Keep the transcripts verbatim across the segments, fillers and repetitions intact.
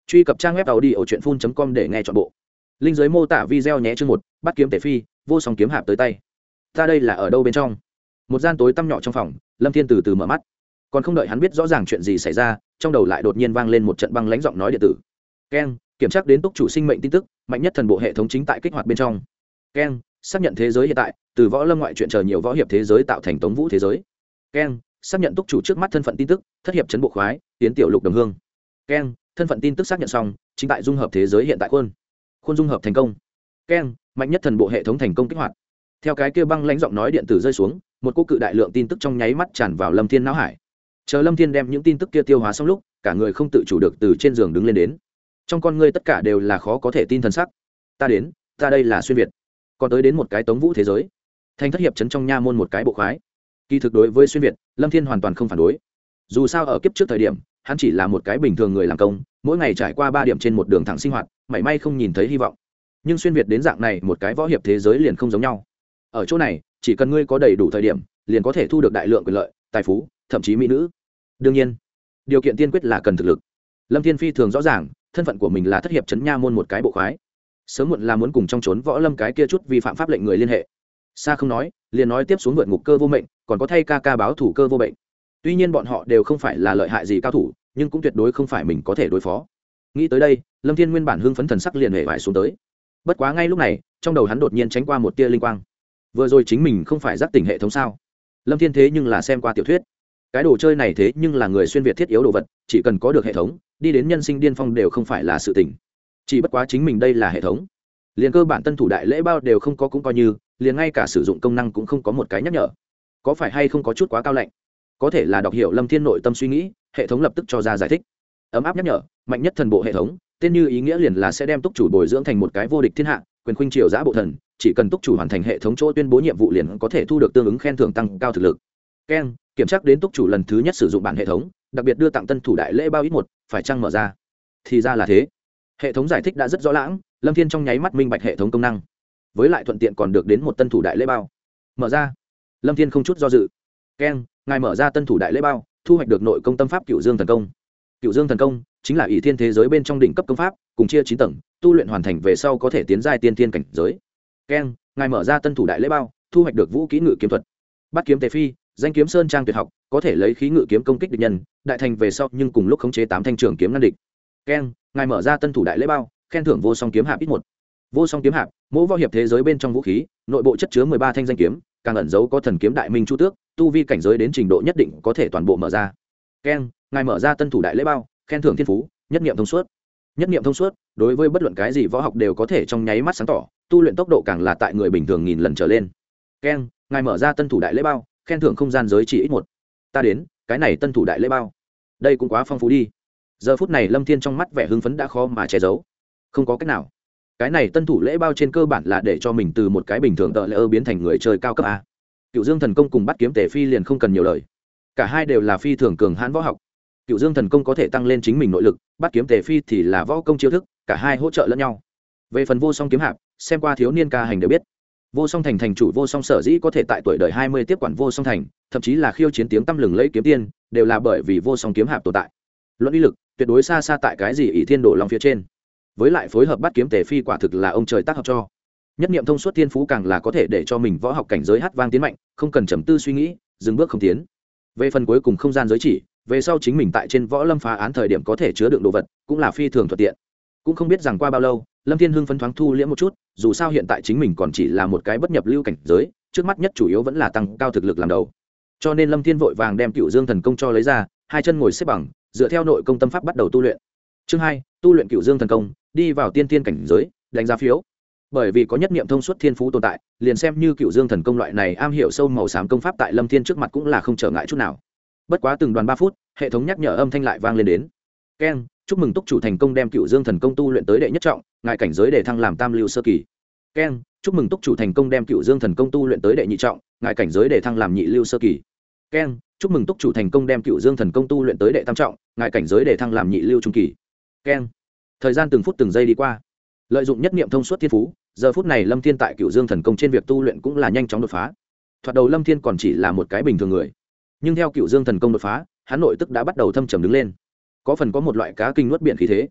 Truy cập trang web tàu đi ở truyện phun com để nghe trọn bộ. Linh dưới mô tả video nhé. Chương một, bắt kiếm tể phi, vô song kiếm hạp tới tay. Ta đây là ở đâu bên trong? Một gian tối tăm nhỏ trong phòng, Lâm Thiên từ từ mở mắt. Còn không đợi hắn biết rõ ràng chuyện gì xảy ra, trong đầu lại đột nhiên vang lên một trận băng lãnh giọng nói điện tử. Keng, kiểm tra đến túc chủ sinh mệnh tin tức, mạnh nhất thần bộ hệ thống chính tại kích hoạt bên trong. Keng, xác nhận thế giới hiện tại, từ võ lâm ngoại truyện chờ nhiều võ hiệp thế giới tạo thành tống vũ thế giới. Keng, xác nhận túc chủ trước mắt thân phận tin tức, thất hiệp trấn bộ khoái, tiến tiểu lục đồng hương. Keng, thân phận tin tức xác nhận xong, chính tại dung hợp thế giới hiện tại khuôn khuôn dung hợp thành công. Keng, mạnh nhất thần bộ hệ thống thành công kích hoạt. Theo cái kia băng lãnh giọng nói điện tử rơi xuống, một cỗ cự đại lượng tin tức trong nháy mắt tràn vào Lâm Thiên não hải. Chờ Lâm Thiên đem những tin tức kia tiêu hóa xong lúc, cả người không tự chủ được từ trên giường đứng lên đến. Trong con ngươi tất cả đều là khó có thể tin thần sắc. Ta đến, ta đây là xuyên việt, còn tới đến một cái tống vũ thế giới, thành thất hiệp trấn trong nha môn một cái bộ khoái. Kỳ thực đối với xuyên việt, Lâm Thiên hoàn toàn không phản đối. Dù sao ở kiếp trước thời điểm, hắn chỉ là một cái bình thường người làm công, mỗi ngày trải qua ba điểm trên một đường thẳng sinh hoạt, mảy may không nhìn thấy hy vọng. Nhưng xuyên việt đến dạng này một cái võ hiệp thế giới liền không giống nhau. Ở chỗ này, chỉ cần ngươi có đầy đủ thời điểm, liền có thể thu được đại lượng quyền lợi, tài phú, thậm chí mỹ nữ. Đương nhiên, điều kiện tiên quyết là cần thực lực. Lâm Thiên phi thường rõ ràng, thân phận của mình là thất hiệp trấn nha môn một cái bộ khoái, sớm muộn là muốn cùng trong trốn võ lâm cái kia chút vi phạm pháp lệnh người liên hệ. Xa không nói, liền nói tiếp xuống vượt ngục cơ vô mệnh, còn có thay ca ca báo thủ cơ vô bệnh. Tuy nhiên bọn họ đều không phải là lợi hại gì cao thủ, nhưng cũng tuyệt đối không phải mình có thể đối phó. Nghĩ tới đây, Lâm Thiên nguyên bản hưng phấn thần sắc liền hề vải xuống tới. Bất quá ngay lúc này, trong đầu hắn đột nhiên tránh qua một tia linh quang. Vừa rồi chính mình không phải giác tỉnh hệ thống sao? Lâm Thiên thế nhưng là xem qua tiểu thuyết. Cái đồ chơi này thế nhưng là người xuyên việt thiết yếu đồ vật, chỉ cần có được hệ thống, đi đến nhân sinh điên phong đều không phải là sự tình. Chỉ bất quá chính mình đây là hệ thống, liền cơ bản tân thủ đại lễ bao đều không có cũng coi như, liền ngay cả sử dụng công năng cũng không có một cái nhắc nhở. Có phải hay không có chút quá cao lạnh? Có thể là đọc hiểu Lâm Thiên nội tâm suy nghĩ, hệ thống lập tức cho ra giải thích. Ấm áp nhắc nhở, mạnh nhất thần bộ hệ thống, tên như ý nghĩa liền là sẽ đem túc chủ bồi dưỡng thành một cái vô địch thiên hạ, quyền khuynh triều giã bộ thần, chỉ cần túc chủ hoàn thành hệ thống chỗ tuyên bố nhiệm vụ liền có thể thu được tương ứng khen thưởng tăng cao thực lực. Keng, kiểm tra đến túc chủ lần thứ nhất sử dụng bản hệ thống, đặc biệt đưa tặng tân thủ đại lễ bao ít một, phải chăng mở ra? Thì ra là thế. Hệ thống giải thích đã rất rõ lãng, Lâm Thiên trong nháy mắt minh bạch hệ thống công năng, với lại thuận tiện còn được đến một tân thủ đại lễ bao. Mở ra. Lâm Thiên không chút do dự. Keng, ngài mở ra tân thủ đại lễ bao, thu hoạch được nội công tâm pháp Cửu Dương thần công. Cửu Dương thần công chính là ỷ thiên thế giới bên trong đỉnh cấp công pháp, cùng chia chín tầng, tu luyện hoàn thành về sau có thể tiến giai tiên thiên cảnh giới. Keng, ngài mở ra tân thủ đại lễ bao, thu hoạch được vũ kỹ ngự kiếm thuật. Bắt kiếm tề phi, danh kiếm sơn trang tuyệt học, có thể lấy khí ngự kiếm công kích địch nhân, đại thành về sau nhưng cùng lúc khống chế tám thanh trường kiếm ngăn địch. Keng, ngài mở ra tân thủ đại lễ bao, khen thưởng vô song kiếm hạp ít một. Vô song kiếm hạp, mỗi võ hiệp thế giới bên trong vũ khí, nội bộ chất chứa mười ba thanh danh kiếm, càng ẩn giấu có thần kiếm đại minh chu tước, tu vi cảnh giới đến trình độ nhất định có thể toàn bộ mở ra. Keng, ngài mở ra tân thủ đại lễ bao, khen thưởng thiên phú, nhất niệm thông suốt. Nhất niệm thông suốt, đối với bất luận cái gì võ học đều có thể trong nháy mắt sáng tỏ, tu luyện tốc độ càng là tại người bình thường nghìn lần trở lên. Keng, ngài mở ra tân thủ đại lễ bao, khen thưởng không gian giới chỉ ít một. Ta đến, cái này tân thủ đại lễ bao, đây cũng quá phong phú đi. Giờ phút này Lâm Thiên trong mắt vẻ hưng phấn đã khó mà che giấu. Không có cách nào, cái này tân thủ lễ bao trên cơ bản là để cho mình từ một cái bình thường tợ lễ biến thành người chơi cao cấp a. Cựu Dương thần công cùng bắt kiếm tề phi liền không cần nhiều lời, cả hai đều là phi thường cường hãn võ học. Cựu Dương thần công có thể tăng lên chính mình nội lực, bắt kiếm tề phi thì là võ công chiêu thức, cả hai hỗ trợ lẫn nhau. Về phần vô song kiếm hạp, xem qua thiếu niên ca hành đều biết, vô song thành thành chủ vô song sở dĩ có thể tại tuổi đời hai mươi tiếp quản vô song thành, thậm chí là khiêu chiến tiếng tăm lừng lẫy kiếm tiên, đều là bởi vì vô song kiếm hạp tồn tại. Luận uy lực tuyệt đối xa xa tại cái gì ỷ thiên đổ long phía trên, với lại phối hợp bắt kiếm tề phi quả thực là ông trời tác hợp cho. Nhất niệm thông suốt thiên phú càng là có thể để cho mình võ học cảnh giới hát vang tiến mạnh, không cần trầm tư suy nghĩ, dừng bước không tiến. Về phần cuối cùng không gian giới chỉ, về sau chính mình tại trên võ lâm phá án thời điểm có thể chứa đựng đồ vật, cũng là phi thường thuận tiện. Cũng không biết rằng qua bao lâu, Lâm Thiên hưng phấn thoáng thu liễm một chút, dù sao hiện tại chính mình còn chỉ là một cái bất nhập lưu cảnh giới, trước mắt nhất chủ yếu vẫn là tăng cao thực lực làm đầu. Cho nên Lâm Thiên vội vàng đem Cửu Dương thần công cho lấy ra, hai chân ngồi xếp bằng, dựa theo nội công tâm pháp bắt đầu tu luyện. Chương hai, tu luyện Cửu Dương thần công, đi vào tiên tiên cảnh giới, đánh giá phiếu. Bởi vì có nhất niệm thông suốt thiên phú tồn tại, liền xem như Cửu Dương thần công loại này am hiểu sâu màu xám công pháp tại Lâm Thiên trước mặt cũng là không trở ngại chút nào. Bất quá từng đoàn ba phút, hệ thống nhắc nhở âm thanh lại vang lên đến. Keng, chúc mừng túc chủ thành công đem Cửu Dương thần công tu luyện tới đệ nhất trọng, ngài cảnh giới để thăng làm tam lưu sơ kỳ. Keng, chúc mừng túc chủ thành công đem Cửu Dương thần công tu luyện tới đệ nhị trọng, ngài cảnh giới để thăng làm nhị lưu sơ kỳ. Keng, chúc mừng túc chủ thành công đem Cửu Dương thần công tu luyện tới đệ tam trọng, ngài cảnh giới để thăng làm nhị lưu trung kỳ. Keng. Thời gian từng phút từng giây đi qua, lợi dụng nhất niệm thông suốt thiên phú, giờ phút này Lâm Thiên tại Cửu Dương thần công trên việc tu luyện cũng là nhanh chóng đột phá. Thoạt đầu Lâm Thiên còn chỉ là một cái bình thường người, nhưng theo Cửu Dương thần công đột phá, hắn nội tức đã bắt đầu thâm trầm đứng lên, có phần có một loại cá kinh nuốt biển khí thế.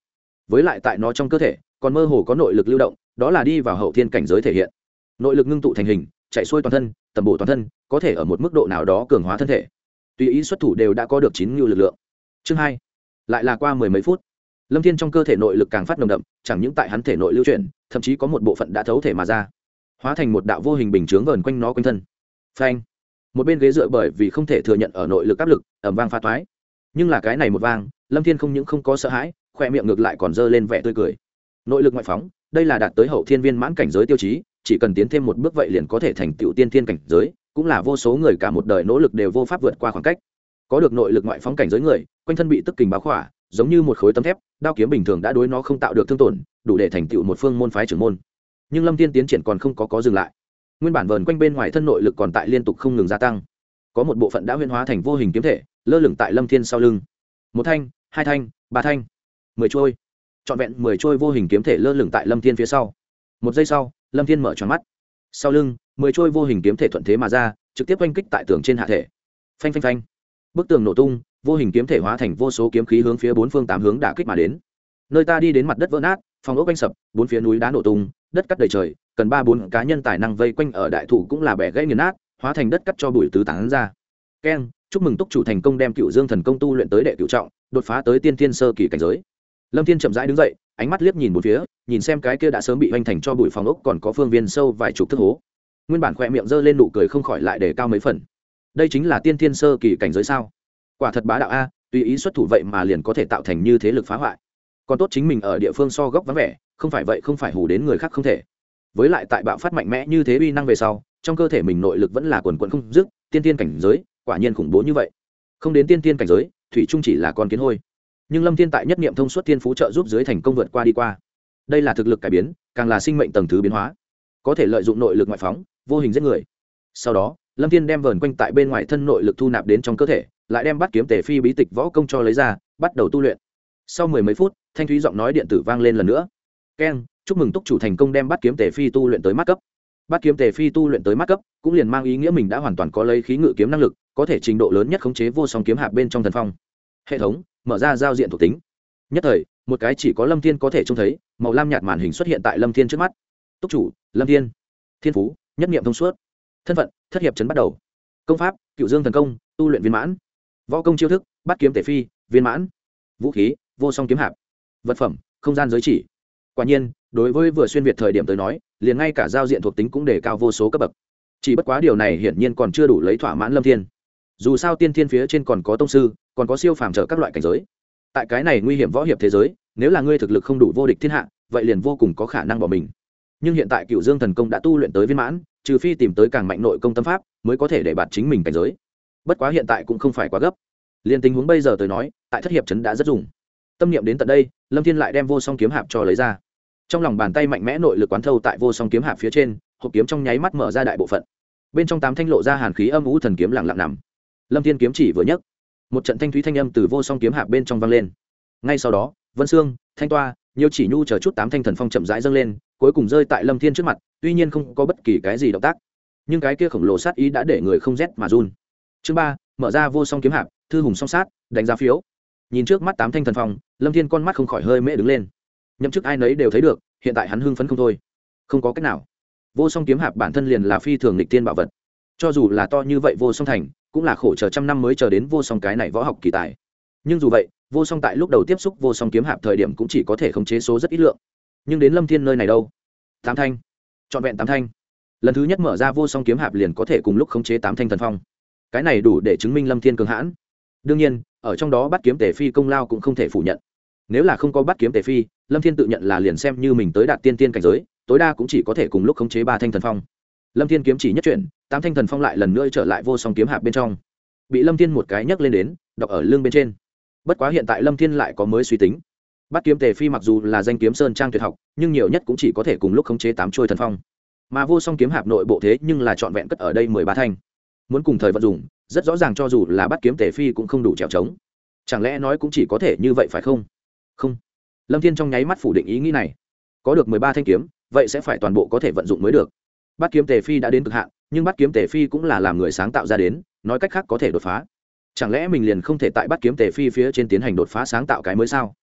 với lại tại nó trong cơ thể còn mơ hồ có nội lực lưu động, đó là đi vào hậu thiên cảnh giới thể hiện. Nội lực ngưng tụ thành hình, chạy xuôi toàn thân, tầm bổ toàn thân, có thể ở một mức độ nào đó cường hóa thân thể. Tùy ý xuất thủ đều đã có được chín ngưu lực lượng. Chương hai, lại là qua mười mấy phút, Lâm Thiên trong cơ thể nội lực càng phát nồng đậm, chẳng những tại hắn thể nội lưu chuyển, thậm chí có một bộ phận đã thấu thể mà ra, hóa thành một đạo vô hình bình chướng vờn quanh nó quanh thân. Phanh! Một bên ghế dựa bởi vì không thể thừa nhận ở nội lực áp lực, ầm vang phá toái. Nhưng là cái này một vang, Lâm Thiên không những không có sợ hãi, khoe miệng ngược lại còn dơ lên vẻ tươi cười. Nội lực ngoại phóng, đây là đạt tới hậu thiên viên mãn cảnh giới tiêu chí, chỉ cần tiến thêm một bước vậy liền có thể thành tựu tiên thiên cảnh giới, cũng là vô số người cả một đời nỗ lực đều vô pháp vượt qua khoảng cách. Có được nội lực ngoại phóng cảnh giới người, quanh thân bị tức kình bao khỏa, giống như một khối tấm thép, đao kiếm bình thường đã đối nó không tạo được thương tổn, đủ để thành tựu một phương môn phái trưởng môn. Nhưng Lâm Thiên tiến triển còn không có có dừng lại. Nguyên bản vờn quanh bên ngoài thân nội lực còn tại liên tục không ngừng gia tăng. Có một bộ phận đã huyễn hóa thành vô hình kiếm thể, lơ lửng tại Lâm Thiên sau lưng. Một thanh, hai thanh, ba thanh, mười trôi. Trọn vẹn mười trôi vô hình kiếm thể lơ lửng tại Lâm Thiên phía sau. Một giây sau, Lâm Thiên mở tròn mắt. Sau lưng, mười trôi vô hình kiếm thể thuận thế mà ra, trực tiếp oanh kích tại tường trên hạ thể. Phanh phanh phanh. Bức tường nổ tung, vô hình kiếm thể hóa thành vô số kiếm khí hướng phía bốn phương tám hướng đả kích mà đến. Nơi ta đi đến mặt đất vỡ nát, phòng ốc oanh sập, bốn phía núi đá nổ tung, đất cắt đầy trời, cần ba bốn cá nhân tài năng vây quanh ở đại thụ cũng là bẻ gãy nghiền nát, hóa thành đất cắt cho bụi tứ tán ra. Keng, chúc mừng túc chủ thành công đem Cựu Dương thần công tu luyện tới đệ cửu trọng, đột phá tới tiên thiên sơ kỳ cảnh giới. Lâm Thiên chậm rãi đứng dậy, ánh mắt liếc nhìn bốn phía, nhìn xem cái kia đã sớm bị hoành thành cho bụi phòng ốc còn có phương viên sâu vài chục thước hố. Nguyên bản khỏe miệng giơ lên nụ cười không khỏi lại để cao mấy phần. Đây chính là tiên thiên sơ kỳ cảnh giới sao? Quả thật bá đạo a, tùy ý xuất thủ vậy mà liền có thể tạo thành như thế lực phá hoại. Còn tốt chính mình ở địa phương so góc vắng vẻ, không phải vậy không phải hù đến người khác không thể. Với lại tại bạo phát mạnh mẽ như thế uy năng về sau, trong cơ thể mình nội lực vẫn là quần quần không dứt, tiên tiên cảnh giới, quả nhiên khủng bố như vậy. Không đến tiên tiên cảnh giới, thủy chung chỉ là con kiến hôi. Nhưng Lâm Thiên tại nhất niệm thông suốt thiên phú trợ giúp dưới thành công vượt qua đi qua. Đây là thực lực cải biến, càng là sinh mệnh tầng thứ biến hóa, có thể lợi dụng nội lực ngoại phóng, vô hình giết người. Sau đó, Lâm Thiên đem vờn quanh tại bên ngoài thân nội lực thu nạp đến trong cơ thể, lại đem bắt kiếm tề phi bí tịch võ công cho lấy ra, bắt đầu tu luyện. Sau mười mấy phút, thanh thúy giọng nói điện tử vang lên lần nữa. Keng, chúc mừng túc chủ thành công đem bắt kiếm tề phi tu luyện tới mắt cấp. Bắt kiếm tề phi tu luyện tới mắt cấp, cũng liền mang ý nghĩa mình đã hoàn toàn có lấy khí ngự kiếm năng lực, có thể trình độ lớn nhất khống chế vô song kiếm hạp bên trong thần phong. Hệ thống mở ra giao diện thuộc tính. Nhất thời, một cái chỉ có Lâm Thiên có thể trông thấy, màu lam nhạt màn hình xuất hiện tại Lâm Thiên trước mắt. Túc chủ, Lâm Thiên. Thiên phú, nhất niệm thông suốt. Thân phận, thất hiệp trấn bắt đầu. Công pháp, Cựu Dương thần công, tu luyện viên mãn. Võ công chiêu thức, bắt kiếm tề phi, viên mãn. Vũ khí, vô song kiếm hạp. Vật phẩm, không gian giới chỉ. Quả nhiên, đối với vừa xuyên việt thời điểm tới nói, liền ngay cả giao diện thuộc tính cũng đề cao vô số cấp bậc. Chỉ bất quá điều này hiển nhiên còn chưa đủ lấy thỏa mãn Lâm Thiên. Dù sao tiên thiên phía trên còn có tông sư, còn có siêu phàm trở các loại cảnh giới. Tại cái này nguy hiểm võ hiệp thế giới, nếu là ngươi thực lực không đủ vô địch thiên hạ, vậy liền vô cùng có khả năng bỏ mình. Nhưng hiện tại Cựu Dương thần công đã tu luyện tới viên mãn, trừ phi tìm tới càng mạnh nội công tâm pháp, mới có thể để bạt chính mình cảnh giới. Bất quá hiện tại cũng không phải quá gấp. Liên tình huống bây giờ tới nói, tại thất hiệp trấn đã rất dùng. Tâm niệm đến tận đây, Lâm Thiên lại đem vô song kiếm hạp cho lấy ra. Trong lòng bàn tay mạnh mẽ nội lực quán thâu tại vô song kiếm hạp phía trên, hộp kiếm trong nháy mắt mở ra đại bộ phận. Bên trong tám thanh lộ ra hàn khí âm u thần kiếm lặng lặng nằm. Lâm Thiên kiếm chỉ vừa nhấc, một trận thanh thúy thanh âm từ vô song kiếm hạp bên trong vang lên. Ngay sau đó, Vân Xương, Thanh Toa, Nhiêu Chỉ Nhu chờ chút tám thanh thần phong chậm rãi dâng lên, cuối cùng rơi tại Lâm Thiên trước mặt, tuy nhiên không có bất kỳ cái gì động tác, nhưng cái kia khổng lồ sát ý đã để người không rét mà run. Chương ba, mở ra vô song kiếm hạp, thư hùng song sát, đánh giá phiếu. Nhìn trước mắt tám thanh thần phong, Lâm Thiên con mắt không khỏi hơi mễ đứng lên. Nhậm chức ai nấy đều thấy được, hiện tại hắn hưng phấn không thôi. Không có cách nào. Vô song kiếm hạp bản thân liền là phi thường nghịch tiên bảo vật. Cho dù là to như vậy vô song thành, cũng là khổ chờ trăm năm mới chờ đến vô song cái này võ học kỳ tài. Nhưng dù vậy, vô song tại lúc đầu tiếp xúc vô song kiếm hạp thời điểm cũng chỉ có thể khống chế số rất ít lượng. Nhưng đến Lâm Thiên nơi này đâu? Tám thanh. Trọn vẹn tám thanh. Lần thứ nhất mở ra vô song kiếm hạp liền có thể cùng lúc khống chế tám thanh thần phong. Cái này đủ để chứng minh Lâm Thiên cường hãn. Đương nhiên, ở trong đó bắt kiếm tề phi công lao cũng không thể phủ nhận. Nếu là không có bắt kiếm tề phi, Lâm Thiên tự nhận là liền xem như mình tới đạt tiên tiên cảnh giới, tối đa cũng chỉ có thể cùng lúc khống chế ba thanh thần phong. Lâm Thiên kiếm chỉ nhất chuyển, tám thanh thần phong lại lần nữa trở lại vô song kiếm hạp bên trong, bị Lâm Thiên một cái nhấc lên đến, đọc ở lưng bên trên. Bất quá hiện tại Lâm Thiên lại có mới suy tính. Bắt kiếm tề phi mặc dù là danh kiếm sơn trang tuyệt học, nhưng nhiều nhất cũng chỉ có thể cùng lúc khống chế tám chuôi thần phong. Mà vô song kiếm hạp nội bộ thế nhưng là trọn vẹn cất ở đây mười ba thanh. Muốn cùng thời vận dụng, rất rõ ràng cho dù là bắt kiếm tề phi cũng không đủ trèo trống. Chẳng lẽ nói cũng chỉ có thể như vậy phải không? Không. Lâm Thiên trong nháy mắt phủ định ý nghĩ này. Có được mười ba thanh kiếm, vậy sẽ phải toàn bộ có thể vận dụng mới được. Bắt kiếm tề phi đã đến cực hạn, nhưng bắt kiếm tề phi cũng là làm người sáng tạo ra đến, nói cách khác có thể đột phá. Chẳng lẽ mình liền không thể tại bắt kiếm tề phi phía trên tiến hành đột phá sáng tạo cái mới sao?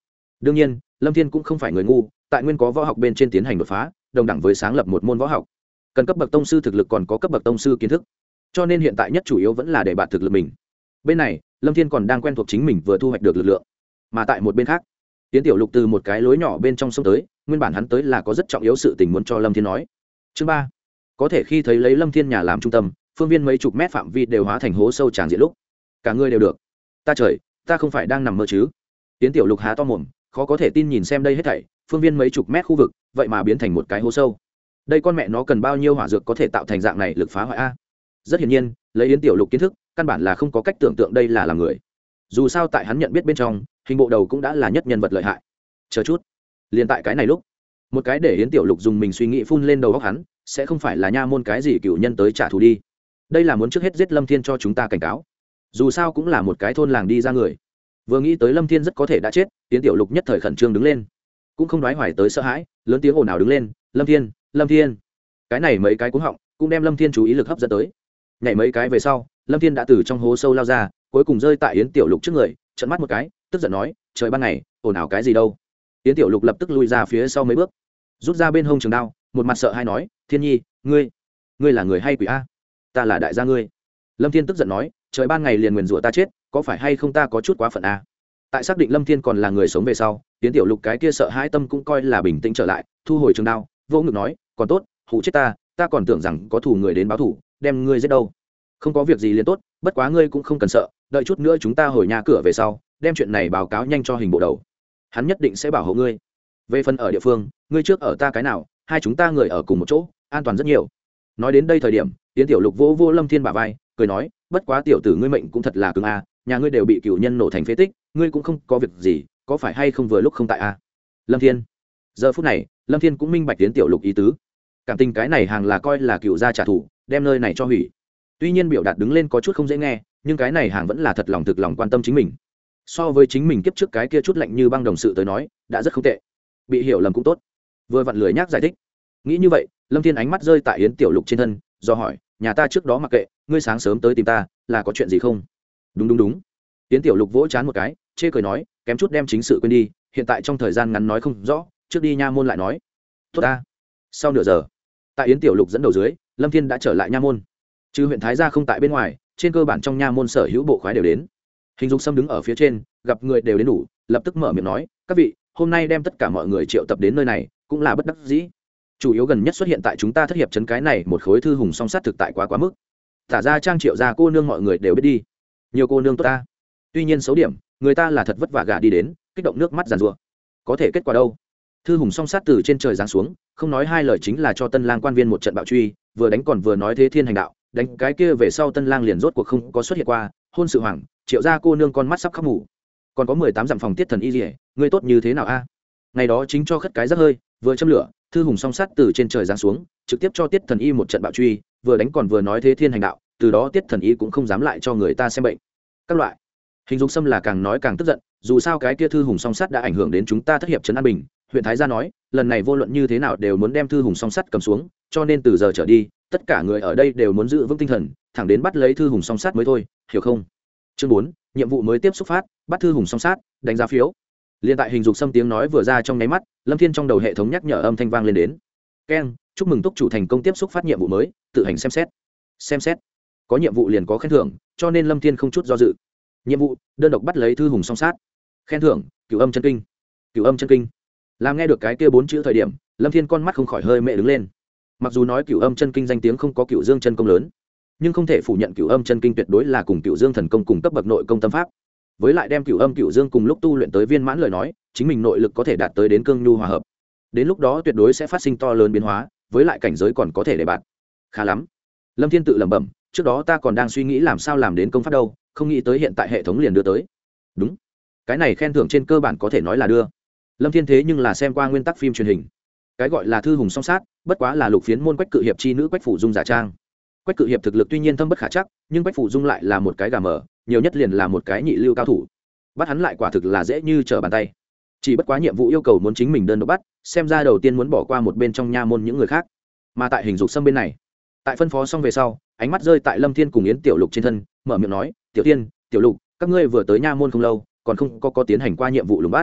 đương nhiên lâm thiên cũng không phải người ngu, tại nguyên có võ học bên trên tiến hành đột phá, đồng đẳng với sáng lập một môn võ học, cần cấp bậc tông sư thực lực còn có cấp bậc tông sư kiến thức, cho nên hiện tại nhất chủ yếu vẫn là để bạn thực lực mình. Bên này lâm thiên còn đang quen thuộc chính mình vừa thu hoạch được lực lượng, mà tại một bên khác tiến tiểu lục từ một cái lối nhỏ bên trong sông tới, nguyên bản hắn tới là có rất trọng yếu sự tình muốn cho lâm thiên nói. Chương ba, có thể khi thấy lấy lâm thiên nhà làm trung tâm, phương viên mấy chục mét phạm vi đều hóa thành hố sâu tràn diện lúc cả người đều được. Ta trời, ta không phải đang nằm mơ chứ? Tiến tiểu lục há to mồm, khó có thể tin nhìn xem đây hết thảy, phương viên mấy chục mét khu vực vậy mà biến thành một cái hố sâu. Đây con mẹ nó cần bao nhiêu hỏa dược có thể tạo thành dạng này lực phá hoại a? Rất hiển nhiên lấy yến tiểu lục kiến thức, căn bản là không có cách tưởng tượng đây là làm người. Dù sao tại hắn nhận biết bên trong, hình bộ đầu cũng đã là nhất nhân vật lợi hại. Chờ chút, liền tại cái này lúc, một cái để yến tiểu lục dùng mình suy nghĩ phun lên đầu óc hắn, sẽ không phải là nha môn cái gì cựu nhân tới trả thù đi. Đây là muốn trước hết giết lâm thiên cho chúng ta cảnh cáo. Dù sao cũng là một cái thôn làng đi ra người. Vừa nghĩ tới lâm thiên rất có thể đã chết, yến tiểu lục nhất thời khẩn trương đứng lên, cũng không đoái hoài tới sợ hãi, lớn tiếng ồn ào đứng lên, lâm thiên, lâm thiên. Cái này mấy cái cuống họng cũng đem lâm thiên chú ý lực hấp dẫn tới. Nhảy mấy cái về sau, lâm thiên đã từ trong hố sâu lao ra, cuối cùng rơi tại yến tiểu lục trước người, trợn mắt một cái, tức giận nói, trời ban ngày ồn ào cái gì đâu? Yến tiểu lục lập tức lui ra phía sau mấy bước, rút ra bên hông trường đao, một mặt sợ hãi nói, thiên nhi, ngươi ngươi là người hay quỷ a? Ta là đại gia ngươi. Lâm thiên tức giận nói, trời ban ngày liền nguyền rủa ta chết, có phải hay không ta có chút quá phận a? Tại xác định lâm thiên còn là người sống về sau, Yến tiểu lục cái kia sợ hãi tâm cũng coi là bình tĩnh trở lại, thu hồi trường đao, vô ngực nói, còn tốt, hụ chết ta, ta còn tưởng rằng có thù người đến báo thù, đem ngươi giết đâu. Không có việc gì liền tốt, bất quá ngươi cũng không cần sợ, đợi chút nữa chúng ta hồi nhà cửa về sau, đem chuyện này báo cáo nhanh cho hình bộ đầu, hắn nhất định sẽ bảo hộ ngươi. Về phần ở địa phương, ngươi trước ở ta cái nào, hai chúng ta người ở cùng một chỗ, an toàn rất nhiều. Nói đến đây thời điểm, Yến tiểu lục vỗ vỗ lâm thiên bả vai, cười nói, bất quá tiểu tử ngươi mệnh cũng thật là cứng a, nhà ngươi đều bị cựu nhân nổ thành phế tích, ngươi cũng không có việc gì, có phải hay không vừa lúc không tại a? Lâm thiên. Giờ phút này lâm thiên cũng minh bạch Yến tiểu lục ý tứ, cảm tình cái này hàng là coi là cựu gia trả thù, đem nơi này cho hủy. Tuy nhiên biểu đạt đứng lên có chút không dễ nghe, nhưng cái này hàng vẫn là thật lòng thực lòng quan tâm chính mình, so với chính mình kiếp trước cái kia chút lạnh như băng đồng sự tới nói đã rất không tệ. Bị hiểu lầm cũng tốt, vừa vặn lười nhác giải thích. Nghĩ như vậy, lâm thiên ánh mắt rơi tại yến tiểu lục trên thân, do hỏi, nhà ta trước đó mặc kệ, ngươi sáng sớm tới tìm ta là có chuyện gì không? Đúng đúng đúng. Yến tiểu lục vỗ chán một cái, chê cười nói, kém chút đem chính sự quên đi, hiện tại trong thời gian ngắn nói không rõ, trước đi nha môn lại nói. Tốt ta. Sau nửa giờ, tại yến tiểu lục dẫn đầu dưới, lâm thiên đã trở lại nha môn. Trừ huyện thái gia không tại bên ngoài, trên cơ bản trong nha môn sở hữu bộ khoái đều đến. Hình Dục Sâm đứng ở phía trên, gặp người đều đến đủ, lập tức mở miệng nói, các vị, hôm nay đem tất cả mọi người triệu tập đến nơi này cũng là bất đắc dĩ. Chủ yếu gần nhất xuất hiện tại chúng ta thất hiệp trấn cái này một khối thư hùng song sát thực tại quá quá mức. Tả ra trang triệu ra cô nương mọi người đều biết đi, nhiều cô nương tốt ta. Tuy nhiên xấu điểm, người ta là thật vất vả gả đi đến, kích động nước mắt giàn rủa. Có thể kết quả đâu? Thư hùng song sát từ trên trời giáng xuống, không nói hai lời chính là cho tân lang quan viên một trận bạo truy, vừa đánh còn vừa nói thế thiên hành đạo, đánh cái kia về sau tân lang liền rốt cuộc không có xuất hiện qua, hôn sự hoàng, triệu gia cô nương con mắt sắp khóc mù. Còn có mười tám dặm phòng tiết thần y liễu, ngươi tốt như thế nào a? Ngày đó chính cho khất cái rất hơi, vừa châm lửa, thư hùng song sát từ trên trời giáng xuống, trực tiếp cho tiết thần y một trận bạo truy, vừa đánh còn vừa nói thế thiên hành đạo, từ đó tiết thần y cũng không dám lại cho người ta xem bệnh. Các loại. Hình Dục Sâm là càng nói càng tức giận, dù sao cái kia thư hùng song sát đã ảnh hưởng đến chúng ta thất hiệp trấn an bình, huyện thái gia nói, lần này vô luận như thế nào đều muốn đem thư hùng song sát cầm xuống, cho nên từ giờ trở đi, tất cả người ở đây đều muốn giữ vững tinh thần, thẳng đến bắt lấy thư hùng song sát mới thôi, hiểu không? Chương bốn, nhiệm vụ mới tiếp xúc phát, bắt thư hùng song sát, đánh giá phiếu. Liên tại Hình Dục Sâm tiếng nói vừa ra trong nháy mắt, lâm thiên trong đầu hệ thống nhắc nhở âm thanh vang lên đến. Keng, chúc mừng túc chủ thành công tiếp xúc phát nhiệm vụ mới, tự hành xem xét. Xem xét. Có nhiệm vụ liền có khen thưởng, cho nên lâm thiên không chút do dự. Nhiệm vụ, đơn độc bắt lấy thư hùng song sát. Khen thưởng, cửu âm chân kinh. Cửu âm chân kinh. Làm nghe được cái kia bốn chữ thời điểm, lâm thiên con mắt không khỏi hơi mẹ đứng lên. Mặc dù nói cửu âm chân kinh danh tiếng không có cửu dương chân công lớn, nhưng không thể phủ nhận cửu âm chân kinh tuyệt đối là cùng cửu dương thần công cùng cấp bậc nội công tâm pháp. Với lại đem cửu âm cửu dương cùng lúc tu luyện tới viên mãn lời nói, chính mình nội lực có thể đạt tới đến cương nhu hòa hợp. Đến lúc đó tuyệt đối sẽ phát sinh to lớn biến hóa, với lại cảnh giới còn có thể để bạn. Khá lắm. Lâm Thiên tự lẩm bẩm, trước đó ta còn đang suy nghĩ làm sao làm đến công pháp đâu, không nghĩ tới hiện tại hệ thống liền đưa tới. Đúng. Cái này khen thưởng trên cơ bản có thể nói là đưa. Lâm Thiên thế nhưng là xem qua nguyên tắc phim truyền hình. Cái gọi là thư hùng song sát, bất quá là lục phiến môn Quách Cự Hiệp chi nữ Quách Phủ Dung giả trang. Quách Cự Hiệp thực lực tuy nhiên thâm bất khả chắc, nhưng Quách Phủ Dung lại là một cái gà mờ, nhiều nhất liền là một cái nhị lưu cao thủ. Bắt hắn lại quả thực là dễ như trở bàn tay. Chỉ bất quá nhiệm vụ yêu cầu muốn chính mình đơn độc bắt, xem ra đầu tiên muốn bỏ qua một bên trong nha môn những người khác. Mà tại Hình Dục Sâm bên này, tại phân phó xong về sau, ánh mắt rơi tại Lâm Thiên cùng Yến Tiểu Lục trên thân, mở miệng nói, "Tiểu Tiên, Tiểu Lục, các ngươi vừa tới nha môn không lâu, còn không có có tiến hành qua nhiệm vụ lùng bắt.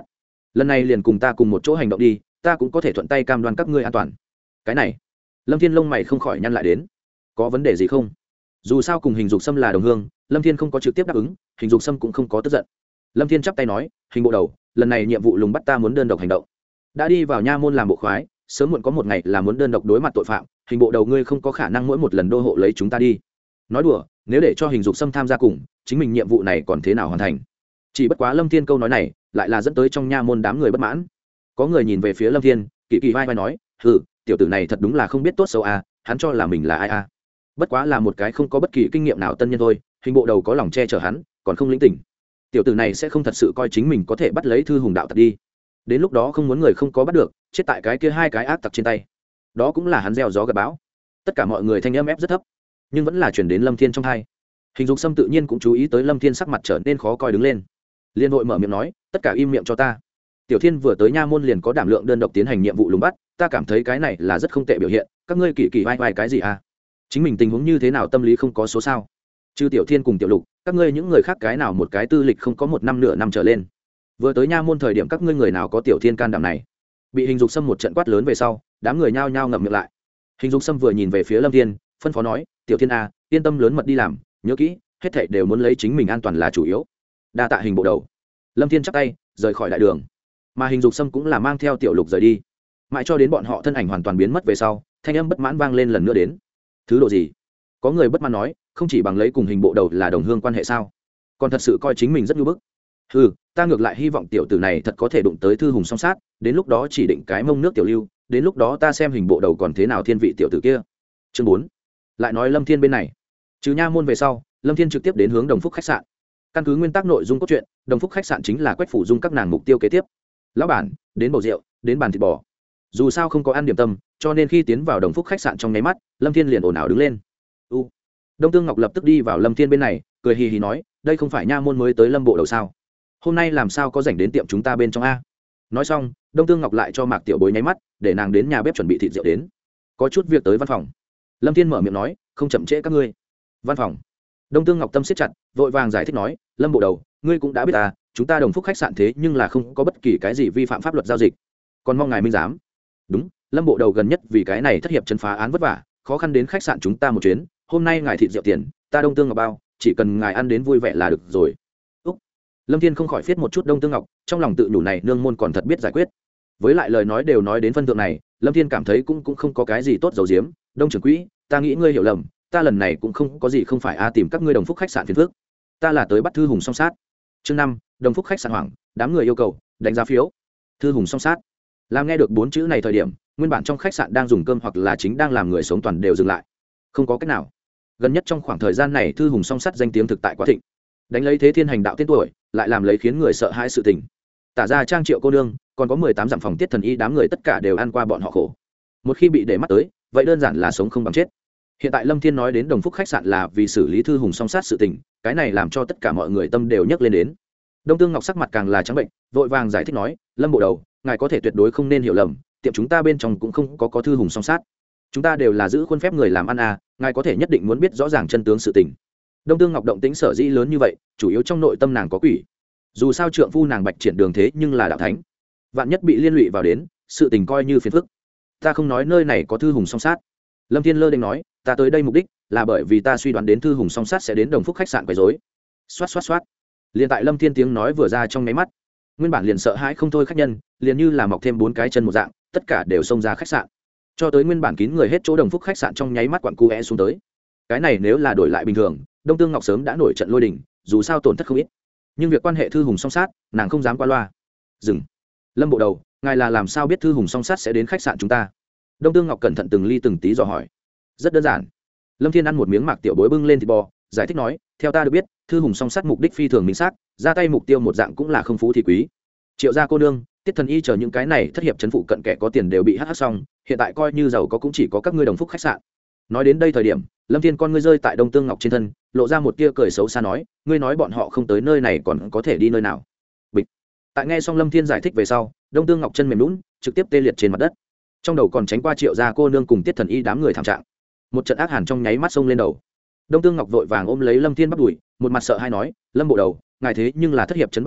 lần này liền cùng ta cùng một chỗ hành động đi, ta cũng có thể thuận tay cam đoan các ngươi an toàn. Cái này, Lâm Thiên lông mày không khỏi nhăn lại đến, có vấn đề gì không? Dù sao cùng Hình Dục Sâm là đồng hương, Lâm Thiên không có trực tiếp đáp ứng, Hình Dục Sâm cũng không có tức giận. Lâm Thiên chắp tay nói, Hình bộ đầu, lần này nhiệm vụ lùng bắt ta muốn đơn độc hành động, đã đi vào nha môn làm bộ khoái, sớm muộn có một ngày là muốn đơn độc đối mặt tội phạm, Hình bộ đầu ngươi không có khả năng mỗi một lần đô hộ lấy chúng ta đi. Nói đùa, nếu để cho Hình Dục Sâm tham gia cùng, chính mình nhiệm vụ này còn thế nào hoàn thành? Chỉ bất quá Lâm Thiên câu nói này, lại là dẫn tới trong nha môn đám người bất mãn. Có người nhìn về phía Lâm Thiên, kỳ kỳ vai vai nói, hừ, tiểu tử này thật đúng là không biết tốt xấu à, hắn cho là mình là ai à? Bất quá là một cái không có bất kỳ kinh nghiệm nào tân nhân thôi, Hình bộ đầu có lòng che chở hắn, còn không lĩnh tỉnh. Tiểu tử này sẽ không thật sự coi chính mình có thể bắt lấy thư hùng đạo tặc đi. Đến lúc đó không muốn người không có bắt được, chết tại cái kia hai cái ác tặc trên tay. Đó cũng là hắn gieo gió gặt bão. Tất cả mọi người thanh âm ép rất thấp, nhưng vẫn là chuyển đến Lâm Thiên trong tai. Hình Dục Sâm tự nhiên cũng chú ý tới Lâm Thiên sắc mặt trở nên khó coi đứng lên, liên hội mở miệng nói, tất cả im miệng cho ta. Tiểu Thiên vừa tới nha môn liền có đảm lượng đơn độc tiến hành nhiệm vụ lùng bắt, ta cảm thấy cái này là rất không tệ biểu hiện, các ngươi kỳ kỳ vai vai cái gì à? Chính mình tình huống như thế nào tâm lý không có số sao? Trừ Tiểu Thiên cùng Tiểu Lục, các ngươi những người khác cái nào một cái tư lịch không có một năm nửa năm trở lên. Vừa tới nha môn thời điểm các ngươi người nào có Tiểu Thiên can đảm này? Bị Hình Dục Sâm một trận quát lớn về sau, đám người nhao nhao ngậm miệng lại. Hình Dục Sâm vừa nhìn về phía Lâm Thiên, phân phó nói, Tiểu Thiên a, yên tâm lớn mật đi làm, nhớ kỹ, hết thảy đều muốn lấy chính mình an toàn là chủ yếu. Đa tạ Hình bộ đầu. Lâm Thiên chắp tay rời khỏi đại đường, mà Hình Dục Sâm cũng là mang theo Tiểu Lục rời đi, mãi cho đến bọn họ thân ảnh hoàn toàn biến mất về sau, thanh âm bất mãn vang lên lần nữa đến, thứ độ gì? Có người bất mãn nói, không chỉ bằng lấy cùng Hình bộ đầu là đồng hương quan hệ sao, còn thật sự coi chính mình rất nhu bức. Ừ, ta ngược lại hy vọng tiểu tử này thật có thể đụng tới thư hùng song sát, đến lúc đó chỉ định cái mông nước tiểu lưu, đến lúc đó ta xem Hình bộ đầu còn thế nào thiên vị tiểu tử kia. Chương bốn. Lại nói Lâm Thiên bên này, trừ nha môn về sau, Lâm Thiên trực tiếp đến hướng Đồng Phúc khách sạn. Căn cứ nguyên tắc nội dung cốt truyện, Đồng Phúc khách sạn chính là Quách Phủ Dung các nàng mục tiêu kế tiếp. Lão bản, đến bầu rượu, đến bàn thịt bò. Dù sao không có ăn điểm tâm, cho nên khi tiến vào Đồng Phúc khách sạn trong nháy mắt, Lâm Thiên liền ồn ào đứng lên. U. Đông Tương Ngọc lập tức đi vào Lâm Thiên bên này, cười hì hì nói, đây không phải nha môn mới tới Lâm bộ đầu sao? Hôm nay làm sao có rảnh đến tiệm chúng ta bên trong a? Nói xong, Đông Tương Ngọc lại cho Mạc Tiểu Bối nháy mắt, để nàng đến nhà bếp chuẩn bị thịt rượu đến. Có chút việc tới văn phòng. Lâm Thiên mở miệng nói, không chậm trễ các ngươi. Văn phòng. Đông Tương Ngọc tâm siết chặt, vội vàng giải thích nói, Lâm bộ đầu, ngươi cũng đã biết à, chúng ta Đồng Phúc khách sạn thế nhưng là không có bất kỳ cái gì vi phạm pháp luật giao dịch, còn mong ngài minh giám. Đúng, Lâm bộ đầu gần nhất vì cái này thất hiệp chấn phá án vất vả, khó khăn đến khách sạn chúng ta một chuyến, hôm nay ngài thịt rượu tiền, ta Đông Tương Ngọc bao, chỉ cần ngài ăn đến vui vẻ là được rồi. Úc. Lâm Thiên không khỏi phiết một chút Đông Tương Ngọc, trong lòng tự nhủ này nương môn còn thật biết giải quyết. Với lại lời nói đều nói đến phân thượng này, Lâm Thiên cảm thấy cũng cũng không có cái gì tốt dầu diếm. Đông trưởng quỹ, ta nghĩ ngươi hiểu lầm, ta lần này cũng không có gì không phải a tìm các ngươi Đồng Phúc khách sạn phiền phức, ta là tới bắt thư hùng song sát. Chương năm, Đồng Phúc khách sạn hoảng, đám người yêu cầu đánh giá phiếu. Thư hùng song sát. Làm nghe được bốn chữ này thời điểm, nguyên bản trong khách sạn đang dùng cơm hoặc là chính đang làm người sống toàn đều dừng lại. Không có cách nào. Gần nhất trong khoảng thời gian này thư hùng song sát danh tiếng thực tại quá thịnh, đánh lấy thế thiên hành đạo tên tuổi, lại làm lấy khiến người sợ hãi sự tình. Tả ra Trang Triệu cô nương, còn có mười tám dặm phòng tiết thần y đám người tất cả đều ăn qua bọn họ khổ. Một khi bị để mắt tới, vậy đơn giản là sống không bằng chết. Hiện tại Lâm Thiên nói đến Đồng Phúc khách sạn là vì xử lý thư hùng song sát sự tình, cái này làm cho tất cả mọi người tâm đều nhấc lên đến. Đông Tương Ngọc sắc mặt càng là trắng bệnh, vội vàng giải thích nói, Lâm bộ đầu, ngài có thể tuyệt đối không nên hiểu lầm, tiệm chúng ta bên trong cũng không có có thư hùng song sát, chúng ta đều là giữ khuôn phép người làm ăn à, ngài có thể nhất định muốn biết rõ ràng chân tướng sự tình. Đông Tương Ngọc động tĩnh sở dĩ lớn như vậy, chủ yếu trong nội tâm nàng có quỷ. Dù sao trượng phu nàng bạch triển đường thế nhưng là đạo thánh, vạn nhất bị liên lụy vào đến, sự tình coi như phiền phức. Ta không nói nơi này có thư hùng song sát. Lâm Thiên lơ đênh nói, ta tới đây mục đích là bởi vì ta suy đoán đến thư hùng song sát sẽ đến Đồng Phúc khách sạn quấy rối. Xoát xoát xoát. Liên tại Lâm Thiên tiếng nói vừa ra trong nháy mắt, nguyên bản liền sợ hãi không thôi khách nhân, liền như là mọc thêm bốn cái chân một dạng, tất cả đều xông ra khách sạn. Cho tới nguyên bản kín người hết chỗ Đồng Phúc khách sạn trong nháy mắt quặn cu é xuống tới. Cái này nếu là đổi lại bình thường, Đông Tương Ngọc sớm đã nổi trận lôi đình, dù sao tổn thất không ít. Nhưng việc quan hệ thư hùng song sát, nàng không dám qua loa. Dừng. Lâm bộ đầu, ngài là làm sao biết thư hùng song sát sẽ đến khách sạn chúng ta? Đông Tương Ngọc cẩn thận từng ly từng tí dò hỏi. Rất đơn giản. Lâm Thiên ăn một miếng Mạc Tiểu Bối bưng lên thịt bò, giải thích nói, theo ta được biết, thư hùng song sát mục đích phi thường minh xác, ra tay mục tiêu một dạng cũng là không phú thì quý. Triệu gia cô nương, Tiết thần y chờ những cái này thất hiệp trấn phụ cận kẻ có tiền đều bị hắc hắc xong, hiện tại coi như giàu có cũng chỉ có các ngươi Đồng Phúc khách sạn. Nói đến đây thời điểm, Lâm Thiên con ngươi rơi tại Đông Tương Ngọc trên thân, lộ ra một tia cười xấu xa nói, ngươi nói bọn họ không tới nơi này còn có thể đi nơi nào? Bịch. Tại nghe xong Lâm Thiên giải thích về sau, Đông Tương Ngọc chân mềm nhũn, trực tiếp tê liệt trên mặt đất. Trong đầu còn tránh qua Triệu gia cô nương cùng Tiết thần y đám người thảm trạng. Một trận ác hàn trong nháy mắt xông lên đầu. Đông Tương Ngọc vội vàng ôm lấy Lâm Thiên bắt đuổi, một mặt sợ hãi nói, Lâm bộ đầu, ngài thế nhưng là thất hiệp trấn bắt đầu,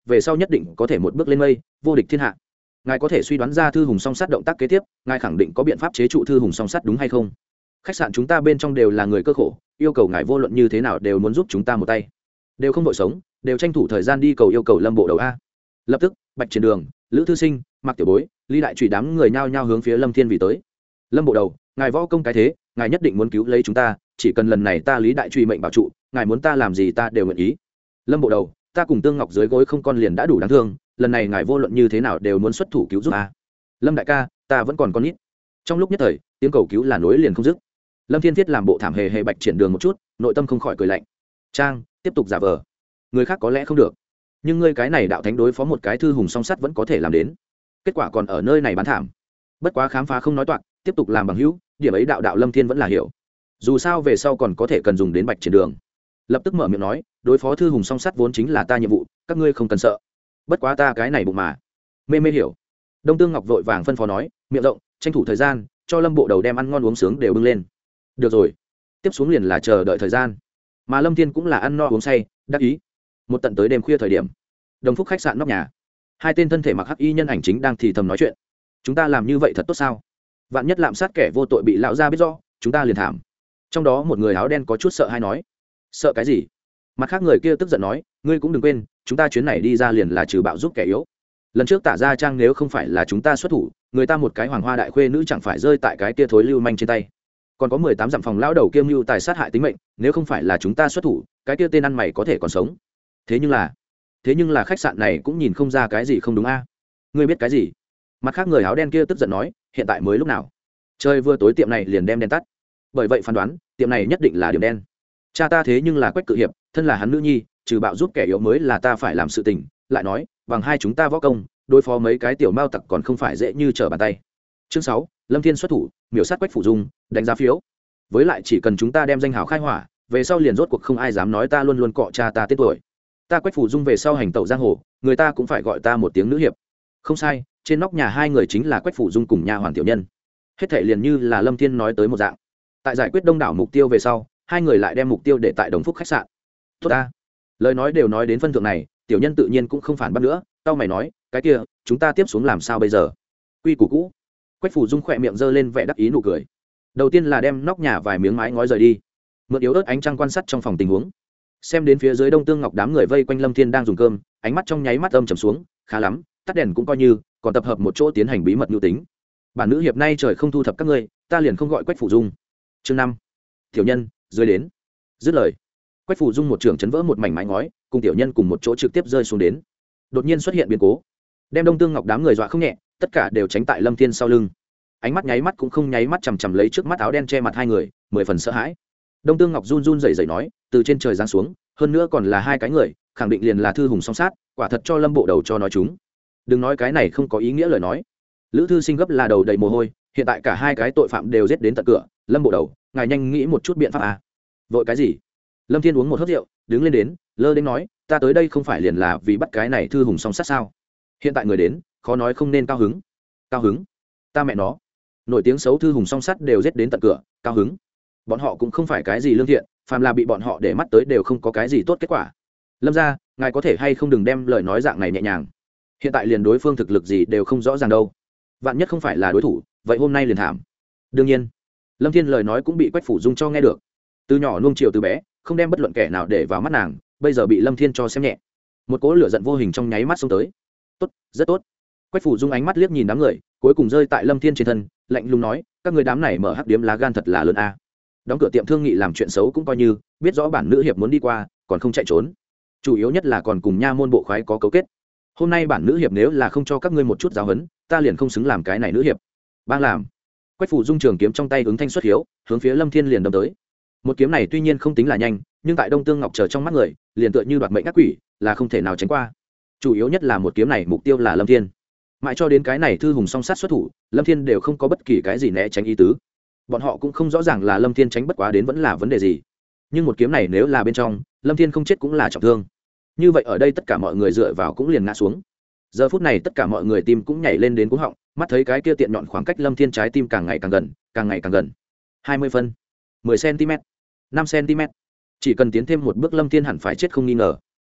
về sau nhất định có thể một bước lên mây, vô địch thiên hạ. Ngài có thể suy đoán ra thư hùng song sắt động tác kế tiếp, ngài khẳng định có biện pháp chế trụ thư hùng song sắt đúng hay không? Khách sạn chúng ta bên trong đều là người cơ khổ, yêu cầu ngài vô luận như thế nào đều muốn giúp chúng ta một tay, đều không vội sống, đều tranh thủ thời gian đi cầu yêu cầu Lâm bộ đầu a. Lập tức, Bạch Triển Đường, Lữ Thư Sinh, Mạc Tiểu Bối, Lý Đại Trụy đám người nhao nhao hướng phía Lâm Thiên vì tới. Lâm bộ đầu, ngài võ công cái thế, ngài nhất định muốn cứu lấy chúng ta, chỉ cần lần này ta Lý Đại Trụy mệnh bảo trụ, ngài muốn ta làm gì ta đều nguyện ý. Lâm bộ đầu, ta cùng Tương Ngọc dưới gối không con liền đã đủ đáng thương, lần này ngài vô luận như thế nào đều muốn xuất thủ cứu giúp a. Lâm đại ca, ta vẫn còn con nít. Trong lúc nhất thời, tiếng cầu cứu là nối liền không dứt. Lâm Thiên Thiết làm bộ thảm hề hề Bạch Triển Đường một chút, nội tâm không khỏi cười lạnh. Trang, tiếp tục giả vờ. Người khác có lẽ không được, nhưng ngươi cái này đạo thánh đối phó một cái thư hùng song sắt vẫn có thể làm đến. Kết quả còn ở nơi này bán thảm. Bất quá khám phá không nói toạc, tiếp tục làm bằng hữu, điểm ấy đạo đạo Lâm Thiên vẫn là hiểu. Dù sao về sau còn có thể cần dùng đến Bạch Triển Đường. Lập tức mở miệng nói, đối phó thư hùng song sắt vốn chính là ta nhiệm vụ, các ngươi không cần sợ. Bất quá ta cái này bụng mà. Mê mê hiểu. Đông Tương Ngọc vội vàng phân phó nói, miệng rộng, tranh thủ thời gian, cho Lâm bộ đầu đem ăn ngon uống sướng đều bưng lên. Được rồi, tiếp xuống liền là chờ đợi thời gian. Mà Lâm Thiên cũng là ăn no uống say, đắc ý. Một tận tới đêm khuya thời điểm, Đồng Phúc khách sạn nóc nhà, hai tên thân thể mặc hắc y nhân ảnh chính đang thì thầm nói chuyện. Chúng ta làm như vậy thật tốt sao? Vạn nhất lạm sát kẻ vô tội bị lão gia biết rõ, chúng ta liền thảm. Trong đó một người áo đen có chút sợ hay nói, sợ cái gì? Mặt khác người kia tức giận nói, ngươi cũng đừng quên, chúng ta chuyến này đi ra liền là trừ bạo giúp kẻ yếu. Lần trước Tả Gia Trang nếu không phải là chúng ta xuất thủ, người ta một cái hoàng hoa đại khuê nữ chẳng phải rơi tại cái kia thối lưu manh trên tay. Còn có mười tám dặm phòng lão đầu kiêm mưu tài sát hại tính mệnh, nếu không phải là chúng ta xuất thủ, cái kia tên ăn mày có thể còn sống. Thế nhưng là, thế nhưng là khách sạn này cũng nhìn không ra cái gì không đúng a. Ngươi biết cái gì? Mặt khác người áo đen kia tức giận nói, hiện tại mới lúc nào? Trời vừa tối tiệm này liền đem đèn tắt. Bởi vậy phán đoán, tiệm này nhất định là điểm đen. Cha ta thế nhưng là Quách Cự Hiệp, thân là hắn nữ nhi, trừ bạo giúp kẻ yếu mới là ta phải làm sự tình, lại nói, bằng hai chúng ta võ công, đối phó mấy cái tiểu mao tặc còn không phải dễ như trở bàn tay. Chương sáu, Lâm Thiên xuất thủ, miểu sát Quách Phủ Dung, đánh giá phiếu. Với lại chỉ cần chúng ta đem danh hào khai hỏa, về sau liền rốt cuộc không ai dám nói ta luôn luôn cọ cha ta tên tuổi. Ta Quách Phủ Dung về sau hành tẩu giang hồ, người ta cũng phải gọi ta một tiếng nữ hiệp. Không sai, trên nóc nhà hai người chính là Quách Phủ Dung cùng nha hoàn tiểu nhân. Hết thảy liền như là Lâm Thiên nói tới một dạng. Tại giải quyết đông đảo mục tiêu về sau, hai người lại đem mục tiêu để tại Đồng Phúc khách sạn. Tốt ta, lời nói đều nói đến phân thượng này, tiểu nhân tự nhiên cũng không phản bác nữa. Tao mày nói, cái kia, chúng ta tiếp xuống làm sao bây giờ? Quy củ cũ. Quách Phủ Dung khỏe miệng giơ lên vẻ đắc ý nụ cười. Đầu tiên là đem nóc nhà vài miếng mái ngói rời đi, mượn yếu ớt ánh trăng quan sát trong phòng tình huống. Xem đến phía dưới Đông Tương Ngọc đám người vây quanh Lâm Thiên đang dùng cơm, ánh mắt trong nháy mắt âm trầm xuống, khá lắm, tắt đèn cũng coi như, còn tập hợp một chỗ tiến hành bí mật nhu tính. Bản nữ hiệp nay trời không thu thập các ngươi, ta liền không gọi Quách Phủ Dung. Chương năm, tiểu nhân, dưới đến. Dứt lời, Quách Phủ Dung một trường chấn vỡ một mảnh mái ngói, cùng tiểu nhân cùng một chỗ trực tiếp rơi xuống đến. Đột nhiên xuất hiện biến cố, đem Đông Tương Ngọc đám người dọa không nhẹ, tất cả đều tránh tại Lâm Thiên sau lưng. Ánh mắt nháy mắt cũng không nháy mắt chằm chằm lấy trước mắt áo đen che mặt hai người, mười phần sợ hãi. Đông Tương Ngọc run run rẩy rẩy nói, từ trên trời giáng xuống, hơn nữa còn là hai cái người, khẳng định liền là thư hùng song sát, quả thật cho Lâm bộ đầu cho nói chúng. Đừng nói cái này không có ý nghĩa lời nói. Lữ Thư Sinh gấp là đầu đầy mồ hôi, hiện tại cả hai cái tội phạm đều giết đến tận cửa, Lâm bộ đầu, ngài nhanh nghĩ một chút biện pháp à? Vội cái gì? Lâm Thiên uống một hớp rượu, đứng lên đến, lơ đến nói, ta tới đây không phải liền là vì bắt cái này thư hùng song sát sao? Hiện tại người đến, khó nói không nên cao hứng. Cao hứng? Ta mẹ nó. Nổi tiếng xấu thư hùng song sắt đều giết đến tận cửa, cao hứng. Bọn họ cũng không phải cái gì lương thiện, phàm là bị bọn họ để mắt tới đều không có cái gì tốt kết quả. Lâm gia, ngài có thể hay không đừng đem lời nói dạng này nhẹ nhàng. Hiện tại liền đối phương thực lực gì đều không rõ ràng đâu. Vạn nhất không phải là đối thủ, vậy hôm nay liền thảm. Đương nhiên, Lâm Thiên lời nói cũng bị Quách Phủ Dung cho nghe được. Từ nhỏ nuông chiều từ bé, không đem bất luận kẻ nào để vào mắt nàng, bây giờ bị Lâm Thiên cho xem nhẹ. Một cỗ lửa giận vô hình trong nháy mắt xông tới. Tốt, rất tốt. Quách Phủ Dung ánh mắt liếc nhìn đám người, cuối cùng rơi tại Lâm Thiên trên thân, lạnh lùng nói, các người đám này mở hắc điếm lá gan thật là lớn a. Đóng cửa tiệm thương nghị làm chuyện xấu cũng coi như, biết rõ bản nữ hiệp muốn đi qua, còn không chạy trốn. Chủ yếu nhất là còn cùng nha môn bộ khoái có cấu kết. Hôm nay bản nữ hiệp nếu là không cho các ngươi một chút giáo huấn, ta liền không xứng làm cái này nữ hiệp. Bang làm. Quách Phủ Dung trường kiếm trong tay ứng thanh xuất hiếu, hướng phía Lâm Thiên liền đâm tới. Một kiếm này tuy nhiên không tính là nhanh, nhưng tại Đông Tương Ngọc chờ trong mắt người, liền tựa như đoạt mệnh ác quỷ, là không thể nào tránh qua. Chủ yếu nhất là một kiếm này mục tiêu là Lâm Thiên. Mãi cho đến cái này thư hùng song sát xuất thủ, Lâm Thiên đều không có bất kỳ cái gì né tránh ý tứ. Bọn họ cũng không rõ ràng là Lâm Thiên tránh bất quá đến vẫn là vấn đề gì. Nhưng một kiếm này nếu là bên trong, Lâm Thiên không chết cũng là trọng thương. Như vậy ở đây tất cả mọi người dựa vào cũng liền ngã xuống. Giờ phút này tất cả mọi người tim cũng nhảy lên đến cuống họng, mắt thấy cái kia tiện nhọn khoảng cách Lâm Thiên trái tim càng ngày càng gần, càng ngày càng gần. hai mươi phân, mười xăng ti mét, năm xăng ti mét. Chỉ cần tiến thêm một bước Lâm Thiên hẳn phải chết không nghi ngờ.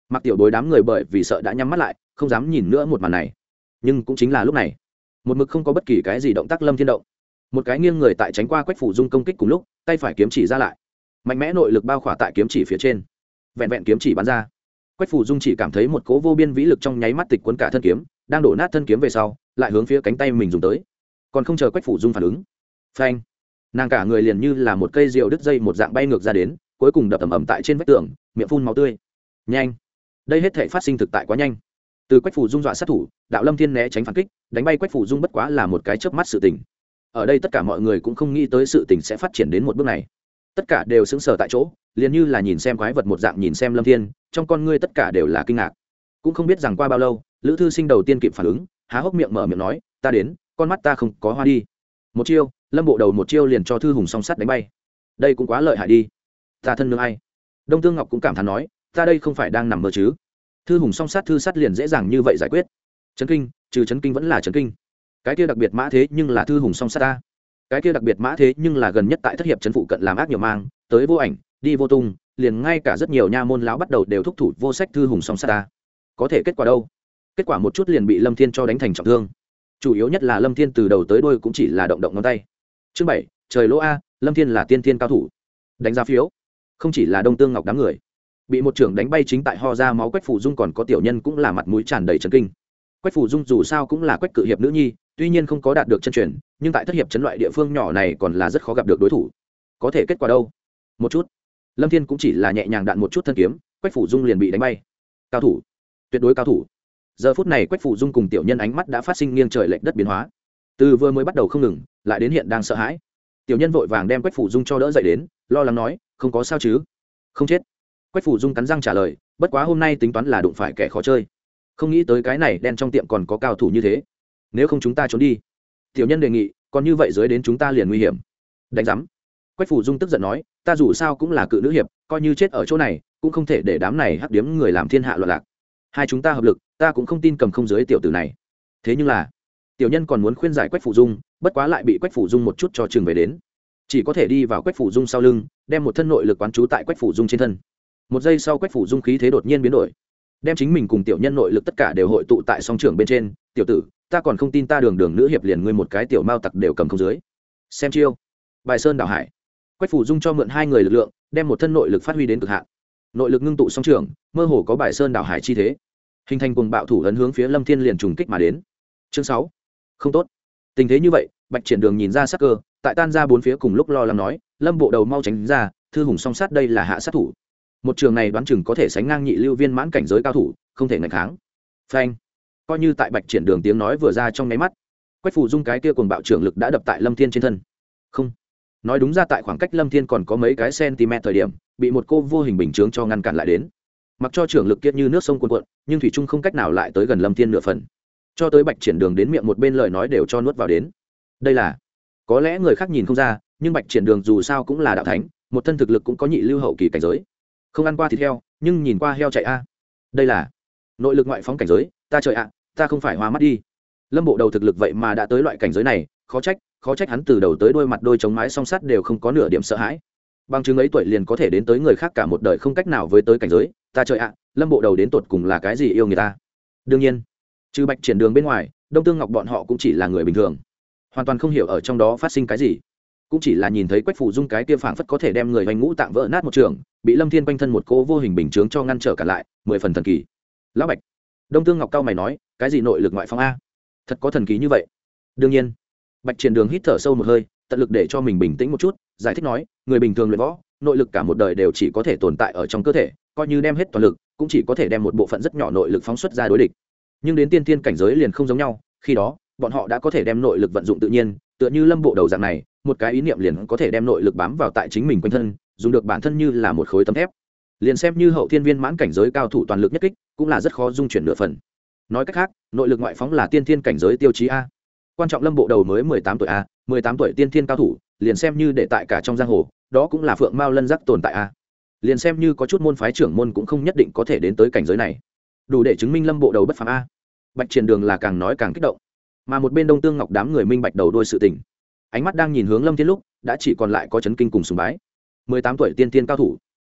Mặc tiểu bối đám người bởi vì sợ đã nhắm mắt lại không dám nhìn nữa một màn này. Nhưng cũng chính là lúc này, một mực không có bất kỳ cái gì động tác lâm thiên động, một cái nghiêng người tại tránh qua Quách Phủ Dung công kích cùng lúc, tay phải kiếm chỉ ra lại, mạnh mẽ nội lực bao khỏa tại kiếm chỉ phía trên, vẹn vẹn kiếm chỉ bắn ra, Quách Phủ Dung chỉ cảm thấy một cỗ vô biên vĩ lực trong nháy mắt tịch cuốn cả thân kiếm, đang đổ nát thân kiếm về sau, lại hướng phía cánh tay mình dùng tới. Còn không chờ Quách Phủ Dung phản ứng, phanh, nàng cả người liền như là một cây diều đứt dây một dạng bay ngược ra đến, cuối cùng đập ầm ầm tại trên vách tường, miệng phun máu tươi. Nhanh, đây hết thảy phát sinh thực tại quá nhanh. Từ Quách Phủ Dung dọa sát thủ, đạo Lâm Thiên né tránh phản kích, đánh bay Quách Phủ Dung bất quá là một cái chớp mắt sự tình. Ở đây tất cả mọi người cũng không nghĩ tới sự tình sẽ phát triển đến một bước này, tất cả đều sững sờ tại chỗ, liền như là nhìn xem quái vật một dạng nhìn xem Lâm Thiên, trong con ngươi tất cả đều là kinh ngạc. Cũng không biết rằng qua bao lâu, Lữ Thư Sinh đầu tiên kịp phản ứng, há hốc miệng mở miệng nói, ta đến, con mắt ta không có hoa đi. Một chiêu, Lâm Bộ Đầu một chiêu liền cho Thư Hùng song sắt đánh bay. Đây cũng quá lợi hại đi. Ta thân nương ai? Đông Tương Ngọc cũng cảm thán nói, ta đây không phải đang nằm mơ chứ? Thư Hùng song sát thư sắt liền dễ dàng như vậy giải quyết. Chấn kinh, trừ chấn kinh vẫn là chấn kinh. Cái kia đặc biệt mã thế nhưng là Thư Hùng song sát ta. Cái kia đặc biệt mã thế nhưng là gần nhất tại thất hiệp trấn phụ cận làm ác nhiều mang, tới vô ảnh, đi vô tung, liền ngay cả rất nhiều nha môn lão bắt đầu đều thúc thủ vô sách Thư Hùng song sát ta. Có thể kết quả đâu? Kết quả một chút liền bị Lâm Thiên cho đánh thành trọng thương. Chủ yếu nhất là Lâm Thiên từ đầu tới đuôi cũng chỉ là động động ngón tay. Chương bảy, trời lỗ a, Lâm Thiên là tiên thiên cao thủ. Đánh giá phiếu. Không chỉ là Đông Tương Ngọc đám người, bị một trưởng đánh bay chính tại ho ra máu Quách Phủ Dung còn có tiểu nhân cũng là mặt mũi tràn đầy chấn kinh. Quách Phủ Dung dù sao cũng là Quách cự hiệp nữ nhi, tuy nhiên không có đạt được chân truyền, nhưng tại thất hiệp trấn loại địa phương nhỏ này còn là rất khó gặp được đối thủ. Có thể kết quả đâu? Một chút. Lâm Thiên cũng chỉ là nhẹ nhàng đạn một chút thân kiếm, Quách Phủ Dung liền bị đánh bay. Cao thủ, tuyệt đối cao thủ. Giờ phút này Quách Phủ Dung cùng tiểu nhân ánh mắt đã phát sinh nghiêng trời lệch đất biến hóa. Từ vừa mới bắt đầu không ngừng, lại đến hiện đang sợ hãi. Tiểu nhân vội vàng đem Quách Phủ Dung cho đỡ dậy đến, lo lắng nói, không có sao chứ? Không chết. Quách Phủ Dung cắn răng trả lời, bất quá hôm nay tính toán là đụng phải kẻ khó chơi, không nghĩ tới cái này đen trong tiệm còn có cao thủ như thế, nếu không chúng ta trốn đi. Tiểu nhân đề nghị, còn như vậy dưới đến chúng ta liền nguy hiểm. Đánh giám. Quách Phủ Dung tức giận nói, ta dù sao cũng là cự nữ hiệp, coi như chết ở chỗ này cũng không thể để đám này hắc điếm người làm thiên hạ loạn lạc. Hai chúng ta hợp lực, ta cũng không tin cầm không dưới tiểu tử này. Thế nhưng là tiểu nhân còn muốn khuyên giải Quách Phủ Dung, bất quá lại bị Quách Phủ Dung một chút cho chừng về đến, chỉ có thể đi vào Quách Phủ Dung sau lưng, đem một thân nội lực quán trú tại Quách Phủ Dung trên thân. Một giây sau Quách Phủ Dung khí thế đột nhiên biến đổi, đem chính mình cùng tiểu nhân nội lực tất cả đều hội tụ tại song trưởng bên trên. Tiểu tử, ta còn không tin ta đường đường nữ hiệp liền ngươi một cái tiểu mao tặc đều cầm không dưới. Xem chiêu. Bài Sơn đảo hải. Quách Phủ Dung cho mượn hai người lực lượng, đem một thân nội lực phát huy đến cực hạn. Nội lực ngưng tụ song trưởng, mơ hồ có Bài Sơn đảo hải chi thế, hình thành cuồng bạo thủ ấn hướng phía Lâm Thiên liền trùng kích mà đến. Chương sáu. Không tốt. Tình thế như vậy, Bạch Triển Đường nhìn ra sắc cơ, tại tan ra bốn phía cùng lúc lo lắng nói, Lâm Bộ Đầu mau tránh ra, Thư Hùng song sát đây là hạ sát thủ. Một trường này đoán chừng có thể sánh ngang nhị lưu viên mãn cảnh giới cao thủ, không thể ngăn kháng. Phanh. Coi như tại Bạch Triển Đường tiếng nói vừa ra trong nháy mắt, Quách Phủ Dung cái kia cuồng bạo trưởng lực đã đập tại Lâm Thiên trên thân. Không, nói đúng ra tại khoảng cách Lâm Thiên còn có mấy cái cm thời điểm, bị một cô vô hình bình chướng cho ngăn cản lại đến. Mặc cho trưởng lực kia như nước sông cuồn cuộn, nhưng thủy trung không cách nào lại tới gần Lâm Thiên nửa phần. Cho tới Bạch Triển Đường đến miệng một bên lời nói đều cho nuốt vào đến. Đây là, có lẽ người khác nhìn không ra, nhưng Bạch Triển Đường dù sao cũng là đạo thánh, một thân thực lực cũng có nhị lưu hậu kỳ cảnh giới. Không ăn qua thịt heo, nhưng nhìn qua heo chạy a. Đây là nội lực ngoại phóng cảnh giới, ta trời ạ, ta không phải hoa mắt đi. Lâm Bộ Đầu thực lực vậy mà đã tới loại cảnh giới này, khó trách, khó trách hắn từ đầu tới đuôi mặt đôi chống mái song sắt đều không có nửa điểm sợ hãi. Bằng chứng ấy tuổi liền có thể đến tới người khác cả một đời không cách nào với tới cảnh giới, ta trời ạ, Lâm Bộ Đầu đến tột cùng là cái gì yêu người ta. Đương nhiên, trừ Bạch Triển Đường bên ngoài, Đông Tương Ngọc bọn họ cũng chỉ là người bình thường, hoàn toàn không hiểu ở trong đó phát sinh cái gì, cũng chỉ là nhìn thấy Quách Phủ Dung cái kia phảng phất có thể đem người hoành ngũ tạng vỡ nát một trường, bị Lâm Thiên quanh thân một cỗ vô hình bình chướng cho ngăn trở cả lại, mười phần thần kỳ. Lão Bạch, Đông Tương Ngọc cao mày nói, cái gì nội lực ngoại phong a? Thật có thần kỳ như vậy? Đương nhiên. Bạch Triển Đường hít thở sâu một hơi, tận lực để cho mình bình tĩnh một chút, giải thích nói, người bình thường luyện võ, nội lực cả một đời đều chỉ có thể tồn tại ở trong cơ thể, coi như đem hết toàn lực, cũng chỉ có thể đem một bộ phận rất nhỏ nội lực phóng xuất ra đối địch. Nhưng đến tiên tiên cảnh giới liền không giống nhau, khi đó, bọn họ đã có thể đem nội lực vận dụng tự nhiên, tựa như Lâm Bộ Đầu dạng này, một cái ý niệm liền có thể đem nội lực bám vào tại chính mình quanh thân, dùng được bản thân như là một khối tấm thép. Liền xem như hậu thiên viên mãn cảnh giới cao thủ toàn lực nhất kích, cũng là rất khó dung chuyển nửa phần. Nói cách khác, nội lực ngoại phóng là tiên thiên cảnh giới tiêu chí a. Quan trọng Lâm Bộ Đầu mới mười tám tuổi a, mười tám tuổi tiên thiên cao thủ, liền xem như để tại cả trong giang hồ, đó cũng là phượng mao lân giác tồn tại a. Liền xem như có chút môn phái trưởng môn cũng không nhất định có thể đến tới cảnh giới này. Đủ để chứng minh Lâm Bộ Đầu bất phàm a. Bạch Triển Đường là càng nói càng kích động, mà một bên Đông Tương Ngọc đám người minh bạch đầu đuôi sự tình, ánh mắt đang nhìn hướng Lâm Thiên lúc, đã chỉ còn lại có chấn kinh cùng sùng bái. mười tám tuổi tiên tiên cao thủ,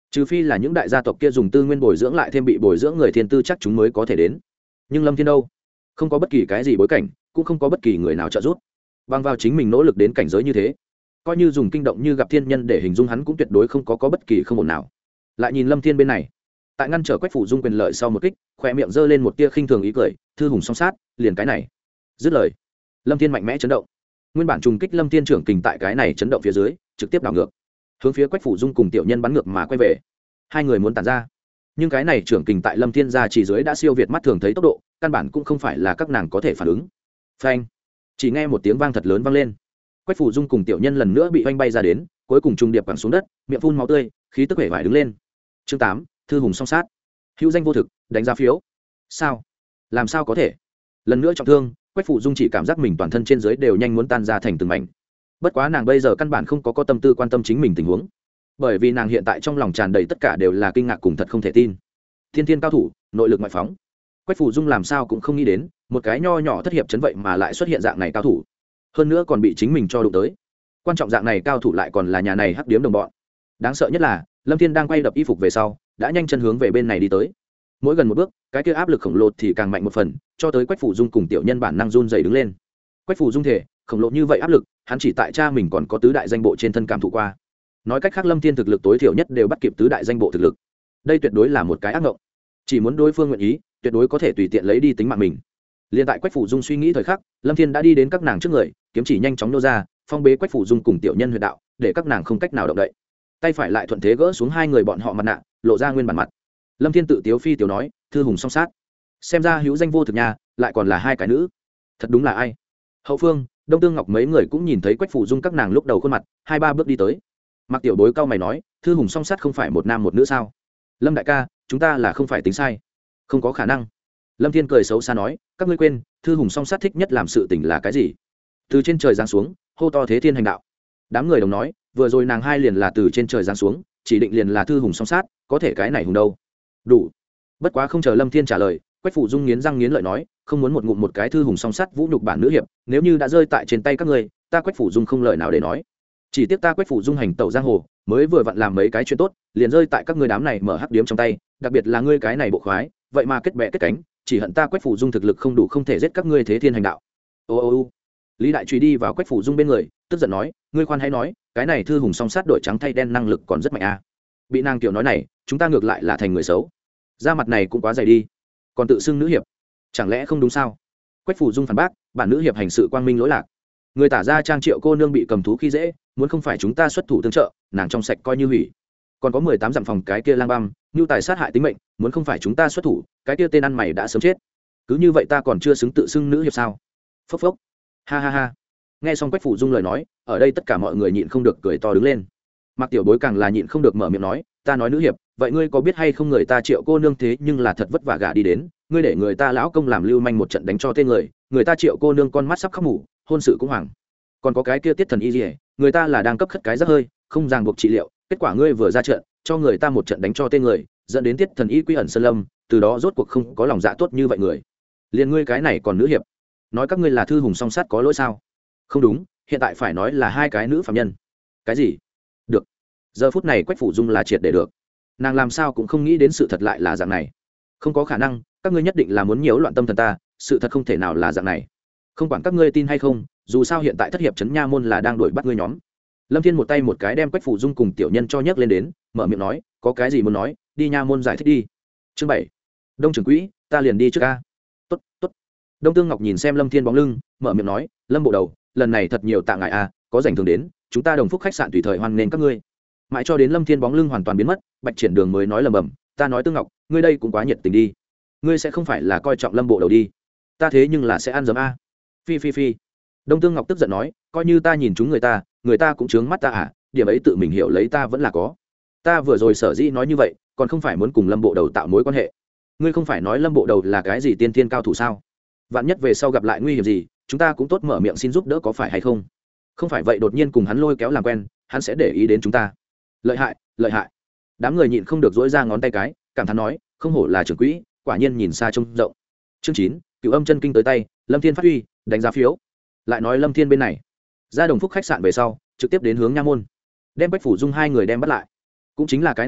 trừ phi là những đại gia tộc kia dùng tư nguyên bồi dưỡng lại thêm bị bồi dưỡng người thiên tư chắc chúng mới có thể đến. Nhưng Lâm Thiên đâu, không có bất kỳ cái gì bối cảnh, cũng không có bất kỳ người nào trợ giúp, bằng vào chính mình nỗ lực đến cảnh giới như thế, coi như dùng kinh động như gặp thiên nhân để hình dung hắn cũng tuyệt đối không có có bất kỳ không ổn nào. Lại nhìn Lâm Thiên bên này, tại ngăn trở Quách Phủ Dung quyền lợi sau một kích, khỏe miệng giơ lên một tia khinh thường ý cười, thư hùng song sát, liền cái này. Dứt lời, Lâm Thiên mạnh mẽ chấn động, nguyên bản trùng kích Lâm Thiên trưởng kình tại cái này chấn động phía dưới, trực tiếp đảo ngược, hướng phía Quách Phủ Dung cùng tiểu nhân bắn ngược mà quay về. Hai người muốn tản ra, nhưng cái này trưởng kình tại Lâm Thiên ra chỉ dưới đã siêu việt mắt thường thấy tốc độ, căn bản cũng không phải là các nàng có thể phản ứng. Phanh! Chỉ nghe một tiếng vang thật lớn vang lên. Quách Phủ Dung cùng tiểu nhân lần nữa bị oanh bay ra đến, cuối cùng trùng điệp quẳng xuống đất, miệng phun máu tươi, khí tức vẻ vải đứng lên. Chương tám, thư hùng song sát. Hữu danh vô thực, đánh giá phiếu. Sao? Làm sao có thể? Lần nữa trọng thương, Quách Phủ Dung chỉ cảm giác mình toàn thân trên dưới đều nhanh muốn tan ra thành từng mảnh. Bất quá nàng bây giờ căn bản không có có tâm tư quan tâm chính mình tình huống, bởi vì nàng hiện tại trong lòng tràn đầy tất cả đều là kinh ngạc cùng thật không thể tin. Thiên thiên cao thủ, nội lực ngoại phóng. Quách Phủ Dung làm sao cũng không nghĩ đến, một cái nho nhỏ thất hiệp chấn vậy mà lại xuất hiện dạng này cao thủ, hơn nữa còn bị chính mình cho đụng tới. Quan trọng dạng này cao thủ lại còn là nhà này hắc điếm đồng bọn. Đáng sợ nhất là Lâm Thiên đang quay đập y phục về sau, đã nhanh chân hướng về bên này đi tới. Mỗi gần một bước, cái kia áp lực khổng lồ thì càng mạnh một phần, cho tới Quách Phủ Dung cùng tiểu nhân bản năng run rẩy đứng lên. Quách Phủ Dung thể khổng lồ như vậy áp lực, hắn chỉ tại cha mình còn có tứ đại danh bộ trên thân cảm thụ qua. Nói cách khác, Lâm Thiên thực lực tối thiểu nhất đều bắt kịp tứ đại danh bộ thực lực. Đây tuyệt đối là một cái ác ngộng. Chỉ muốn đối phương nguyện ý, tuyệt đối có thể tùy tiện lấy đi tính mạng mình. Liên tại Quách Phủ Dung suy nghĩ thời khắc, Lâm Thiên đã đi đến các nàng trước người, kiếm chỉ nhanh chóng nô ra, phong bế Quách Phủ Dung cùng tiểu nhân huyệt đạo, để các nàng không cách nào động đậy. Tay phải lại thuận thế gỡ xuống hai người bọn họ mặt nạ, lộ ra nguyên bản mặt. Lâm Thiên tự tiếu phi tiểu nói, thư hùng song sát, xem ra hữu danh vô thực nhà, lại còn là hai cái nữ, thật đúng là ai. Hậu phương, Đông Tương Ngọc mấy người cũng nhìn thấy Quách Phủ Dung các nàng lúc đầu khuôn mặt, hai ba bước đi tới. Mặc Tiểu Bối cao mày nói, thư hùng song sát không phải một nam một nữ sao? Lâm đại ca, chúng ta là không phải tính sai, không có khả năng. Lâm Thiên cười xấu xa nói, các ngươi quên, thư hùng song sát thích nhất làm sự tình là cái gì? Từ trên trời giáng xuống, hô to thế thiên hành đạo. Đám người đồng nói, vừa rồi nàng hai liền là từ trên trời giáng xuống, chỉ định liền là thư hùng song sát, có thể cái này hùng đâu? Đủ. Bất quá không chờ Lâm Thiên trả lời, Quách Phủ Dung nghiến răng nghiến lợi nói, không muốn một ngụm một cái thư hùng song sát vũ nhục bản nữ hiệp, nếu như đã rơi tại trên tay các ngươi, ta Quách Phủ Dung không lời nào để nói. Chỉ tiếc ta Quách Phủ Dung hành tẩu giang hồ, mới vừa vặn làm mấy cái chuyện tốt, liền rơi tại các ngươi đám này mở hắc điếm trong tay, đặc biệt là ngươi cái này bộ khoái, vậy mà kết bè kết cánh, chỉ hận ta Quách Phủ Dung thực lực không đủ không thể giết các ngươi thế thiên hành đạo. Ô ô ô. Lý Đại Truy đi vào Quách Phủ Dung bên người, tức giận nói, ngươi khoan hãy nói, cái này thư hùng song sát đổi trắng thay đen năng lực còn rất mạnh à? Bị nàng tiểu nói này, chúng ta ngược lại là thành người xấu. Da mặt này cũng quá dày đi, còn tự xưng nữ hiệp, chẳng lẽ không đúng sao? Quách Phủ Dung phản bác, bản nữ hiệp hành sự quang minh lỗi lạc, người tả ra trang Triệu cô nương bị cầm thú khi dễ, muốn không phải chúng ta xuất thủ tương trợ, nàng trong sạch coi như hủy. Còn có mười tám dặm phòng cái kia lang băm, nhu tài sát hại tính mệnh, muốn không phải chúng ta xuất thủ, cái kia tên ăn mày đã sớm chết. Cứ như vậy ta còn chưa xứng tự xưng nữ hiệp sao? Phốc phốc. Ha ha ha. Nghe xong Quách Phủ Dung lời nói, ở đây tất cả mọi người nhịn không được cười to đứng lên. Mặc Tiểu Bối càng là nhịn không được mở miệng nói, ta nói nữ hiệp, vậy ngươi có biết hay không người ta Triệu cô nương thế nhưng là thật vất vả gả đi đến, ngươi để người ta lão công làm lưu manh một trận đánh cho tên người, người ta Triệu cô nương con mắt sắp khóc mù, hôn sự cũng hoảng. Còn có cái kia Tiết Thần Y Liễu, người ta là đang cấp khất cái rất hơi, không ràng buộc trị liệu, kết quả ngươi vừa ra trận, cho người ta một trận đánh cho tên người, dẫn đến Tiết Thần Y quy ẩn sơn lâm, từ đó rốt cuộc không có lòng dạ tốt như vậy người. Liên ngươi cái này còn nữ hiệp, nói các ngươi là thư hùng song sát có lỗi sao? Không đúng, hiện tại phải nói là hai cái nữ phạm nhân. Cái gì? Được. Giờ phút này Quách Phủ Dung là triệt để được. Nàng làm sao cũng không nghĩ đến sự thật lại là dạng này. Không có khả năng, các ngươi nhất định là muốn nhiễu loạn tâm thần ta, sự thật không thể nào là dạng này. Không quản các ngươi tin hay không, dù sao hiện tại thất hiệp trấn nha môn là đang đuổi bắt ngươi nhóm. Lâm Thiên một tay một cái đem Quách Phủ Dung cùng tiểu nhân cho nhấc lên đến, mở miệng nói, có cái gì muốn nói, đi nha môn giải thích đi. Chương bảy. Đông trưởng quỹ, ta liền đi trước a. Tốt, tốt. Đông Tương Ngọc nhìn xem Lâm Thiên bóng lưng, mở miệng nói, Lâm bộ đầu, lần này thật nhiều tạ ngại a, có rảnh thường đến, chúng ta Đồng Phúc khách sạn tùy thời hoan nghênh các ngươi. Mãi cho đến Lâm Thiên bóng lưng hoàn toàn biến mất, Bạch Triển Đường mới nói lầm bầm, ta nói Tương Ngọc, ngươi đây cũng quá nhiệt tình đi. Ngươi sẽ không phải là coi trọng Lâm bộ đầu đi. Ta thế nhưng là sẽ ăn dấm a. Phi phi phi. Đông Tương Ngọc tức giận nói, coi như ta nhìn chúng người ta, người ta cũng chướng mắt ta à, điểm ấy tự mình hiểu lấy ta vẫn là có. Ta vừa rồi sở dĩ nói như vậy, còn không phải muốn cùng Lâm bộ đầu tạo mối quan hệ. Ngươi không phải nói Lâm bộ đầu là cái gì tiên thiên cao thủ sao? Vạn nhất về sau gặp lại nguy hiểm gì, chúng ta cũng tốt mở miệng xin giúp đỡ có phải hay không? Không phải vậy đột nhiên cùng hắn lôi kéo làm quen, hắn sẽ để ý đến chúng ta. Lợi hại, lợi hại. Đám người nhịn không được dỗi ra ngón tay cái, cảm thán nói, không hổ là trưởng quỹ, quả nhiên nhìn xa trông rộng. Chương chín, Cửu Âm chân kinh tới tay, Lâm Thiên phát huy, đánh giá phiếu. Lại nói Lâm Thiên bên này, ra Đồng Phúc khách sạn về sau, trực tiếp đến hướng nha môn, đem Bách Phủ Dung hai người đem bắt lại. Cũng chính là cái này lúc,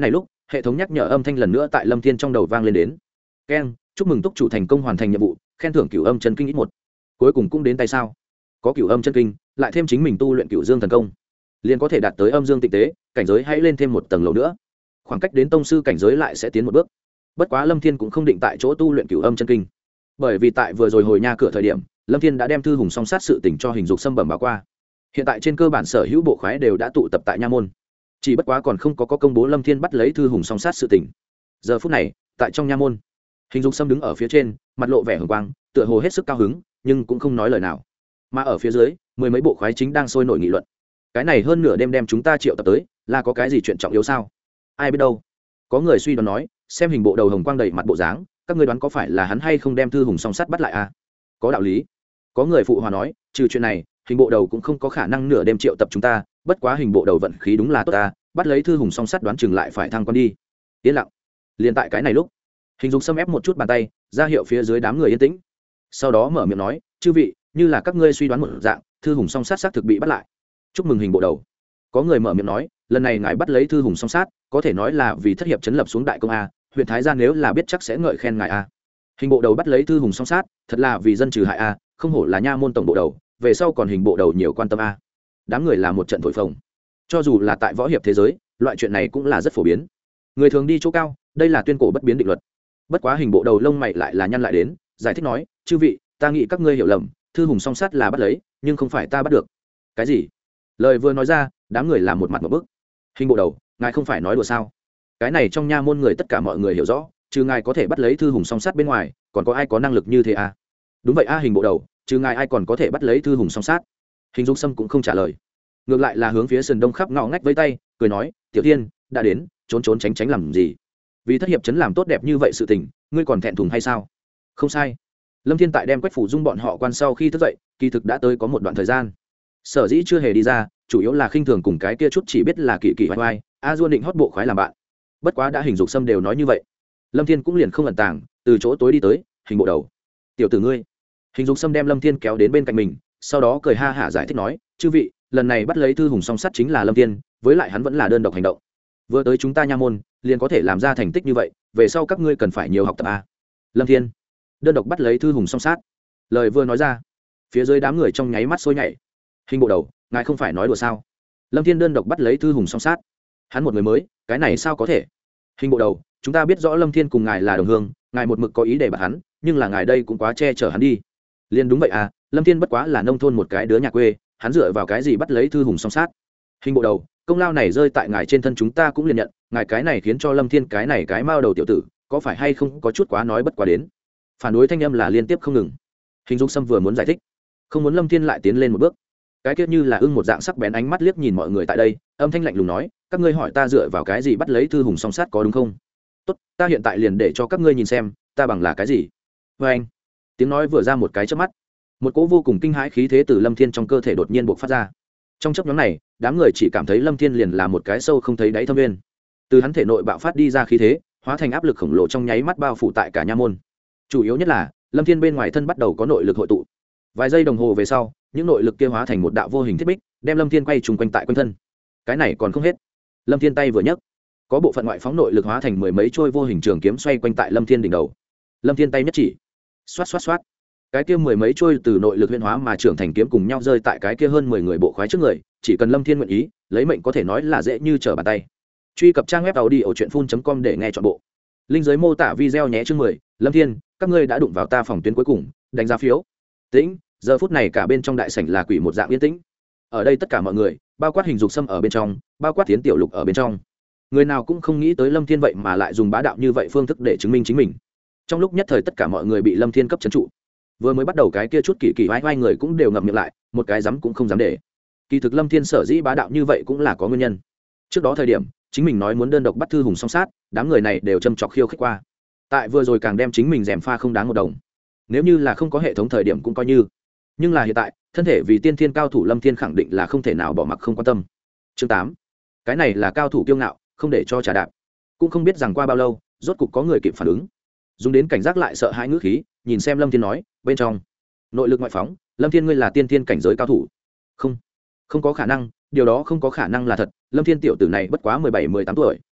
hệ thống nhắc nhở âm thanh lần nữa tại lâm thiên trong đầu vang lên đến. Keng, chúc mừng túc chủ thành công hoàn thành nhiệm vụ, khen thưởng cửu âm chân kinh ít một. Cuối cùng cũng đến tay sao? Có cửu âm chân kinh, lại thêm chính mình tu luyện cửu dương thần công, liền có thể đạt tới âm dương tịnh tế, cảnh giới hãy lên thêm một tầng lầu nữa. Khoảng cách đến tông sư cảnh giới lại sẽ tiến một bước. Bất quá lâm thiên cũng không định tại chỗ tu luyện cửu âm chân kinh, bởi vì tại vừa rồi hồi nha cửa thời điểm, lâm thiên đã đem thư hùng song sát sự tình cho hình dục xâm bẩm báo qua. Hiện tại trên cơ bản sở hữu bộ khoái đều đã tụ tập tại nha môn, chỉ bất quá còn không có, có công bố lâm thiên bắt lấy thư hùng song sát sự tình. Giờ phút này tại trong nha môn, hình dục xâm đứng ở phía trên, mặt lộ vẻ hừng quang, tựa hồ hết sức cao hứng, nhưng cũng không nói lời nào. Mà ở phía dưới, mười mấy bộ khoái chính đang sôi nổi nghị luận. Cái này hơn nửa đêm đem chúng ta triệu tập tới, là có cái gì chuyện trọng yếu sao? Ai biết đâu. Có người suy đoán nói, xem hình bộ đầu hồng quang đầy mặt bộ dáng, các ngươi đoán có phải là hắn hay không đem thư hùng song sát bắt lại à? Có đạo lý. Có người phụ hòa nói, trừ chuyện này, hình bộ đầu cũng không có khả năng nửa đêm triệu tập chúng ta, bất quá hình bộ đầu vận khí đúng là tốt ta, bắt lấy thư hùng song sát đoán chừng lại phải thăng con đi. Yên lặng. Liên tại cái này lúc, hình dục xâm ép một chút bàn tay, ra hiệu phía dưới đám người yên tĩnh. Sau đó mở miệng nói, chư vị, như là các ngươi suy đoán một dạng, thư hùng song sát xác thực bị bắt lại. Chúc mừng hình bộ đầu. Có người mở miệng nói, lần này ngài bắt lấy thư hùng song sát, có thể nói là vì thất hiệp chấn lập xuống đại công a, huyện thái gia nếu là biết chắc sẽ ngợi khen ngài a. Hình bộ đầu bắt lấy thư hùng song sát, thật là vì dân trừ hại a, không hổ là nha môn tổng bộ đầu, về sau còn hình bộ đầu nhiều quan tâm a. Đám người là một trận thổi phồng. Cho dù là tại võ hiệp thế giới, loại chuyện này cũng là rất phổ biến. Người thường đi chỗ cao, đây là tuyên cổ bất biến định luật. Bất quá hình bộ đầu lông mày lại là nhăn lại đến, giải thích nói, chư vị, ta nghĩ các ngươi hiểu lầm, thư hùng song sát là bắt lấy, nhưng không phải ta bắt được. Cái gì? Lời vừa nói ra, đám người làm một mặt một bức. Hình bộ đầu, ngài không phải nói đùa sao? Cái này trong nha môn người tất cả mọi người hiểu rõ, trừ ngài có thể bắt lấy thư hùng song sát bên ngoài, còn có ai có năng lực như thế à? Đúng vậy a, hình bộ đầu, trừ ngài ai còn có thể bắt lấy thư hùng song sát? Hình dục sâm cũng không trả lời, ngược lại là hướng phía sườn đông khắp ngõ ngách với tay, cười nói, tiểu thiên đã đến, trốn trốn tránh tránh làm gì? Vì thất hiệp chấn làm tốt đẹp như vậy sự tình, ngươi còn thẹn thùng hay sao? Không sai. Lâm Thiên tại đem Quách Phủ Dung bọn họ quan sau khi thức dậy, kỳ thực đã tới có một đoạn thời gian. Sở dĩ chưa hề đi ra, chủ yếu là khinh thường cùng cái kia chút chỉ biết là kỳ kỳ oai oai, a duôn định hót bộ khoái làm bạn. Bất quá đã hình dục xâm đều nói như vậy, Lâm Thiên cũng liền không ẩn tàng, từ chỗ tối đi tới, hình bộ đầu, tiểu tử ngươi. Hình dục xâm đem Lâm Thiên kéo đến bên cạnh mình, sau đó cười ha hả giải thích nói, chư vị, lần này bắt lấy thư hùng song sắt chính là Lâm Thiên, với lại hắn vẫn là đơn độc hành động. Vừa tới chúng ta nha môn, liền có thể làm ra thành tích như vậy, về sau các ngươi cần phải nhiều học tập a. Lâm Thiên đơn độc bắt lấy thư hùng song sát. Lời vừa nói ra, phía dưới đám người trong nháy mắt sôi nhảy. Hình bộ đầu, ngài không phải nói đùa sao? Lâm Thiên đơn độc bắt lấy thư hùng song sát, hắn một người mới, cái này sao có thể? Hình bộ đầu, chúng ta biết rõ Lâm Thiên cùng ngài là đồng hương, ngài một mực có ý để bắt hắn, nhưng là ngài đây cũng quá che chở hắn đi. Liên đúng vậy à, Lâm Thiên bất quá là nông thôn một cái đứa nhà quê, hắn dựa vào cái gì bắt lấy thư hùng song sát? Hình bộ đầu, công lao này rơi tại ngài trên thân chúng ta cũng liền nhận, ngài cái này khiến cho Lâm Thiên cái này cái mao đầu tiểu tử, có phải hay không có chút quá nói bất quá đến. Phản đối thanh âm là liên tiếp không ngừng. Hình dục sâm vừa muốn giải thích, không muốn Lâm Thiên lại tiến lên một bước, cái kia như là ưng một dạng sắc bén ánh mắt liếc nhìn mọi người tại đây, âm thanh lạnh lùng nói, các ngươi hỏi ta dựa vào cái gì bắt lấy thư hùng song sát có đúng không? Tốt, ta hiện tại liền để cho các ngươi nhìn xem ta bằng là cái gì. Vê anh, tiếng nói vừa ra một cái chớp mắt, một cỗ vô cùng kinh hãi khí thế từ Lâm Thiên trong cơ thể đột nhiên bộc phát ra. Trong chớp nhoáng này, đám người chỉ cảm thấy Lâm Thiên liền là một cái sâu không thấy đáy thâm nguyên, từ hắn thể nội bạo phát đi ra khí thế, hóa thành áp lực khổng lồ trong nháy mắt bao phủ tại cả nha môn. Chủ yếu nhất là Lâm Thiên bên ngoài thân bắt đầu có nội lực hội tụ, vài giây đồng hồ về sau, những nội lực kia hóa thành một đạo vô hình thiết bích, đem Lâm Thiên quay trùng quanh tại quanh thân. Cái này còn không hết, Lâm Thiên tay vừa nhấc, có bộ phận ngoại phóng nội lực hóa thành mười mấy trôi vô hình trường kiếm xoay quanh tại Lâm Thiên đỉnh đầu. Lâm Thiên tay nhất chỉ, xoát xoát xoát, cái kia mười mấy trôi từ nội lực huyễn hóa mà trưởng thành kiếm cùng nhau rơi tại cái kia hơn mười người bộ khoái trước người, chỉ cần Lâm Thiên nguyện ý, lấy mệnh có thể nói là dễ như trở bàn tay. Truy cập trang web tàu đi ở truyện phun chấm com để nghe trọn bộ. Linh dưới mô tả video nhé chương mười, Lâm Thiên, các ngươi đã đụng vào ta phòng tuyến cuối cùng, đánh giá phiếu. Tĩnh, giờ phút này cả bên trong đại sảnh là quỷ một dạng yên tĩnh. Ở đây tất cả mọi người, bao quát hình dục xâm ở bên trong, bao quát tiến tiểu lục ở bên trong, người nào cũng không nghĩ tới Lâm Thiên vậy mà lại dùng bá đạo như vậy phương thức để chứng minh chính mình. Trong lúc nhất thời tất cả mọi người bị Lâm Thiên cấp trấn trụ. Vừa mới bắt đầu cái kia chút kỳ kỳ vai vai người cũng đều ngậm miệng lại, một cái dám cũng không dám để. Kỳ thực Lâm Thiên sở dĩ bá đạo như vậy cũng là có nguyên nhân. Trước đó thời điểm, chính mình nói muốn đơn độc bắt thư hùng song sát, đám người này đều châm chọc khiêu khích qua. Tại vừa rồi càng đem chính mình rèm pha không đáng một đồng. Nếu như là không có hệ thống thời điểm cũng coi như, nhưng là hiện tại, thân thể vì tiên thiên cao thủ Lâm Thiên khẳng định là không thể nào bỏ mặc không quan tâm. Chương tám, cái này là cao thủ kiêu ngạo, không để cho trà đạp. Cũng không biết rằng qua bao lâu, rốt cục có người kịp phản ứng, dùng đến cảnh giác lại sợ hãi ngữ khí, nhìn xem Lâm Thiên nói, bên trong nội lực ngoại phóng, Lâm Thiên ngươi là tiên thiên cảnh giới cao thủ? Không, không có khả năng, điều đó không có khả năng là thật. Lâm Thiên tiểu tử này bất quá mười bảy mười tám tuổi,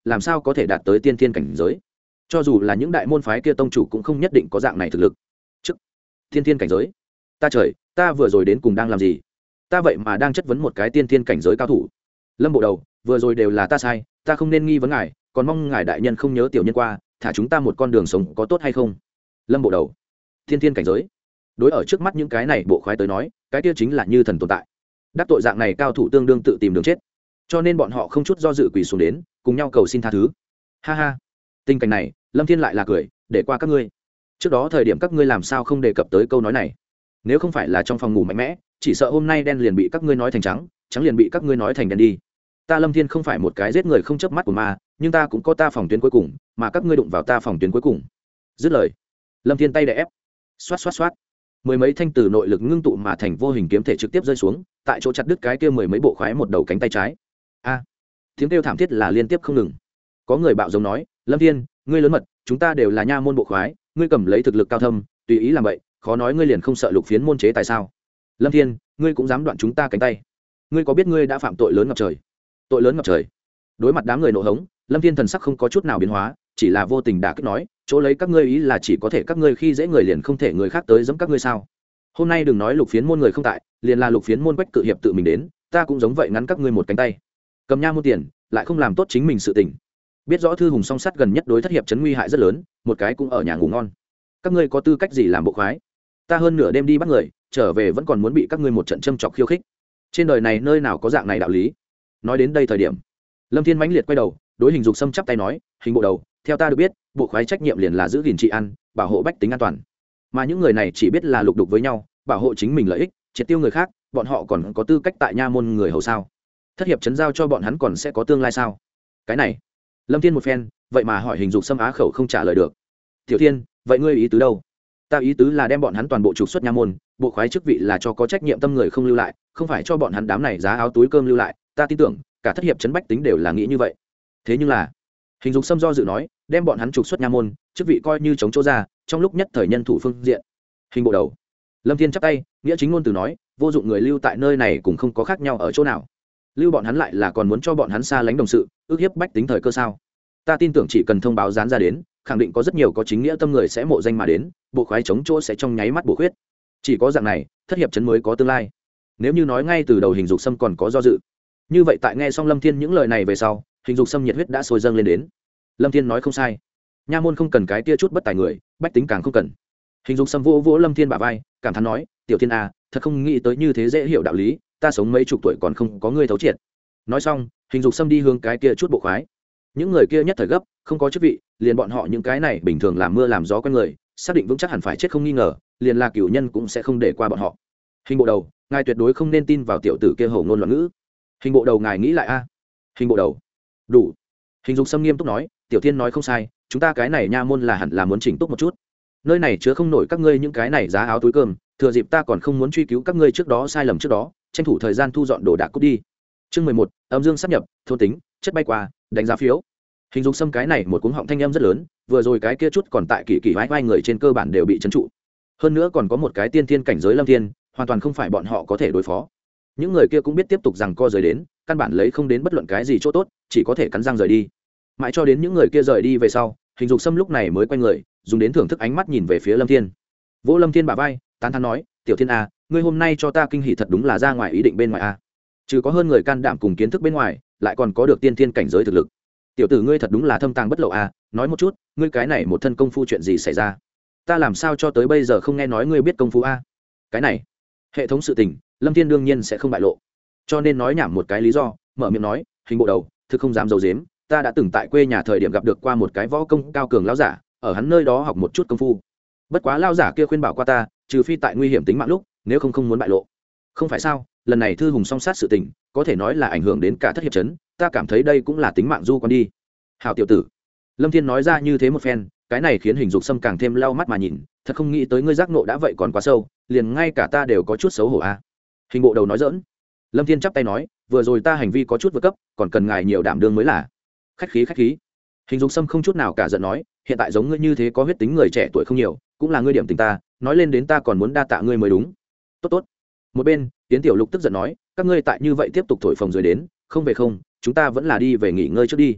làm sao có thể đạt tới tiên thiên cảnh giới. Cho dù là những đại môn phái kia tông chủ cũng không nhất định có dạng này thực lực. Trước tiên thiên cảnh giới, ta trời, ta vừa rồi đến cùng đang làm gì? Ta vậy mà đang chất vấn một cái tiên thiên cảnh giới cao thủ. Lâm bộ đầu, vừa rồi đều là ta sai, ta không nên nghi vấn ngài, còn mong ngài đại nhân không nhớ tiểu nhân qua, thả chúng ta một con đường sống có tốt hay không? Lâm bộ đầu, tiên thiên cảnh giới, đối ở trước mắt những cái này bộ khoái tới nói, cái kia chính là như thần tồn tại. Đắc tội dạng này cao thủ tương đương tự tìm đường chết, cho nên bọn họ không chút do dự quỳ xuống đến, cùng nhau cầu xin tha thứ. Ha ha, tình cảnh này, Lâm Thiên lại là cười, để qua các ngươi. Trước đó thời điểm các ngươi làm sao không đề cập tới câu nói này? Nếu không phải là trong phòng ngủ mạnh mẽ, chỉ sợ hôm nay đen liền bị các ngươi nói thành trắng, trắng liền bị các ngươi nói thành đen đi. Ta Lâm Thiên không phải một cái giết người không chớp mắt của ma, nhưng ta cũng có ta phòng tuyến cuối cùng, mà các ngươi đụng vào ta phòng tuyến cuối cùng. Dứt lời, Lâm Thiên tay đè ép, xoát xoát xoát, mười mấy thanh từ nội lực ngưng tụ mà thành vô hình kiếm thể trực tiếp rơi xuống, tại chỗ chặt đứt cái kia mười mấy bộ khoái một đầu cánh tay trái. A, tiếng kêu thảm thiết là liên tiếp không ngừng. Có người bạo giống nói, Lâm Thiên, ngươi lớn mật, chúng ta đều là nha môn bộ khoái, ngươi cầm lấy thực lực cao thâm, tùy ý làm vậy, khó nói ngươi liền không sợ lục phiến môn chế tại sao? Lâm Thiên, ngươi cũng dám đoạn chúng ta cánh tay? Ngươi có biết ngươi đã phạm tội lớn ngập trời? Tội lớn ngập trời. Đối mặt đám người nộ hống, Lâm Thiên thần sắc không có chút nào biến hóa, chỉ là vô tình đả kích nói, chỗ lấy các ngươi ý là chỉ có thể các ngươi khi dễ người liền không thể người khác tới giẫm các ngươi sao? Hôm nay đừng nói lục phiến môn người không tại, liền là lục phiến môn Quách Cự Hiệp tự mình đến, ta cũng giống vậy ngắn các ngươi một cánh tay. Cầm nha môn tiền, lại không làm tốt chính mình sự tình. Biết rõ thư hùng song sắt gần nhất đối thất hiệp chấn nguy hại rất lớn, một cái cũng ở nhà ngủ ngon. Các ngươi có tư cách gì làm bộ khoái? Ta hơn nửa đêm đi bắt người, trở về vẫn còn muốn bị các ngươi một trận châm chọc khiêu khích. Trên đời này nơi nào có dạng này đạo lý? Nói đến đây thời điểm, Lâm Thiên mãnh liệt quay đầu, đối Hình Dục Sâm chắp tay nói, Hình bộ đầu, theo ta được biết, bộ khoái trách nhiệm liền là giữ gìn trị an, bảo hộ bách tính an toàn. Mà những người này chỉ biết là lục đục với nhau, bảo hộ chính mình lợi ích, triệt tiêu người khác, bọn họ còn có tư cách tại nha môn người hầu sao? Thất hiệp chấn giao cho bọn hắn còn sẽ có tương lai sao? Cái này, Lâm Thiên một phen, vậy mà hỏi Hình Dục Sâm á khẩu không trả lời được. Tiểu Thiên, vậy ngươi ý tứ đâu? Ta ý tứ là đem bọn hắn toàn bộ trục xuất nha môn, bộ khoái chức vị là cho có trách nhiệm tâm người không lưu lại, không phải cho bọn hắn đám này giá áo túi cơm lưu lại, ta tin tưởng cả thất hiệp chấn bách tính đều là nghĩ như vậy. Thế nhưng là, Hình Dục Sâm do dự nói, đem bọn hắn trục xuất nha môn, chức vị coi như chống chỗ ra, trong lúc nhất thời nhân thủ phương diện. Hình bộ đầu, Lâm Thiên chắp tay, nghĩa chính ngôn từ nói, vô dụng người lưu tại nơi này cũng không có khác nhau ở chỗ nào. Lưu bọn hắn lại là còn muốn cho bọn hắn xa lánh đồng sự, ước hiếp bách tính thời cơ sao? Ta tin tưởng chỉ cần thông báo dán ra đến, khẳng định có rất nhiều có chính nghĩa tâm người sẽ mộ danh mà đến, bộ khoái chống chỗ sẽ trong nháy mắt bổ khuyết. Chỉ có dạng này, thất hiệp chấn mới có tương lai. Nếu như nói ngay từ đầu Hình Dục Sâm còn có do dự, như vậy tại nghe xong Lâm Thiên những lời này về sau, Hình Dục Sâm nhiệt huyết đã sôi dâng lên đến. Lâm Thiên nói không sai, nha môn không cần cái tia chút bất tài người, bách tính càng không cần. Hình Dục Sâm vỗ vỗ Lâm Thiên bả vai, cảm thán nói, tiểu Thiên a, thật không nghĩ tới như thế dễ hiểu đạo lý, ta sống mấy chục tuổi còn không có ngươi thấu triệt. Nói xong, Hình Dục Sâm đi hướng cái kia chút bộ khoái. Những người kia nhất thời gấp, không có chức vị, liền bọn họ những cái này bình thường làm mưa làm gió quen người, xác định vững chắc hẳn phải chết không nghi ngờ, liền là cửu nhân cũng sẽ không để qua bọn họ. Hình bộ đầu, ngài tuyệt đối không nên tin vào tiểu tử kia hổ ngôn loạn ngữ. Hình bộ đầu ngài nghĩ lại a. Hình bộ đầu, đủ. Hình Dục Sâm nghiêm túc nói, tiểu Thiên nói không sai, chúng ta cái này nha môn là hẳn là muốn chỉnh túc một chút. Nơi này chứa không nổi các ngươi những cái này giá áo túi cơm, thừa dịp ta còn không muốn truy cứu các ngươi trước đó sai lầm trước đó, tranh thủ thời gian thu dọn đồ đạc cút đi. Chương mười một, âm dương sắp nhập, thôn tính, chất bay qua, đánh giá phiếu. Hình Dục Sâm cái này một cuống họng thanh âm rất lớn, vừa rồi cái kia chút còn tại kỳ kỳ vai vai người trên cơ bản đều bị trấn trụ. Hơn nữa còn có một cái tiên thiên cảnh giới Lâm Thiên, hoàn toàn không phải bọn họ có thể đối phó. Những người kia cũng biết tiếp tục rằng co rời đến, căn bản lấy không đến bất luận cái gì chỗ tốt, chỉ có thể cắn răng rời đi. Mãi cho đến những người kia rời đi về sau, Hình Dục Sâm lúc này mới quay người, dùng đến thưởng thức ánh mắt nhìn về phía Lâm Thiên. Vỗ Lâm Thiên bả vai, tán thán nói, tiểu Thiên a, ngươi hôm nay cho ta kinh hỉ thật đúng là ra ngoài ý định bên ngoài a. Trừ có hơn người can đảm cùng kiến thức bên ngoài, lại còn có được tiên thiên cảnh giới thực lực. Tiểu tử ngươi thật đúng là thâm tàng bất lộ a, nói một chút, ngươi cái này một thân công phu chuyện gì xảy ra? Ta làm sao cho tới bây giờ không nghe nói ngươi biết công phu a? Cái này, hệ thống sự tình, Lâm Thiên đương nhiên sẽ không bại lộ. Cho nên nói nhảm một cái lý do, mở miệng nói, Hình bộ đầu, thực không dám giấu giếm, ta đã từng tại quê nhà thời điểm gặp được qua một cái võ công cao cường lão giả, ở hắn nơi đó học một chút công phu. Bất quá lão giả kia khuyên bảo qua ta, trừ phi tại nguy hiểm tính mạng lúc, nếu không không muốn bại lộ. Không phải sao? Lần này thư hùng song sát sự tình, có thể nói là ảnh hưởng đến cả thất hiệp chấn, ta cảm thấy đây cũng là tính mạng du con đi. Hảo tiểu tử. Lâm Thiên nói ra như thế một phen, cái này khiến Hình Dục Sâm càng thêm lau mắt mà nhìn, thật không nghĩ tới ngươi giác nộ đã vậy còn quá sâu, liền ngay cả ta đều có chút xấu hổ a. Hình bộ đầu nói giỡn. Lâm Thiên chắp tay nói, vừa rồi ta hành vi có chút vượt cấp, còn cần ngài nhiều đảm đương mới là. Khách khí khách khí. Hình Dục Sâm không chút nào cả giận nói, hiện tại giống ngươi như thế có huyết tính người trẻ tuổi không nhiều, cũng là ngươi điểm tình ta, nói lên đến ta còn muốn đa tạ ngươi mới đúng. Tốt tốt. Một bên, Tiến Tiểu Lục tức giận nói, các ngươi tại như vậy tiếp tục thổi phồng rồi đến, không về không, chúng ta vẫn là đi về nghỉ ngơi trước đi.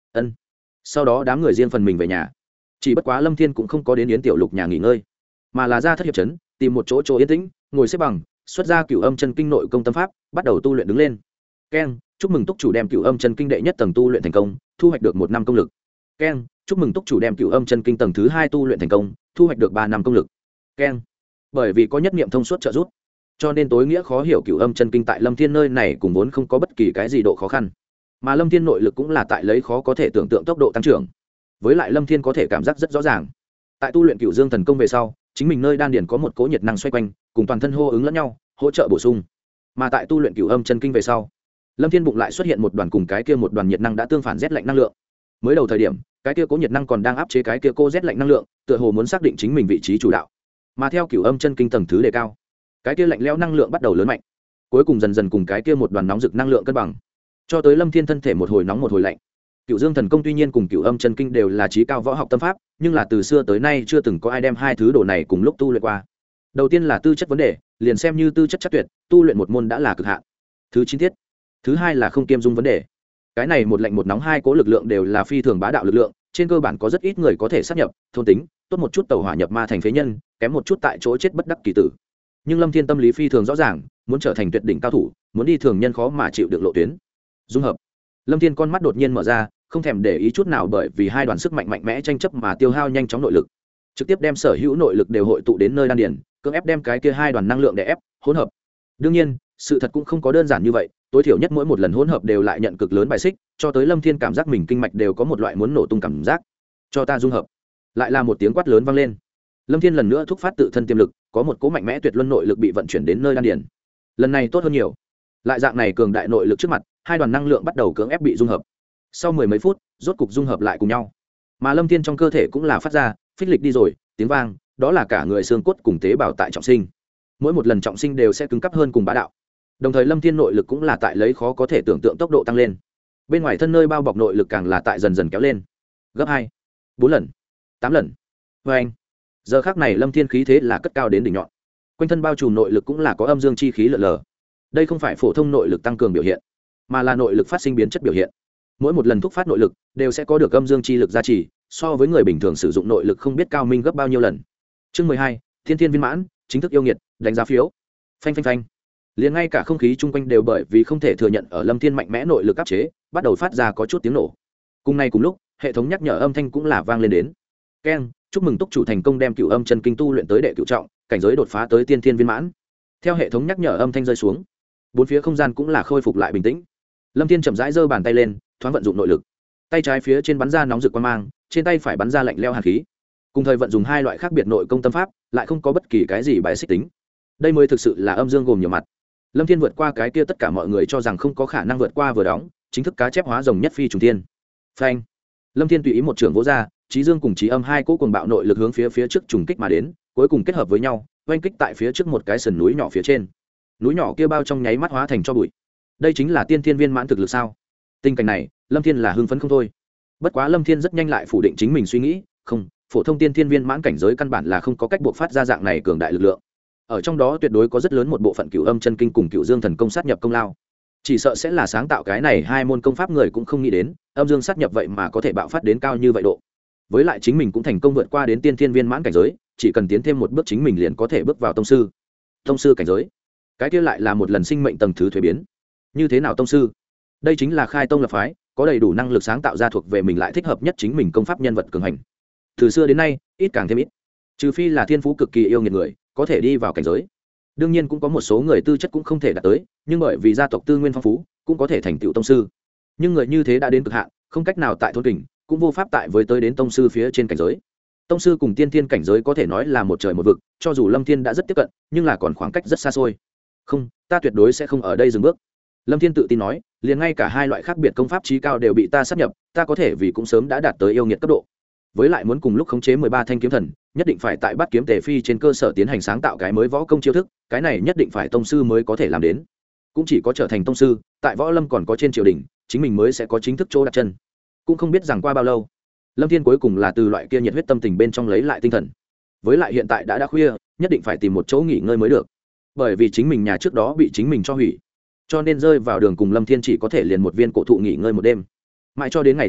ân sau đó đám người riêng phần mình về nhà. Chỉ bất quá Lâm Thiên cũng không có đến Yến Tiểu Lục nhà nghỉ ngơi, mà là ra thất hiệp trấn tìm một chỗ chỗ yên tĩnh, ngồi xếp bằng, xuất ra Cửu Âm Chân Kinh nội công tâm pháp, bắt đầu tu luyện đứng lên. Keng, chúc mừng túc chủ đem Cửu Âm Chân Kinh đệ nhất tầng tu luyện thành công, thu hoạch được một năm công lực. Keng, chúc mừng túc chủ đem Cửu Âm Chân Kinh tầng thứ hai tu luyện thành công, thu hoạch được ba năm công lực. Keng, bởi vì có nhất niệm thông suốt trợ giúp, cho nên tối nghĩa khó hiểu Cửu Âm Chân Kinh tại Lâm Thiên nơi này cùng vốn không có bất kỳ cái gì độ khó khăn, mà Lâm Thiên nội lực cũng là tại lấy khó có thể tưởng tượng tốc độ tăng trưởng. Với lại Lâm Thiên có thể cảm giác rất rõ ràng, tại tu luyện Cửu Dương thần công về sau, chính mình nơi đan điền có một cỗ nhiệt năng xoay quanh, cùng toàn thân hô ứng lẫn nhau, hỗ trợ bổ sung. Mà tại tu luyện Cửu Âm Chân Kinh về sau, Lâm Thiên bụng lại xuất hiện một đoàn cùng cái kia một đoàn nhiệt năng đã tương phản rét lạnh năng lượng. Mới đầu thời điểm, cái kia cố nhiệt năng còn đang áp chế cái kia cô rét lạnh năng lượng, tựa hồ muốn xác định chính mình vị trí chủ đạo. Mà theo Cửu Âm Chân Kinh tầng thứ đề cao, cái kia lạnh lẽo năng lượng bắt đầu lớn mạnh, cuối cùng dần dần cùng cái kia một đoàn nóng rực năng lượng cân bằng, cho tới Lâm Thiên thân thể một hồi nóng một hồi lạnh. Cửu Dương thần công tuy nhiên cùng Cửu Âm Chân Kinh đều là chí cao võ học tâm pháp, nhưng là từ xưa tới nay chưa từng có ai đem hai thứ đồ này cùng lúc tu luyện qua. Đầu tiên là tư chất vấn đề, liền xem như tư chất chắc tuyệt, tu luyện một môn đã là cực hạn. Thứ chín tiết. Thứ hai là không kiêm dung vấn đề. Cái này một lạnh một nóng hai cố lực lượng đều là phi thường bá đạo lực lượng, trên cơ bản có rất ít người có thể sát nhập, thôn tính, tốt một chút tẩu hỏa nhập ma thành phế nhân, kém một chút tại chỗ chết bất đắc kỳ tử. Nhưng Lâm Thiên tâm lý phi thường rõ ràng, muốn trở thành tuyệt đỉnh cao thủ, muốn đi thường nhân khó mà chịu được lộ tuyến. Dung hợp. Lâm Thiên con mắt đột nhiên mở ra, không thèm để ý chút nào bởi vì hai đoàn sức mạnh mạnh mẽ tranh chấp mà tiêu hao nhanh chóng nội lực, trực tiếp đem sở hữu nội lực đều hội tụ đến nơi đan điền, cưỡng ép đem cái kia hai đoàn năng lượng để ép hỗn hợp. Đương nhiên, sự thật cũng không có đơn giản như vậy, tối thiểu nhất mỗi một lần hỗn hợp đều lại nhận cực lớn bài xích, cho tới Lâm Thiên cảm giác mình kinh mạch đều có một loại muốn nổ tung cảm giác. Cho ta dung hợp. Lại là một tiếng quát lớn vang lên. Lâm Thiên lần nữa thúc phát tự thân tiềm lực, có một cỗ mạnh mẽ tuyệt luân nội lực bị vận chuyển đến nơi đan điền. Lần này tốt hơn nhiều. Lại dạng này cường đại nội lực trước mặt, hai đoàn năng lượng bắt đầu cưỡng ép bị dung hợp. Sau mười mấy phút, rốt cục dung hợp lại cùng nhau. Mà Lâm Thiên trong cơ thể cũng là phát ra phích lịch đi rồi tiếng vang, đó là cả người xương cốt cùng tế bào tại trọng sinh. Mỗi một lần trọng sinh đều sẽ cứng cáp hơn cùng bá đạo. Đồng thời Lâm Thiên nội lực cũng là tại lấy khó có thể tưởng tượng tốc độ tăng lên. Bên ngoài thân nơi bao bọc nội lực càng là tại dần dần kéo lên. Gấp hai, bốn lần, tám lần. Và anh, giờ khắc này Lâm Thiên khí thế là cất cao đến đỉnh nhọn. Quanh thân bao trùm nội lực cũng là có âm dương chi khí lượn lờ. Đây không phải phổ thông nội lực tăng cường biểu hiện, mà là nội lực phát sinh biến chất biểu hiện. Mỗi một lần thúc phát nội lực đều sẽ có được âm dương chi lực gia trì, so với người bình thường sử dụng nội lực không biết cao minh gấp bao nhiêu lần. Chương mười hai, Thiên Thiên viên mãn, chính thức yêu nghiệt, đánh giá phiếu. Phanh phanh phanh. Liền ngay cả không khí chung quanh đều bởi vì không thể thừa nhận ở Lâm Thiên mạnh mẽ nội lực áp chế, bắt đầu phát ra có chút tiếng nổ. Cùng ngày cùng lúc, hệ thống nhắc nhở âm thanh cũng là vang lên đến. Keng, chúc mừng túc chủ thành công đem Cửu Âm Chân Kinh tu luyện tới đệ cửu trọng, cảnh giới đột phá tới tiên thiên viên mãn. Theo hệ thống nhắc nhở âm thanh rơi xuống, bốn phía không gian cũng là khôi phục lại bình tĩnh. Lâm Thiên chậm rãi giơ bàn tay lên, thoáng vận dụng nội lực. Tay trái phía trên bắn ra nóng rực quang mang, trên tay phải bắn ra lạnh lẽo hàn khí. Cùng thời vận dụng hai loại khác biệt nội công tâm pháp, lại không có bất kỳ cái gì bài xích tính. Đây mới thực sự là âm dương gồm nhiều mặt. Lâm Thiên vượt qua cái kia tất cả mọi người cho rằng không có khả năng vượt qua vừa đóng, chính thức cá chép hóa rồng nhất phi trùng thiên. Phanh. Lâm Thiên tùy ý một trường vỗ ra, trí dương cùng trí âm hai cỗ cuồng bạo nội lực hướng phía phía trước trùng kích mà đến, cuối cùng kết hợp với nhau, oanh kích tại phía trước một cái sườn núi nhỏ phía trên. Núi nhỏ kia bao trong nháy mắt hóa thành cho bụi. Đây chính là tiên thiên viên mãn thực lực sao? Tình cảnh này, Lâm Thiên là hưng phấn không thôi. Bất quá Lâm Thiên rất nhanh lại phủ định chính mình suy nghĩ, không, phổ thông tiên thiên viên mãn cảnh giới căn bản là không có cách buộc phát ra dạng này cường đại lực lượng. Ở trong đó tuyệt đối có rất lớn một bộ phận Cửu Âm Chân Kinh cùng Cửu Dương thần công sát nhập công lao. Chỉ sợ sẽ là sáng tạo cái này hai môn công pháp người cũng không nghĩ đến, âm dương sát nhập vậy mà có thể bạo phát đến cao như vậy độ. Với lại chính mình cũng thành công vượt qua đến tiên thiên viên mãn cảnh giới, chỉ cần tiến thêm một bước chính mình liền có thể bước vào tông sư. Tông sư cảnh giới, cái kia lại là một lần sinh mệnh tầng thứ thuế biến. Như thế nào tông sư? Đây chính là khai tông lập phái, có đầy đủ năng lực sáng tạo ra thuộc về mình lại thích hợp nhất chính mình công pháp nhân vật cường hành. Từ xưa đến nay, ít càng thêm ít. Trừ phi là thiên phú cực kỳ yêu nghiệt người, có thể đi vào cảnh giới. Đương nhiên cũng có một số người tư chất cũng không thể đạt tới, nhưng bởi vì gia tộc tư nguyên phong phú, cũng có thể thành tựu tông sư. Nhưng người như thế đã đến cực hạn, không cách nào tại thôn kình, cũng vô pháp tại với tới đến tông sư phía trên cảnh giới. Tông sư cùng tiên thiên cảnh giới có thể nói là một trời một vực, cho dù Lâm Thiên đã rất tiếp cận, nhưng là còn khoảng cách rất xa xôi. Không, ta tuyệt đối sẽ không ở đây dừng bước. Lâm Thiên tự tin nói, liền ngay cả hai loại khác biệt công pháp chí cao đều bị ta sắp nhập, ta có thể vì cũng sớm đã đạt tới yêu nghiệt cấp độ. Với lại muốn cùng lúc khống chế mười ba thanh kiếm thần, nhất định phải tại Bát Kiếm Tề Phi trên cơ sở tiến hành sáng tạo cái mới võ công chiêu thức, cái này nhất định phải tông sư mới có thể làm đến. Cũng chỉ có trở thành tông sư, tại võ lâm còn có trên triều đình, chính mình mới sẽ có chính thức chỗ đặt chân. Cũng không biết rằng qua bao lâu, Lâm Thiên cuối cùng là từ loại kia nhiệt huyết tâm tình bên trong lấy lại tinh thần. Với lại hiện tại đã đã khuya, nhất định phải tìm một chỗ nghỉ ngơi mới được. Bởi vì chính mình nhà trước đó bị chính mình cho hủy, cho nên rơi vào đường cùng Lâm Thiên chỉ có thể liền một viên cổ thụ nghỉ ngơi một đêm. Mãi cho đến ngày thứ hai,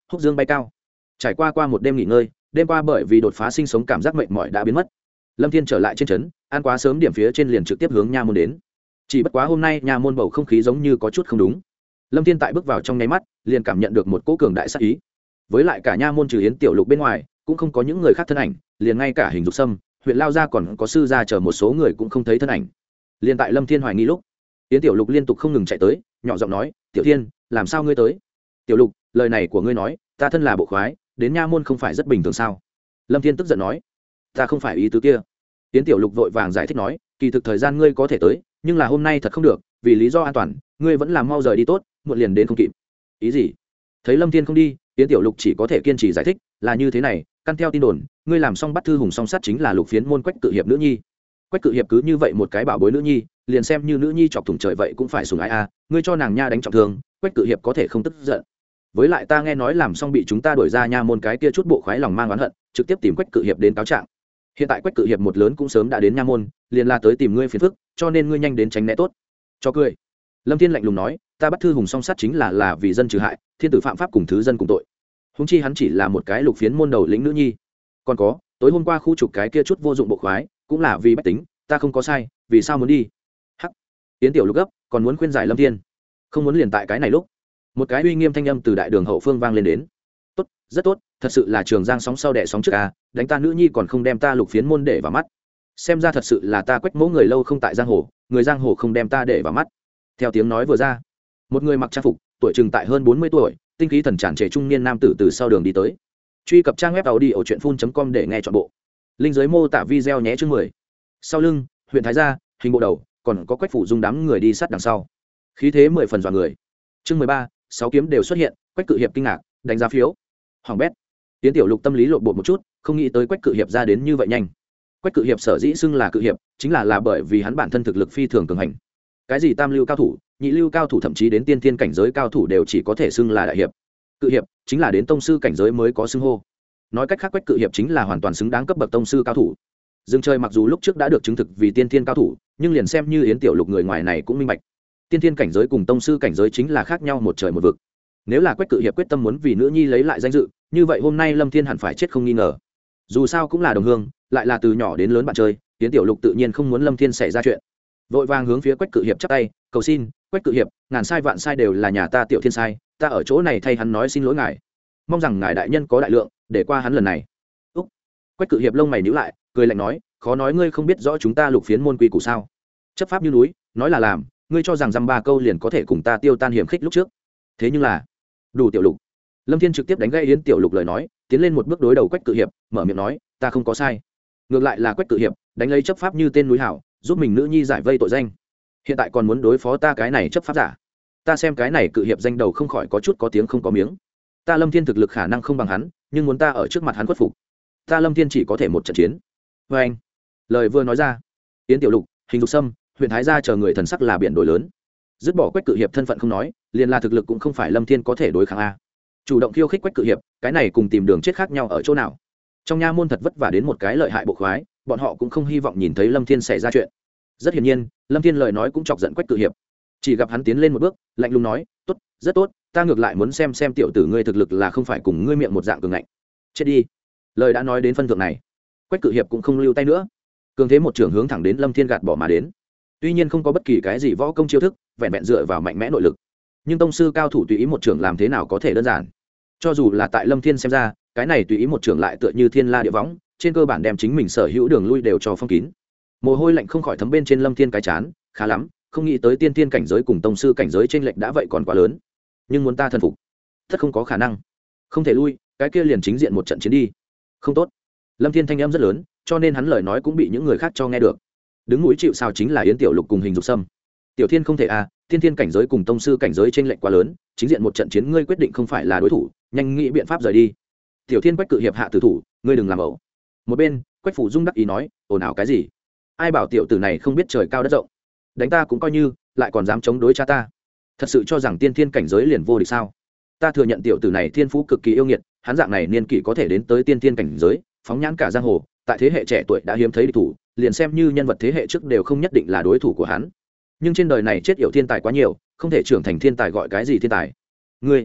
húc dương bay cao. Trải qua qua một đêm nghỉ ngơi, đêm qua bởi vì đột phá sinh sống cảm giác mệt mỏi đã biến mất. Lâm Thiên trở lại trên trấn, ăn quá sớm điểm phía trên liền trực tiếp hướng nha môn đến. Chỉ bất quá hôm nay nha môn bầu không khí giống như có chút không đúng. Lâm Thiên tại bước vào trong nháy mắt, liền cảm nhận được một cỗ cường đại sát ý. Với lại cả nha môn trừ Yến Tiểu Lục bên ngoài, cũng không có những người khác thân ảnh, liền ngay cả Hình Dục Sâm, huyện lao gia còn có sư gia chờ một số người cũng không thấy thân ảnh. Liền tại Lâm Thiên hoài nghi lúc, Yến Tiểu Lục liên tục không ngừng chạy tới, nhỏ giọng nói, "Tiểu Thiên, làm sao ngươi tới?" "Tiểu Lục, lời này của ngươi nói, ta thân là bộ khoái, đến nha môn không phải rất bình thường sao?" Lâm Thiên tức giận nói, "Ta không phải ý tứ kia." Yến Tiểu Lục vội vàng giải thích nói, "Kỳ thực thời gian ngươi có thể tới, nhưng là hôm nay thật không được, vì lý do an toàn, ngươi vẫn làm mau rời đi tốt, muộn liền đến không kịp." "Ý gì?" Thấy Lâm Thiên không đi, Yến Tiểu Lục chỉ có thể kiên trì giải thích, "Là như thế này, căn theo tin đồn, ngươi làm xong bắt thư hùng song sát chính là Lục Phiến môn Quách Cự Hiệp nữ nhi. Quách Cự Hiệp cứ như vậy một cái bảo bối nữ nhi, liền xem như nữ nhi chọc thủng trời vậy cũng phải sủng ái a, ngươi cho nàng nha đánh trọng thương, Quách Cự Hiệp có thể không tức giận. Với lại ta nghe nói làm xong bị chúng ta đuổi ra nha môn cái kia chút bộ khoái lòng mang oán hận, trực tiếp tìm Quách Cự Hiệp đến cáo trạng. Hiện tại Quách Cự Hiệp một lớn cũng sớm đã đến nha môn, liền là tới tìm ngươi phiền phức, cho nên ngươi nhanh đến tránh né tốt." Cho cười. Lâm Thiên lạnh lùng nói, "Ta bắt thư hùng song sát chính là là vì dân trừ hại, thiên tử phạm pháp cùng thứ dân cùng tội. Huống chi hắn chỉ là một cái Lục Phiến môn đầu lĩnh nữ nhi. Còn có, tối hôm qua khu trục cái kia chút vô dụng bộ khoái, cũng là vì bách tính, ta không có sai, vì sao muốn đi?" Hắc. Yến Tiểu Lục gấp, còn muốn khuyên giải Lâm Thiên. Không muốn liền tại cái này lúc, một cái uy nghiêm thanh âm từ đại đường hậu phương vang lên đến. "Tốt, rất tốt, thật sự là Trường Giang sóng sau đẻ sóng trước a, đánh ta nữ nhi còn không đem ta Lục Phiến môn để vào mắt. Xem ra thật sự là ta Quách mỗ người lâu không tại giang hồ, người giang hồ không đem ta để vào mắt." Theo tiếng nói vừa ra, một người mặc trang phục, tuổi chừng tại hơn bốn mươi tuổi, tinh khí thần tràn trề trung niên nam tử từ sau đường đi tới. Truy cập trang web audiochuyenphun chấm com để nghe trọn bộ. Linh dưới mô tả video nhé chương mười. Sau lưng, huyện Thái gia, hình bộ đầu, còn có Quách phủ dung đám người đi sát đằng sau. Khí thế mười phần dọa người. Chương mười ba, sáu kiếm đều xuất hiện, Quách Cự Hiệp kinh ngạc, đánh giá phiếu. Hoàng bét. Tiến Tiểu Lục tâm lý lộn bột một chút, không nghĩ tới Quách Cự Hiệp ra đến như vậy nhanh. Quách Cự Hiệp sở dĩ xưng là cự hiệp, chính là là bởi vì hắn bản thân thực lực phi thường cường hành. Cái gì tam lưu cao thủ, nhị lưu cao thủ thậm chí đến tiên thiên cảnh giới cao thủ đều chỉ có thể xưng là đại hiệp. Cự hiệp chính là đến tông sư cảnh giới mới có xưng hô. Nói cách khác, Quách Cự Hiệp chính là hoàn toàn xứng đáng cấp bậc tông sư cao thủ. Dương Chơi mặc dù lúc trước đã được chứng thực vì tiên thiên cao thủ, nhưng liền xem như Yến Tiểu Lục người ngoài này cũng minh bạch, tiên thiên cảnh giới cùng tông sư cảnh giới chính là khác nhau một trời một vực. Nếu là Quách Cự Hiệp quyết tâm muốn vì nữ nhi lấy lại danh dự, như vậy hôm nay Lâm Thiên hẳn phải chết không nghi ngờ. Dù sao cũng là đồng hương, lại là từ nhỏ đến lớn bạn chơi, Yến Tiểu Lục tự nhiên không muốn Lâm Thiên xảy ra chuyện. Vội vàng hướng phía Quách Cự Hiệp chắp tay, cầu xin, Quách Cự Hiệp, ngàn sai vạn sai đều là nhà ta Tiểu Thiên sai, ta ở chỗ này thay hắn nói xin lỗi ngài, mong rằng ngài đại nhân có đại lượng, để qua hắn lần này. Úc. Quách Cự Hiệp lông mày nhíu lại, cười lạnh nói, khó nói ngươi không biết rõ chúng ta Lục Phiến môn quy củ sao? Chấp pháp như núi, nói là làm, ngươi cho rằng dăm ba câu liền có thể cùng ta tiêu tan hiểm khích lúc trước. Thế nhưng là, đủ Tiểu Lục. Lâm Thiên trực tiếp đánh gãy Yến Tiểu Lục lời nói, tiến lên một bước đối đầu Quách Cự Hiệp, mở miệng nói, ta không có sai. Ngược lại là Quách Cự Hiệp, đánh lấy chấp pháp như tên núi hảo, giúp mình nữ nhi giải vây tội danh. Hiện tại còn muốn đối phó ta cái này chấp pháp giả. Ta xem cái này Cự Hiệp danh đầu không khỏi có chút có tiếng không có miếng. Ta Lâm Thiên thực lực khả năng không bằng hắn, nhưng muốn ta ở trước mặt hắn khuất phục, ta Lâm Thiên chỉ có thể một trận chiến. Và anh, lời vừa nói ra, Yến Tiểu Lục, Hình Dục Sâm, huyện Thái gia chờ người thần sắc là biển đổi lớn. Dứt bỏ Quách Cự Hiệp thân phận không nói, liền là thực lực cũng không phải Lâm Thiên có thể đối kháng a. Chủ động khiêu khích Quách Cự Hiệp, cái này cùng tìm đường chết khác nhau ở chỗ nào? Trong nha môn thật vất vả đến một cái lợi hại bộ khoái, bọn họ cũng không hy vọng nhìn thấy Lâm Thiên xảy ra chuyện. Rất hiển nhiên, Lâm Thiên lời nói cũng chọc giận Quách Cự Hiệp. Chỉ gặp hắn tiến lên một bước, lạnh lùng nói, "Tốt, rất tốt, ta ngược lại muốn xem xem tiểu tử ngươi thực lực là không phải cùng ngươi miệng một dạng cường ngạnh. Chết đi." Lời đã nói đến phân thượng này, Quách Cự Hiệp cũng không lưu tay nữa, cường thế một trường hướng thẳng đến Lâm Thiên gạt bỏ mà đến. Tuy nhiên không có bất kỳ cái gì võ công chiêu thức, vẹn vẹn dựa vào mạnh mẽ nội lực, nhưng tông sư cao thủ tùy ý một trường làm thế nào có thể đơn giản. Cho dù là tại Lâm Thiên xem ra, cái này tùy ý một trường lại tựa như thiên la địa võng, trên cơ bản đem chính mình sở hữu đường lui đều cho phong kín. Mồ hôi lạnh không khỏi thấm bên trên Lâm Thiên cái chán, khá lắm, không nghĩ tới tiên tiên cảnh giới cùng tông sư cảnh giới chênh lệch đã vậy còn quá lớn. Nhưng muốn ta thần phục, thật không có khả năng. Không thể lui, cái kia liền chính diện một trận chiến đi. Không tốt. Lâm Thiên thanh âm rất lớn, cho nên hắn lời nói cũng bị những người khác cho nghe được. Đứng núi chịu sào chính là Yến Tiểu Lục cùng Hình Dục Sâm. Tiểu Thiên không thể à, tiên tiên cảnh giới cùng tông sư cảnh giới chênh lệch quá lớn, chính diện một trận chiến ngươi quyết định không phải là đối thủ, nhanh nghĩ biện pháp rời đi. Tiểu Thiên Quách Cự Hiệp hạ tử thủ, ngươi đừng làm ẩu. Một bên, Quách phủ dung đắc ý nói, ồn ào cái gì? Ai bảo tiểu tử này không biết trời cao đất rộng, đánh ta cũng coi như, lại còn dám chống đối cha ta. Thật sự cho rằng tiên thiên cảnh giới liền vô địch sao? Ta thừa nhận tiểu tử này thiên phú cực kỳ yêu nghiệt, hắn dạng này niên kỷ có thể đến tới tiên thiên cảnh giới, phóng nhãn cả giang hồ, tại thế hệ trẻ tuổi đã hiếm thấy địch thủ, liền xem như nhân vật thế hệ trước đều không nhất định là đối thủ của hắn. Nhưng trên đời này chết yểu thiên tài quá nhiều, không thể trưởng thành thiên tài gọi cái gì thiên tài? Ngươi,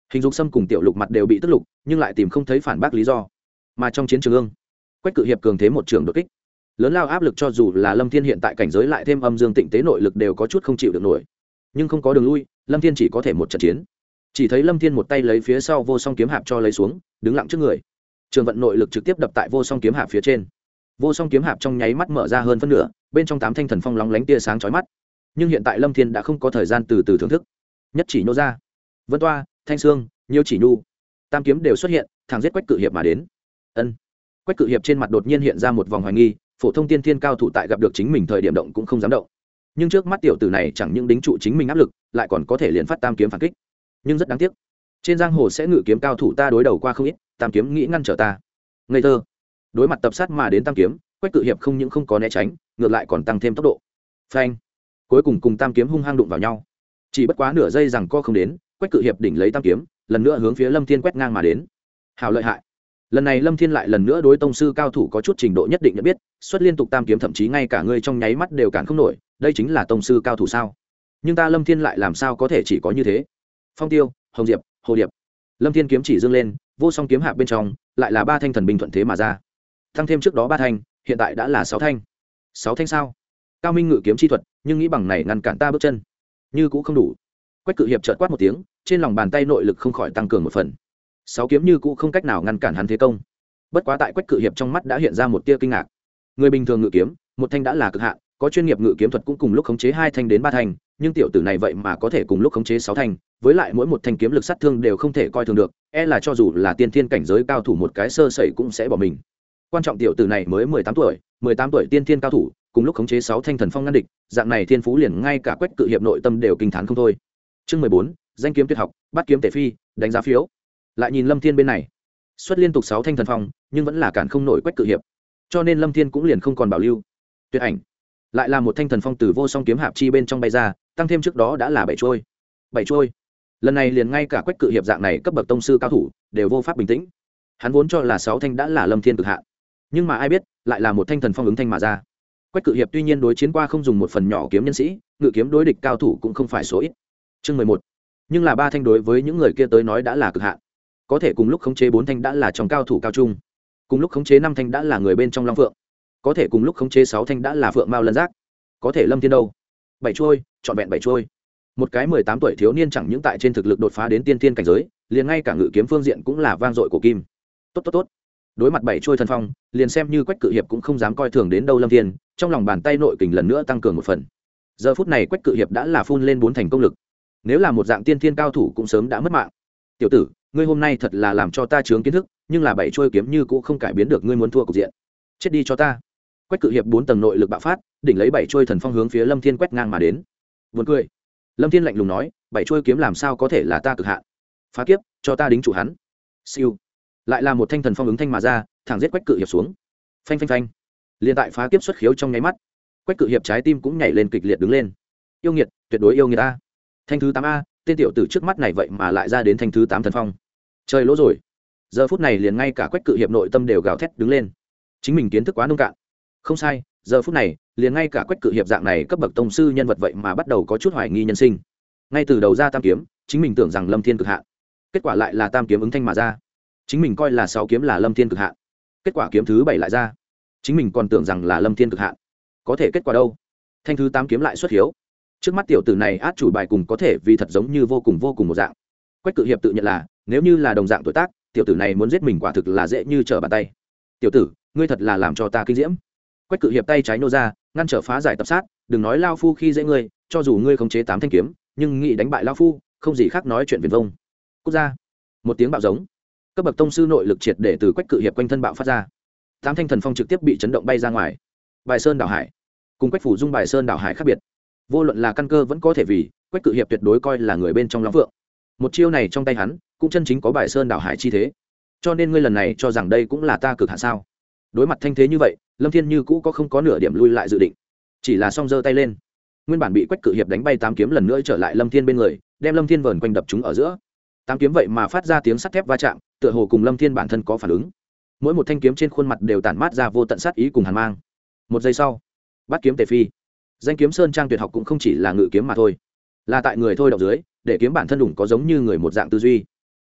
Hình Dục Sâm cùng Tiểu Lục mặt đều bị tức lục, nhưng lại tìm không thấy phản bác lý do. Mà trong chiến trường ương, Quách Cự Hiệp cường thế một trường đột kích, lớn lao áp lực cho dù là Lâm Thiên hiện tại cảnh giới lại thêm âm dương tịnh tế nội lực đều có chút không chịu được nổi. Nhưng không có đường lui, Lâm Thiên chỉ có thể một trận chiến. Chỉ thấy Lâm Thiên một tay lấy phía sau vô song kiếm hạp cho lấy xuống, đứng lặng trước người. Trường vận nội lực trực tiếp đập tại vô song kiếm hạp phía trên. Vô song kiếm hạp trong nháy mắt mở ra hơn phân nửa, bên trong tám thanh thần phong lóng lánh tia sáng chói mắt. Nhưng hiện tại Lâm Thiên đã không có thời gian từ từ thưởng thức, nhất chỉ nô ra, Vân Toa, Thanh Sương, Nhiêu Chỉ Nhu, tam kiếm đều xuất hiện, thẳng giết Quách Cự Hiệp mà đến. Ân. Quách Cự Hiệp trên mặt đột nhiên hiện ra một vòng hoài nghi, phổ thông tiên thiên cao thủ tại gặp được chính mình thời điểm động cũng không dám động. Nhưng trước mắt tiểu tử này chẳng những đính trụ chính mình áp lực, lại còn có thể liền phát tam kiếm phản kích. Nhưng rất đáng tiếc, trên giang hồ sẽ ngự kiếm cao thủ ta đối đầu qua không ít, tam kiếm nghĩ ngăn trở ta. Ngây thơ. Đối mặt tập sát mà đến tam kiếm, Quách Cự Hiệp không những không có né tránh, ngược lại còn tăng thêm tốc độ. Phanh. Cuối cùng cùng tam kiếm hung hăng đụng vào nhau. Chỉ bất quá nửa giây rằng co không đến, Quách Cự Hiệp đỉnh lấy tam kiếm, lần nữa hướng phía Lâm Thiên quét ngang mà đến. Hào lợi hại. Lần này Lâm Thiên lại lần nữa đối tông sư cao thủ có chút trình độ nhất định nhận biết, xuất liên tục tam kiếm thậm chí ngay cả người trong nháy mắt đều cản không nổi, đây chính là tông sư cao thủ sao? Nhưng ta Lâm Thiên lại làm sao có thể chỉ có như thế? Phong Tiêu, Hồng Diệp, Hồ Điệp. Lâm Thiên kiếm chỉ dương lên, vô song kiếm hạ bên trong, lại là ba thanh thần binh thuận thế mà ra. Tăng thêm trước đó ba thanh, hiện tại đã là sáu thanh. Sáu thanh sao? Cao minh ngự kiếm chi thuật, nhưng nghĩ bằng này ngăn cản ta bước chân, như cũng không đủ. Quách Cự Hiệp chợt quát một tiếng, trên lòng bàn tay nội lực không khỏi tăng cường một phần. Sáu kiếm như cũ không cách nào ngăn cản hắn thế công. Bất quá tại Quách Cự Hiệp trong mắt đã hiện ra một tia kinh ngạc. Người bình thường ngự kiếm, một thanh đã là cực hạn, có chuyên nghiệp ngự kiếm thuật cũng cùng lúc khống chế hai thanh đến ba thanh, nhưng tiểu tử này vậy mà có thể cùng lúc khống chế sáu thanh, với lại mỗi một thanh kiếm lực sát thương đều không thể coi thường được, e là cho dù là tiên thiên cảnh giới cao thủ một cái sơ sẩy cũng sẽ bỏ mình. Quan trọng tiểu tử này mới mười tám tuổi, mười tám tuổi tiên thiên cao thủ, cùng lúc khống chế sáu thanh thần phong ngăn địch, dạng này thiên phú liền ngay cả Quách Cự Hiệp nội tâm đều kinh thán không thôi. Chương mười bốn, danh kiếm tuyệt học, bắt kiếm tể phi, đánh giá phiếu. Lại nhìn Lâm Thiên bên này, xuất liên tục sáu thanh thần phong, nhưng vẫn là cản không nổi Quách Cự Hiệp, cho nên Lâm Thiên cũng liền không còn bảo lưu. Tuyệt ảnh, lại là một thanh thần phong từ vô song kiếm hạp chi bên trong bay ra, tăng thêm trước đó đã là bảy trôi. Bảy trôi. Lần này liền ngay cả Quách Cự Hiệp dạng này cấp bậc tông sư cao thủ đều vô pháp bình tĩnh. Hắn vốn cho là sáu thanh đã là Lâm Thiên cực hạn, nhưng mà ai biết, lại là một thanh thần phong ứng thanh mà ra. Quách Cự Hiệp tuy nhiên đối chiến qua không dùng một phần nhỏ kiếm nhân sĩ, ngự kiếm đối địch cao thủ cũng không phải số ít. Chương mười một. Nhưng là ba thanh đối với những người kia tới nói đã là cực hạn. Có thể cùng lúc khống chế bốn thanh đã là trong cao thủ cao trung, cùng lúc khống chế năm thanh đã là người bên trong long phượng, có thể cùng lúc khống chế sáu thanh đã là phượng mao lân giác, có thể Lâm Thiên đâu? Bảy trôi, trọn vẹn bảy trôi. Một cái mười tám tuổi thiếu niên chẳng những tại trên thực lực đột phá đến tiên thiên cảnh giới, liền ngay cả ngự kiếm phương diện cũng là vang dội của kim. Tốt tốt tốt. Đối mặt bảy trôi thần phong, liền xem như Quách Cự Hiệp cũng không dám coi thường đến đâu Lâm Thiên, trong lòng bàn tay nội kình lần nữa tăng cường một phần. Giờ phút này Quách Cự Hiệp đã là phun lên bốn thành công lực. Nếu là một dạng tiên thiên cao thủ cũng sớm đã mất mạng. Tiểu tử, ngươi hôm nay thật là làm cho ta chướng kiến thức, nhưng là bảy trôi kiếm như cũng không cải biến được ngươi muốn thua cục diện. Chết đi cho ta. Quách Cự Hiệp bốn tầng nội lực bạo phát, đỉnh lấy bảy trôi thần phong hướng phía Lâm Thiên quét ngang mà đến. Buồn cười. Lâm Thiên lạnh lùng nói, bảy trôi kiếm làm sao có thể là ta cực hạn? Phá kiếp, cho ta đính trụ hắn. Siêu. Lại là một thanh thần phong ứng thanh mà ra, thẳng giết Quách Cự Hiệp xuống. Phanh phanh phanh. Liên tại phá kiếp xuất khiếu trong nháy mắt, Quách Cự Hiệp trái tim cũng nhảy lên kịch liệt đứng lên. Yêu nghiệt, tuyệt đối yêu nghiệt a. Thanh thứ tám a, tên tiểu tử trước mắt này vậy mà lại ra đến thanh thứ tám thần phong. Trời lỗ rồi. Giờ phút này liền ngay cả Quách Cự Hiệp nội tâm đều gào thét đứng lên. Chính mình kiến thức quá nông cạn. Không sai, giờ phút này, liền ngay cả Quách Cự Hiệp dạng này cấp bậc tông sư nhân vật vậy mà bắt đầu có chút hoài nghi nhân sinh. Ngay từ đầu ra tam kiếm, chính mình tưởng rằng Lâm Thiên cực hạn, kết quả lại là tam kiếm ứng thanh mà ra. Chính mình coi là sáu kiếm là Lâm Thiên cực hạn, kết quả kiếm thứ bảy lại ra. Chính mình còn tưởng rằng là Lâm Thiên cực hạn, có thể kết quả đâu? Thanh thứ tám kiếm lại xuất hiếu. Trước mắt tiểu tử này át chủ bài cùng có thể vì thật giống như vô cùng vô cùng một dạng. Quách Cự Hiệp tự nhận là, nếu như là đồng dạng tuổi tác, tiểu tử này muốn giết mình quả thực là dễ như trở bàn tay. Tiểu tử, ngươi thật là làm cho ta kinh diễm. Quách Cự Hiệp tay trái nô ra, ngăn trở phá giải tập sát, đừng nói lao phu khi dễ ngươi, cho dù ngươi khống chế tám thanh kiếm, nhưng nghĩ đánh bại lao phu, không gì khác nói chuyện viển vông. Cút ra. Một tiếng bạo giống, cấp bậc tông sư nội lực triệt để từ Quách Cự Hiệp quanh thân bạo phát ra. Tám thanh thần phong trực tiếp bị chấn động bay ra ngoài. Bài Sơn đảo hải, cùng Quách phủ dung Bài Sơn đảo hải khác biệt. Vô luận là căn cơ vẫn có thể vì, Quách Cự Hiệp tuyệt đối coi là người bên trong long phượng. Một chiêu này trong tay hắn, cũng chân chính có Bài Sơn đảo hải chi thế. Cho nên ngươi lần này cho rằng đây cũng là ta cực hạ sao? Đối mặt thanh thế như vậy, Lâm Thiên như cũ có không có nửa điểm lui lại dự định, chỉ là song giơ tay lên. Nguyên bản bị Quách Cự Hiệp đánh bay tám kiếm lần nữa trở lại Lâm Thiên bên người, đem Lâm Thiên vờn quanh đập chúng ở giữa. Tám kiếm vậy mà phát ra tiếng sắt thép va chạm, tựa hồ cùng Lâm Thiên bản thân có phản ứng. Mỗi một thanh kiếm trên khuôn mặt đều tản mát ra vô tận sát ý cùng hàn mang. Một giây sau, bắt kiếm tề phi. Danh kiếm sơn trang tuyệt học cũng không chỉ là ngự kiếm mà thôi, là tại người thôi động dưới, để kiếm bản thân đủng có giống như người một dạng tư duy.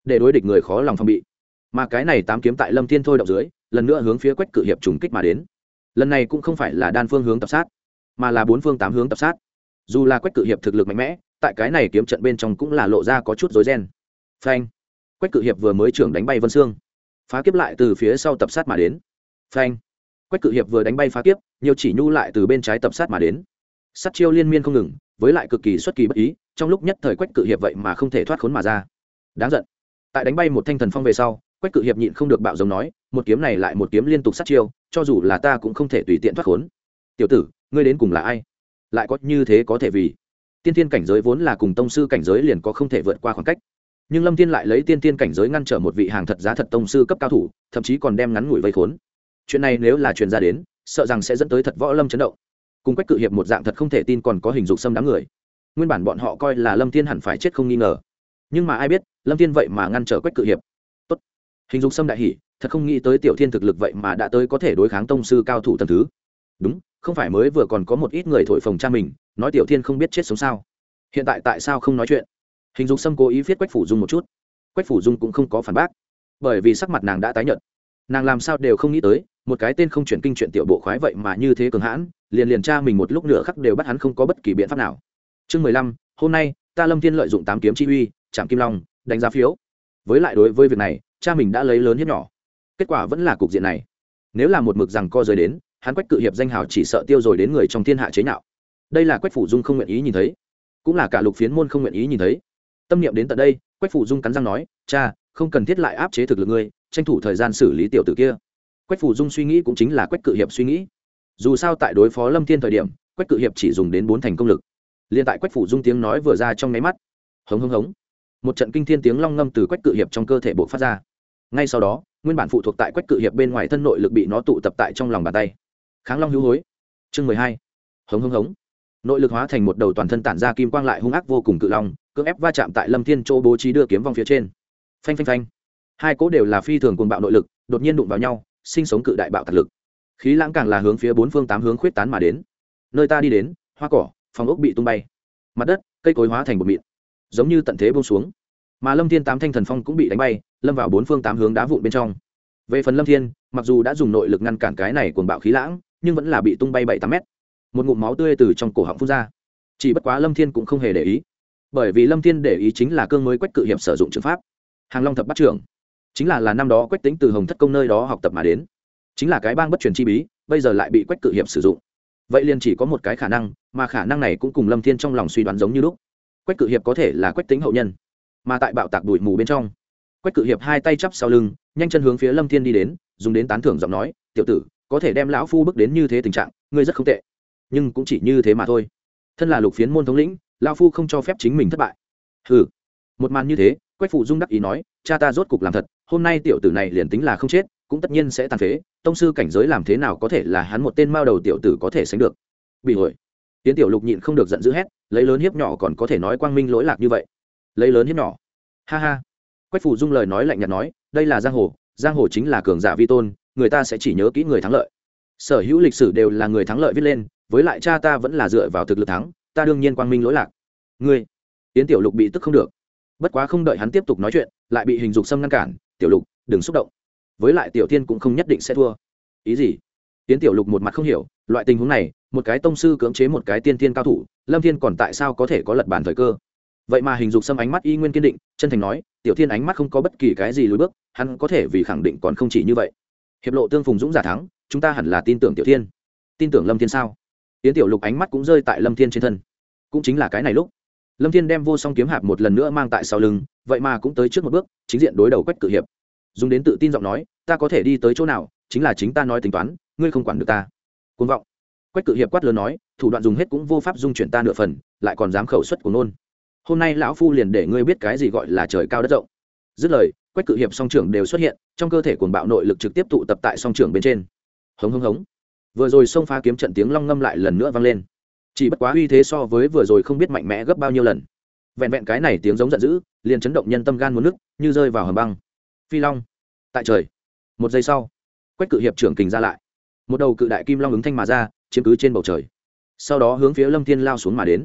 để đối địch người khó lòng phòng bị. Mà cái này tám kiếm tại lâm thiên thôi động dưới lần nữa hướng phía quách cự hiệp trùng kích mà đến. Lần này cũng không phải là đan phương hướng tập sát, mà là bốn phương tám hướng tập sát. Dù là quách cự hiệp thực lực mạnh mẽ, tại cái này kiếm trận bên trong cũng là lộ ra có chút rối ren. Phanh! Quách cự hiệp vừa mới trưởng đánh bay Vân Xương, phá kiếp lại từ phía sau tập sát mà đến. Phanh! Quách cự hiệp vừa đánh bay phá kiếp, nhiều chỉ nhu lại từ bên trái tập sát mà đến. Sát chiêu liên miên không ngừng, với lại cực kỳ xuất kỳ bất ý, trong lúc nhất thời quách cự hiệp vậy mà không thể thoát khốn mà ra. Đáng giận. Tại đánh bay một thanh thần phong về sau, quách cự hiệp nhịn không được bạo giống nói, một kiếm này lại một kiếm liên tục sát chiêu, cho dù là ta cũng không thể tùy tiện thoát khốn. Tiểu tử, ngươi đến cùng là ai? Lại có như thế có thể vì tiên thiên cảnh giới vốn là cùng tông sư cảnh giới liền có không thể vượt qua khoảng cách, nhưng lâm thiên lại lấy tiên thiên cảnh giới ngăn trở một vị hàng thật giá thật tông sư cấp cao thủ, thậm chí còn đem ngắn ngủi vây khốn. Chuyện này nếu là truyền ra đến, sợ rằng sẽ dẫn tới thật võ lâm chấn động. Cùng quách cự hiệp một dạng thật không thể tin còn có hình dục xâm đám người. Nguyên bản bọn họ coi là lâm thiên hẳn phải chết không nghi ngờ, nhưng mà ai biết lâm thiên vậy mà ngăn trở quách cự hiệp. Tốt, hình dục xâm đại hỉ, thật không nghĩ tới tiểu thiên thực lực vậy mà đã tới có thể đối kháng tông sư cao thủ tầng thứ. Đúng, không phải mới vừa còn có một ít người thổi phồng cha mình, nói tiểu thiên không biết chết sống sao. Hiện tại tại sao không nói chuyện? Hình dục xâm cố ý viết quách phủ dung một chút, quách phủ dung cũng không có phản bác, bởi vì sắc mặt nàng đã tái nhợt. Nàng làm sao đều không nghĩ tới, một cái tên không chuyển kinh chuyện tiểu bộ khoái vậy mà như thế cường hãn, liền liền cha mình một lúc nửa khắc đều bắt hắn không có bất kỳ biện pháp nào. Chương mười lăm, hôm nay ta lâm thiên lợi dụng tám kiếm chi uy chạm kim long, đánh giá phiếu. Với lại đối với việc này cha mình đã lấy lớn hiếp nhỏ, kết quả vẫn là cục diện này. Nếu là một mực rằng co rời đến, hắn quách cự hiệp danh hào chỉ sợ tiêu rồi đến người trong thiên hạ chế nhạo. Đây là quách phủ dung không nguyện ý nhìn thấy, cũng là cả lục phiến môn không nguyện ý nhìn thấy. Tâm niệm đến tận đây, quách phủ dung cắn răng nói, cha, không cần thiết lại áp chế thực lực ngươi, tranh thủ thời gian xử lý tiểu tử kia. Quách phủ dung suy nghĩ cũng chính là quách cự hiệp suy nghĩ. Dù sao tại đối phó lâm thiên thời điểm, quách cự hiệp chỉ dùng đến bốn thành công lực. Liên tại quách phủ dung tiếng nói vừa ra trong nháy mắt, hống hống hống, một trận kinh thiên tiếng long ngâm từ quách cự hiệp trong cơ thể bộc phát ra. Ngay sau đó, nguyên bản phụ thuộc tại quách cự hiệp bên ngoài thân nội lực bị nó tụ tập tại trong lòng bàn tay. Kháng long hữu hối. Chương mười hai. Hống hống hống. Nội lực hóa thành một đầu toàn thân tản ra kim quang lại hung ác vô cùng cự long, cưỡng ép va chạm tại lâm thiên chỗ bố trí đưa kiếm vòng phía trên. Phanh phanh phanh. Hai cỗ đều là phi thường cuồng bạo nội lực, đột nhiên đụng vào nhau, sinh sống cự đại bạo tạc lực. Khí lãng càng là hướng phía bốn phương tám hướng khuyết tán mà đến. Nơi ta đi đến, hoa cỏ, phòng ốc bị tung bay, mặt đất, cây cối hóa thành bột mịn, giống như tận thế buông xuống. Mà lâm thiên tám thanh thần phong cũng bị đánh bay, lâm vào bốn phương tám hướng đá vụn bên trong. Về phần lâm thiên, mặc dù đã dùng nội lực ngăn cản cái này cuồng bạo khí lãng, nhưng vẫn là bị tung bay bảy tám mét. Một ngụm máu tươi từ trong cổ họng phun ra. Chỉ bất quá lâm thiên cũng không hề để ý, bởi vì lâm thiên để ý chính là cương mới quách cự hiệp sử dụng trường pháp hàng long thập bát trưởng, chính là là năm đó quách tính từ hồng thất công nơi đó học tập mà đến, chính là cái bang bất truyền chi bí, bây giờ lại bị quách cự hiệp sử dụng. Vậy liền chỉ có một cái khả năng, mà khả năng này cũng cùng lâm thiên trong lòng suy đoán giống như lúc. Quách cự hiệp có thể là quách tính hậu nhân. Mà tại bạo tạc bụi mù bên trong, quách cự hiệp hai tay chắp sau lưng, nhanh chân hướng phía lâm thiên đi đến, dùng đến tán thưởng giọng nói, tiểu tử, có thể đem lão phu bước đến như thế tình trạng, ngươi rất không tệ, nhưng cũng chỉ như thế mà thôi. Thân là lục phiến môn thống lĩnh, lão phu không cho phép chính mình thất bại. Hừ. Một màn như thế, quách phụ dung đắc ý nói, cha ta rốt cục làm thật, hôm nay tiểu tử này liền tính là không chết cũng tất nhiên sẽ tàn phế, tông sư cảnh giới làm thế nào có thể là hắn một tên mao đầu tiểu tử có thể sánh được. Bị hội tiến tiểu lục nhịn không được giận dữ hét, lấy lớn hiếp nhỏ còn có thể nói quang minh lỗi lạc như vậy, lấy lớn hiếp nhỏ. Ha ha. Quách phụ dung lời nói lạnh nhạt nói, đây là giang hồ, giang hồ chính là cường giả vi tôn, người ta sẽ chỉ nhớ kỹ người thắng lợi, sở hữu lịch sử đều là người thắng lợi viết lên, với lại cha ta vẫn là dựa vào thực lực thắng, ta đương nhiên quang minh lỗi lạc. Ngươi. Tiến tiểu lục bị tức không được, bất quá không đợi hắn tiếp tục nói chuyện, lại bị hình dục xâm ngăn cản, tiểu lục đừng xúc động, với lại tiểu thiên cũng không nhất định sẽ thua. Ý gì? Tiến tiểu lục một mặt không hiểu, loại tình huống này một cái tông sư cưỡng chế một cái tiên thiên cao thủ, lâm thiên còn tại sao có thể có lật bàn thời cơ? Vậy mà hình dục xâm ánh mắt y nguyên kiên định, chân thành nói, tiểu thiên ánh mắt không có bất kỳ cái gì lùi bước, hắn có thể vì khẳng định còn không chỉ như vậy. Hiệp lộ tương phùng dũng giả thắng, chúng ta hẳn là tin tưởng tiểu thiên. Tin tưởng lâm thiên sao? Tiến tiểu lục ánh mắt cũng rơi tại lâm thiên trên thân. Cũng chính là cái này lúc lâm thiên đem vô song kiếm hạp một lần nữa mang tại sau lưng, vậy mà cũng tới trước một bước, chính diện đối đầu quách cự hiệp, dùng đến tự tin giọng nói, ta có thể đi tới chỗ nào chính là chính ta nói tính toán, ngươi không quản được ta. Cuồng vọng. Quách cự hiệp quát lớn nói, thủ đoạn dùng hết cũng vô pháp dung chuyển ta nửa phần, lại còn dám khẩu xuất của nôn. Hôm nay lão phu liền để ngươi biết cái gì gọi là trời cao đất rộng. Dứt lời, quách cự hiệp song trưởng đều xuất hiện, trong cơ thể cuồng bạo nội lực trực tiếp tụ tập tại song trưởng bên trên. Hống hống hống. Vừa rồi xông phá kiếm trận tiếng long ngâm lại lần nữa vang lên, chỉ bất quá uy thế so với vừa rồi không biết mạnh mẽ gấp bao nhiêu lần. Vẹn vẹn cái này tiếng giống giận dữ liền chấn động nhân tâm gan muốn nứt, như rơi vào hầm băng. Phi long tại trời. Một giây sau, quách cự hiệp trưởng kình ra lại, một đầu cự đại kim long ứng thanh mà ra, chiếm cứ trên bầu trời, sau đó hướng phía lâm thiên lao xuống mà đến.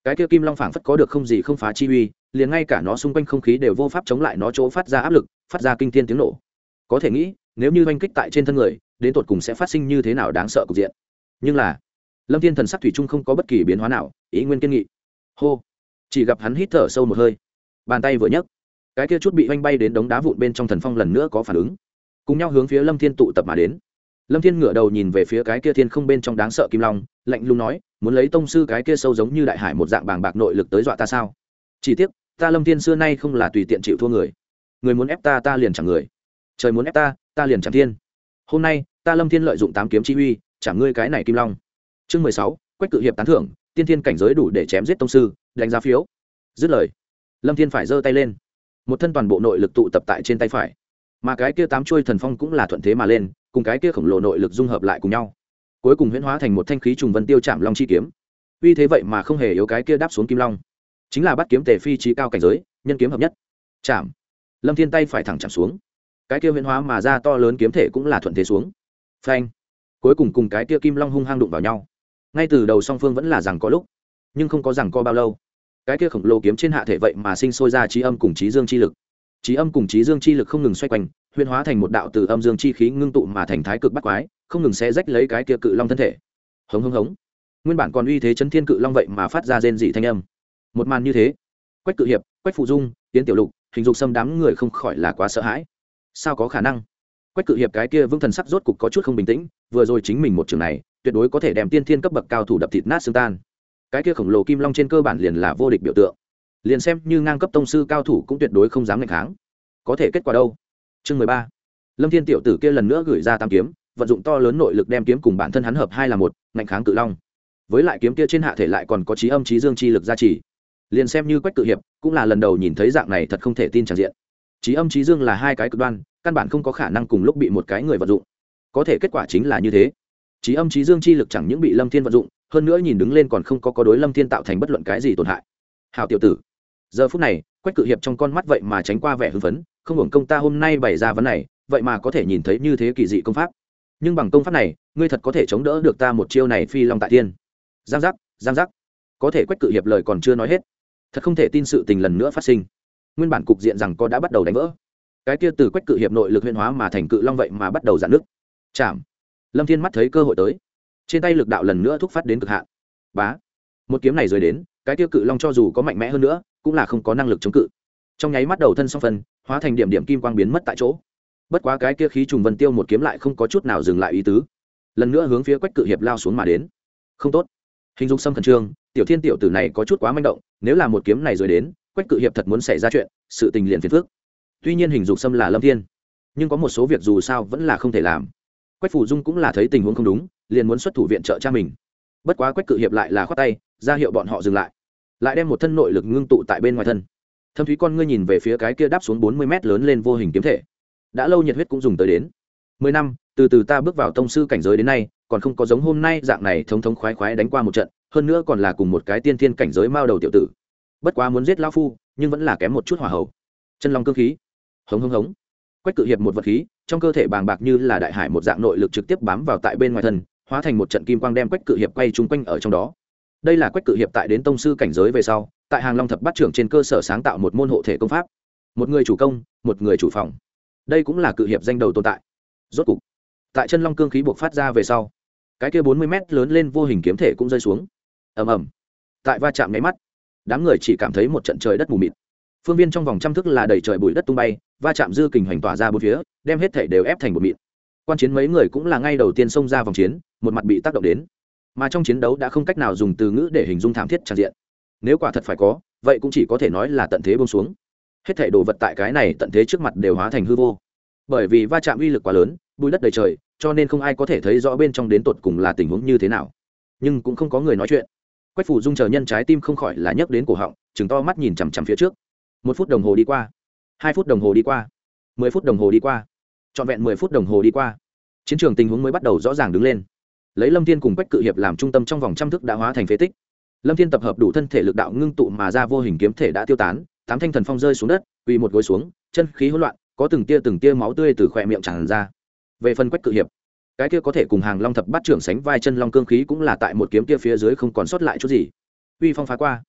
cái kia kim long phảng phất có được không gì không phá chi uy, liền ngay cả nó xung quanh không khí đều vô pháp chống lại nó chỗ phát ra áp lực, phát ra kinh thiên tiếng nổ. Có thể nghĩ, nếu như oanh kích tại trên thân người, đến tột cùng sẽ phát sinh như thế nào đáng sợ cục diện. Nhưng là, Lâm Thiên thần sắc thủy chung không có bất kỳ biến hóa nào, ý nguyên kiên nghị. Hô, chỉ gặp hắn hít thở sâu một hơi, bàn tay vừa nhấc, cái kia chút bị oanh bay đến đống đá vụn bên trong thần phong lần nữa có phản ứng, cùng nhau hướng phía Lâm Thiên tụ tập mà đến. Lâm Thiên ngửa đầu nhìn về phía cái kia thiên không bên trong đáng sợ kim long, lạnh lùng nói, muốn lấy tông sư cái kia sâu giống như đại hải một dạng bàng bạc nội lực tới dọa ta sao? Chỉ tiếc, ta Lâm Thiên xưa nay không là tùy tiện chịu thua người. Người muốn ép ta, ta liền chẳng người. Trời muốn ép ta, ta liền chẳng thiên. Hôm nay, ta Lâm Thiên lợi dụng tám kiếm chi uy, chẳng ngươi cái này kim long. Chương mười sáu, Quách Cự Hiệp tán thưởng, tiên thiên cảnh giới đủ để chém giết tông sư, đánh giá phiếu. Dứt lời, Lâm Thiên phải giơ tay lên, một thân toàn bộ nội lực tụ tập tại trên tay phải, mà cái kia tám chuôi thần phong cũng là thuận thế mà lên, cùng cái kia khổng lồ nội lực dung hợp lại cùng nhau, cuối cùng huyễn hóa thành một thanh khí trùng vân tiêu chạm long chi kiếm. Uy thế vậy mà không hề yếu cái kia đáp xuống kim long, chính là bắt kiếm tề phi trí cao cảnh giới, nhân kiếm hợp nhất. Chạm. Lâm Thiên tay phải thẳng chạm xuống, cái kia huyễn hóa mà ra to lớn kiếm thể cũng là thuận thế xuống. Phanh. Cuối cùng cùng cái kia kim long hung hăng đụng vào nhau. Ngay từ đầu song phương vẫn là rằng có lúc, nhưng không có rằng co bao lâu, cái kia khổng lồ kiếm trên hạ thể vậy mà sinh sôi ra trí âm cùng trí dương chi lực. Trí âm cùng trí dương chi lực không ngừng xoay quanh, huyễn hóa thành một đạo từ âm dương chi khí ngưng tụ mà thành thái cực bắt quái, không ngừng xé rách lấy cái kia cự long thân thể. Hống hống hống. Nguyên bản còn uy thế chấn thiên cự long vậy mà phát ra rên rỉ thanh âm. Một màn như thế, Quách Cự Hiệp, Quách Phụ Dung, Tiến Tiểu Lục, Hình Dục Sâm đám người không khỏi là quá sợ hãi. Sao có khả năng? Quách Cự Hiệp cái kia vương thần sắc rốt cục có chút không bình tĩnh, vừa rồi chính mình một trường này, tuyệt đối có thể đem tiên thiên cấp bậc cao thủ đập thịt nát xương tan. Cái kia khổng lồ kim long trên cơ bản liền là vô địch biểu tượng, liền xem như ngang cấp tông sư cao thủ cũng tuyệt đối không dám nghịch kháng. Có thể kết quả đâu? Chương mười ba. Lâm Thiên tiểu tử kia lần nữa gửi ra tam kiếm, vận dụng to lớn nội lực đem kiếm cùng bản thân hắn hợp hai là một, ngạnh kháng cự long. Với lại kiếm kia trên hạ thể lại còn có trí âm trí dương chi lực gia trì, liền xem như Quách Cự Hiệp cũng là lần đầu nhìn thấy dạng này thật không thể tin tràn diện. Trí âm trí dương là hai cái cực đoan, căn bản không có khả năng cùng lúc bị một cái người vận dụng. Có thể kết quả chính là như thế. Trí âm trí dương chi lực chẳng những bị Lâm Thiên vận dụng, hơn nữa nhìn đứng lên còn không có có đối Lâm Thiên tạo thành bất luận cái gì tổn hại. Hảo tiểu tử. Giờ phút này, Quách Cự Hiệp trong con mắt vậy mà tránh qua vẻ hưng phấn, không hưởng công ta hôm nay bày ra vấn này, vậy mà có thể nhìn thấy như thế kỳ dị công pháp. Nhưng bằng công pháp này, ngươi thật có thể chống đỡ được ta một chiêu này phi long tại tiên. Giang giác, giang giác. Có thể Quách Cự Hiệp lời còn chưa nói hết, thật không thể tin sự tình lần nữa phát sinh. Nguyên bản cục diện rằng có đã bắt đầu đánh vỡ. Cái kia từ Quách Cự Hiệp nội lực huyễn hóa mà thành cự long vậy mà bắt đầu giãn nước. Chạm. Lâm Thiên mắt thấy cơ hội tới, trên tay lực đạo lần nữa thúc phát đến cực hạn. Bá. Một kiếm này rồi đến, cái kia cự long cho dù có mạnh mẽ hơn nữa, cũng là không có năng lực chống cự. Trong nháy mắt đầu thân song phân, hóa thành điểm điểm kim quang biến mất tại chỗ. Bất quá cái kia khí trùng vân tiêu một kiếm lại không có chút nào dừng lại ý tứ, lần nữa hướng phía Quách Cự Hiệp lao xuống mà đến. Không tốt. Hình Dục Sâm khẩn trương, tiểu thiên tiểu tử này có chút quá manh động, nếu là một kiếm này rồi đến, Quách Cự Hiệp thật muốn xảy ra chuyện, sự tình liền phiền phức. Tuy nhiên Hình Dục Sâm là Lâm Thiên, nhưng có một số việc dù sao vẫn là không thể làm. Quách Phủ Dung cũng là thấy tình huống không đúng, liền muốn xuất thủ viện trợ cha mình. Bất quá Quách Cự Hiệp lại là khoát tay, ra hiệu bọn họ dừng lại, lại đem một thân nội lực ngưng tụ tại bên ngoài thân. Thâm thúy con ngươi nhìn về phía cái kia đáp xuống bốn mươi mét lớn lên vô hình kiếm thể. Đã lâu nhiệt huyết cũng dùng tới đến. Mười năm, từ từ ta bước vào tông sư cảnh giới đến nay, còn không có giống hôm nay dạng này thống thống khoái khoái đánh qua một trận, hơn nữa còn là cùng một cái tiên thiên cảnh giới mao đầu tiểu tử. Bất quá muốn giết lão phu, nhưng vẫn là kém một chút hỏa hầu. Chân long cương khí. Hống hống hống. Quách Cự Hiệp một vật khí, trong cơ thể bàng bạc như là đại hải một dạng nội lực trực tiếp bám vào tại bên ngoài thân, hóa thành một trận kim quang đem Quách Cự Hiệp quay trung quanh ở trong đó. Đây là Quách Cự Hiệp tại đến tông sư cảnh giới về sau, tại Hàng Long thập bát trưởng trên cơ sở sáng tạo một môn hộ thể công pháp. Một người chủ công, một người chủ phòng. Đây cũng là Cự Hiệp danh đầu tồn tại. Rốt cục, tại chân long cương khí buộc phát ra về sau, cái kia bốn mươi mét lớn lên vô hình kiếm thể cũng rơi xuống. Ầm ầm. Tại va chạm nháy mắt, đám người chỉ cảm thấy một trận trời đất mù mịt. Phương viên trong vòng trăm thước là đầy trời bụi đất tung bay, va chạm dư kình hoành tỏa ra bốn phía, đem hết thể đều ép thành một mịn. Quan chiến mấy người cũng là ngay đầu tiên xông ra vòng chiến, một mặt bị tác động đến. Mà trong chiến đấu đã không cách nào dùng từ ngữ để hình dung thảm thiết tràn diện. Nếu quả thật phải có, vậy cũng chỉ có thể nói là tận thế buông xuống. Hết thảy đồ vật tại cái này tận thế trước mặt đều hóa thành hư vô. Bởi vì va chạm uy lực quá lớn, bụi đất đầy trời, cho nên không ai có thể thấy rõ bên trong đến tột cùng là tình huống như thế nào. Nhưng cũng không có người nói chuyện. Quách Phủ Dung chờ nhân trái tim không khỏi là nhấc đến cổ họng, trừng to mắt nhìn chằm chằm phía trước. Một phút đồng hồ đi qua, hai phút đồng hồ đi qua, mười phút đồng hồ đi qua, trọn vẹn mười phút đồng hồ đi qua, chiến trường tình huống mới bắt đầu rõ ràng đứng lên. Lấy Lâm Thiên cùng Quách Cự Hiệp làm trung tâm trong vòng trăm thước đã hóa thành phế tích. Lâm Thiên tập hợp đủ thân thể lực đạo ngưng tụ mà ra vô hình kiếm thể đã tiêu tán, tám thanh thần phong rơi xuống đất, quỳ một gối xuống, chân khí hỗn loạn, có từng tia từng tia máu tươi từ khóe miệng tràn ra. Về phần Quách Cự Hiệp, cái kia có thể cùng Hàng Long thập bát trưởng sánh vai chân long cương khí cũng là tại một kiếm kia phía dưới không còn sót lại chút gì. Uy phong phá qua,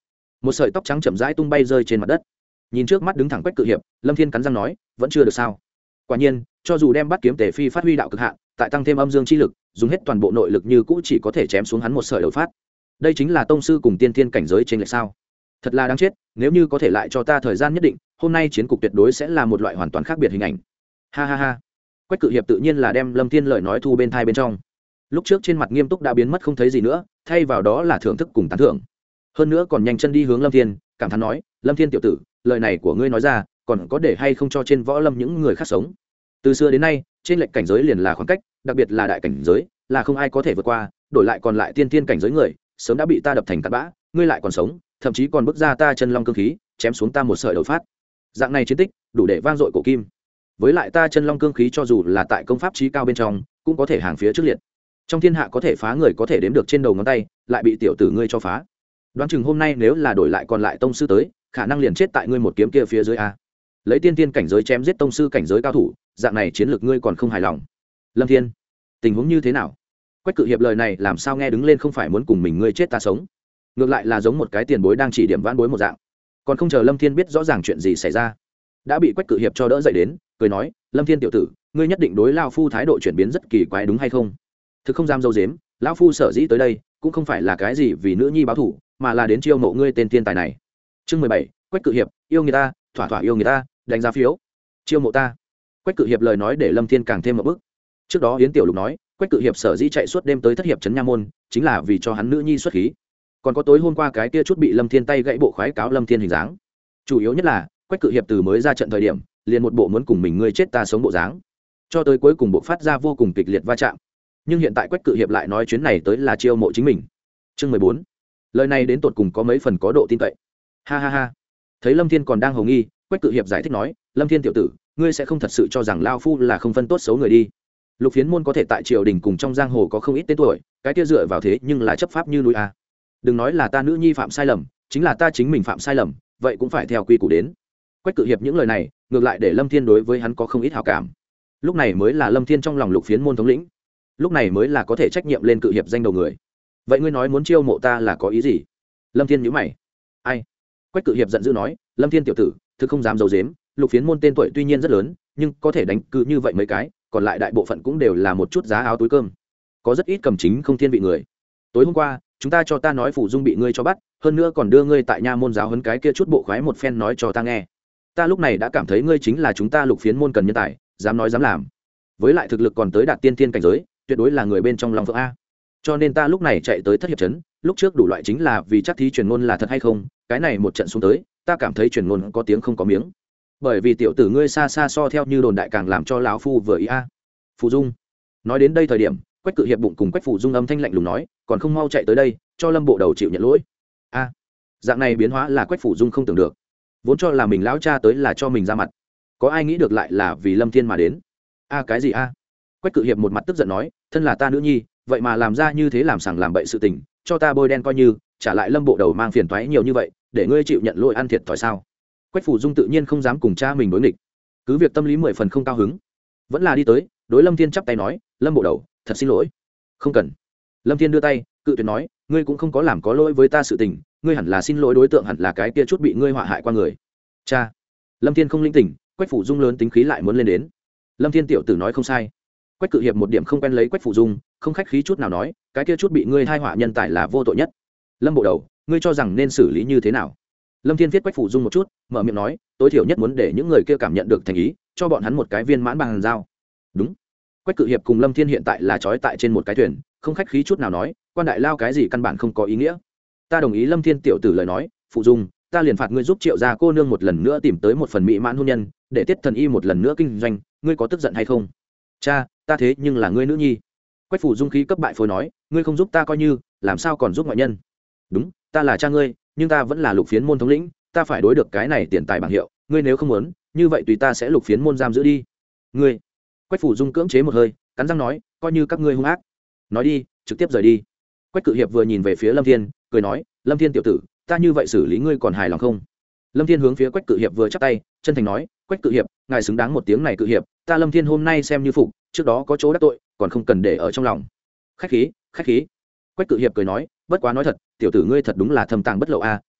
một sợi tóc trắng chậm rãi tung bay rơi trên mặt đất. Nhìn trước mắt đứng thẳng Quách Cự Hiệp, Lâm Thiên cắn răng nói, vẫn chưa được sao? Quả nhiên, cho dù đem Bát Kiếm Tề Phi phát huy đạo cực hạn, tại tăng thêm âm dương chi lực, dùng hết toàn bộ nội lực như cũ chỉ có thể chém xuống hắn một sợi đầu phát. Đây chính là tông sư cùng tiên thiên cảnh giới trên lệch sao? Thật là đáng chết, nếu như có thể lại cho ta thời gian nhất định, hôm nay chiến cục tuyệt đối sẽ là một loại hoàn toàn khác biệt hình ảnh. Ha ha ha. Quách Cự Hiệp tự nhiên là đem Lâm Thiên lời nói thu bên tai bên trong. Lúc trước trên mặt nghiêm túc đã biến mất không thấy gì nữa, thay vào đó là thưởng thức cùng tán thưởng. Hơn nữa còn nhanh chân đi hướng Lâm Thiên, cảm thán nói, Lâm Thiên tiểu tử, lời này của ngươi nói ra, còn có để hay không cho trên võ lâm những người khác sống. Từ xưa đến nay, trên lệnh cảnh giới liền là khoảng cách, đặc biệt là đại cảnh giới, là không ai có thể vượt qua, đổi lại còn lại tiên tiên cảnh giới người, sớm đã bị ta đập thành cát bã, ngươi lại còn sống, thậm chí còn bước ra ta chân long cương khí, chém xuống ta một sợi đầu phát. Dạng này chiến tích, đủ để vang dội cổ kim. Với lại ta chân long cương khí cho dù là tại công pháp chí cao bên trong, cũng có thể hàng phía trước liệt. Trong thiên hạ có thể phá người có thể đếm được trên đầu ngón tay, lại bị tiểu tử ngươi cho phá. Đoán chừng hôm nay nếu là đổi lại còn lại tông sư tới, khả năng liền chết tại ngươi một kiếm kia phía dưới a. Lấy tiên tiên cảnh giới chém giết tông sư cảnh giới cao thủ, dạng này chiến lược ngươi còn không hài lòng. Lâm Thiên, tình huống như thế nào? Quách Cự Hiệp lời này làm sao nghe đứng lên không phải muốn cùng mình ngươi chết ta sống, ngược lại là giống một cái tiền bối đang chỉ điểm vãn bối một dạng. Còn không chờ Lâm Thiên biết rõ ràng chuyện gì xảy ra, đã bị Quách Cự Hiệp cho đỡ dậy đến, cười nói, Lâm Thiên tiểu tử, ngươi nhất định đối lao phu thái độ chuyển biến rất kỳ quái đúng hay không? Thực không dám dâu dếm, lão phu sở dĩ tới đây cũng không phải là cái gì vì nữ nhi báo thù, mà là đến chiêu mộ ngươi tên tiên tài này. Chương mười bảy, Quách Cự Hiệp, yêu người ta, thỏa thỏa yêu người ta, đánh giá phiếu. Chiêu mộ ta. Quách Cự Hiệp lời nói để Lâm Thiên càng thêm một bức. Trước đó Yến Tiểu Lục nói, Quách Cự Hiệp sở dĩ chạy suốt đêm tới thất hiệp trấn nha môn, chính là vì cho hắn nữ nhi xuất khí. Còn có tối hôm qua cái kia chút bị Lâm Thiên tay gãy bộ khoái cáo Lâm Thiên hình dáng. Chủ yếu nhất là, Quách Cự Hiệp từ mới ra trận thời điểm, liền một bộ muốn cùng mình ngươi chết ta sống bộ dáng, cho tới cuối cùng bộ phát ra vô cùng kịch liệt va chạm. Nhưng hiện tại Quách Cự Hiệp lại nói chuyến này tới là chiêu mộ chính mình. Chương mười bốn. Lời này đến tột cùng có mấy phần có độ tin cậy. Ha ha ha. Thấy Lâm Thiên còn đang hồ nghi, Quách Cự Hiệp giải thích nói, Lâm Thiên tiểu tử, ngươi sẽ không thật sự cho rằng lao phu là không phân tốt xấu người đi. Lục Phiến môn có thể tại triều đình cùng trong giang hồ có không ít tên tuổi, cái kia dựa vào thế nhưng là chấp pháp như núi a. Đừng nói là ta nữ nhi phạm sai lầm, chính là ta chính mình phạm sai lầm, vậy cũng phải theo quy củ đến. Quách Cự Hiệp những lời này, ngược lại để Lâm Thiên đối với hắn có không ít hảo cảm. Lúc này mới là Lâm Thiên trong lòng Lục Phiến môn thống lĩnh, lúc này mới là có thể trách nhiệm lên Cự Hiệp danh đầu người. Vậy ngươi nói muốn chiêu mộ ta là có ý gì? Lâm Thiên nhíu mày. Ai? Quách Cự Hiệp giận dữ nói, Lâm Thiên tiểu tử, thực không dám giấu giếm, Lục Phiến môn tên tuổi tuy nhiên rất lớn, nhưng có thể đánh cứ như vậy mấy cái, còn lại đại bộ phận cũng đều là một chút giá áo túi cơm, có rất ít cầm chính không thiên vị người. Tối hôm qua, chúng ta cho ta nói Phủ Dung bị ngươi cho bắt, hơn nữa còn đưa ngươi tại nha môn giáo huấn cái kia chút bộ khoái một phen nói cho ta nghe. Ta lúc này đã cảm thấy ngươi chính là chúng ta Lục Phiến môn cần nhân tài, dám nói dám làm. Với lại thực lực còn tới đạt tiên tiên cảnh giới, tuyệt đối là người bên trong lòng phượng a. Cho nên ta lúc này chạy tới thất hiệp trấn, lúc trước đủ loại chính là vì chắc thí truyền ngôn là thật hay không, cái này một trận xuống tới, ta cảm thấy truyền ngôn có tiếng không có miếng. Bởi vì tiểu tử ngươi xa xa so theo như đồn đại càng làm cho lão phu vừa ý a. À. Phù Dung. Nói đến đây thời điểm, Quách Cự Hiệp bụng cùng Quách Phù Dung âm thanh lạnh lùng nói, còn không mau chạy tới đây, cho Lâm bộ đầu chịu nhận lỗi. A. À. Dạng này biến hóa là Quách Phù Dung không tưởng được. Vốn cho là mình lão cha tới là cho mình ra mặt, có ai nghĩ được lại là vì Lâm Thiên mà đến. A à, cái gì a? À? Quách Cự Hiệp một mặt tức giận nói, thân là ta nữ nhi, vậy mà làm ra như thế làm sằng làm bậy sự tình, cho ta bôi đen coi như, trả lại Lâm bộ đầu mang phiền toái nhiều như vậy, để ngươi chịu nhận lỗi ăn thiệt thòi sao? Quách Phủ Dung tự nhiên không dám cùng cha mình đối nghịch, cứ việc tâm lý mười phần không cao hứng, vẫn là đi tới, đối Lâm Thiên chắp tay nói, Lâm bộ đầu, thật xin lỗi. Không cần. Lâm Thiên đưa tay, cự tuyệt nói, ngươi cũng không có làm có lỗi với ta sự tình, ngươi hẳn là xin lỗi đối tượng hẳn là cái kia chút bị ngươi họa hại qua người. Cha. Lâm Thiên không linh tỉnh, Quách Phủ Dung lớn tính khí lại muốn lên đến. Lâm Thiên tiểu tử nói không sai. Quách Cự Hiệp một điểm không quen lấy Quách Phủ Dung, không khách khí chút nào nói, cái kia chút bị ngươi hai họa nhân tài là vô tội nhất. Lâm bộ đầu, ngươi cho rằng nên xử lý như thế nào? Lâm Thiên viết Quách Phủ Dung một chút, mở miệng nói, tối thiểu nhất muốn để những người kia cảm nhận được thành ý, cho bọn hắn một cái viên mãn bằng giao. Đúng. Quách Cự Hiệp cùng Lâm Thiên hiện tại là trói tại trên một cái thuyền, không khách khí chút nào nói, quan đại lao cái gì căn bản không có ý nghĩa. Ta đồng ý Lâm Thiên tiểu tử lời nói, Phụ Dung, ta liền phạt ngươi giúp Triệu gia cô nương một lần nữa tìm tới một phần mỹ mãn hôn nhân, để Tiết Thần Y một lần nữa kinh doanh, ngươi có tức giận hay không? Cha, ta thế nhưng là ngươi nữ nhi. Quách Phủ Dung khí cấp bại phối nói, ngươi không giúp ta coi như, làm sao còn giúp ngoại nhân? Đúng, ta là cha ngươi, nhưng ta vẫn là Lục Phiến môn thống lĩnh, ta phải đối được cái này tiền tài bảng hiệu, ngươi nếu không muốn, như vậy tùy ta sẽ Lục Phiến môn giam giữ đi. Ngươi. Quách Phủ Dung cưỡng chế một hơi, cắn răng nói, coi như các ngươi hung ác. Nói đi, trực tiếp rời đi. Quách Cự Hiệp vừa nhìn về phía Lâm Thiên, cười nói, Lâm Thiên tiểu tử, ta như vậy xử lý ngươi còn hài lòng không? Lâm Thiên hướng phía Quách Cự Hiệp vừa chắp tay, chân thành nói, Quách Cự Hiệp, ngài xứng đáng một tiếng này Cự Hiệp, ta Lâm Thiên hôm nay xem như phục, trước đó có chỗ đắc tội, còn không cần để ở trong lòng. Khách khí, khách khí. Quách Cự Hiệp cười nói, bất quá nói thật, tiểu tử ngươi thật đúng là thâm tàng bất lộ a,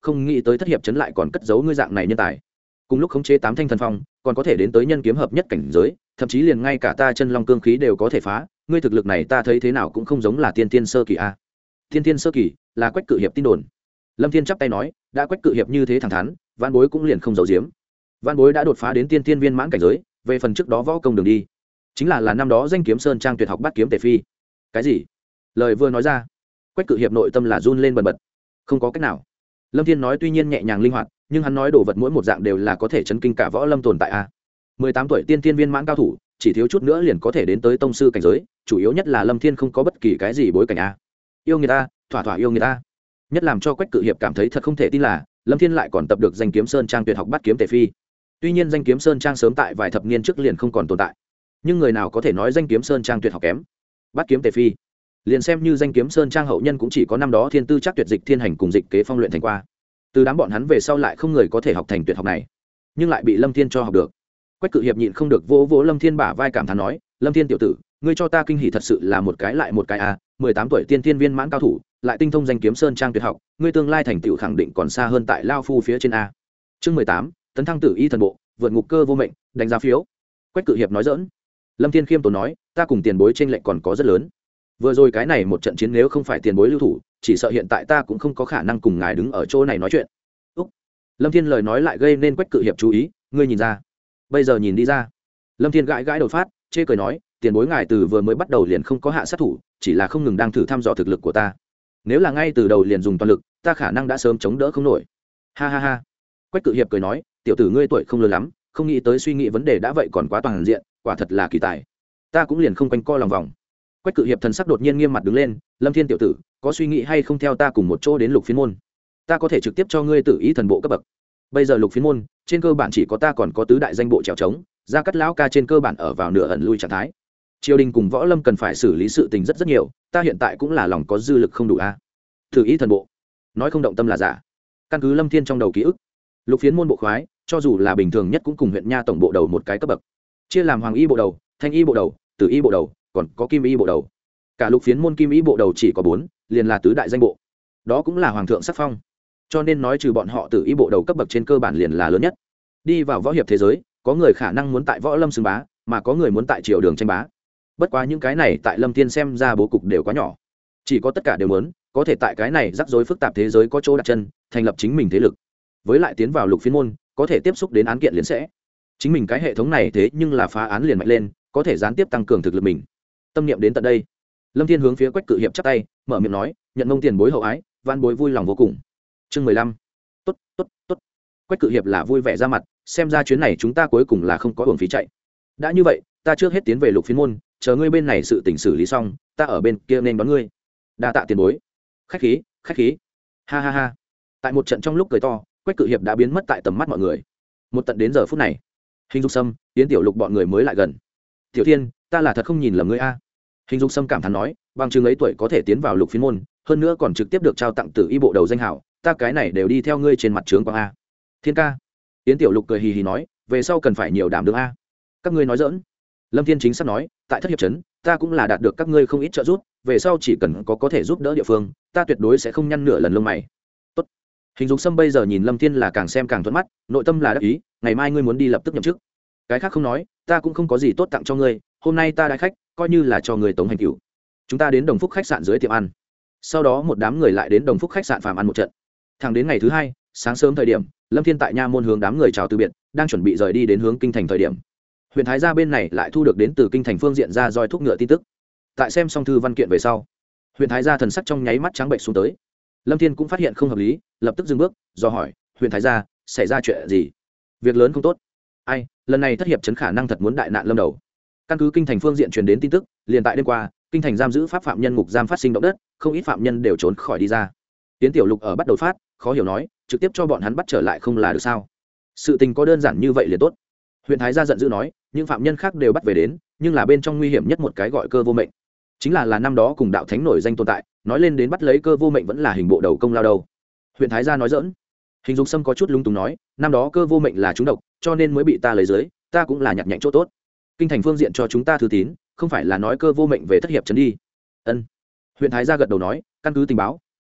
không nghĩ tới thất hiệp chấn lại còn cất giấu ngươi dạng này nhân tài. Cùng lúc khống chế tám thanh thần phong, còn có thể đến tới nhân kiếm hợp nhất cảnh giới, thậm chí liền ngay cả ta chân long cương khí đều có thể phá, ngươi thực lực này ta thấy thế nào cũng không giống là tiên tiên sơ kỳ a. Tiên tiên sơ kỳ là Quách Cự Hiệp tin đồn. Lâm Thiên chắp tay nói, đã Quách Cự Hiệp như thế thẳng thắn, Vạn Bối cũng liền không giấu giếm. Vạn Bối đã đột phá đến tiên tiên viên mãn cảnh giới, về phần trước đó võ công đường đi, chính là là năm đó danh kiếm sơn trang tuyệt học bát kiếm tề phi. Cái gì? Lời vừa nói ra, Quách Cự Hiệp nội tâm là run lên bần bật. Không có cách nào. Lâm Thiên nói tuy nhiên nhẹ nhàng linh hoạt, nhưng hắn nói đồ vật mỗi một dạng đều là có thể chấn kinh cả võ lâm tồn tại a. mười tám tuổi tiên tiên viên mãn cao thủ, chỉ thiếu chút nữa liền có thể đến tới tông sư cảnh giới, chủ yếu nhất là Lâm Thiên không có bất kỳ cái gì bối cảnh a. Yêu người ta, thỏa thỏa yêu người ta. Nhất làm cho Quách Cự Hiệp cảm thấy thật không thể tin là, Lâm Thiên lại còn tập được danh kiếm sơn trang tuyệt học bát kiếm tề phi. Tuy nhiên danh kiếm sơn trang sớm tại vài thập niên trước liền không còn tồn tại, nhưng người nào có thể nói danh kiếm sơn trang tuyệt học kém? Bát kiếm tề phi, liền xem như danh kiếm sơn trang hậu nhân cũng chỉ có năm đó thiên tư chắc tuyệt dịch thiên hành cùng dịch kế phong luyện thành qua. Từ đám bọn hắn về sau lại không người có thể học thành tuyệt học này, nhưng lại bị Lâm Thiên cho học được. Quách Cự Hiệp nhịn không được vỗ vỗ Lâm Thiên bả vai cảm thán nói, Lâm Thiên tiểu tử, ngươi cho ta kinh hỉ thật sự là một cái lại một cái a. mười tám tuổi tiên tiên viên mãn cao thủ, lại tinh thông danh kiếm sơn trang tuyệt học, ngươi tương lai thành tựu khẳng định còn xa hơn tại lao phu phía trên a. Chương mười tám, tấn thăng tử y thần bộ, vượt ngục cơ vô mệnh, đánh giá phiếu. Quách Cự Hiệp nói dỡn. Lâm Thiên khiêm tốn nói, ta cùng tiền bối chênh lệch còn có rất lớn. Vừa rồi cái này một trận chiến nếu không phải tiền bối lưu thủ, chỉ sợ hiện tại ta cũng không có khả năng cùng ngài đứng ở chỗ này nói chuyện. Úc. Lâm Thiên lời nói lại gây nên Quách Cự Hiệp chú ý, ngươi nhìn ra? Bây giờ nhìn đi ra. Lâm Thiên gãi gãi đầu phát, chê cười nói, tiền bối ngài từ vừa mới bắt đầu liền không có hạ sát thủ, chỉ là không ngừng đang thử thăm dò thực lực của ta. Nếu là ngay từ đầu liền dùng toàn lực, ta khả năng đã sớm chống đỡ không nổi. Ha ha ha. Quách Cự Hiệp cười nói, tiểu tử ngươi tuổi không lớn lắm, không nghĩ tới suy nghĩ vấn đề đã vậy còn quá toàn diện, quả thật là kỳ tài. Ta cũng liền không quanh co lòng vòng. Quách Cự Hiệp thần sắc đột nhiên nghiêm mặt đứng lên, Lâm Thiên tiểu tử, có suy nghĩ hay không theo ta cùng một chỗ đến Lục Phiến môn? Ta có thể trực tiếp cho ngươi tử ý thần bộ cấp bậc. Bây giờ Lục Phiến môn, trên cơ bản chỉ có ta còn có tứ đại danh bộ trèo trống, Gia Cát lão ca trên cơ bản ở vào nửa ẩn lui trạng thái. Triều đình cùng võ lâm cần phải xử lý sự tình rất rất nhiều, ta hiện tại cũng là lòng có dư lực không đủ a. Tử ý thần bộ, nói không động tâm là giả. Căn cứ Lâm Thiên trong đầu ký ức, Lục Phiến môn bộ khoái, cho dù là bình thường nhất cũng cùng huyện nha tổng bộ đầu một cái cấp bậc, chia làm hoàng y bộ đầu, thanh y bộ đầu, tử y bộ đầu, còn có kim y bộ đầu. Cả Lục Phiến môn kim y bộ đầu chỉ có bốn, liền là tứ đại danh bộ, đó cũng là hoàng thượng sắc phong, cho nên nói trừ bọn họ tử y bộ đầu cấp bậc trên cơ bản liền là lớn nhất. Đi vào võ hiệp thế giới, có người khả năng muốn tại võ lâm xưng bá, mà có người muốn tại triều đường tranh bá. Bất quá những cái này tại Lâm Thiên xem ra bố cục đều quá nhỏ, chỉ có tất cả đều muốn có thể tại cái này rắc rối phức tạp thế giới có chỗ đặt chân, thành lập chính mình thế lực. Với lại tiến vào Lục Phiến môn, có thể tiếp xúc đến án kiện liền sẽ chính mình cái hệ thống này thế nhưng là phá án liền mạnh lên, có thể gián tiếp tăng cường thực lực mình. Tâm niệm đến tận đây, Lâm Thiên hướng phía Quách Cự Hiệp chắp tay, mở miệng nói, nhận mông tiền bối hậu ái, van bối vui lòng vô cùng. Chương mười lăm. Tốt, tốt, tốt. Quách Cự Hiệp là vui vẻ ra mặt, xem ra chuyến này chúng ta cuối cùng là không có uổng phí chạy. Đã như vậy, ta trước hết tiến về Lục Phiến môn, chờ ngươi bên này sự tình xử lý xong, ta ở bên kia nên đón ngươi. Đa tạ tiền bối. Khách khí, khách khí. Ha ha ha. Tại một trận trong lúc cười to, Quách Cự Hiệp đã biến mất tại tầm mắt mọi người. Một tận đến giờ phút này, Hình Dục Sâm, Tiến Tiểu Lục bọn người mới lại gần. Tiểu Thiên, ta là thật không nhìn lầm ngươi a. Hình Dục Sâm cảm thán nói, bằng chứng ấy tuổi có thể tiến vào Lục Phiến môn, hơn nữa còn trực tiếp được trao tặng tử y bộ đầu danh hảo, ta cái này đều đi theo ngươi trên mặt trướng quang a. Thiên ca. Tiến Tiểu Lục cười hì hì nói, về sau cần phải nhiều đảm đương a. Các ngươi nói giỡn. Lâm Thiên chính xác nói, tại Thất Hiệp trấn, ta cũng là đạt được các ngươi không ít trợ giúp, về sau chỉ cần có có thể giúp đỡ địa phương, ta tuyệt đối sẽ không nhăn nửa lần lông mày. Tốt. Hình Dục Sâm bây giờ nhìn Lâm Thiên là càng xem càng thuận mắt, nội tâm là đắc ý, ngày mai ngươi muốn đi lập tức nhậm chức. Cái khác không nói, ta cũng không có gì tốt tặng cho ngươi, hôm nay ta đãi khách, coi như là cho người tống hành cửu. Chúng ta đến Đồng Phúc khách sạn dưới tiệm ăn. Sau đó một đám người lại đến Đồng Phúc khách sạn phàm ăn một trận. Thẳng đến ngày thứ hai, sáng sớm thời điểm, Lâm Thiên tại nha môn hướng đám người chào từ biệt, đang chuẩn bị rời đi đến hướng kinh thành thời điểm, huyện Thái gia bên này lại thu được đến từ kinh thành phương diện ra roi thúc ngựa tin tức. Tại xem xong thư văn kiện về sau, huyện Thái gia thần sắc trong nháy mắt trắng bệnh xuống tới. Lâm Thiên cũng phát hiện không hợp lý, lập tức dừng bước, do hỏi, huyện Thái gia, xảy ra chuyện gì? Việc lớn không tốt. Ai, lần này Thất Hiệp trấn khả năng thật muốn đại nạn lâm đầu. Căn cứ kinh thành phương diện truyền đến tin tức, liền tại đêm qua, kinh thành giam giữ pháp phạm nhân ngục giam phát sinh động đất, không ít phạm nhân đều trốn khỏi đi ra. Tiến Tiểu Lục ở bắt đầu phát, khó hiểu nói, trực tiếp cho bọn hắn bắt trở lại không là được sao? Sự tình có đơn giản như vậy liền tốt. Huyện Thái gia giận dữ nói, những phạm nhân khác đều bắt về đến, nhưng là bên trong nguy hiểm nhất một cái gọi Cơ Vô Mệnh, chính là là năm đó cùng đạo thánh nổi danh tồn tại, nói lên đến bắt lấy Cơ Vô Mệnh vẫn là hình bộ đầu công lao đâu. Huyện Thái gia nói giỡn. Hình Dục Sâm có chút lung túng nói, năm đó Cơ Vô Mệnh là trúng độc, cho nên mới bị ta lấy dưới, ta cũng là nhặt nhạnh chỗ tốt. Kinh thành phương diện cho chúng ta thư tín, không phải là nói Cơ Vô Mệnh về Thất Hiệp trấn đi. Ân. Huyện Thái gia gật đầu nói, căn cứ tình báo,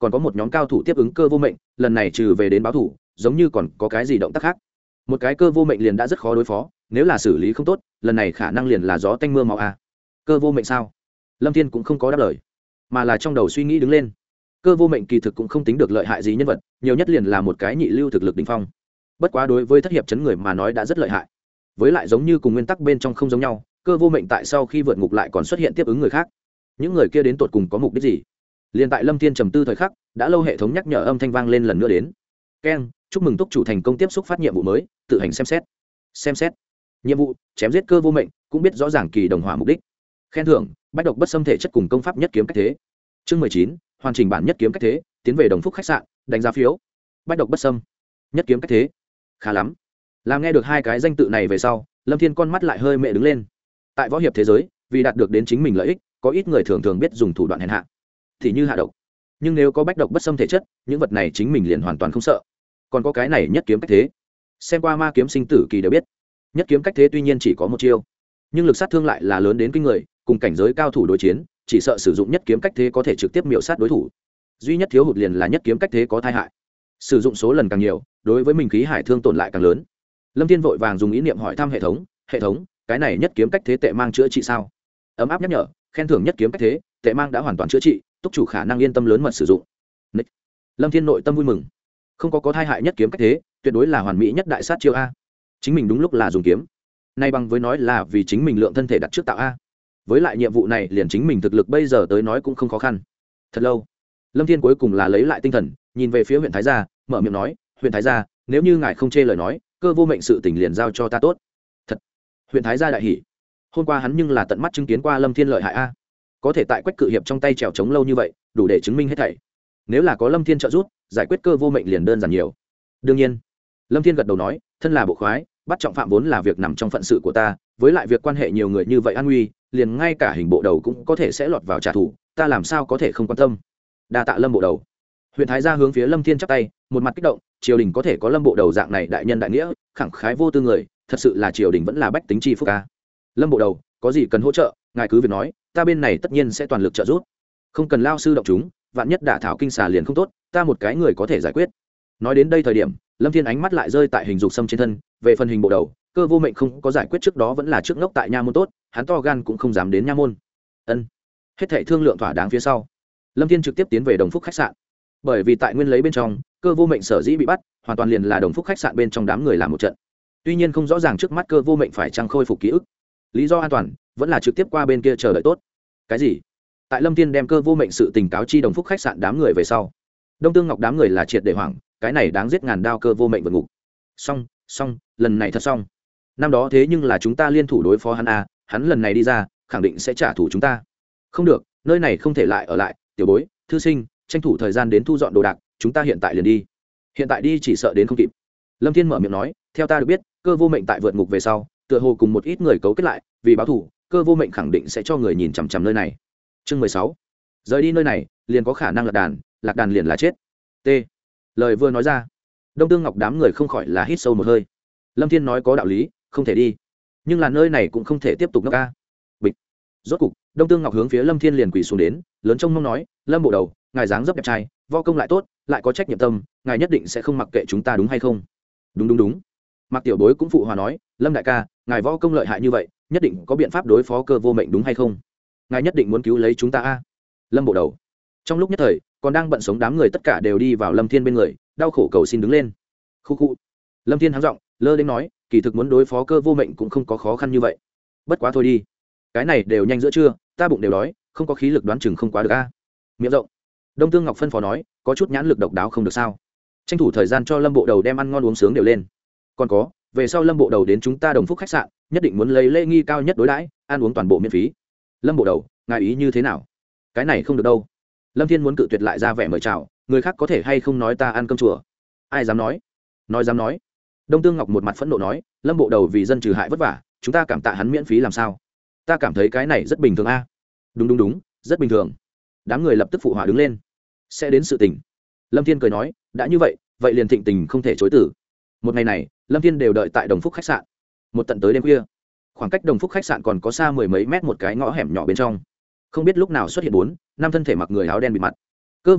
còn có một nhóm cao thủ tiếp ứng Cơ Vô Mệnh, lần này trừ về đến báo thủ, giống như còn có cái gì động tác khác. Một cái Cơ Vô Mệnh liền đã rất khó đối phó, nếu là xử lý không tốt, lần này khả năng liền là gió tanh mưa máu a. Cơ Vô Mệnh sao? Lâm Thiên cũng không có đáp lời, mà là trong đầu suy nghĩ đứng lên. Cơ Vô Mệnh kỳ thực cũng không tính được lợi hại gì nhân vật, nhiều nhất liền là một cái nhị lưu thực lực đỉnh phong. Bất quá đối với thất hiệp chấn người mà nói đã rất lợi hại. Với lại giống như cùng nguyên tắc bên trong không giống nhau, Cơ Vô Mệnh tại sau khi vượt ngục lại còn xuất hiện tiếp ứng người khác. Những người kia đến tột cùng có mục đích gì? Liên tại Lâm Thiên trầm tư thời khắc, đã lâu hệ thống nhắc nhở âm thanh vang lên lần nữa đến. Keng, chúc mừng túc chủ thành công tiếp xúc phát nhiệm vụ mới, tự hành xem xét. Xem xét. Nhiệm vụ, chém giết Cơ Vô Mệnh, cũng biết rõ ràng kỳ đồng hỏa mục đích. Khen thưởng, bách độc bất xâm thể chất cùng công pháp nhất kiếm cách thế. Chương mười chín, hoàn chỉnh bản nhất kiếm cách thế, tiến về Đồng Phúc khách sạn, đánh giá phiếu. Bách độc bất xâm, nhất kiếm cách thế. Khá lắm. Làm nghe được hai cái danh tự này về sau, Lâm Thiên con mắt lại hơi mẹ đứng lên. Tại võ hiệp thế giới, vì đạt được đến chính mình lợi ích, có ít người thường thường biết dùng thủ đoạn hèn hạ, thì như hạ độc. Nhưng nếu có bách độc bất xâm thể chất, những vật này chính mình liền hoàn toàn không sợ. Còn có cái này nhất kiếm cách thế, xem qua ma kiếm sinh tử kỳ đều biết, nhất kiếm cách thế tuy nhiên chỉ có một chiêu, nhưng lực sát thương lại là lớn đến kinh người, cùng cảnh giới cao thủ đối chiến, chỉ sợ sử dụng nhất kiếm cách thế có thể trực tiếp miểu sát đối thủ. Duy nhất thiếu hụt liền là nhất kiếm cách thế có tai hại, sử dụng số lần càng nhiều, đối với mình khí hải thương tổn lại càng lớn. Lâm Thiên vội vàng dùng ý niệm hỏi thăm hệ thống, hệ thống, cái này nhất kiếm cách thế tệ mang chữa trị sao? Ấm áp nhắc nhở, khen thưởng nhất kiếm cách thế, tệ mang đã hoàn toàn chữa trị, túc chủ khả năng yên tâm lớn mật sử dụng. Nick. Lâm Thiên nội tâm vui mừng, không có có thai hại nhất kiếm cách thế, tuyệt đối là hoàn mỹ nhất đại sát chiêu a. Chính mình đúng lúc là dùng kiếm, nay bằng với nói là vì chính mình lượng thân thể đặt trước tạo a. Với lại nhiệm vụ này liền chính mình thực lực bây giờ tới nói cũng không khó khăn. Thật lâu, Lâm Thiên cuối cùng là lấy lại tinh thần, nhìn về phía huyện Thái gia, mở miệng nói, huyện Thái gia, nếu như ngài không chê lời nói, Cơ Vô Mệnh sự tình liền giao cho ta tốt. Thật. Huyện Thái gia đại hỉ. Hôm qua hắn nhưng là tận mắt chứng kiến qua Lâm Thiên lợi hại a, có thể tại Quách Cự Hiệp trong tay trèo trống lâu như vậy, đủ để chứng minh hết thảy. Nếu là có Lâm Thiên trợ giúp, giải quyết Cơ Vô Mệnh liền đơn giản nhiều. Đương nhiên, Lâm Thiên gật đầu nói, thân là bộ khoái, bắt trọng phạm vốn là việc nằm trong phận sự của ta, với lại việc quan hệ nhiều người như vậy an nguy, liền ngay cả hình bộ đầu cũng có thể sẽ lọt vào trả thù, ta làm sao có thể không quan tâm. Đa tạ Lâm bộ đầu. Huyện Thái gia hướng phía Lâm Thiên chắp tay, một mặt kích động, triều đình có thể có Lâm bộ đầu dạng này đại nhân đại nghĩa, khẳng khái vô tư người, thật sự là triều đình vẫn là bách tính chi phúc a. Lâm bộ đầu, có gì cần hỗ trợ, ngài cứ việc nói, ta bên này tất nhiên sẽ toàn lực trợ giúp. Không cần lao sư động chúng, vạn nhất đả thảo kinh xà liền không tốt, ta một cái người có thể giải quyết. Nói đến đây thời điểm, Lâm Thiên ánh mắt lại rơi tại hình dục sâm trên thân, về phần hình bộ đầu, Cơ Vô Mệnh không có giải quyết trước đó vẫn là trước ngốc tại nha môn tốt, hắn to gan cũng không dám đến nha môn. Ân. Hết thảy thương lượng thỏa đáng phía sau, Lâm Thiên trực tiếp tiến về Đồng Phúc khách sạn. Bởi vì tại nguyên lấy bên trong, Cơ Vô Mệnh sở dĩ bị bắt, hoàn toàn liền là Đồng Phúc khách sạn bên trong đám người làm một trận. Tuy nhiên không rõ ràng trước mắt Cơ Vô Mệnh phải chăng khôi phục ký ức, lý do an toàn vẫn là trực tiếp qua bên kia chờ đợi tốt. Cái gì? Tại Lâm Thiên đem Cơ Vô Mệnh sự tình cáo chi Đồng Phúc khách sạn đám người về sau, Đông Tương Ngọc đám người là triệt để hoảng, cái này đáng giết ngàn đao Cơ Vô Mệnh vượt ngục. Xong, xong, lần này thật xong. Năm đó thế nhưng là chúng ta liên thủ đối phó hắn a, hắn lần này đi ra, khẳng định sẽ trả thù chúng ta. Không được, nơi này không thể lại ở lại, tiểu bối, thư sinh, tranh thủ thời gian đến thu dọn đồ đạc, chúng ta hiện tại liền đi. Hiện tại đi chỉ sợ đến không kịp. Lâm Thiên mở miệng nói, theo ta được biết, Cơ Vô Mệnh tại vượt ngục về sau, tựa hồ cùng một ít người cấu kết lại, vì báo thù, Cơ Vô Mệnh khẳng định sẽ cho người nhìn chằm chằm nơi này. Chương mười sáu. Rời đi nơi này, liền có khả năng lạc đàn, lạc đàn liền là chết. T. Lời vừa nói ra, Đông Tương Ngọc đám người không khỏi là hít sâu một hơi. Lâm Thiên nói có đạo lý, không thể đi, nhưng là nơi này cũng không thể tiếp tục nữa ca. Bịch. Rốt cục, Đông Tương Ngọc hướng phía Lâm Thiên liền quỳ xuống đến, lớn trông mong nói, Lâm bộ đầu, ngài dáng dấp đẹp trai, võ công lại tốt, lại có trách nhiệm tâm, ngài nhất định sẽ không mặc kệ chúng ta đúng hay không? Đúng đúng đúng. Mạc Tiểu Bối cũng phụ hòa nói, Lâm đại ca, ngài võ công lợi hại như vậy, nhất định có biện pháp đối phó Cơ Vô Mệnh đúng hay không? Ngài nhất định muốn cứu lấy chúng ta a. Lâm bộ đầu. Trong lúc nhất thời, còn đang bận sống đám người tất cả đều đi vào Lâm Thiên bên người, đau khổ cầu xin đứng lên. Khu khu. Lâm Thiên hắng giọng, lơ đến nói, kỳ thực muốn đối phó Cơ Vô Mệnh cũng không có khó khăn như vậy. Bất quá thôi đi, cái này đều nhanh giữa trưa, ta bụng đều đói, không có khí lực đoán chừng không quá được a. Miệng rộng. Đông Tương Ngọc phân phó nói, có chút nhãn lực độc đáo không được sao? Tranh thủ thời gian cho Lâm bộ đầu đem ăn ngon uống sướng đều lên. Còn có, về sau Lâm bộ đầu đến chúng ta Đồng Phúc khách sạn, nhất định muốn lấy lễ nghi cao nhất đối đãi, ăn uống toàn bộ miễn phí. Lâm bộ đầu, ngài ý như thế nào? Cái này không được đâu. Lâm Thiên muốn cự tuyệt lại ra vẻ mời chào, người khác có thể hay không nói ta ăn cơm chùa? Ai dám nói? Nói dám nói. Đông Tương Ngọc một mặt phẫn nộ nói, Lâm bộ đầu vì dân trừ hại vất vả, chúng ta cảm tạ hắn miễn phí làm sao? Ta cảm thấy cái này rất bình thường a. Đúng đúng đúng, rất bình thường. Đám người lập tức phụ họa đứng lên. Sẽ đến sự tình. Lâm Thiên cười nói, đã như vậy, vậy liền thịnh tình không thể chối từ. Một ngày này, Lâm Thiên đều đợi tại Đồng Phúc khách sạn. Một tận tới đêm khuya, khoảng cách Đồng Phúc khách sạn còn có xa mười mấy mét một cái ngõ hẻm nhỏ bên trong. Không biết lúc nào xuất hiện bốn, năm thân thể mặc người áo đen bịt mặt. Cơ Vô Mệnh,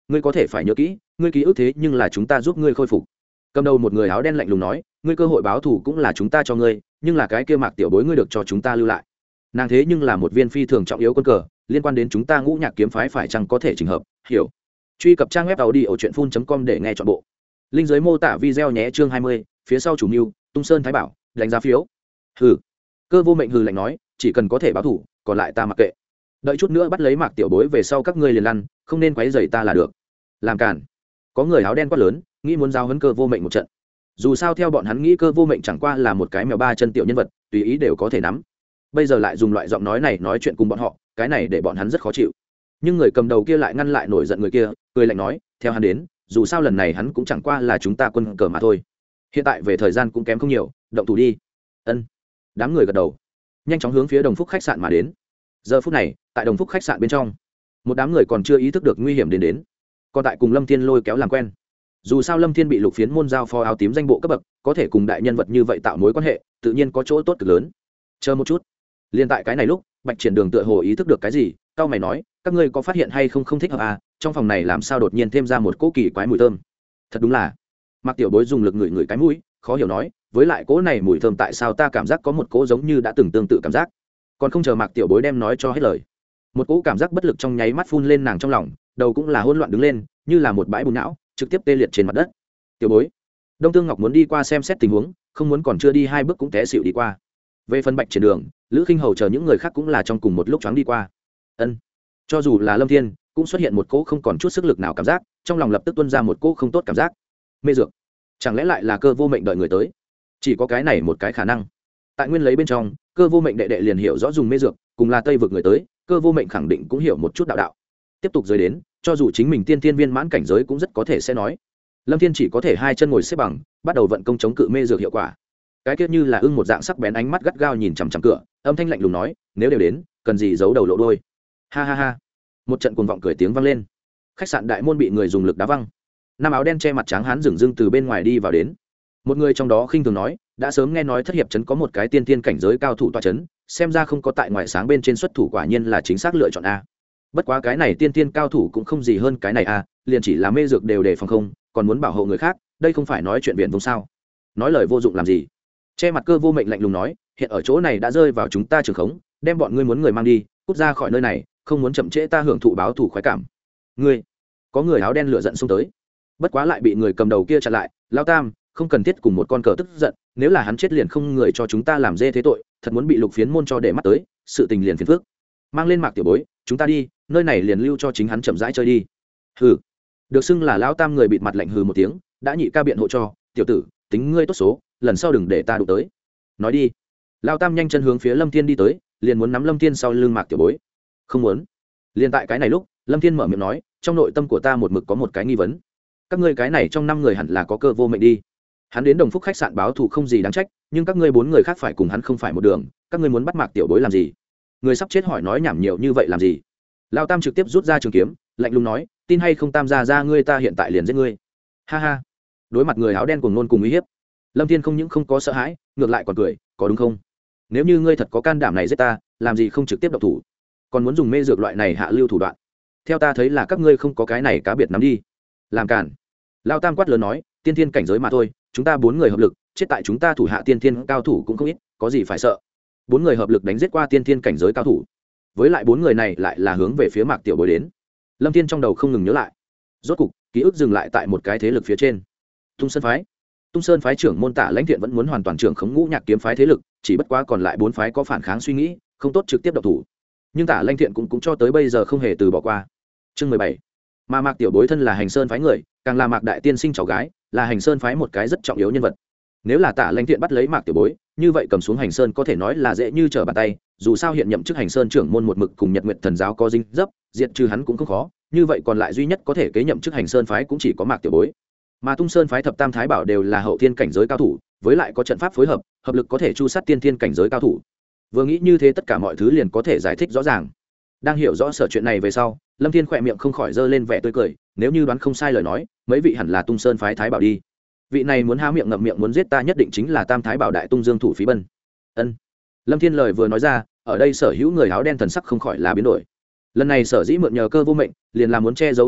ngươi có thể phải nhớ kỹ ngươi ký ức thế nhưng là chúng ta giúp ngươi khôi phục. Cầm đầu một người áo đen lạnh lùng nói, ngươi cơ hội báo thù cũng là chúng ta cho ngươi, nhưng là cái kia Mạc tiểu bối ngươi được cho chúng ta lưu lại. Nàng thế nhưng là một viên phi thường trọng yếu quân cờ, liên quan đến chúng ta Ngũ Nhạc kiếm phái phải chăng có thể chỉnh hợp, hiểu. Truy cập trang web tàu đi ở truyện phun chấm com để nghe trọn bộ. Linh dưới mô tả video nhé. Chương hai mươi, phía sau chủ mưu, Tung Sơn Thái Bảo, đánh giá phiếu. Hừ. Cơ Vô Mệnh hừ lạnh nói, chỉ cần có thể báo thù, còn lại ta mặc kệ. Đợi chút nữa bắt lấy Mạc tiểu bối về sau các ngươi liền lăn, không nên quấy rầy ta là được. Làm cản. Có người áo đen quát lớn, nghĩ muốn giao huấn Cơ Vô Mệnh một trận. Dù sao theo bọn hắn nghĩ Cơ Vô Mệnh chẳng qua là một cái mèo ba chân tiểu nhân vật, tùy ý đều có thể nắm. Bây giờ lại dùng loại giọng nói này nói chuyện cùng bọn họ, cái này để bọn hắn rất khó chịu. Nhưng người cầm đầu kia lại ngăn lại nổi giận người kia, cười lạnh nói, theo hắn đến, dù sao lần này hắn cũng chẳng qua là chúng ta quân cờ mà thôi. Hiện tại về thời gian cũng kém không nhiều, động thủ đi. Ân. Đám người gật đầu, nhanh chóng hướng phía Đồng Phúc khách sạn mà đến. Giờ phút này, tại Đồng Phúc khách sạn bên trong, một đám người còn chưa ý thức được nguy hiểm đến đến, còn tại cùng Lâm Thiên lôi kéo làm quen. Dù sao Lâm Thiên bị Lục Phiến môn giao phó áo tím danh bộ cấp bậc, có thể cùng đại nhân vật như vậy tạo mối quan hệ, tự nhiên có chỗ tốt cực lớn. Chờ một chút. Liên tại cái này lúc, Bạch Triển Đường tựa hồ ý thức được cái gì, cao mày nói, các ngươi có phát hiện hay không không thích hợp à, trong phòng này làm sao đột nhiên thêm ra một cỗ kỳ quái mùi thơm. Thật đúng là. Mạc tiểu bối dùng lực ngửi ngửi cái mũi, khó hiểu nói, với lại cỗ này mùi thơm tại sao ta cảm giác có một cỗ giống như đã từng tương tự cảm giác. Còn không chờ Mạc tiểu bối đem nói cho hết lời, một cỗ cảm giác bất lực trong nháy mắt phun lên nàng trong lòng, đầu cũng là hỗn loạn đứng lên, như là một bãi bùn não, trực tiếp tê liệt trên mặt đất. Tiểu bối. Đông Tương Ngọc muốn đi qua xem xét tình huống, không muốn còn chưa đi hai bước cũng té xỉu đi qua. Về phần Bạch Triển Đường, Lữ Khinh Hầu chờ những người khác cũng là trong cùng một lúc choáng đi qua. Ân. Cho dù là Lâm Thiên, cũng xuất hiện một cỗ không còn chút sức lực nào cảm giác, trong lòng lập tức tuôn ra một cỗ không tốt cảm giác. Mê dược. Chẳng lẽ lại là Cơ Vô Mệnh đợi người tới? Chỉ có cái này một cái khả năng. Tại nguyên lấy bên trong, Cơ Vô Mệnh đệ đệ liền hiểu rõ dùng mê dược, cùng là Tây vực người tới, Cơ Vô Mệnh khẳng định cũng hiểu một chút đạo đạo. Tiếp tục rời đến, cho dù chính mình tiên tiên viên mãn cảnh giới cũng rất có thể sẽ nói. Lâm Thiên chỉ có thể hai chân ngồi xếp bằng, bắt đầu vận công chống cự mê dược hiệu quả. Cái kia như là ưng một dạng sắc bén ánh mắt gắt gao nhìn chằm chằm cửa, âm thanh lạnh lùng nói, nếu đều đến, cần gì giấu đầu lộ đôi. Ha ha ha. Một trận cuồng vọng cười tiếng vang lên. Khách sạn đại môn bị người dùng lực đá văng. Nam áo đen che mặt trắng hán dửng dưng từ bên ngoài đi vào đến. Một người trong đó khinh thường nói, đã sớm nghe nói thất hiệp trấn có một cái tiên tiên cảnh giới cao thủ tọa trấn, xem ra không có tại ngoại sáng bên trên xuất thủ, quả nhiên là chính xác lựa chọn a. Bất quá cái này tiên tiên cao thủ cũng không gì hơn cái này a, liền chỉ là mê dược đều đề phòng không, còn muốn bảo hộ người khác, đây không phải nói chuyện viện vông sao? Nói lời vô dụng làm gì? Che mặt Cơ Vô Mệnh lạnh lùng nói, hiện ở chỗ này đã rơi vào chúng ta trường khống, đem bọn ngươi muốn người mang đi, cút ra khỏi nơi này, không muốn chậm trễ ta hưởng thụ báo thù khoái cảm. Ngươi, có người áo đen lửa giận xông tới, bất quá lại bị người cầm đầu kia chặn lại, Lão Tam, không cần thiết cùng một con cờ tức giận, nếu là hắn chết liền không người cho chúng ta làm dê thế tội, thật muốn bị Lục Phiến môn cho để mắt tới, sự tình liền phiền phức. Mang lên Mạc tiểu bối, chúng ta đi, nơi này liền lưu cho chính hắn chậm rãi chơi đi. Hừ. Được xưng là Lão Tam người bịt mặt lạnh hừ một tiếng, đã nhị ca biện hộ cho, tiểu tử, tính ngươi tốt số, lần sau đừng để ta đụng tới. Nói đi. Lão Tam nhanh chân hướng phía Lâm Thiên đi tới, liền muốn nắm Lâm Thiên sau lưng Mạc tiểu bối. Không muốn. Liền tại cái này lúc, Lâm Thiên mở miệng nói, trong nội tâm của ta một mực có một cái nghi vấn. Các ngươi cái này trong năm người hẳn là có Cơ Vô Mệnh đi. Hắn đến Đồng Phúc khách sạn báo thù không gì đáng trách, nhưng các ngươi bốn người khác phải cùng hắn không phải một đường, các ngươi muốn bắt Mạc tiểu bối làm gì? Người sắp chết hỏi nói nhảm nhiều như vậy làm gì? Lão Tam trực tiếp rút ra trường kiếm, lạnh lùng nói, tin hay không Tam gia ra ngươi ta hiện tại liền giết ngươi. Ha ha. Đối mặt người áo đen cuồng ngôn cùng uy hiếp, Lâm Thiên không những không có sợ hãi, ngược lại còn cười, có đúng không? Nếu như ngươi thật có can đảm này giết ta, làm gì không trực tiếp động thủ, còn muốn dùng mê dược loại này hạ lưu thủ đoạn? Theo ta thấy là các ngươi không có cái này cá biệt nắm đi. Làm cản. Lão Tam quát lớn nói, tiên thiên cảnh giới mà thôi, chúng ta bốn người hợp lực, chết tại chúng ta thủ hạ tiên thiên cao thủ cũng không ít, có gì phải sợ? Bốn người hợp lực đánh giết qua tiên thiên cảnh giới cao thủ, với lại bốn người này lại là hướng về phía Mạc tiểu bối đến. Lâm Thiên trong đầu không ngừng nhớ lại, rốt cục ký ức dừng lại tại một cái thế lực phía trên. Tung Sơn phái. Tung Sơn phái trưởng môn Tả Lãnh Thiện vẫn muốn hoàn toàn trưởng khống Ngũ Nhạc kiếm phái thế lực, chỉ bất quá còn lại bốn phái có phản kháng suy nghĩ, không tốt trực tiếp động thủ. Nhưng Tả Lãnh Thiện cũng cũng cho tới bây giờ không hề từ bỏ qua. Chương mười bảy. Mà Mạc tiểu bối thân là Hành Sơn phái người, càng là Mạc đại tiên sinh cháu gái, là Hành Sơn phái một cái rất trọng yếu nhân vật. Nếu là Tả Lãnh Thiện bắt lấy Mạc tiểu bối, như vậy cầm xuống Hành Sơn có thể nói là dễ như trở bàn tay, dù sao hiện nhậm chức Hành Sơn trưởng môn một mực cùng Nhật Nguyệt thần giáo có dính dấp, diệt trừ hắn cũng không khó, như vậy còn lại duy nhất có thể kế nhậm chức Hành Sơn phái cũng chỉ có Mạc tiểu bối. Mà Tung Sơn phái thập tam thái bảo đều là hậu thiên cảnh giới cao thủ, với lại có trận pháp phối hợp, hợp lực có thể chu sát tiên thiên cảnh giới cao thủ. Vừa nghĩ như thế tất cả mọi thứ liền có thể giải thích rõ ràng. Đang hiểu rõ sở chuyện này về sau, Lâm Thiên khỏe miệng không khỏi giơ lên vẻ tươi cười, nếu như đoán không sai lời nói, mấy vị hẳn là Tung Sơn phái thái bảo đi. Vị này muốn há miệng ngậm miệng muốn giết ta nhất định chính là Tam thái bảo đại Tung Dương thủ Phí Bân. Ân. Lâm Thiên lời vừa nói ra, ở đây sở hữu người áo đen thần sắc không khỏi là biến đổi. Lần này sở dĩ mượn nhờ Cơ Vô Mệnh, liền là muốn che giấu tung tích,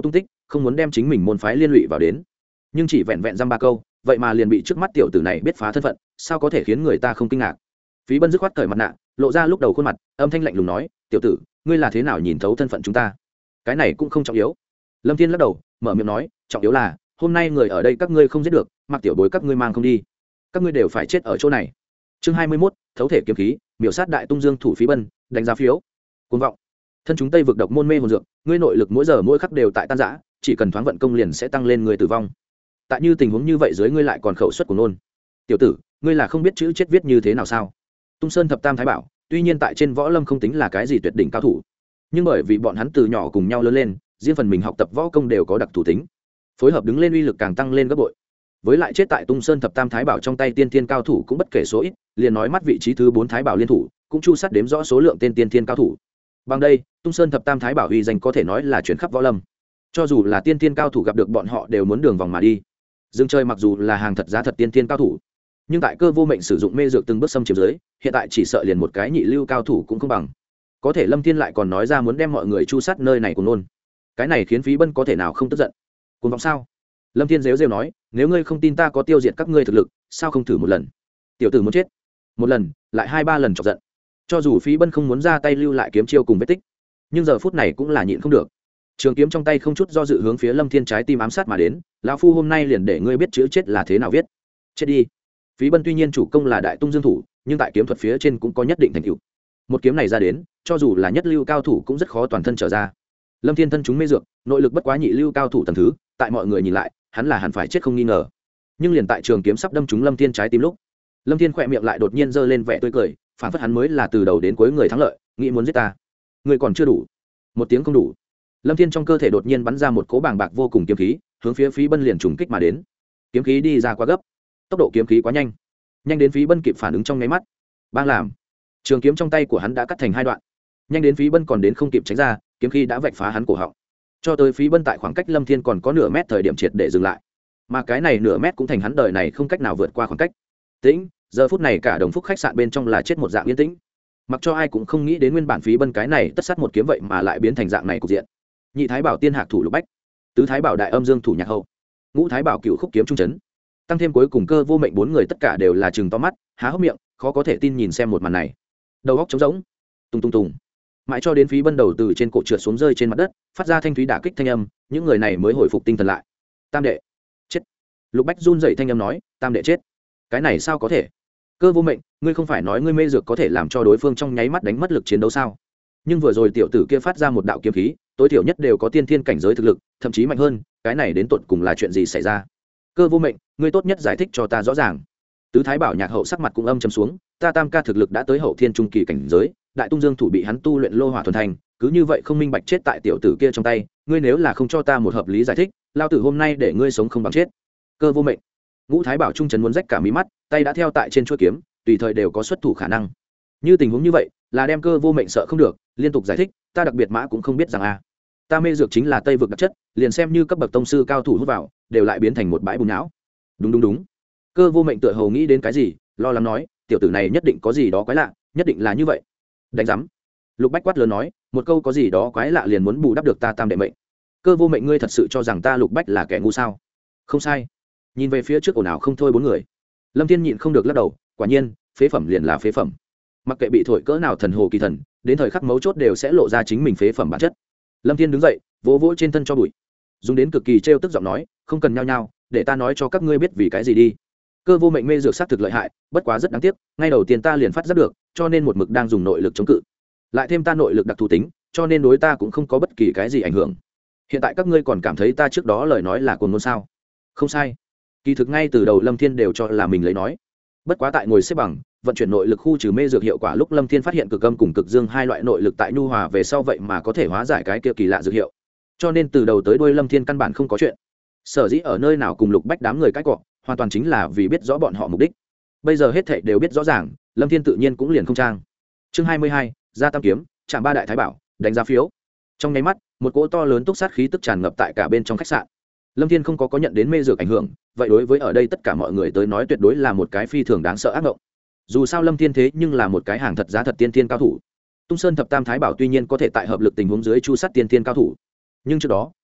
không muốn đem chính mình môn phái liên lụy vào đến. Nhưng chỉ vẹn vẹn dăm ba câu vậy mà liền bị trước mắt tiểu tử này biết phá thân phận, sao có thể khiến người ta không kinh ngạc. Phí Bân dứt khoát cởi mặt nạ, lộ ra lúc đầu khuôn mặt, âm thanh lạnh lùng nói, tiểu tử, ngươi là thế nào nhìn thấu thân phận chúng ta? Cái này cũng không trọng yếu. Lâm Thiên lắc đầu, mở miệng nói, trọng yếu là hôm nay người ở đây các ngươi không giết được, mặc tiểu bối các ngươi mang không đi, các ngươi đều phải chết ở chỗ này. Chương hai mươi mốt, thấu thể kiếm khí, miểu sát đại tung dương thủ Phí Bân, đánh giá phiếu. Cuồng vọng. Thân chúng tây vực độc môn mê hồn dược, ngươi nội lực mỗi giờ mỗi khắc đều tại tan rã, chỉ cần thoáng vận công liền sẽ tăng lên người tử vong. Tại như tình huống như vậy dưới ngươi lại còn khẩu suất của nôn. Tiểu tử, ngươi là không biết chữ chết viết như thế nào sao? Tung Sơn thập tam thái bảo, tuy nhiên tại trên võ lâm không tính là cái gì tuyệt đỉnh cao thủ, nhưng bởi vì bọn hắn từ nhỏ cùng nhau lớn lên, riêng phần mình học tập võ công đều có đặc thù tính, phối hợp đứng lên uy lực càng tăng lên gấp bội. Với lại chết tại Tung Sơn thập tam thái bảo trong tay tiên thiên cao thủ cũng bất kể số ít, liền nói mắt vị trí thứ bốn thái bảo liên thủ, cũng chu sát đếm rõ số lượng tên tiên thiên cao thủ. Bằng đây, Tung Sơn thập tam thái bảo uy danh có thể nói là chuyển khắp võ lâm. Cho dù là tiên thiên cao thủ gặp được bọn họ đều muốn đường vòng mà đi. Dương chơi mặc dù là hàng thật giá thật tiên thiên cao thủ, nhưng tại Cơ Vô Mệnh sử dụng mê dược từng bước xâm chiếm dưới, hiện tại chỉ sợ liền một cái nhị lưu cao thủ cũng không bằng. Có thể Lâm Thiên lại còn nói ra muốn đem mọi người chu sát nơi này của nôn, cái này khiến Phí Bân có thể nào không tức giận. Cuồng vọng sao? Lâm Thiên rêu rêu nói, nếu ngươi không tin ta có tiêu diệt các ngươi thực lực, sao không thử một lần? Tiểu tử muốn chết, một lần, lại hai ba lần chọc giận. Cho dù Phí Bân không muốn ra tay lưu lại kiếm chiêu cùng vết tích, nhưng giờ phút này cũng là nhịn không được. Trường kiếm trong tay không chút do dự hướng phía Lâm Thiên trái tim ám sát mà đến, lão phu hôm nay liền để ngươi biết chữ chết là thế nào viết. Chết đi. Phí Bân tuy nhiên chủ công là đại tung dương thủ, nhưng tại kiếm thuật phía trên cũng có nhất định thành tựu. Một kiếm này ra đến, cho dù là nhất lưu cao thủ cũng rất khó toàn thân trở ra. Lâm Thiên thân chúng mê dược, nội lực bất quá nhị lưu cao thủ tầng thứ, tại mọi người nhìn lại, hắn là hẳn phải chết không nghi ngờ. Nhưng liền tại trường kiếm sắp đâm trúng Lâm Thiên trái tim lúc, Lâm Thiên khỏe miệng lại đột nhiên giơ lên vẻ tươi cười, phản phất hắn mới là từ đầu đến cuối người thắng lợi, nghĩ muốn giết ta, người còn chưa đủ. Một tiếng không đủ. Lâm Thiên trong cơ thể đột nhiên bắn ra một cỗ bàng bạc vô cùng kiếm khí, hướng phía Phí Bân liền trùng kích mà đến. Kiếm khí đi ra quá gấp, tốc độ kiếm khí quá nhanh, nhanh đến Phí Bân kịp phản ứng trong nháy mắt. Bang làm, trường kiếm trong tay của hắn đã cắt thành hai đoạn, nhanh đến Phí Bân còn đến không kịp tránh ra, kiếm khí đã vạch phá hắn cổ họng. Cho tới Phí Bân tại khoảng cách Lâm Thiên còn có nửa mét thời điểm triệt để dừng lại, mà cái này nửa mét cũng thành hắn đời này không cách nào vượt qua khoảng cách. Tĩnh, giờ phút này cả Đồng Phúc khách sạn bên trong là chết một dạng yên tĩnh. Mặc cho ai cũng không nghĩ đến nguyên bản Phí Bân cái này tất sát một kiếm vậy mà lại biến thành dạng này cục diện. Nhị thái bảo tiên hạc thủ Lục Bách, tứ thái bảo đại âm dương thủ Nhạc Hậu, ngũ thái bảo cựu khúc kiếm trung chấn, tăng thêm cuối cùng Cơ Vô Mệnh, bốn người tất cả đều là chừng to mắt, há hốc miệng, khó có thể tin nhìn xem một màn này. Đầu óc trống rỗng, tung tung tung, mãi cho đến Phí Bân đầu từ trên cổ trượt xuống rơi trên mặt đất, phát ra thanh thúy đả kích thanh âm, những người này mới hồi phục tinh thần lại. Tam đệ chết. Lục Bách run rẩy thanh âm nói, tam đệ chết. Cái này sao có thể? Cơ Vô Mệnh, ngươi không phải nói ngươi mê dược có thể làm cho đối phương trong nháy mắt đánh mất lực chiến đấu sao? Nhưng vừa rồi tiểu tử kia phát ra một đạo kiếm khí, tối thiểu nhất đều có tiên thiên cảnh giới thực lực, thậm chí mạnh hơn, cái này đến tột cùng là chuyện gì xảy ra? Cơ Vô Mệnh, ngươi tốt nhất giải thích cho ta rõ ràng. Tứ thái bảo Nhạc Hậu sắc mặt cũng âm trầm xuống, ta tam ca thực lực đã tới hậu thiên trung kỳ cảnh giới, đại tung dương thủ bị hắn tu luyện lô hỏa thuần thành, cứ như vậy không minh bạch chết tại tiểu tử kia trong tay, ngươi nếu là không cho ta một hợp lý giải thích, lao tử hôm nay để ngươi sống không bằng chết. Cơ Vô Mệnh, ngũ thái bảo trung trấn muốn rách cả mí mắt, tay đã theo tại trên chuôi kiếm, tùy thời đều có xuất thủ khả năng. Như tình huống như vậy, là đem Cơ Vô Mệnh sợ không được, liên tục giải thích, ta đặc biệt mã cũng không biết rằng a, ta mê dược chính là tây vực đặc chất, liền xem như cấp bậc tông sư cao thủ hút vào, đều lại biến thành một bãi bùn não. Đúng đúng đúng. Cơ Vô Mệnh tựa hồ nghĩ đến cái gì, lo lắng nói, tiểu tử này nhất định có gì đó quái lạ, nhất định là như vậy. Đánh rắm. Lục Bách quát lớn nói, một câu có gì đó quái lạ liền muốn bù đắp được ta tam đệ mệnh. Cơ Vô Mệnh, ngươi thật sự cho rằng ta Lục Bách là kẻ ngu sao? Không sai. Nhìn về phía trước ồn ào không thôi bốn người, Lâm Thiên nhịn không được lắc đầu, quả nhiên, phế phẩm liền là phế phẩm. Mặc kệ bị thổi cỡ nào thần hồ kỳ thần, đến thời khắc mấu chốt đều sẽ lộ ra chính mình phế phẩm bản chất. Lâm Thiên đứng dậy, vỗ vỗ trên thân cho bụi, dùng đến cực kỳ trêu tức giọng nói, không cần nhao nhao, để ta nói cho các ngươi biết vì cái gì đi. Cơ Vô Mệnh mê dược sát thực lợi hại, bất quá rất đáng tiếc, ngay đầu tiên ta liền phát giác được, cho nên một mực đang dùng nội lực chống cự. Lại thêm ta nội lực đặc thù tính, cho nên đối ta cũng không có bất kỳ cái gì ảnh hưởng. Hiện tại các ngươi còn cảm thấy ta trước đó lời nói là cuồng ngôn sao? Không sai. Kỳ thực ngay từ đầu Lâm Thiên đều cho là mình lấy nói. Bất quá tại ngồi xếp bằng, vận chuyển nội lực khu trừ mê dược hiệu quả lúc Lâm Thiên phát hiện cực âm cùng cực dương hai loại nội lực tại nhu hòa về sau vậy mà có thể hóa giải cái kia kỳ lạ dược hiệu. Cho nên từ đầu tới đuôi Lâm Thiên căn bản không có chuyện. Sở dĩ ở nơi nào cùng Lục Bách đám người cãi cọ, hoàn toàn chính là vì biết rõ bọn họ mục đích. Bây giờ hết thảy đều biết rõ ràng, Lâm Thiên tự nhiên cũng liền không trang. Chương hai mươi hai, ra tam kiếm, chạm ba đại thái bảo, đánh giá phiếu. Trong nháy mắt, một cỗ to lớn túc sát khí tức tràn ngập tại cả bên trong khách sạn. Lâm Thiên không có có nhận đến mê dược ảnh hưởng, vậy đối với ở đây tất cả mọi người tới nói tuyệt đối là một cái phi thường đáng sợ ác mộng. Dù sao Lâm Thiên thế nhưng là một cái hàng thật giá thật tiên thiên cao thủ. Tung Sơn thập tam thái bảo tuy nhiên có thể tại hợp lực tình huống dưới chu sát tiên thiên cao thủ, nhưng trước đó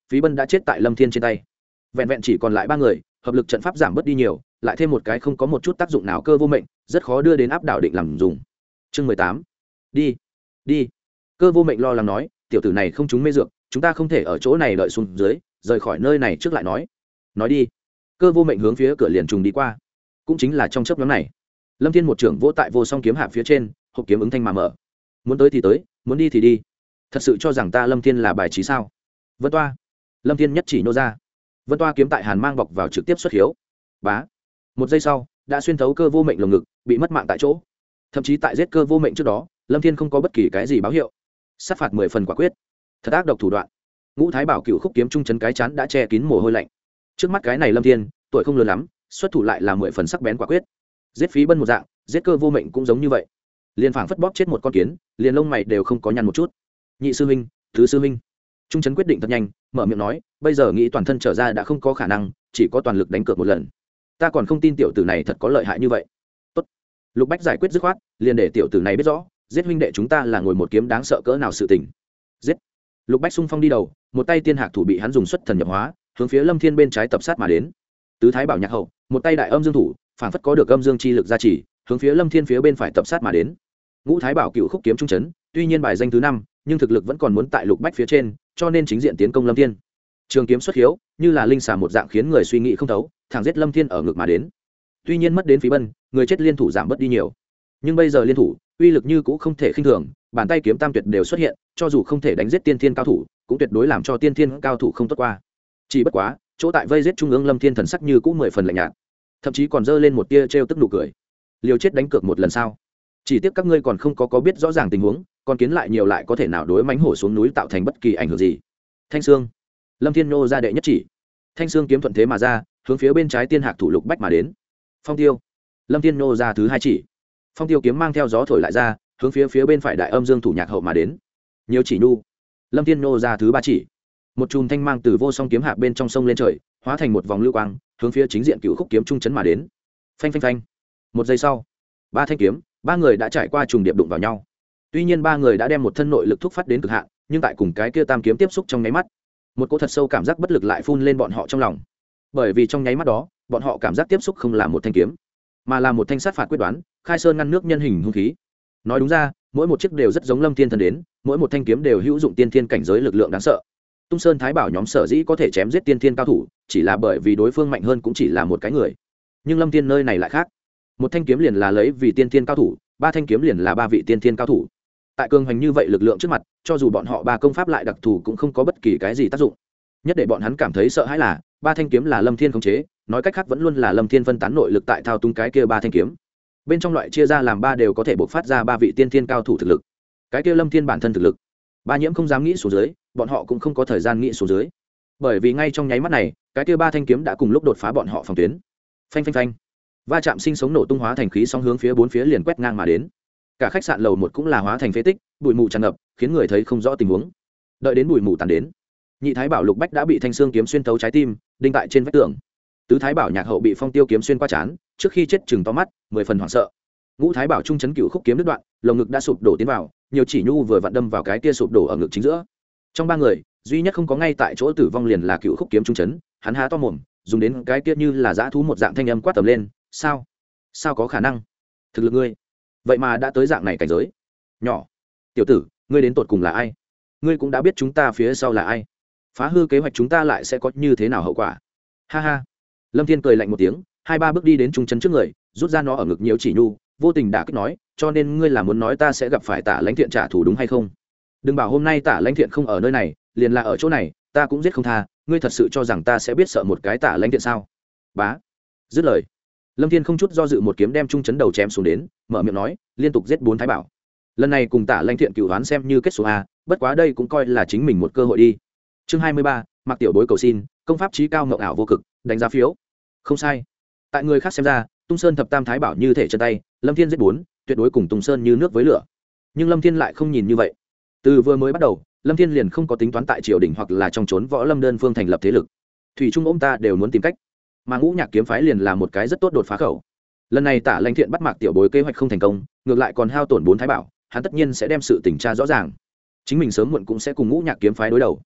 phí bân đã chết tại lâm thiên trên tay. Vẹn vẹn chỉ còn lại ba người, hợp lực trận pháp giảm bớt đi nhiều, lại thêm một cái không có một chút tác dụng nào cơ vô mệnh, rất khó đưa đến áp đảo định làm dùng. Chương mười tám. Đi, đi. Cơ vô mệnh lo lắng nói, tiểu tử này không trúng mê dược, chúng ta không thể ở chỗ này đợi xuống dưới, rời khỏi nơi này trước lại nói. Nói đi. Cơ vô mệnh hướng phía cửa liền trùng đi qua. Cũng chính là trong chớp nhoáng này, lâm thiên một trưởng vỗ tại vô song kiếm hạp phía trên, hộp kiếm ứng thanh mà mở. Muốn tới thì tới, muốn đi thì đi. Thật sự cho rằng ta lâm thiên là bài trí sao? Vân toa. Lâm thiên nhất chỉ nô ra. Vân toa kiếm tại hàn mang bọc vào trực tiếp xuất hiếu. Bá. Một giây sau, đã xuyên thấu cơ vô mệnh lồng ngực, bị mất mạng tại chỗ. Thậm chí tại giết cơ vô mệnh trước đó, lâm thiên không có bất kỳ cái gì báo hiệu. Sát phạt mười phần quả quyết. Thật ác độc thủ đoạn. Ngũ Thái Bảo cựu khúc kiếm trung chấn cái chán đã che kín mồ hôi lạnh. Trước mắt cái này lâm thiên, tuổi không lớn lắm, xuất thủ lại là mười phần sắc bén quả quyết. Giết phí bân một dạng, giết cơ vô mệnh cũng giống như vậy. Liên phảng phất bóp chết một con kiến, liền lông mày đều không có nhăn một chút. Nhị sư huynh, thứ sư huynh. Trung chấn quyết định thật nhanh, mở miệng nói, bây giờ nghĩ toàn thân trở ra đã không có khả năng, chỉ có toàn lực đánh cược một lần. Ta còn không tin tiểu tử này thật có lợi hại như vậy. Tốt. Lục Bách giải quyết dứt khoát, liền để tiểu tử này biết rõ, giết huynh đệ chúng ta là ngồi một kiếm đáng sợ cỡ nào sự tình. Giết. Lục Bách xung phong đi đầu, một tay tiên hạc thủ bị hắn dùng xuất thần nhập hóa, hướng phía lâm thiên bên trái tập sát mà đến. Tứ Thái Bảo nhạc hậu, một tay đại âm dương thủ, phảng phất có được âm dương chi lực gia trì, hướng phía lâm thiên phía bên phải tập sát mà đến. Ngũ Thái Bảo cựu khúc kiếm trung chấn, tuy nhiên bài danh thứ năm, nhưng thực lực vẫn còn muốn tại Lục Bách phía trên, cho nên chính diện tiến công lâm thiên. Trường kiếm xuất hiếu, như là linh xà một dạng khiến người suy nghĩ không thấu, thẳng giết lâm thiên ở ngực mà đến. Tuy nhiên mất đến phí bân, người chết liên thủ giảm bớt đi nhiều, nhưng bây giờ liên thủ, uy lực như cũ không thể khinh thường, bàn tay kiếm tam tuyệt đều xuất hiện, cho dù không thể đánh giết tiên thiên cao thủ, cũng tuyệt đối làm cho tiên thiên cao thủ không tốt qua. Chỉ bất quá, chỗ tại vây giết trung ương lâm thiên thần sắc như cũ mười phần lạnh nhạt, thậm chí còn giơ lên một tia trêu tức nụ cười. Liều chết đánh cược một lần sao? Chỉ tiếc các ngươi còn không có có biết rõ ràng tình huống, còn kiến lại nhiều lại có thể nào đối mãnh hổ xuống núi tạo thành bất kỳ ảnh hưởng gì. Thanh xương. Lâm thiên nô ra đệ nhất chỉ, thanh xương kiếm thuận thế mà ra, hướng phía bên trái tiên hạc thủ Lục Bách mà đến. Phong tiêu. Lâm thiên nô ra thứ hai chỉ, phong tiêu kiếm mang theo gió thổi lại ra, hướng phía phía bên phải đại âm dương thủ nhạc hậu mà đến. Nhiều chỉ nhu. Lâm thiên nô ra thứ ba chỉ, một chùm thanh mang từ vô song kiếm hạp bên trong sông lên trời, hóa thành một vòng lưu quang, hướng phía chính diện cựu khúc kiếm trung chấn mà đến. Phanh phanh phanh. Một giây sau, ba thanh kiếm, ba người đã trải qua trùng điệp đụng vào nhau. Tuy nhiên ba người đã đem một thân nội lực thúc phát đến cực hạn, nhưng tại cùng cái kia tam kiếm tiếp xúc trong nháy mắt, một cỗ thật sâu cảm giác bất lực lại phun lên bọn họ trong lòng. Bởi vì trong nháy mắt đó, bọn họ cảm giác tiếp xúc không là một thanh kiếm, mà là một thanh sát phạt quyết đoán, khai sơn ngăn nước nhân hình hung khí. Nói đúng ra, mỗi một chiếc đều rất giống lâm thiên thần đến, mỗi một thanh kiếm đều hữu dụng tiên thiên cảnh giới lực lượng đáng sợ. Tung Sơn Thái Bảo nhóm sở dĩ có thể chém giết tiên thiên cao thủ, chỉ là bởi vì đối phương mạnh hơn cũng chỉ là một cái người. Nhưng lâm thiên nơi này lại khác, một thanh kiếm liền là lấy vì tiên thiên cao thủ, ba thanh kiếm liền là ba vị tiên thiên cao thủ. Tại cường hành như vậy lực lượng trước mặt, cho dù bọn họ ba công pháp lại đặc thù cũng không có bất kỳ cái gì tác dụng. Nhất để bọn hắn cảm thấy sợ hãi là ba thanh kiếm là lâm thiên khống chế, nói cách khác vẫn luôn là lâm thiên phân tán nội lực tại thao túng cái kia ba thanh kiếm. Bên trong loại chia ra làm ba đều có thể bộc phát ra ba vị tiên thiên cao thủ thực lực. Cái kia lâm thiên bản thân thực lực, ba nhiễm không dám nghĩ xuống dưới, bọn họ cũng không có thời gian nghĩ xuống dưới, bởi vì ngay trong nháy mắt này, cái kia ba thanh kiếm đã cùng lúc đột phá bọn họ phòng tuyến. Phanh phanh phanh. Va chạm sinh sống nổ tung hóa thành khí sóng hướng phía bốn phía liền quét ngang mà đến. Cả khách sạn lầu một cũng là hóa thành phế tích, bụi mù tràn ngập, khiến người thấy không rõ tình huống. Đợi đến bụi mù tàn đến, Nhị Thái Bảo Lục Bách đã bị thanh xương kiếm xuyên thấu trái tim, đinh tại trên vách tường. Tứ Thái Bảo Nhạc Hậu bị phong tiêu kiếm xuyên qua trán, trước khi chết chừng to mắt, mười phần hoảng sợ. Ngũ Thái Bảo trung chấn cựu khúc kiếm đứt đoạn, lồng ngực đã sụp đổ tiến vào, nhiều chỉ nhu vừa vặn đâm vào cái kia sụp đổ ở ngực chính giữa. Trong ba người, duy nhất không có ngay tại chỗ tử vong liền là cựu khúc kiếm trung chấn, hắn há to mồm, dùng đến cái kia như là dã thú một dạng thanh âm quát tầm lên, "Sao? Sao có khả năng? Thực lực ngươi, vậy mà đã tới dạng này cảnh giới?" "Nhỏ, tiểu tử, ngươi đến tột cùng là ai? Ngươi cũng đã biết chúng ta phía sau là ai? Phá hư kế hoạch chúng ta lại sẽ có như thế nào hậu quả?" Ha ha. Lâm Thiên cười lạnh một tiếng, hai ba bước đi đến trung chấn trước người, rút ra nó ở ngực nhiều chỉ nhu, vô tình đả kích nói, "Cho nên ngươi là muốn nói ta sẽ gặp phải Tả Lãnh Thiện trả thù đúng hay không? Đừng bảo hôm nay Tả Lãnh Thiện không ở nơi này, liền là ở chỗ này, ta cũng giết không tha, ngươi thật sự cho rằng ta sẽ biết sợ một cái Tả Lãnh Thiện sao?" Bá. Dứt lời, Lâm Thiên không chút do dự một kiếm đem trung chấn đầu chém xuống đến, mở miệng nói, liên tục giết bốn thái bảo. Lần này cùng Tả Lãnh Thiện cửu đoán xem như kết số a, bất quá đây cũng coi là chính mình một cơ hội đi. Chương hai mươi ba, Mạc Tiểu Bối cầu xin, công pháp chí cao ngộng ảo vô cực, đánh giá phiếu. Không sai. Tại người khác xem ra, Tung Sơn thập tam thái bảo như thể chân tay, Lâm Thiên giết bốn, tuyệt đối cùng Tung Sơn như nước với lửa. Nhưng Lâm Thiên lại không nhìn như vậy. Từ vừa mới bắt đầu, Lâm Thiên liền không có tính toán tại triều đình hoặc là trong trốn võ lâm đơn phương thành lập thế lực. Thủy Trung ôm ta đều muốn tìm cách, mà Ngũ Nhạc kiếm phái liền là một cái rất tốt đột phá khẩu. Lần này Tả Lãnh Thiện bắt Mạc Tiểu Bối kế hoạch không thành công, ngược lại còn hao tổn bốn thái bảo, hắn tất nhiên sẽ đem sự tình tra rõ ràng. Chính mình sớm muộn cũng sẽ cùng Ngũ Nhạc kiếm phái đối đầu.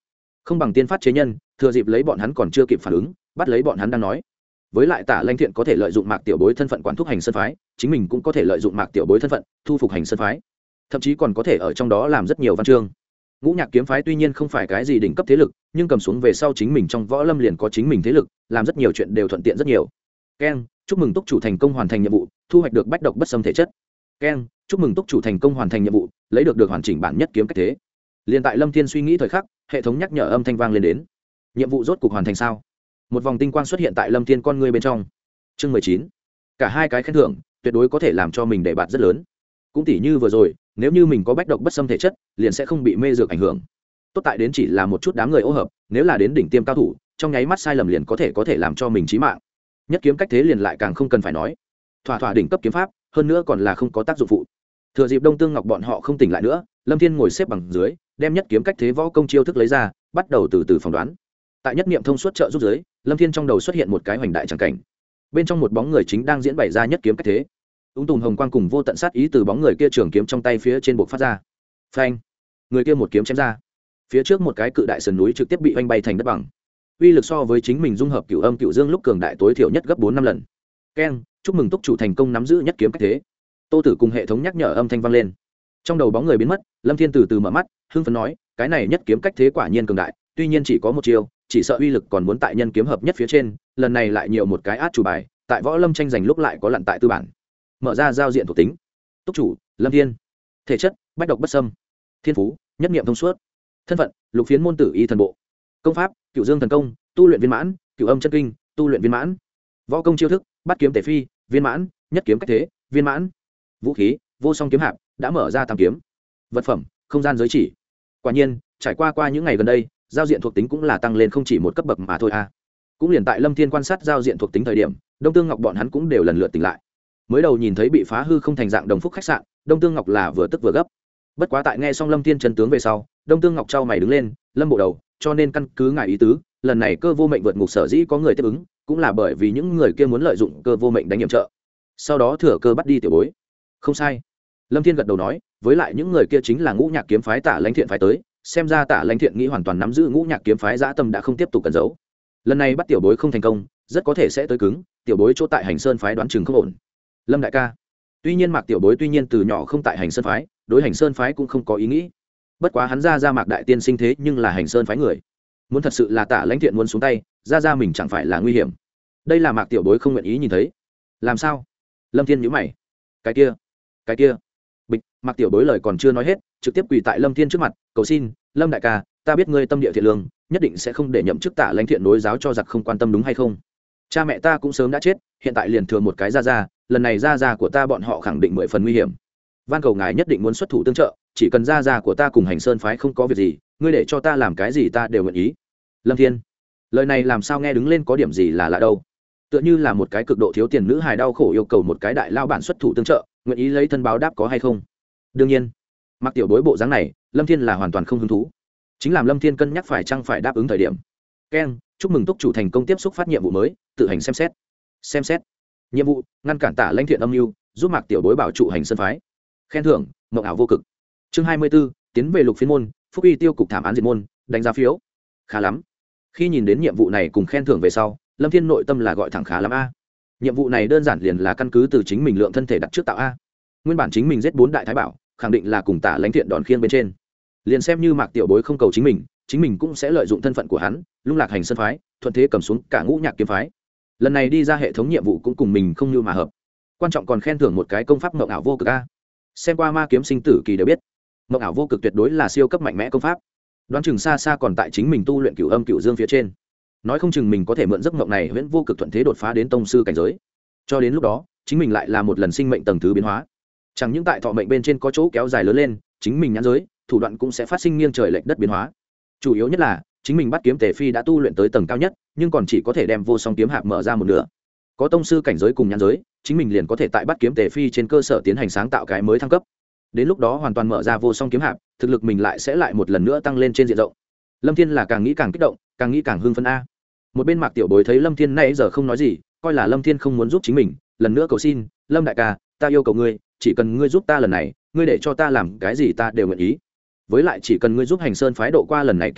không bằng tiên phát chế nhân, thừa dịp lấy bọn hắn còn chưa kịp phản ứng, bắt lấy bọn hắn đang nói. Với lại Tả Lãnh Thiện có thể lợi dụng Mạc Tiểu Bối thân phận quản thúc Hành Sơn phái, chính mình cũng có thể lợi dụng Mạc Tiểu Bối thân phận thu phục Hành Sơn phái, thậm chí còn có thể ở trong đó làm rất nhiều văn chương. Ngũ Nhạc kiếm phái tuy nhiên không phải cái gì đỉnh cấp thế lực, nhưng cầm xuống về sau chính mình trong võ lâm liền có chính mình thế lực, làm rất nhiều chuyện đều thuận tiện rất nhiều. Keng, chúc mừng túc chủ thành công hoàn thành nhiệm vụ, thu hoạch được bách độc bất xâm thể chất. Keng, chúc mừng túc chủ thành công hoàn thành nhiệm vụ, lấy được được hoàn chỉnh bản nhất kiếm cách thế. Liên tại Lâm Thiên suy nghĩ thời khắc, hệ thống nhắc nhở âm thanh vang lên đến. Nhiệm vụ rốt cục hoàn thành sao? Một vòng tinh quang xuất hiện tại Lâm Thiên con ngươi bên trong. Chương mười chín. Cả hai cái khen thưởng, tuyệt đối có thể làm cho mình để bạt rất lớn. Cũng tỉ như vừa rồi, nếu như mình có bách độc bất xâm thể chất, liền sẽ không bị mê dược ảnh hưởng. Tốt tại đến chỉ là một chút đám người ô hợp, nếu là đến đỉnh tiêm cao thủ, trong nháy mắt sai lầm liền có thể có thể làm cho mình chí mạng. Nhất kiếm cách thế liền lại càng không cần phải nói. Thỏa thỏa đỉnh cấp kiếm pháp, hơn nữa còn là không có tác dụng phụ. Thừa dịp Đông Tương Ngọc bọn họ không tỉnh lại nữa, Lâm Thiên ngồi xếp bằng dưới, đem nhất kiếm cách thế võ công chiêu thức lấy ra, bắt đầu từ từ phỏng đoán. Tại nhất niệm thông suốt trợ giúp dưới, Lâm Thiên trong đầu xuất hiện một cái hoành đại tràng cảnh. Bên trong một bóng người chính đang diễn bày ra nhất kiếm cách thế. Ung tùm hồng quang cùng vô tận sát ý từ bóng người kia trường kiếm trong tay phía trên buộc phát ra. Phanh! Người kia một kiếm chém ra. Phía trước một cái cự đại sườn núi trực tiếp bị oanh bay thành đất bằng. Uy lực so với chính mình dung hợp cửu âm cửu dương lúc cường đại tối thiểu nhất gấp bốn năm lần. Keng, chúc mừng túc chủ thành công nắm giữ nhất kiếm cách thế. Tô Tử cùng hệ thống nhắc nhở âm thanh vang lên. Trong đầu bóng người biến mất, Lâm Thiên từ từ mở mắt, hưng phấn nói, cái này nhất kiếm cách thế quả nhiên cường đại, tuy nhiên chỉ có một chiêu, chỉ sợ uy lực còn muốn tại nhân kiếm hợp nhất phía trên, lần này lại nhiều một cái át chủ bài, tại võ lâm tranh giành lúc lại có lặn tại tư bản. Mở ra giao diện thuộc tính. Túc chủ, Lâm Thiên. Thể chất, bách độc bất xâm. Thiên phú, nhất niệm thông suốt. Thân phận, lục phiến môn tử y thần bộ. Công pháp, cửu dương thần công, tu luyện viên mãn, cửu âm chân kinh, tu luyện viên mãn. Võ công chiêu thức, bắt kiếm tể phi, viên mãn, nhất kiếm cách thế, viên mãn. Vũ khí, vô song kiếm hạp, đã mở ra tam kiếm. Vật phẩm, không gian giới chỉ. Quả nhiên, trải qua qua những ngày gần đây, giao diện thuộc tính cũng là tăng lên không chỉ một cấp bậc mà thôi a. À. Cũng liền tại Lâm Thiên quan sát giao diện thuộc tính thời điểm, Đông Tương Ngọc bọn hắn cũng đều lần lượt tỉnh lại. Mới đầu nhìn thấy bị phá hư không thành dạng đồng phúc khách sạn, Đông Tương Ngọc là vừa tức vừa gấp. Bất quá tại nghe xong Lâm Thiên chân tướng về sau, Đông Tương Ngọc trao mày đứng lên, Lâm bộ đầu, cho nên căn cứ ngài ý tứ, lần này cơ vô mệnh vượt ngục sở dĩ có người tiếp ứng, cũng là bởi vì những người kia muốn lợi dụng cơ vô mệnh đánh nhiệm trợ, sau đó thừa cơ bắt đi tiểu bối. Không sai. Lâm Thiên gật đầu nói, với lại những người kia chính là Ngũ Nhạc kiếm phái Tả Lãnh Thiện phái tới, xem ra Tả Lãnh Thiện nghĩ hoàn toàn nắm giữ Ngũ Nhạc kiếm phái dã tâm đã không tiếp tục cẩn giấu. Lần này bắt tiểu bối không thành công, rất có thể sẽ tới cứng, tiểu bối chỗ tại Hành Sơn phái đoán chừng không ổn. Lâm đại ca. Tuy nhiên Mạc tiểu bối tuy nhiên từ nhỏ không tại Hành Sơn phái, đối Hành Sơn phái cũng không có ý nghĩ. Bất quá hắn ra ra Mạc đại tiên sinh thế nhưng là Hành Sơn phái người. Muốn thật sự là Tả Lãnh Thiện muốn xuống tay, ra ra mình chẳng phải là nguy hiểm. Đây là Mạc tiểu bối không nguyện ý nhìn thấy. Làm sao? Lâm Thiên nhíu mày. Cái kia, cái kia. Bịch, Mạc tiểu bối lời còn chưa nói hết, trực tiếp quỳ tại Lâm Thiên trước mặt, cầu xin, Lâm đại ca, ta biết ngươi tâm địa thiện lương, nhất định sẽ không để nhậm chức Tả Lãnh Thiện đối giáo cho giặc không quan tâm đúng hay không? Cha mẹ ta cũng sớm đã chết, hiện tại liền thừa một cái gia gia, lần này gia gia của ta bọn họ khẳng định mười phần nguy hiểm. Van cầu ngài nhất định muốn xuất thủ tương trợ, chỉ cần gia gia của ta cùng Hành Sơn phái không có việc gì, ngươi để cho ta làm cái gì ta đều nguyện ý. Lâm Thiên, lời này làm sao nghe đứng lên có điểm gì là lạ đâu? Tựa như là một cái cực độ thiếu tiền nữ hài đau khổ yêu cầu một cái đại lao bản xuất thủ tương trợ, nguyện ý lấy thân báo đáp có hay không? Đương nhiên, mặc tiểu bối bộ dáng này, Lâm Thiên là hoàn toàn không hứng thú. Chính làm Lâm Thiên cân nhắc phải chăng phải đáp ứng thời điểm. Keng, chúc mừng túc chủ thành công tiếp xúc phát nhiệm vụ mới, tự hành xem xét. Xem xét. Nhiệm vụ, ngăn cản Tả Lãnh Thiện âm mưu, giúp Mạc tiểu bối bảo trụ Hành Sơn phái. Khen thưởng, mộng ảo vô cực. Chương hai mươi 24, tiến về lục phiến môn, phúc uy tiêu cục thảm án diệt môn, đánh giá phiếu. Khá lắm. Khi nhìn đến nhiệm vụ này cùng khen thưởng về sau, Lâm Thiên nội tâm là gọi thẳng khá lắm a. Nhiệm vụ này đơn giản liền là căn cứ từ chính mình lượng thân thể đặt trước tạo a. Nguyên bản chính mình giết bốn đại thái bảo, khẳng định là cùng Tả Lãnh Thiện đòn khiêng bên trên. Liền xem như Mạc tiểu bối không cầu chính mình, chính mình cũng sẽ lợi dụng thân phận của hắn, lung lạc Hành Sơn phái, thuận thế cầm xuống cả Ngũ Nhạc kiếm phái. Lần này đi ra hệ thống nhiệm vụ cũng cùng mình không như mà hợp. Quan trọng còn khen thưởng một cái công pháp mộng ảo vô cực a. Xem qua Ma kiếm sinh tử kỳ đều biết, mộng ảo vô cực tuyệt đối là siêu cấp mạnh mẽ công pháp. Đoán chừng xa xa còn tại chính mình tu luyện cửu âm cửu dương phía trên. Nói không chừng mình có thể mượn giấc mộng này huyễn vô cực thuận thế đột phá đến tông sư cảnh giới. Cho đến lúc đó, chính mình lại là một lần sinh mệnh tầng thứ biến hóa. Chẳng những tại thọ mệnh bên trên có chỗ kéo dài lớn lên, chính mình nhãn giới, thủ đoạn cũng sẽ phát sinh nghiêng trời lệch đất biến hóa. Chủ yếu nhất là, chính mình bắt kiếm tề phi đã tu luyện tới tầng cao nhất, nhưng còn chỉ có thể đem vô song kiếm hạp mở ra một nửa. Có tông sư cảnh giới cùng nhãn giới, chính mình liền có thể tại bắt kiếm tề phi trên cơ sở tiến hành sáng tạo cái mới thăng cấp. Đến lúc đó hoàn toàn mở ra vô song kiếm hạp, thực lực mình lại sẽ lại một lần nữa tăng lên trên diện rộng. Lâm Thiên là càng nghĩ càng kích động, càng nghĩ càng hưng phấn a. Một bên Mạc tiểu bối thấy Lâm Thiên nãy giờ không nói gì, coi là Lâm Thiên không muốn giúp chính mình, lần nữa cầu xin, Lâm đại ca, ta yêu cầu ngươi, chỉ cần ngươi giúp ta lần này, ngươi để cho ta làm cái gì ta đều nguyện ý. Với lại chỉ cần ngươi giúp Hành Sơn phái độ qua lần này kiếp nạn,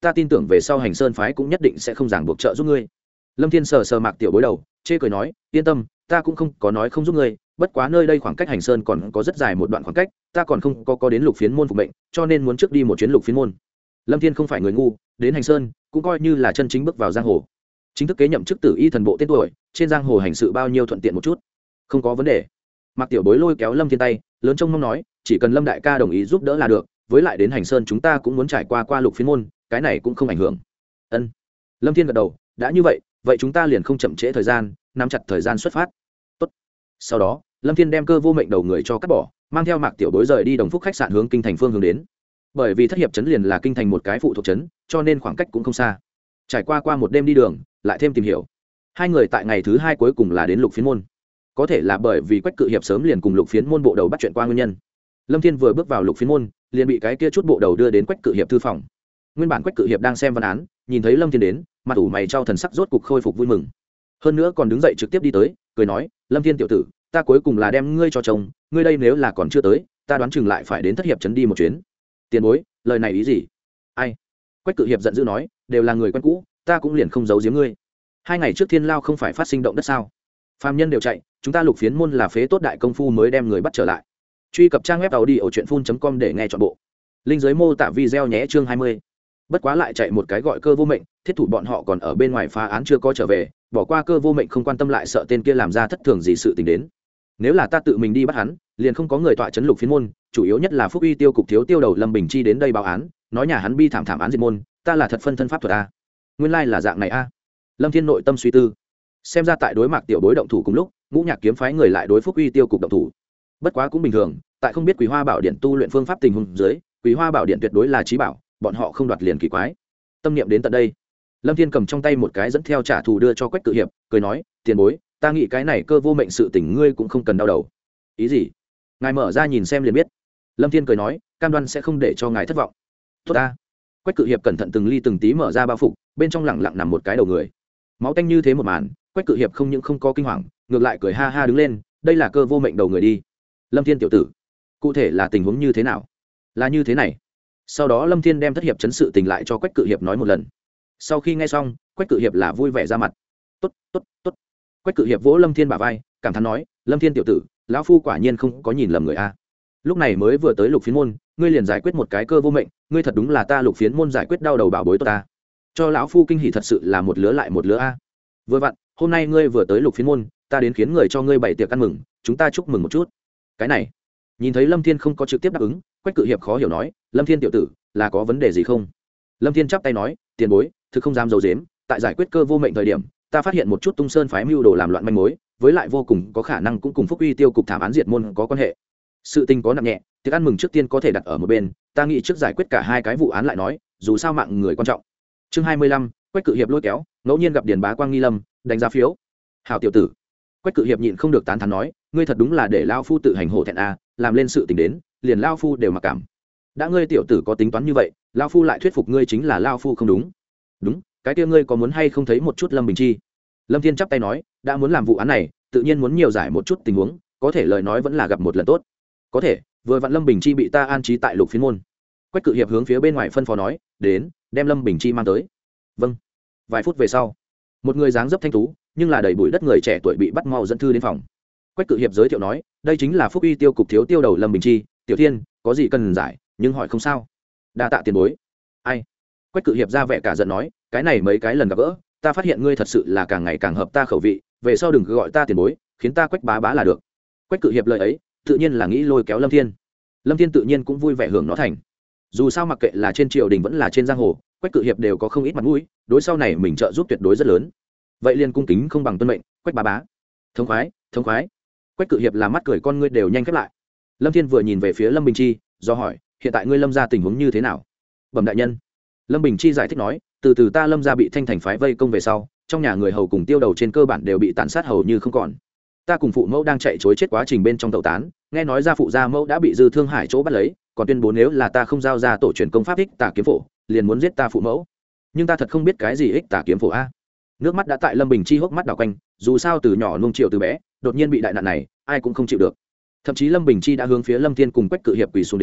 ta tin tưởng về sau hành sơn phái cũng nhất định sẽ không ràng buộc trợ giúp ngươi. Lâm Thiên sờ sờ Mạc Tiểu Bối đầu, chê cười nói, yên tâm, ta cũng không có nói không giúp ngươi, bất quá nơi đây khoảng cách hành sơn còn có rất dài một đoạn khoảng cách, ta còn không có có đến lục phiến môn phục mệnh, cho nên muốn trước đi một chuyến lục phiến môn. Lâm Thiên không phải người ngu, đến hành sơn cũng coi như là chân chính bước vào giang hồ, chính thức kế nhậm chức tử y thần bộ tên tuổi, trên giang hồ hành sự bao nhiêu thuận tiện một chút, không có vấn đề. Mạc Tiểu Bối lôi kéo Lâm Thiên tay, lớn trông mong nói, chỉ cần Lâm đại ca đồng ý giúp đỡ là được, với lại đến hành sơn chúng ta cũng muốn trải qua qua lục phiến môn, cái này cũng không ảnh hưởng. Ân. Lâm Thiên gật đầu, đã như vậy, vậy chúng ta liền không chậm trễ thời gian, nắm chặt thời gian xuất phát. Tốt. Sau đó, Lâm Thiên đem Cơ Vô Mệnh đầu người cho cắt bỏ, mang theo Mạc Tiểu Bối rời đi Đồng Phúc khách sạn hướng kinh thành phương hướng đến. Bởi vì thất hiệp trấn liền là kinh thành một cái phụ thuộc trấn, cho nên khoảng cách cũng không xa. Trải qua qua một đêm đi đường, lại thêm tìm hiểu, hai người tại ngày thứ hai cuối cùng là đến lục phiến môn. Có thể là bởi vì Quách Cự Hiệp sớm liền cùng lục phiến môn bộ đầu bắt chuyện qua nguyên nhân. Lâm Thiên vừa bước vào lục phiến môn, liền bị cái kia chút bộ đầu đưa đến Quách Cự Hiệp thư phòng. Nguyên bản Quách Cự Hiệp đang xem văn án, nhìn thấy Lâm Thiên đến, mặt ủ mày trao thần sắc rốt cục khôi phục vui mừng. Hơn nữa còn đứng dậy trực tiếp đi tới, cười nói, Lâm Thiên tiểu tử, ta cuối cùng là đem ngươi cho chồng, ngươi đây nếu là còn chưa tới, ta đoán chừng lại phải đến thất hiệp trấn đi một chuyến. Tiền bối, lời này ý gì? Ai? Quách Cự Hiệp giận dữ nói, đều là người quen cũ, ta cũng liền không giấu giếm ngươi. Hai ngày trước Thiên Lao không phải phát sinh động đất sao? Phàm nhân đều chạy, chúng ta lục phiến môn là phế tốt đại công phu mới đem người bắt trở lại. Truy cập trang web tàu đi ở truyện phun chấm com để nghe trọn bộ. Linh dưới mô tả video nhé chương hai mươi. Bất quá lại chạy một cái gọi Cơ Vô Mệnh, thiết thủ bọn họ còn ở bên ngoài phá án chưa có trở về, bỏ qua Cơ Vô Mệnh không quan tâm lại sợ tên kia làm ra thất thường gì sự tình đến. Nếu là ta tự mình đi bắt hắn, liền không có người tọa trấn lục phiến môn, chủ yếu nhất là Phúc Uy tiêu cục thiếu tiêu đầu Lâm Bình Chi đến đây báo án, nói nhà hắn bi thảm thảm án diệt môn, ta là thật phân thân pháp thuật a. Nguyên lai là dạng này a. Lâm Thiên nội tâm suy tư. Xem ra tại đối Mạc Tiểu Bối động thủ cùng lúc, Ngũ Nhạc kiếm phái người lại đối Phúc Uy tiêu cục động thủ. Bất quá cũng bình thường, tại không biết Quý Hoa Bảo Điện tu luyện phương pháp tình huống dưới, Quý Hoa Bảo Điện tuyệt đối là chí bảo, bọn họ không đoạt liền kỳ quái. Tâm niệm đến tận đây, Lâm Thiên cầm trong tay một cái dẫn theo trả thù đưa cho Quách Cự Hiệp, cười nói, tiền bối, ta nghĩ cái này Cơ Vô Mệnh sự tình ngươi cũng không cần đau đầu. Ý gì? Ngài mở ra nhìn xem liền biết. Lâm Thiên cười nói, cam đoan sẽ không để cho ngài thất vọng. Tốt ta. Quách Cự Hiệp cẩn thận từng ly từng tí mở ra bao phục, bên trong lẳng lặng nằm một cái đầu người. Máu tanh như thế một màn, Quách Cự Hiệp không những không có kinh hoàng, ngược lại cười ha ha đứng lên, đây là Cơ Vô Mệnh đầu người đi. Lâm Thiên tiểu tử, cụ thể là tình huống như thế nào? Là như thế này. Sau đó Lâm Thiên đem thất hiệp chấn sự tình lại cho Quách Cự Hiệp nói một lần. Sau khi nghe xong, Quách Cự Hiệp là vui vẻ ra mặt. Tốt, tốt, tốt. Quách Cự Hiệp vỗ Lâm Thiên bả vai, cảm thán nói, Lâm Thiên tiểu tử, lão phu quả nhiên không có nhìn lầm người a. Lúc này mới vừa tới lục phiến môn, ngươi liền giải quyết một cái Cơ Vô Mệnh, ngươi thật đúng là ta lục phiến môn giải quyết đau đầu bảo bối tốt ta. Cho lão phu kinh hỉ thật sự là một lứa lại một lứa a. Vừa vặn, hôm nay ngươi vừa tới lục phiến môn, ta đến khiến người cho ngươi bày tiệc ăn mừng, chúng ta chúc mừng một chút. Cái này, nhìn thấy Lâm Thiên không có trực tiếp đáp ứng, Quách Cự Hiệp khó hiểu nói, Lâm Thiên tiểu tử, là có vấn đề gì không? Lâm Thiên chắp tay nói, tiền bối, thực không dám giấu giếm, tại giải quyết Cơ Vô Mệnh thời điểm, ta phát hiện một chút Tung Sơn phái mưu đồ làm loạn manh mối, với lại vô cùng có khả năng cũng cùng Phúc Uy tiêu cục thảm án diệt môn có quan hệ. Sự tình có nặng nhẹ, tiệc ăn mừng trước tiên có thể đặt ở một bên, ta nghĩ trước giải quyết cả hai cái vụ án lại nói, dù sao mạng người quan trọng. Chương hai mươi lăm, Quách Cự Hiệp lôi kéo, ngẫu nhiên gặp Điền Bá Quang nghi lâm, đánh giá phiếu. Hảo tiểu tử. Quách Cự Hiệp nhịn không được tán thán nói, ngươi thật đúng là để lão phu tự hành hổ thẹn a, làm lên sự tình đến, liền lão phu đều mặc cảm. Đã ngươi tiểu tử có tính toán như vậy, lão phu lại thuyết phục ngươi chính là lão phu không đúng. Đúng, cái kia ngươi có muốn hay không thấy một chút Lâm Bình Chi? Lâm Thiên chắp tay nói, đã muốn làm vụ án này, tự nhiên muốn nhiều giải một chút tình huống, có thể lời nói vẫn là gặp một lần tốt. Có thể, vừa vặn Lâm Bình Chi bị ta an trí tại lục phiến môn. Quách Cự Hiệp hướng phía bên ngoài phân phó nói, đến, đem Lâm Bình Chi mang tới. Vâng. Vài phút về sau, một người dáng dấp thanh tú, nhưng là đầy bụi đất người trẻ tuổi bị bắt mau dẫn thư đến phòng. Quách Cự Hiệp giới thiệu nói, đây chính là Phúc Uy tiêu cục thiếu tiêu đầu Lâm Bình Chi, tiểu thiên, có gì cần giải, nhưng hỏi không sao. Đa tạ tiền bối. Ai? Quách Cự Hiệp ra vẻ cả giận nói, cái này mấy cái lần gặp gỡ, ta phát hiện ngươi thật sự là càng ngày càng hợp ta khẩu vị, về sau đừng cứ gọi ta tiền bối, khiến ta Quách bá bá là được. Quách Cự Hiệp lời ấy, tự nhiên là nghĩ lôi kéo Lâm Thiên. Lâm Thiên tự nhiên cũng vui vẻ hưởng nó thành. Dù sao mặc kệ là trên triều đình vẫn là trên giang hồ, Quách Cự Hiệp đều có không ít mặt mũi, đối sau này mình trợ giúp tuyệt đối rất lớn. Vậy liền cung kính không bằng tuân mệnh, Quách bá bá. Thống khoái, thống khoái. Quách Cự Hiệp làm mắt cười con ngươi đều nhanh khép lại. Lâm Thiên vừa nhìn về phía Lâm Bình Chi, do hỏi, hiện tại ngươi Lâm gia tình huống như thế nào? Bẩm đại nhân. Lâm Bình Chi giải thích nói, từ từ ta Lâm gia bị Thanh Thành phái vây công về sau, trong nhà người hầu cùng tiêu đầu trên cơ bản đều bị tàn sát hầu như không còn. Ta cùng phụ mẫu đang chạy trối chết quá trình bên trong tẩu tán, nghe nói gia phụ gia mẫu đã bị Dư Thương Hải chỗ bắt lấy, còn tuyên bố nếu là ta không giao ra tổ truyền công pháp ích tà kiếm phổ, liền muốn giết ta phụ mẫu. Nhưng ta thật không biết cái gì ích tà kiếm phổ a. Nước mắt đã tại Lâm Bình Chi hốc mắt đảo quanh, dù sao từ nhỏ nuông chiều từ bé, đột nhiên bị đại nạn này, ai cũng không chịu được. Thậm chí Lâm Bình Chi đã hướng phía Lâm Thiên cùng Quách Cự Hiệp quỳ xuống đến,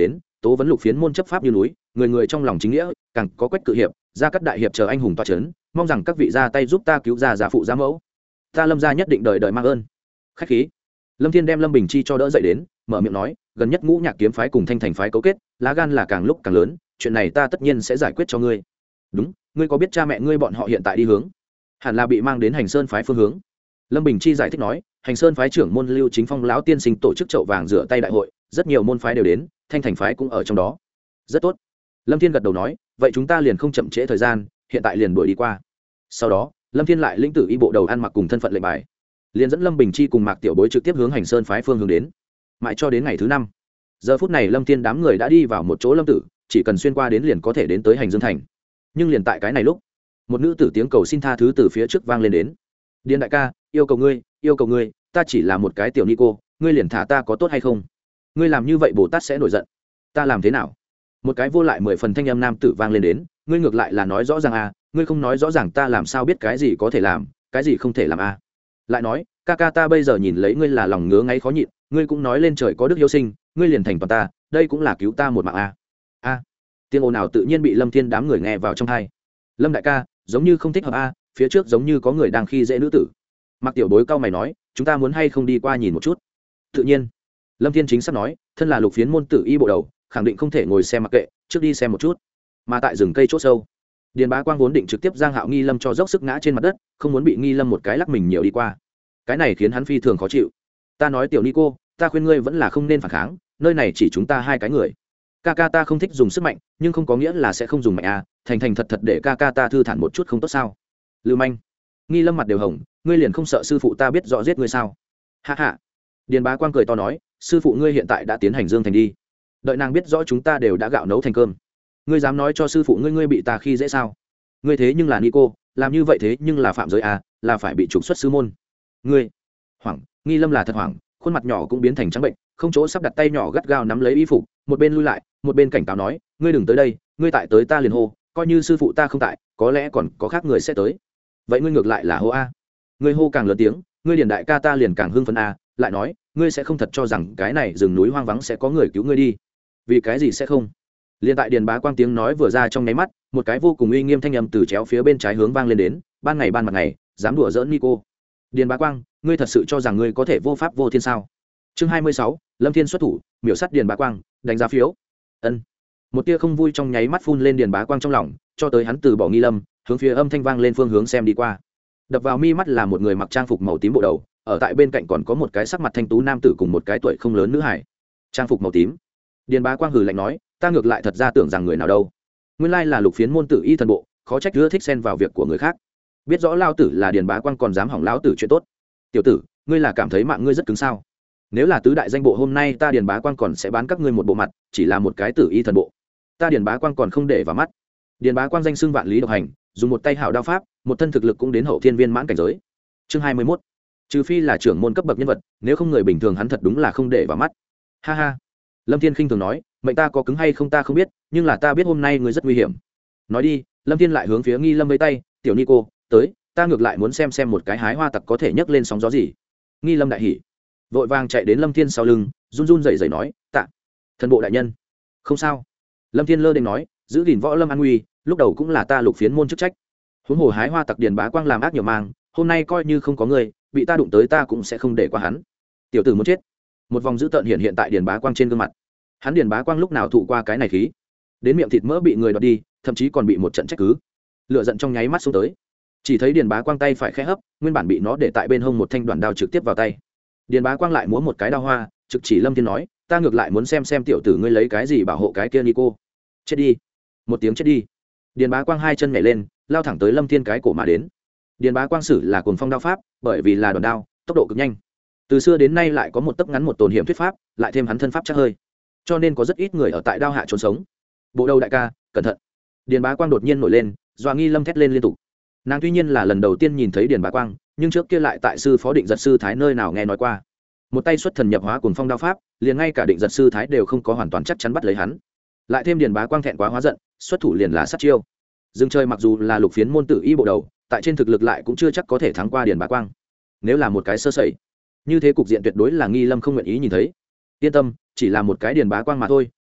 tố vấn lục phiến môn chấp pháp như núi, người người trong lòng chính nghĩa, càng có Quách cự hiệp, gia cát đại hiệp chờ anh hùng tọa chấn, mong rằng các vị ra tay giúp ta cứu gia gia phụ gia mẫu, ta Lâm gia nhất định đời đời mang ơn. Khách khí. Lâm Thiên đem Lâm Bình Chi cho đỡ dậy đến, mở miệng nói, gần nhất Ngũ Nhạc kiếm phái cùng Thanh Thành phái cấu kết, lá gan là càng lúc càng lớn, chuyện này ta tất nhiên sẽ giải quyết cho ngươi. Đúng, ngươi có biết cha mẹ ngươi bọn họ hiện tại đi hướng? Hẳn là bị mang đến Hành Sơn phái phương hướng. Lâm Bình Chi giải thích nói, Hành Sơn phái trưởng môn Lưu Chính Phong lão tiên sinh tổ chức chậu vàng rửa tay đại hội, rất nhiều môn phái đều đến, Thanh Thành phái cũng ở trong đó. Rất tốt. Lâm Thiên gật đầu nói, vậy chúng ta liền không chậm trễ thời gian, hiện tại liền đuổi đi qua. Sau đó, Lâm Thiên lại lĩnh tử y bộ đầu ăn mặc cùng thân phận lệnh bài, liền dẫn Lâm Bình Chi cùng Mạc Tiểu Bối trực tiếp hướng Hành Sơn phái phương hướng đến. Mãi cho đến ngày thứ năm, giờ phút này Lâm Thiên đám người đã đi vào một chỗ lâm tử, chỉ cần xuyên qua đến liền có thể đến tới Hành Dương thành. Nhưng liền tại cái này lúc, một nữ tử tiếng cầu xin tha thứ từ phía trước vang lên đến. Điền đại ca, yêu cầu ngươi, yêu cầu ngươi, ta chỉ là một cái tiểu ni cô, ngươi liền thả ta có tốt hay không? Ngươi làm như vậy Bồ Tát sẽ nổi giận. Ta làm thế nào? Một cái vô lại mười phần thanh âm nam tử vang lên đến, ngươi ngược lại là nói rõ ràng à, ngươi không nói rõ ràng ta làm sao biết cái gì có thể làm, cái gì không thể làm à? Lại nói, ca ca ta bây giờ nhìn lấy ngươi là lòng ngứa ngáy khó nhịn, ngươi cũng nói lên trời có đức hiếu sinh, ngươi liền thành toàn ta, đây cũng là cứu ta một mạng à? A. À. Tiếng ồn nào tự nhiên bị Lâm Thiên đám người nghe vào trong tai. Lâm đại ca, giống như không thích hợp a, à, phía trước giống như có người đang khi dễ nữ tử. Mạc Tiểu Bối cao mày nói, chúng ta muốn hay không đi qua nhìn một chút? Tự nhiên. Lâm Thiên chính sắp nói, thân là lục phiến môn tử y bộ đầu, khẳng định không thể ngồi xem mặc kệ, trước đi xem một chút. Mà tại rừng cây chỗ sâu, Điền Bá Quang vốn định trực tiếp giang Hạo Nghi Lâm cho dốc sức ngã trên mặt đất, không muốn bị Nghi Lâm một cái lắc mình nhiều đi qua. Cái này khiến hắn phi thường khó chịu. Ta nói tiểu ni cô, ta khuyên ngươi vẫn là không nên phản kháng, nơi này chỉ chúng ta hai cái người. Ca ca ta không thích dùng sức mạnh, nhưng không có nghĩa là sẽ không dùng mạnh à, thành thành thật thật để ca ca ta thư thản một chút không tốt sao? Lưu manh. Nghi Lâm mặt đều hồng, ngươi liền không sợ sư phụ ta biết rõ giết ngươi sao? Ha ha. Điền Bá Quang cười to nói, sư phụ ngươi hiện tại đã tiến hành Dương thành đi, đợi nàng biết rõ chúng ta đều đã gạo nấu thành cơm, ngươi dám nói cho sư phụ ngươi ngươi bị ta khi dễ sao? Ngươi thế nhưng là ni cô, làm như vậy thế nhưng là phạm giới à, là phải bị trục xuất sư môn. Ngươi hoảng. Nghi Lâm là thật hoảng, khuôn mặt nhỏ cũng biến thành trắng bệnh, không chỗ sắp đặt tay nhỏ gắt gao nắm lấy y phục, một bên lui lại, một bên cảnh cáo nói, ngươi đừng tới đây, ngươi tại tới ta liền hô, coi như sư phụ ta không tại, có lẽ còn có khác người sẽ tới. Vậy ngươi ngược lại là hô a. Ngươi hô càng lớn tiếng, ngươi liền đại ca ta liền càng hưng phấn a, lại nói, ngươi sẽ không thật cho rằng cái này rừng núi hoang vắng sẽ có người cứu ngươi đi? Vì cái gì sẽ không? Liên tại Điền Bá Quang tiếng nói vừa ra trong nháy mắt, một cái vô cùng uy nghiêm thanh âm từ chéo phía bên trái hướng vang lên đến, ban ngày ban mặt ngày, dám đùa giỡn Nico. Điền Bá Quang, ngươi thật sự cho rằng ngươi có thể vô pháp vô thiên sao? Chương hai mươi sáu, Lâm Thiên xuất thủ, miểu sát Điền Bá Quang, đánh giá phiếu. Ân. Một tia không vui trong nháy mắt phun lên Điền Bá Quang trong lòng, cho tới hắn từ bỏ Nghi Lâm, hướng phía âm thanh vang lên phương hướng xem đi qua. Đập vào mi mắt là một người mặc trang phục màu tím bộ đầu, ở tại bên cạnh còn có một cái sắc mặt thanh tú nam tử cùng một cái tuổi không lớn nữ hải. Trang phục màu tím. Điền Bá Quang hừ lạnh nói, ta ngược lại thật ra tưởng rằng người nào đâu, nguyên lai là lục phiến môn tử y thần bộ, khó trách ưa thích xen vào việc của người khác. Biết rõ lao tử là Điền Bá Quang còn dám hỏng lão tử chuyện tốt. Tiểu tử, ngươi là cảm thấy mạng ngươi rất cứng sao? Nếu là tứ đại danh bộ hôm nay ta Điền Bá Quang còn sẽ bán các ngươi một bộ mặt, chỉ là một cái tử y thần bộ, ta Điền Bá Quang còn không để vào mắt. Điền Bá Quang danh xưng vạn lý độc hành, dùng một tay hảo đao pháp, một thân thực lực cũng đến hậu thiên viên mãn cảnh giới. Chương hai mươi mốt, trừ phi là trưởng môn cấp bậc nhân vật, nếu không người bình thường hắn thật đúng là không để vào mắt. Ha ha. Lâm Thiên khinh thường nói, mệnh ta có cứng hay không ta không biết, nhưng là ta biết hôm nay ngươi rất nguy hiểm. Nói đi, Lâm Thiên lại hướng phía Nghi Lâm vẫy tay, tiểu ni cô, tới, ta ngược lại muốn xem xem một cái hái hoa tặc có thể nhấc lên sóng gió gì. Nghi Lâm đại hỉ, vội vàng chạy đến Lâm Thiên sau lưng, run run rẩy rẩy nói, tạ thần bộ đại nhân. Không sao. Lâm Thiên lơ đễnh nói, giữ gìn võ lâm an nguy, lúc đầu cũng là ta lục phiến môn chức trách. Huống hồ hái hoa tặc Điền Bá Quang làm ác nhiều mang, hôm nay coi như không có người, bị ta đụng tới ta cũng sẽ không để qua hắn. Tiểu tử muốn chết. Một vòng dữ tợn hiện hiện tại Điền Bá Quang trên gương mặt. Hắn Điền Bá Quang lúc nào thụ qua cái này khí, đến miệng thịt mỡ bị người đoạt đi, thậm chí còn bị một trận trách cứ. Lửa giận trong nháy mắt xuống tới, chỉ thấy Điền Bá Quang tay phải khẽ hấp, nguyên bản bị nó để tại bên hông một thanh đoạn đao trực tiếp vào tay. Điền Bá Quang lại múa một cái đao hoa, trực chỉ Lâm Thiên nói, ta ngược lại muốn xem xem tiểu tử ngươi lấy cái gì bảo hộ cái kia Nico. Chết đi. Một tiếng chết đi. Điền Bá Quang hai chân nhảy lên, lao thẳng tới Lâm Thiên cái cổ mà đến. Điền Bá Quang sử là cuồng phong đao pháp, bởi vì là đòn đao, tốc độ cực nhanh. Từ xưa đến nay lại có một tấc ngắn một tồn hiểm thuyết pháp, lại thêm hắn thân pháp chắc hơi, cho nên có rất ít người ở tại đao hạ trốn sống. Bộ đầu đại ca, cẩn thận. Điền Bá Quang đột nhiên nổi lên, doa Nghi Lâm thét lên liên tục. Nàng tuy nhiên là lần đầu tiên nhìn thấy Điền Bá Quang, nhưng trước kia lại tại sư phó Định Giật sư thái nơi nào nghe nói qua. Một tay xuất thần nhập hóa cuồng phong đao pháp, liền ngay cả Định Giật sư thái đều không có hoàn toàn chắc chắn bắt lấy hắn. Lại thêm Điền Bá Quang thẹn quá hóa giận, xuất thủ liền là sát chiêu. Dương chơi mặc dù là lục phiến môn tử y bộ đầu, tại trên thực lực lại cũng chưa chắc có thể thắng qua Điền Bá Quang. Nếu là một cái sơ sẩy, như thế cục diện tuyệt đối là Nghi Lâm không nguyện ý nhìn thấy. Yên tâm, chỉ là một cái Điền Bá Quang mà thôi,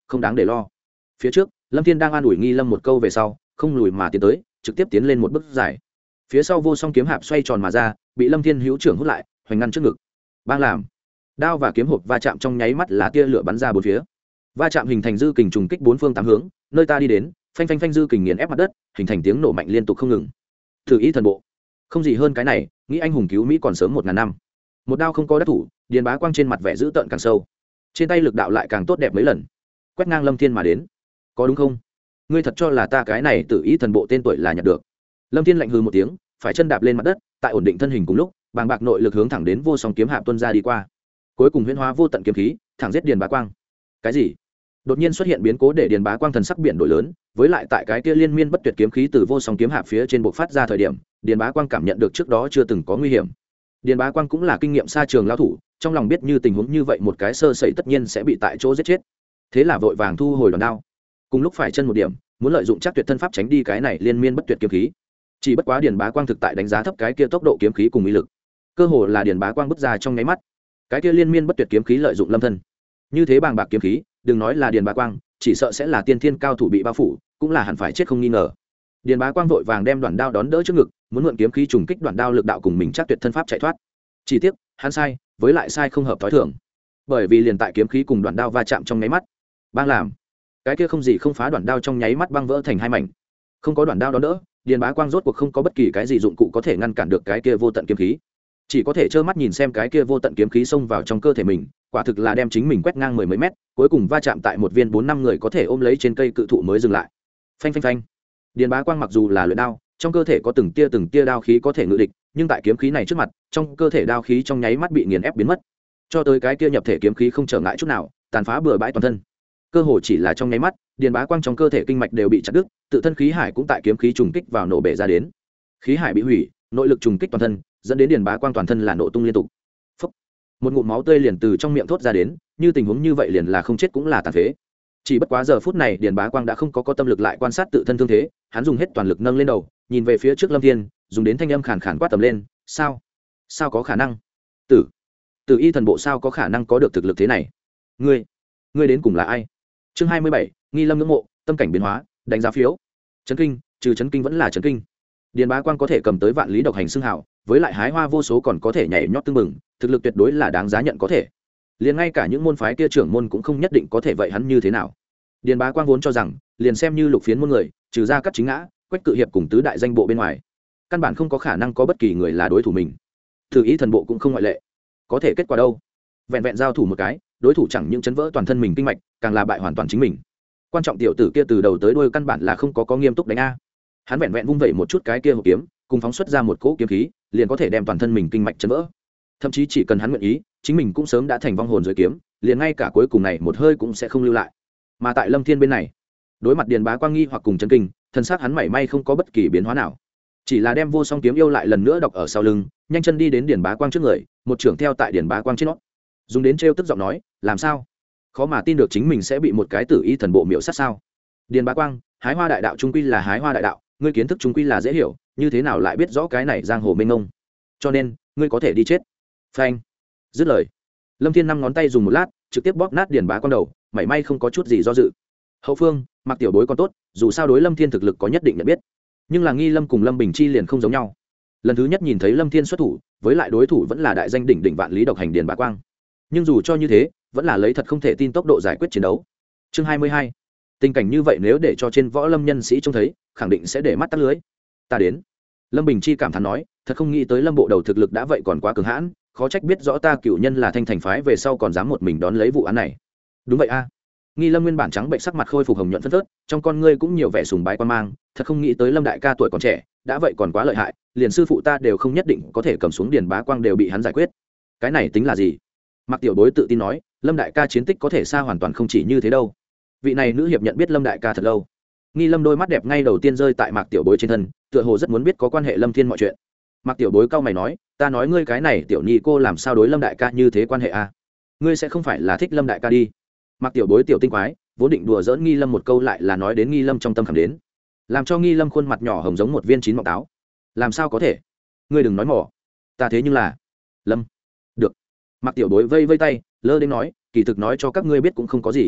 không đáng để lo. Phía trước Lâm Thiên đang an ủi Nghi Lâm một câu về sau, không lùi mà tiến tới, trực tiếp tiến lên một bước dài. Phía sau vô song kiếm hạp xoay tròn mà ra, bị Lâm Thiên hữu trưởng hút lại, hoành ngăn trước ngực. Bang làm. Đao và kiếm hộp va chạm trong nháy mắt là tia lửa bắn ra bốn phía. Va chạm hình thành dư kình trùng kích bốn phương tám hướng, nơi ta đi đến, phanh phanh phanh dư kình nghiền ép mặt đất, hình thành tiếng nổ mạnh liên tục không ngừng. Thử ý thần bộ. Không gì hơn cái này, nghĩ anh hùng cứu Mỹ còn sớm một ngàn năm. Một đao không có đắc thủ, Điền Bá Quang trên mặt vẻ dữ tợn càng sâu. Trên tay lực đạo lại càng tốt đẹp mấy lần. Quét ngang Lâm Thiên mà đến. Có đúng không? Ngươi thật cho là ta cái này tự ý thần bộ tên tuổi là nhặt được? Lâm Thiên lạnh hừ một tiếng, phải chân đạp lên mặt đất, tại ổn định thân hình cùng lúc, bàng bạc nội lực hướng thẳng đến vô song kiếm hạp tuôn ra đi qua. Cuối cùng huyễn hóa vô tận kiếm khí, thẳng giết Điền Bá Quang. Cái gì? Đột nhiên xuất hiện biến cố để Điền Bá Quang thần sắc biển đổi lớn, với lại tại cái kia liên miên bất tuyệt kiếm khí từ vô song kiếm hạp phía trên bộc phát ra thời điểm, Điền Bá Quang cảm nhận được trước đó chưa từng có nguy hiểm. Điền Bá Quang cũng là kinh nghiệm xa trường lao thủ, trong lòng biết như tình huống như vậy một cái sơ sẩy tất nhiên sẽ bị tại chỗ giết chết. Thế là vội vàng thu hồi đòn đao. Cùng lúc phải chân một điểm, muốn lợi dụng chắc tuyệt thân pháp tránh đi cái này liên miên bất tuyệt kiếm khí. Chỉ bất quá Điền Bá Quang thực tại đánh giá thấp cái kia tốc độ kiếm khí cùng uy lực. Cơ hồ là Điền Bá Quang bứt ra trong nháy mắt. Cái kia liên miên bất tuyệt kiếm khí lợi dụng lâm thân. Như thế bàng bạc kiếm khí, đừng nói là Điền Bá Quang, chỉ sợ sẽ là tiên thiên cao thủ bị bao phủ, cũng là hẳn phải chết không nghi ngờ. Điền Bá Quang vội vàng đem đoạn đao đón đỡ trước ngực, muốn mượn kiếm khí trùng kích đoạn đao lực đạo cùng mình chắc tuyệt thân pháp chạy thoát. Chỉ tiếc, hắn sai, với lại sai không hợp thói thường. Bởi vì liền tại kiếm khí cùng đoạn đao va chạm trong nháy mắt, bang làm, cái kia không gì không phá đoạn đao trong nháy mắt băng vỡ thành hai mảnh. Không có đoạn đao đón đỡ, Điền Bá Quang rốt cuộc không có bất kỳ cái gì dụng cụ có thể ngăn cản được cái kia vô tận kiếm khí, chỉ có thể trơ mắt nhìn xem cái kia vô tận kiếm khí xông vào trong cơ thể mình, quả thực là đem chính mình quét ngang mười mấy mét, cuối cùng va chạm tại một viên bốn năm người có thể ôm lấy trên cây cự thụ mới dừng lại. Phanh phanh phanh. Điền Bá Quang mặc dù là luyện đao, trong cơ thể có từng tia từng tia đao khí có thể ngự địch, nhưng tại kiếm khí này trước mặt, trong cơ thể đao khí trong nháy mắt bị nghiền ép biến mất. Cho tới cái kia nhập thể kiếm khí không trở ngại chút nào, tàn phá bừa bãi toàn thân. Cơ hồ chỉ là trong nháy mắt, Điền Bá Quang trong cơ thể kinh mạch đều bị chặt đứt, tự thân khí hải cũng tại kiếm khí trùng kích vào nổ bể ra đến. Khí hải bị hủy, nội lực trùng kích toàn thân, dẫn đến Điền Bá Quang toàn thân là nổ tung liên tục. Phốc. Một ngụm máu tươi liền từ trong miệng thốt ra đến, như tình huống như vậy liền là không chết cũng là tàn phế. Chỉ bất quá giờ phút này Điền Bá Quang đã không có có tâm lực lại quan sát tự thân thương thế, hắn dùng hết toàn lực nâng lên đầu, nhìn về phía trước Lâm Thiên, dùng đến thanh âm khàn khàn quát tầm lên, "Sao? Sao có khả năng? Tử, Tử Y thần bộ sao có khả năng có được thực lực thế này? Ngươi, ngươi đến cùng là ai?" Chương hai mươi bảy, Nghi Lâm ngưỡng mộ, tâm cảnh biến hóa, đánh giá phiếu. Chấn kinh, trừ chấn kinh vẫn là chấn kinh. Điền Bá Quang có thể cầm tới vạn lý độc hành xưng hào, với lại hái hoa vô số còn có thể nhảy nhót tương mừng, thực lực tuyệt đối là đáng giá nhận có thể. Liền ngay cả những môn phái kia trưởng môn cũng không nhất định có thể vậy hắn như thế nào. Điền Bá Quang vốn cho rằng, liền xem như lục phiến môn người, trừ ra Cắt Chính Ngã, Quách Cự Hiệp cùng tứ đại danh bộ bên ngoài, căn bản không có khả năng có bất kỳ người là đối thủ mình. Thử ý thần bộ cũng không ngoại lệ. Có thể kết quả đâu? Vẹn vẹn giao thủ một cái, đối thủ chẳng những chấn vỡ toàn thân mình kinh mạch, càng là bại hoàn toàn chính mình. Quan trọng tiểu tử kia từ đầu tới đuôi căn bản là không có có nghiêm túc đánh a. Hắn vẹn vẹn vung vẩy một chút cái kia hộp kiếm, cùng phóng xuất ra một cỗ kiếm khí, liền có thể đem toàn thân mình kinh mạch chấn vỡ. Thậm chí chỉ cần hắn nguyện ý, chính mình cũng sớm đã thành vong hồn dưới kiếm, liền ngay cả cuối cùng này một hơi cũng sẽ không lưu lại. Mà tại Lâm Thiên bên này, đối mặt Điền Bá Quang nghi hoặc cùng chấn kinh, thân xác hắn mảy may không có bất kỳ biến hóa nào, chỉ là đem vô song kiếm yêu lại lần nữa đọc ở sau lưng, nhanh chân đi đến Điền Bá Quang trước người, một trưởng theo tại Điền Bá Quang trên nó, dùng đến trêu tức giọng nói, "Làm sao? Khó mà tin được chính mình sẽ bị một cái tử y thần bộ miểu sát sao?" Điền Bá Quang, hái hoa đại đạo trung quy là hái hoa đại đạo, ngươi kiến thức trung quy là dễ hiểu, như thế nào lại biết rõ cái này giang hồ mênh mông, cho nên ngươi có thể đi chết. Phanh. Dứt lời, Lâm Thiên năm ngón tay dùng một lát, trực tiếp bóp nát Điền Bá Quang đầu, mảy may không có chút gì do dự. Hậu phương, Mặc Tiểu Bối còn tốt, dù sao đối Lâm Thiên thực lực có nhất định nhận biết, nhưng là Nghi Lâm cùng Lâm Bình Chi liền không giống nhau. Lần thứ nhất nhìn thấy Lâm Thiên xuất thủ, với lại đối thủ vẫn là đại danh đỉnh đỉnh vạn lý độc hành Điền Bá Quang, nhưng dù cho như thế, vẫn là lấy thật không thể tin tốc độ giải quyết chiến đấu. Chương hai mươi hai. Tình cảnh như vậy nếu để cho trên võ lâm nhân sĩ trông thấy, khẳng định sẽ để mắt tắt lưới. Ta đến. Lâm Bình Chi cảm thán nói, thật không nghĩ tới Lâm bộ đầu thực lực đã vậy còn quá cường hãn, khó trách biết rõ ta cựu nhân là Thanh Thành phái về sau còn dám một mình đón lấy vụ án này. Đúng vậy a. Nghi Lâm nguyên bản trắng bệnh sắc mặt khôi phục hồng nhuận phấn phớt, trong con ngươi cũng nhiều vẻ sùng bái quan mang, thật không nghĩ tới Lâm đại ca tuổi còn trẻ, đã vậy còn quá lợi hại, liền sư phụ ta đều không nhất định có thể cầm xuống Điền Bá Quang đều bị hắn giải quyết. Cái này tính là gì? Mặc Tiểu Bối tự tin nói, Lâm đại ca chiến tích có thể xa hoàn toàn không chỉ như thế đâu. Vị này nữ hiệp nhận biết Lâm đại ca thật lâu. Nghi Lâm đôi mắt đẹp ngay đầu tiên rơi tại Mạc Tiểu Bối trên thân, tựa hồ rất muốn biết có quan hệ Lâm Thiên mọi chuyện. Mạc Tiểu Bối cau mày nói, ta nói ngươi cái này tiểu nhi cô làm sao đối Lâm đại ca như thế quan hệ a? Ngươi sẽ không phải là thích Lâm đại ca đi? Mạc Tiểu Bối tiểu tinh quái, vốn định đùa giỡn Nghi Lâm một câu lại là nói đến Nghi Lâm trong tâm khảm đến, làm cho Nghi Lâm khuôn mặt nhỏ hồng giống một viên chín mọng táo. Làm sao có thể? Ngươi đừng nói mỏ. Ta thế nhưng là Lâm. Được. Mạc Tiểu Bối vây vây tay, lơ đến nói, kỳ thực nói cho các ngươi biết cũng không có gì.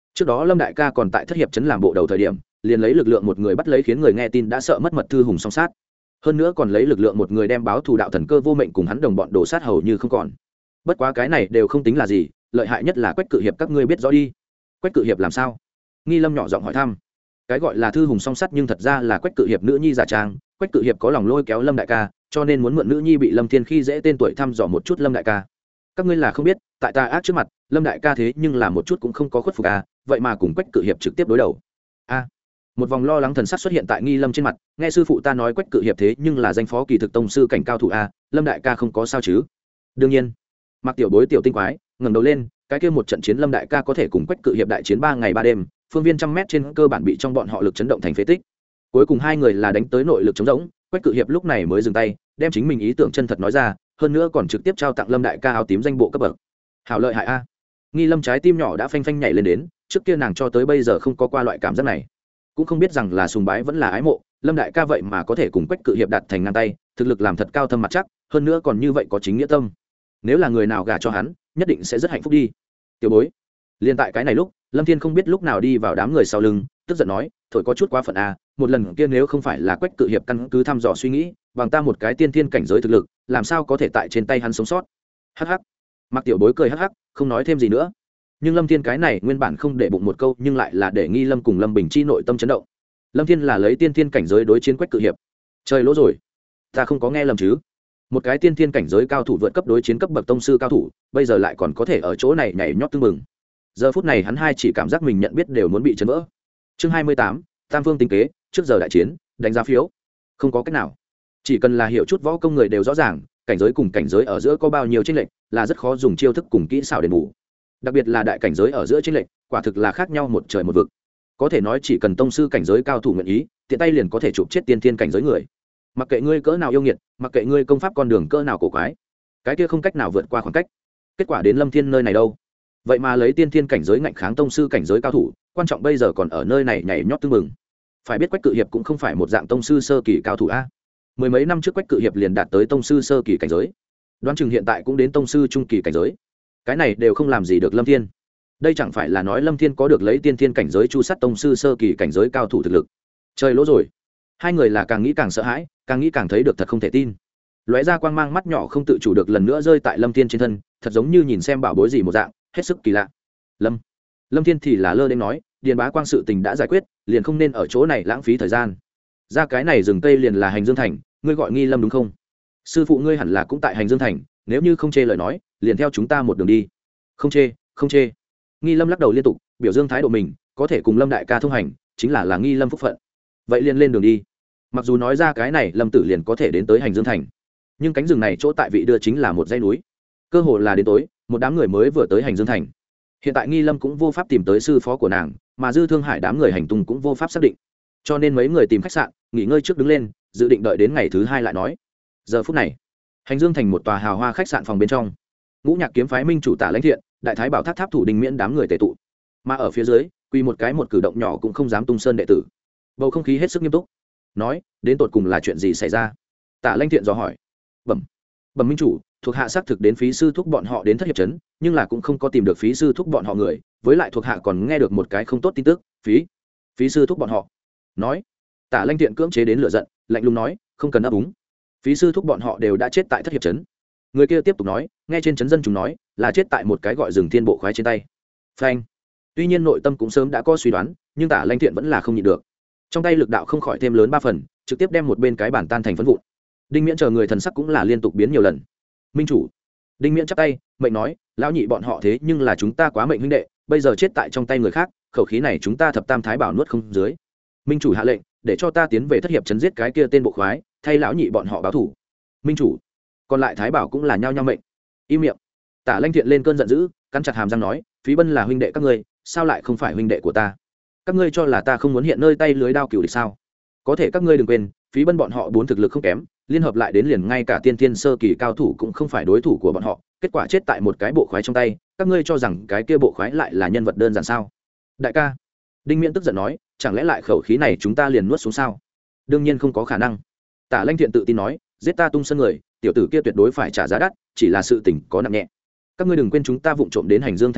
trước đó lâm đại ca còn tại thất hiệp trấn làm bộ đầu thời điểm liền lấy lực lượng một người bắt lấy khiến người nghe tin đã sợ mất mật thư hùng song sát, hơn nữa còn lấy lực lượng một người đem báo thù đạo thần cơ vô mệnh cùng hắn đồng bọn đổ sát hầu như không còn. Bất quá cái này đều không tính là gì, lợi hại nhất là Quách Cự Hiệp, các ngươi biết rõ đi. Quách Cự Hiệp làm sao? Nghi Lâm nhỏ giọng hỏi thăm. Cái gọi là thư hùng song sắt nhưng thật ra là Quách Cự Hiệp nữ nhi giả trang. Quách Cự Hiệp có lòng lôi kéo Lâm đại ca, cho nên muốn mượn nữ nhi bị Lâm Thiên khi dễ tên tuổi thăm dò một chút Lâm đại ca. Các ngươi là không biết, tại ta ác trước mặt, Lâm đại ca thế nhưng là một chút cũng không có khuất phục à, vậy mà cùng Quách Cự Hiệp trực tiếp đối đầu. A. Một vòng lo lắng thần sắc xuất hiện tại Nghi Lâm trên mặt, nghe sư phụ ta nói Quách Cự Hiệp thế nhưng là danh phó kỳ thực tông sư cảnh cao thủ a, Lâm đại ca không có sao chứ? Đương nhiên. Mặc Tiểu Bối tiểu tinh quái ngẩng đầu lên, cái kia một trận chiến Lâm đại ca có thể cùng Quách Cự Hiệp đại chiến ba ngày ba đêm, phương viên trăm mét trên cơ bản bị trong bọn họ lực chấn động thành phế tích. Cuối cùng hai người là đánh tới nội lực chống rỗng, Quách Cự Hiệp lúc này mới dừng tay, đem chính mình ý tưởng chân thật nói ra, hơn nữa còn trực tiếp trao tặng Lâm đại ca áo tím danh bộ cấp bậc. Hảo lợi hại a. Nghi Lâm trái tim nhỏ đã phanh phanh nhảy lên đến, trước kia nàng cho tới bây giờ không có qua loại cảm giác này, cũng không biết rằng là sùng bái vẫn là ái mộ. Lâm đại ca vậy mà có thể cùng Quách Cự Hiệp đặt thành ngang tay, thực lực làm thật cao thâm mặt chắc, hơn nữa còn như vậy có chính nghĩa tâm, nếu là người nào gả cho hắn nhất định sẽ rất hạnh phúc đi. Tiểu Bối. Liên tại cái này lúc, Lâm Thiên không biết lúc nào đi vào đám người sau lưng, tức giận nói, thổi có chút quá phận à, một lần kia nếu không phải là Quách Cự Hiệp căn cứ thăm dò suy nghĩ, bằng ta một cái tiên thiên cảnh giới thực lực, làm sao có thể tại trên tay hắn sống sót. Hắc hắc. Mặc Tiểu Bối cười hắc hắc, không nói thêm gì nữa. Nhưng Lâm Thiên cái này nguyên bản không để bụng một câu, nhưng lại là để Nghi Lâm cùng Lâm Bình chi nội tâm chấn động. Lâm Thiên là lấy tiên thiên cảnh giới đối chiến Quách Cự Hiệp. Trời lỗ rồi, ta không có nghe lầm chứ? Một cái tiên thiên cảnh giới cao thủ vượt cấp đối chiến cấp bậc tông sư cao thủ, bây giờ lại còn có thể ở chỗ này nhảy nhót tưng bừng. Giờ phút này hắn hai chỉ cảm giác mình nhận biết đều muốn bị chấn vỡ. Chương hai mươi tám, Tam Phương tính kế, trước giờ đại chiến, đánh giá phiếu. Không có cách nào, chỉ cần là hiểu chút võ công người đều rõ ràng, cảnh giới cùng cảnh giới ở giữa có bao nhiêu chênh lệch, là rất khó dùng chiêu thức cùng kỹ xảo đền bù. Đặc biệt là đại cảnh giới ở giữa chênh lệch, quả thực là khác nhau một trời một vực. Có thể nói chỉ cần tông sư cảnh giới cao thủ nguyện ý, tiện tay liền có thể chụp chết tiên thiên cảnh giới người. Mặc kệ ngươi cỡ nào yêu nghiệt, mặc kệ ngươi công pháp con đường cỡ nào cổ quái, cái kia không cách nào vượt qua khoảng cách. Kết quả đến Lâm Thiên nơi này đâu, vậy mà lấy tiên thiên cảnh giới ngạnh kháng tông sư cảnh giới cao thủ, quan trọng bây giờ còn ở nơi này nhảy nhót tưng bừng. Phải biết Quách Cự Hiệp cũng không phải một dạng tông sư sơ kỳ cao thủ a. Mười mấy năm trước Quách Cự Hiệp liền đạt tới tông sư sơ kỳ cảnh giới, đoán chừng hiện tại cũng đến tông sư trung kỳ cảnh giới. Cái này đều không làm gì được Lâm Thiên. Đây chẳng phải là nói Lâm Thiên có được lấy tiên thiên cảnh giới chu sát tông sư sơ kỳ cảnh giới cao thủ thực lực. Trời lỗ rồi. Hai người là càng nghĩ càng sợ hãi, càng nghĩ càng thấy được thật không thể tin. Lóe ra quang mang mắt nhỏ không tự chủ được lần nữa rơi tại Lâm Thiên trên thân, thật giống như nhìn xem bảo bối gì một dạng, hết sức kỳ lạ. Lâm, Lâm Thiên thì là lơ đến nói, Điền Bá Quang sự tình đã giải quyết, liền không nên ở chỗ này lãng phí thời gian. Ra cái này rừng tây liền là Hành Dương Thành, ngươi gọi Nghi Lâm đúng không? Sư phụ ngươi hẳn là cũng tại Hành Dương Thành, nếu như không chê lời nói, liền theo chúng ta một đường đi. Không chê, không chê. Nghi Lâm lắc đầu liên tục, biểu dương thái độ mình, có thể cùng Lâm đại ca thông hành, chính là là Nghi Lâm phúc phận. Vậy liền lên đường đi. Mặc dù nói ra cái này Lâm Tử liền có thể đến tới Hành Dương Thành, nhưng cánh rừng này chỗ tại vị đưa chính là một dãy núi, cơ hồ là đến tối một đám người mới vừa tới Hành Dương Thành. Hiện tại Nghi Lâm cũng vô pháp tìm tới sư phó của nàng, mà Dư Thương Hải đám người hành tung cũng vô pháp xác định, cho nên mấy người tìm khách sạn nghỉ ngơi trước đứng lên, dự định đợi đến ngày thứ hai lại nói. Giờ phút này, Hành Dương Thành một tòa hào hoa khách sạn phòng bên trong, Ngũ Nhạc kiếm phái minh chủ Tả Lãnh Thiện, Đại Thái Bảo Tháp Tháp thủ Đình Miễn đám người tề tụ, mà ở phía dưới quy một cái một cử động nhỏ cũng không dám tung sơn đệ tử. Bầu không khí hết sức nghiêm túc. Nói đến tột cùng là chuyện gì xảy ra? Tả Lãnh Thiện dò hỏi. Bẩm bẩm minh chủ, thuộc hạ xác thực đến phí sư thúc bọn họ đến thất hiệp trấn, nhưng là cũng không có tìm được phí sư thúc bọn họ người, với lại thuộc hạ còn nghe được một cái không tốt tin tức. Phí phí sư thúc bọn họ? Nói. Tả Lãnh Thiện cưỡng chế đến lửa giận, lạnh lùng nói, không cần ấp úng. Phí sư thúc bọn họ đều đã chết tại thất hiệp trấn. Người kia tiếp tục nói, nghe trên trấn dân chúng nói là chết tại một cái gọi rừng thiên bộ khoái trên tay. Phanh. Tuy nhiên nội tâm cũng sớm đã có suy đoán, nhưng Tả Lãnh Thiện vẫn là không nhịn được, trong tay lực đạo không khỏi thêm lớn ba phần, trực tiếp đem một bên cái bản tan thành phấn vụn. Đinh Miễn chờ người thần sắc cũng là liên tục biến nhiều lần. Minh chủ. Đinh Miễn chắp tay mệnh nói, lão nhị bọn họ thế nhưng là chúng ta quá mệnh huynh đệ, bây giờ chết tại trong tay người khác, khẩu khí này chúng ta thập tam thái bảo nuốt không dưới. Minh chủ hạ lệnh để cho ta tiến về thất hiệp trấn giết cái kia tên bộ khoái, thay lão nhị bọn họ báo thù. Minh chủ. Còn lại thái bảo cũng là nhao nhao mệnh. Im miệng. Tả Lãnh Thiện lên cơn giận dữ, cắn chặt hàm răng nói, Phí Bân là huynh đệ các ngươi, sao lại không phải huynh đệ của ta? Các ngươi cho là ta không muốn hiện nơi tay lưới đao cửu địch sao? Có thể các ngươi đừng quên, Phí Bân bọn họ bốn thực lực không kém, liên hợp lại đến liền ngay cả tiên thiên sơ kỳ cao thủ cũng không phải đối thủ của bọn họ, kết quả chết tại một cái bộ khoái trong tay, các ngươi cho rằng cái kia bộ khoái lại là nhân vật đơn giản sao? Đại ca. Đinh Miễn tức giận nói, chẳng lẽ lại khẩu khí này chúng ta liền nuốt xuống sao? Đương nhiên không có khả năng. Tả Lãnh Thiện tự tin nói, giết ta tung sân người, tiểu tử kia tuyệt đối phải trả giá đắt, chỉ là sự tình có nặng nhẹ. Các ngươi đừng quên chúng ta vụng trộm đến Hành Dương Thành mục đích,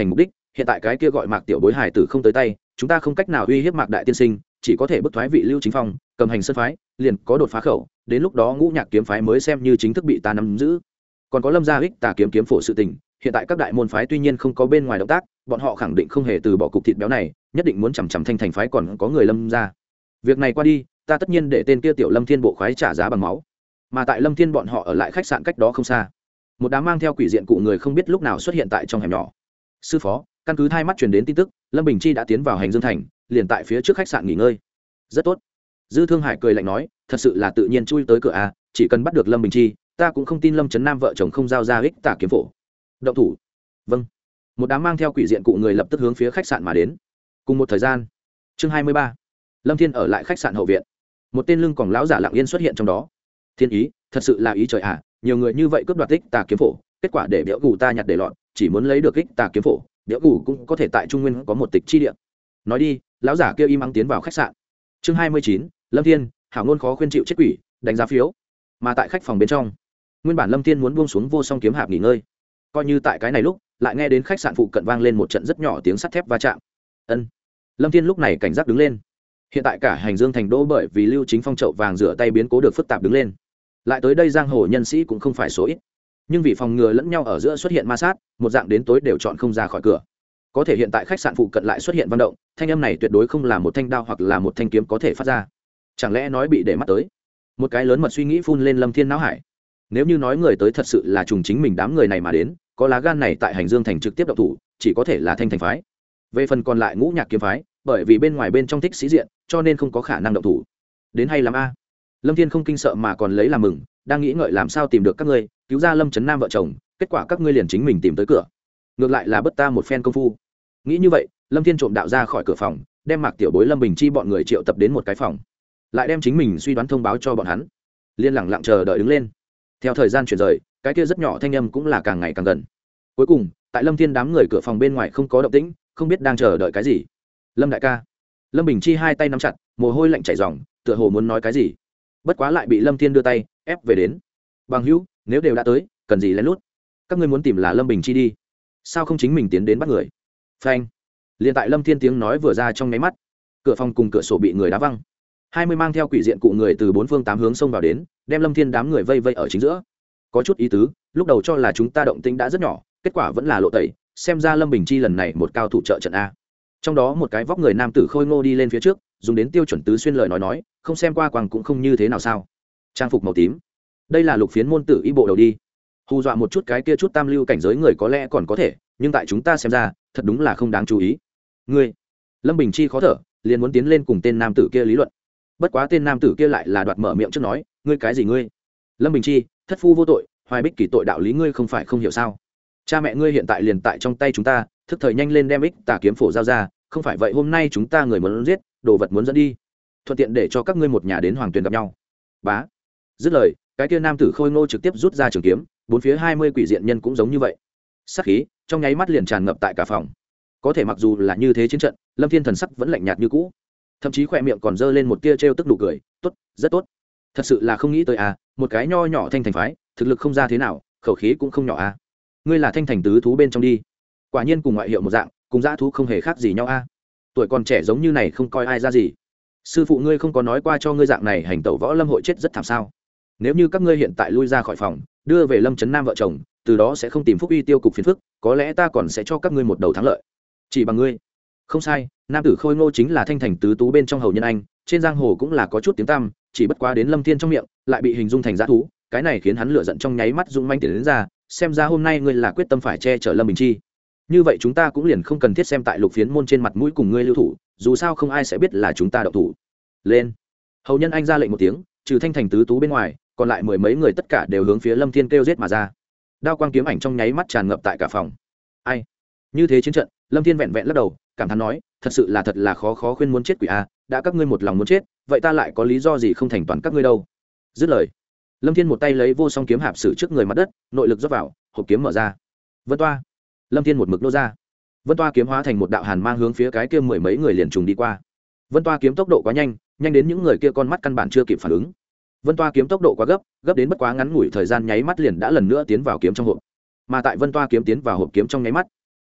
hiện tại cái kia gọi Mạc tiểu bối hải tử không tới tay, chúng ta không cách nào uy hiếp Mạc đại tiên sinh, chỉ có thể bức thoái vị Lưu Chính Phong, cầm hành sơn phái, liền có đột phá khẩu, đến lúc đó Ngũ Nhạc kiếm phái mới xem như chính thức bị ta nắm giữ. Còn có Lâm gia ích tà kiếm kiếm phổ sự tình, hiện tại các đại môn phái tuy nhiên không có bên ngoài động tác, bọn họ khẳng định không hề từ bỏ cục thịt béo này, nhất định muốn chằm chằm Thanh Thành phái còn có người Lâm gia. Việc này qua đi, ta tất nhiên để tên kia tiểu Lâm Thiên bộ khoái trả giá bằng máu. Mà tại Lâm Thiên bọn họ ở lại khách sạn cách đó không xa, một đám mang theo quỷ diện cụ người không biết lúc nào xuất hiện tại trong hẻm nhỏ. Sư phó, căn cứ hai mắt truyền đến tin tức, Lâm Bình Chi đã tiến vào hành dương thành, liền tại phía trước khách sạn nghỉ ngơi. Rất tốt. Dư Thương Hải cười lạnh nói, thật sự là tự nhiên chui tới cửa a, chỉ cần bắt được Lâm Bình Chi, ta cũng không tin Lâm Trấn Nam vợ chồng không giao ra ích tà kiếm phổ. Động thủ. Vâng. Một đám mang theo quỷ diện cụ người lập tức hướng phía khách sạn mà đến. Cùng một thời gian, chương hai mươi ba, Lâm Thiên ở lại khách sạn hậu viện. Một tên lưng còng lão giả lặng yên xuất hiện trong đó. Thiên ý, thật sự là ý trời ạ, nhiều người như vậy cướp đoạt ích tà kiếm phổ, kết quả để biểu gù ta nhặt để lọt, chỉ muốn lấy được ích tà kiếm phổ, biểu gù cũng có thể tại Trung Nguyên có một tịch chi địa. Nói đi, lão giả kia im ắng tiến vào khách sạn. Chương hai mươi chín, Lâm Thiên, hảo ngôn khó khuyên chịu chết quỷ, đánh giá phiếu. Mà tại khách phòng bên trong, nguyên bản Lâm Thiên muốn buông xuống vô song kiếm hạp nghỉ ngơi, coi như tại cái này lúc lại nghe đến khách sạn phụ cận vang lên một trận rất nhỏ tiếng sắt thép va chạm. Ân. Lâm Thiên lúc này cảnh giác đứng lên. Hiện tại cả hành dương thành đô bởi vì Lưu Chính Phong chậu vàng rửa tay biến cố được phức tạp đứng lên, lại tới đây giang hồ nhân sĩ cũng không phải số ít, nhưng vì phòng ngừa lẫn nhau ở giữa xuất hiện ma sát, một dạng đến tối đều chọn không ra khỏi cửa. Có thể hiện tại khách sạn phụ cận lại xuất hiện văn động, thanh âm này tuyệt đối không là một thanh đao hoặc là một thanh kiếm có thể phát ra. Chẳng lẽ nói bị để mắt tới? Một cái lớn mật suy nghĩ phun lên Lâm Thiên não hải. Nếu như nói người tới thật sự là trùng chính mình đám người này mà đến, có lá gan này tại hành dương thành trực tiếp động thủ, chỉ có thể là Thanh Thành phái. Về phần còn lại Ngũ Nhạc kiếm phái, bởi vì bên ngoài bên trong thích sĩ diện, cho nên không có khả năng động thủ. Đến hay lắm a. Lâm Thiên không kinh sợ mà còn lấy làm mừng, đang nghĩ ngợi làm sao tìm được các ngươi, cứu ra Lâm Trấn Nam vợ chồng, kết quả các ngươi liền chính mình tìm tới cửa. Ngược lại là bất ta một phen công phu. Nghĩ như vậy, Lâm Thiên trộm đạo ra khỏi cửa phòng, đem Mạc tiểu bối Lâm Bình Chi bọn người triệu tập đến một cái phòng, lại đem chính mình suy đoán thông báo cho bọn hắn. Liên lặng lặng chờ đợi đứng lên. Theo thời gian chuyển rời, cái kia rất nhỏ thanh âm cũng là càng ngày càng gần. Cuối cùng, tại Lâm Thiên đám người cửa phòng bên ngoài không có động tĩnh, không biết đang chờ đợi cái gì. Lâm đại ca. Lâm Bình Chi hai tay nắm chặt, mồ hôi lạnh chảy ròng, tựa hồ muốn nói cái gì, bất quá lại bị Lâm Thiên đưa tay ép về đến. Bằng hữu, nếu đều đã tới, cần gì lén lút? Các ngươi muốn tìm là Lâm Bình Chi đi, sao không chính mình tiến đến bắt người? Phanh. Liên tại Lâm Thiên tiếng nói vừa ra trong nháy mắt, cửa phòng cùng cửa sổ bị người đá văng. Hai mươi mang theo quỷ diện cụ người từ bốn phương tám hướng xông vào đến, đem Lâm Thiên đám người vây vây ở chính giữa. Có chút ý tứ, lúc đầu cho là chúng ta động tĩnh đã rất nhỏ, kết quả vẫn là lộ tẩy, xem ra Lâm Bình Chi lần này một cao thủ trợ trận a. Trong đó một cái vóc người nam tử khôi ngô đi lên phía trước, dùng đến tiêu chuẩn tứ xuyên lời nói nói, không xem qua quàng cũng không như thế nào sao? Trang phục màu tím, đây là Lục Phiến môn tử y bộ đầu đi. Hù dọa một chút cái kia chút tam lưu cảnh giới người có lẽ còn có thể, nhưng tại chúng ta xem ra, thật đúng là không đáng chú ý. Ngươi, Lâm Bình Chi khó thở, liền muốn tiến lên cùng tên nam tử kia lý luận. Bất quá tên nam tử kia lại là đoạt mở miệng trước nói, ngươi cái gì ngươi? Lâm Bình Chi, thất phu vô tội, hoài bích kỷ tội đạo lý ngươi không phải không hiểu sao? Cha mẹ ngươi hiện tại liền tại trong tay chúng ta, thức thời nhanh lên đem ích tà kiếm phổ giao ra, không phải vậy hôm nay chúng ta người muốn giết, đồ vật muốn dẫn đi, thuận tiện để cho các ngươi một nhà đến Hoàng Tuyền gặp nhau. Bá. Dứt lời, cái kia nam tử khôi ngô trực tiếp rút ra trường kiếm, bốn phía hai mươi quỷ diện nhân cũng giống như vậy. Sát khí trong nháy mắt liền tràn ngập tại cả phòng. Có thể mặc dù là như thế chiến trận, Lâm Thiên thần sắc vẫn lạnh nhạt như cũ, thậm chí khỏe miệng còn dơ lên một tia trêu tức nụ cười. Tốt, rất tốt. Thật sự là không nghĩ tới à, một cái nho nhỏ Thanh Thành phái, thực lực không ra thế nào, khẩu khí cũng không nhỏ à. Ngươi là Thanh Thành tứ thú bên trong đi, quả nhiên cùng ngoại hiệu một dạng, cùng dã thú không hề khác gì nhau a. À. Tuổi còn trẻ giống như này không coi ai ra gì. Sư phụ ngươi không có nói qua cho ngươi dạng này hành tẩu võ lâm hội chết rất thảm sao? Nếu như các ngươi hiện tại lui ra khỏi phòng, đưa về Lâm Trấn Nam vợ chồng, từ đó sẽ không tìm phúc uy tiêu cục phiền phức, có lẽ ta còn sẽ cho các ngươi một đầu thắng lợi. Chỉ bằng ngươi. Không sai, nam tử khôi ngô chính là Thanh Thành tứ tú bên trong hầu nhân anh, trên giang hồ cũng là có chút tiếng tăm, chỉ bất quá đến Lâm Thiên trong miệng, lại bị hình dung thành dã thú, cái này khiến hắn lửa giận trong nháy mắt rung manh tiến đến ra, xem ra hôm nay ngươi là quyết tâm phải che chở Lâm Bình Chi. Như vậy chúng ta cũng liền không cần thiết xem tại Lục Phiến môn trên mặt mũi cùng ngươi lưu thủ, dù sao không ai sẽ biết là chúng ta động thủ. Lên. Hầu nhân anh ra lệnh một tiếng, trừ Thanh Thành tứ tú bên ngoài, còn lại mười mấy người tất cả đều hướng phía Lâm Thiên kêu giết mà ra. Đao quang kiếm ảnh trong nháy mắt tràn ngập tại cả phòng. Ai? Như thế chiến trận, Lâm Thiên vẹn vẹn lắc đầu, cảm thán nói, thật sự là thật là khó khó khuyên muốn chết quỷ a, đã các ngươi một lòng muốn chết, vậy ta lại có lý do gì không thành toàn các ngươi đâu. Dứt lời, Lâm Thiên một tay lấy vô song kiếm hạp sử trước người mặt đất, nội lực rót vào, hộp kiếm mở ra. Vân toa. Lâm Thiên một mực nô ra. Vân toa kiếm hóa thành một đạo hàn mang hướng phía cái kia mười mấy người liền trùng đi qua. Vân toa kiếm tốc độ quá nhanh, nhanh đến những người kia con mắt căn bản chưa kịp phản ứng. Vân toa kiếm tốc độ quá gấp, gấp đến bất quá ngắn ngủi thời gian nháy mắt liền đã lần nữa tiến vào kiếm trong hộp. Mà tại Vân toa kiếm tiến vào hộp kiếm trong nháy mắt,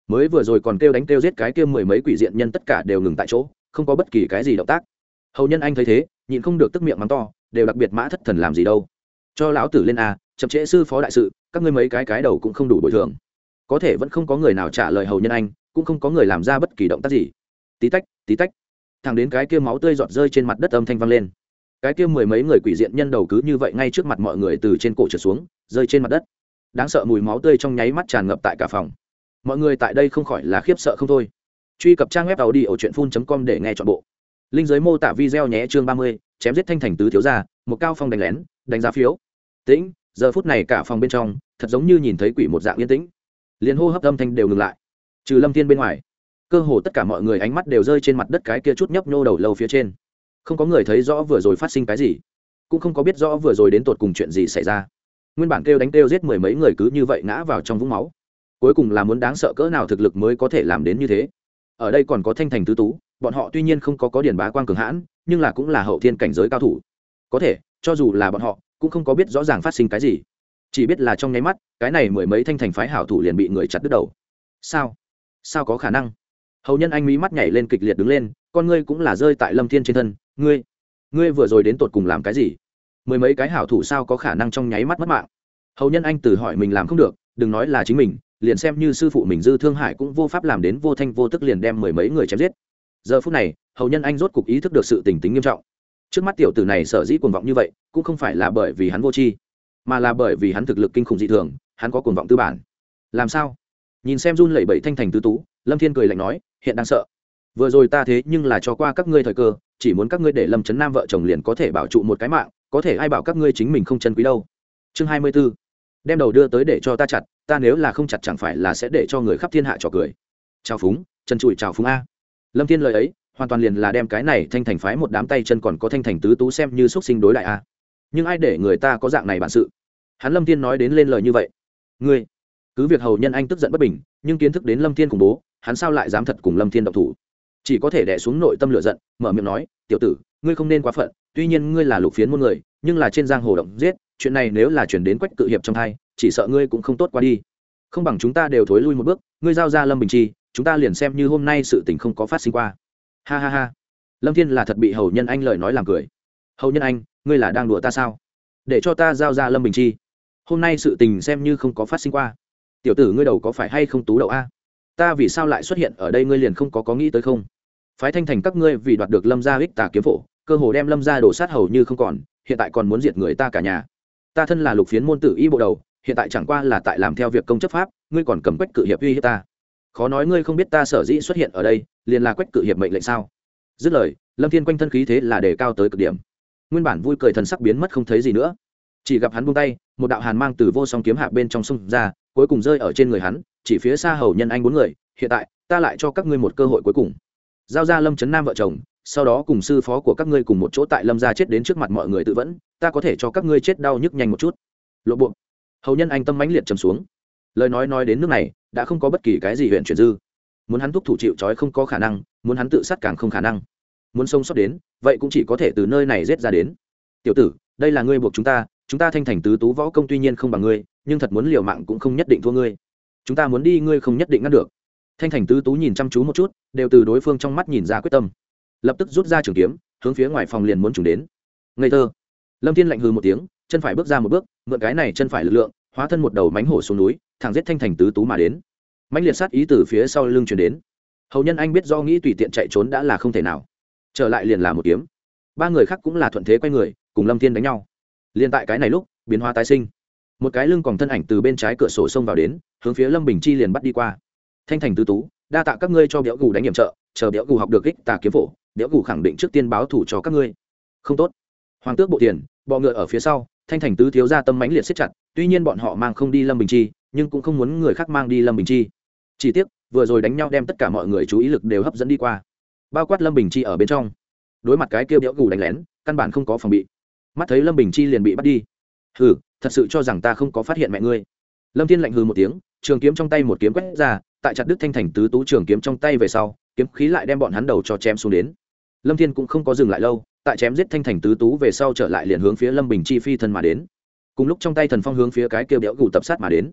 mới vừa rồi còn kêu đánh kêu giết cái kia mười mấy quỷ diện nhân tất cả đều ngừng tại chỗ, không có bất kỳ cái gì động tác. Hầu Nhân Anh thấy thế, nhịn không được tức miệng mắng to, đều đặc biệt mã thất thần làm gì đâu, cho lão tử lên a, chậm trễ sư phó đại sự, các ngươi mấy cái cái đầu cũng không đủ bồi thường. Có thể vẫn không có người nào trả lời Hầu Nhân Anh, cũng không có người làm ra bất kỳ động tác gì. Tí tách tí tách, thẳng đến cái kia máu tươi giọt rơi trên mặt đất âm thanh vang lên, cái kia mười mấy người quỷ diện nhân đầu cứ như vậy ngay trước mặt mọi người từ trên cổ trượt xuống, rơi trên mặt đất. Đáng sợ mùi máu tươi trong nháy mắt tràn ngập tại cả phòng, mọi người tại đây không khỏi là khiếp sợ không thôi. Truy cập trang web tàu đi ở truyện phun com để nghe trọn bộ. Linh giới mô tả video nhé. Chương ba mươi, chém giết thanh thành tứ thiếu gia, một cao phong đánh lén, đánh giá phiếu. Tĩnh, giờ phút này cả phòng bên trong thật giống như nhìn thấy quỷ một dạng yên tĩnh, liền hô hấp âm thanh đều ngừng lại, trừ Lâm Thiên bên ngoài, cơ hồ tất cả mọi người ánh mắt đều rơi trên mặt đất cái kia chút nhấp nhô đầu lâu phía trên. Không có người thấy rõ vừa rồi phát sinh cái gì, cũng không có biết rõ vừa rồi đến tột cùng chuyện gì xảy ra. Nguyên bản kêu đánh kêu giết mười mấy người cứ như vậy ngã vào trong vũng máu, cuối cùng là muốn đáng sợ cỡ nào thực lực mới có thể làm đến như thế. Ở đây còn có thanh thành tứ tú, bọn họ tuy nhiên không có có điển bá quang cường hãn, nhưng là cũng là hậu thiên cảnh giới cao thủ, có thể cho dù là bọn họ cũng không có biết rõ ràng phát sinh cái gì, chỉ biết là trong nháy mắt cái này mười mấy thanh thành phái hảo thủ liền bị người chặt đứt đầu. Sao sao có khả năng? Hầu Nhân Anh mí mắt nhảy lên kịch liệt đứng lên, con ngươi cũng là rơi tại Lâm Thiên trên thân. Ngươi, ngươi vừa rồi đến tột cùng làm cái gì? Mười mấy cái hảo thủ sao có khả năng trong nháy mắt mất mạng? Hầu Nhân Anh tự hỏi mình làm không được, đừng nói là chính mình, liền xem như sư phụ mình Dư Thương Hải cũng vô pháp làm đến vô thanh vô tức liền đem mười mấy người chém giết. Giờ phút này, Hầu Nhân Anh rốt cục ý thức được sự tình tính nghiêm trọng. Trước mắt tiểu tử này sở dĩ cuồng vọng như vậy, cũng không phải là bởi vì hắn vô tri, mà là bởi vì hắn thực lực kinh khủng dị thường, hắn có cuồng vọng tư bản. Làm sao? Nhìn xem run lẩy bẩy thanh thành tứ tú, Lâm Thiên cười lạnh nói, hiện đang sợ. Vừa rồi ta thế nhưng là cho qua các ngươi thời cơ, chỉ muốn các ngươi để Lâm Chấn Nam vợ chồng liền có thể bảo trụ một cái mạng, có thể ai bảo các ngươi chính mình không chân quý đâu. Chương hai mươi 24. Đem đầu đưa tới để cho ta chặt, ta nếu là không chặt chẳng phải là sẽ để cho người khắp thiên hạ trò cười. Chào phúng, chân chùi chào phúng a. Lâm Thiên lời ấy, hoàn toàn liền là đem cái này thanh thành phái một đám tay chân còn có thanh thành tứ tú xem như xuất sinh đối đại a. Nhưng ai để người ta có dạng này bản sự? Hắn Lâm Thiên nói đến lên lời như vậy. Ngươi, cứ việc Hầu Nhân Anh tức giận bất bình, nhưng kiến thức đến Lâm Thiên khủng bố, hắn sao lại dám thật cùng Lâm Thiên động thủ? Chỉ có thể đè xuống nội tâm lửa giận, mở miệng nói, tiểu tử, ngươi không nên quá phận, tuy nhiên ngươi là lục phiến môn người, nhưng là trên giang hồ động giết, chuyện này nếu là chuyển đến Quách Cự Hiệp trong hai, chỉ sợ ngươi cũng không tốt qua đi. Không bằng chúng ta đều thối lui một bước, ngươi giao ra Lâm Bình Chi, chúng ta liền xem như hôm nay sự tình không có phát sinh qua. Ha ha ha. Lâm Thiên là thật bị Hầu Nhân Anh lời nói làm cười. Hầu Nhân Anh, ngươi là đang đùa ta sao? Để cho ta giao ra Lâm Bình Chi, hôm nay sự tình xem như không có phát sinh qua. Tiểu tử ngươi đầu có phải hay không tú đậu a? Ta vì sao lại xuất hiện ở đây ngươi liền không có có nghĩ tới không? Phái thanh thành các ngươi vì đoạt được Lâm gia ích tà kiếm phổ, cơ hồ đem Lâm gia đổ sát hầu như không còn, hiện tại còn muốn diệt người ta cả nhà. Ta thân là lục phiến môn tử y bộ đầu, hiện tại chẳng qua là tại làm theo việc công chấp pháp, ngươi còn cầm Quách Cự Hiệp uy hiếp ta. Khó nói ngươi không biết ta sở dĩ xuất hiện ở đây liền là Quách Cự Hiệp mệnh lệnh sao? Dứt lời, Lâm Thiên quanh thân khí thế là đề cao tới cực điểm, nguyên bản vui cười thần sắc biến mất không thấy gì nữa, chỉ gặp hắn buông tay, một đạo hàn mang từ vô song kiếm hạ bên trong sông ra, cuối cùng rơi ở trên người hắn, chỉ phía xa Hầu Nhân Anh bốn người. Hiện tại ta lại cho các ngươi một cơ hội cuối cùng, giao ra Lâm Chấn Nam vợ chồng, sau đó cùng sư phó của các ngươi cùng một chỗ tại Lâm gia chết đến trước mặt mọi người tự vẫn, ta có thể cho các ngươi chết đau nhức nhanh một chút. Lộ bộ. Hầu Nhân Anh tâm mãnh liệt trầm xuống, lời nói nói đến nước này đã không có bất kỳ cái gì huyện chuyển dư, muốn hắn thúc thủ chịu trói không có khả năng, muốn hắn tự sát càng không khả năng, muốn sống sót đến vậy cũng chỉ có thể từ nơi này giết ra đến. Tiểu tử, đây là ngươi buộc chúng ta, chúng ta thanh thành tứ tú võ công tuy nhiên không bằng ngươi, nhưng thật muốn liều mạng cũng không nhất định thua ngươi, chúng ta muốn đi ngươi không nhất định ngăn được. Thanh thành tứ tú nhìn chăm chú một chút, đều từ đối phương trong mắt nhìn ra quyết tâm, lập tức rút ra trường kiếm hướng phía ngoài phòng liền muốn trùng đến. Ngây thơ. Lâm Thiên lạnh hừ một tiếng, chân phải bước ra một bước, mượn cái này chân phải lực lượng, hóa thân một đầu mãnh hổ xuống núi, thẳng giết thanh thành tứ tú mà đến. Mãnh liệt sát ý từ phía sau lưng truyền đến. Hầu Nhân Anh biết do nghĩ tùy tiện chạy trốn đã là không thể nào, trở lại liền là một kiếm. Ba người khác cũng là thuận thế quay người cùng Lâm Thiên đánh nhau. Liên tại cái này lúc, biến hóa tái sinh, một cái lưng còn thân ảnh từ bên trái cửa sổ xông vào đến, hướng phía Lâm Bình Chi liền bắt đi qua. Thanh thành tứ tú, đa tạ các ngươi cho béo gù đánh nhiệm trợ, chờ béo gù học được ích tà kiếm phổ, béo gù khẳng định trước tiên báo thủ cho các ngươi. Không tốt. Hoàng tước bộ tiền, bọ ngựa ở phía sau, thanh thành tứ thiếu gia tâm mãnh liệt siết chặt, tuy nhiên bọn họ mang không đi Lâm Bình Chi, nhưng cũng không muốn người khác mang đi Lâm Bình Chi. Chỉ tiếc, vừa rồi đánh nhau đem tất cả mọi người chú ý lực đều hấp dẫn đi qua, bao quát Lâm Bình Chi ở bên trong. Đối mặt cái kia béo gù đánh lén, căn bản không có phòng bị, mắt thấy Lâm Bình Chi liền bị bắt đi. Hừ, thật sự cho rằng ta không có phát hiện mẹ ngươi? Lâm Thiên lạnh hừ một tiếng, trường kiếm trong tay một kiếm quét ra, tại chặt đứt thanh thành tứ tú trường kiếm trong tay về sau, kiếm khí lại đem bọn hắn đầu cho chém xuống đến. Lâm Thiên cũng không có dừng lại lâu, tại chém giết thanh thành tứ tú về sau trở lại liền hướng phía Lâm Bình Chi phi thân mà đến. Cùng lúc trong tay thần phong hướng phía cái kia béo gù tập sát mà đến.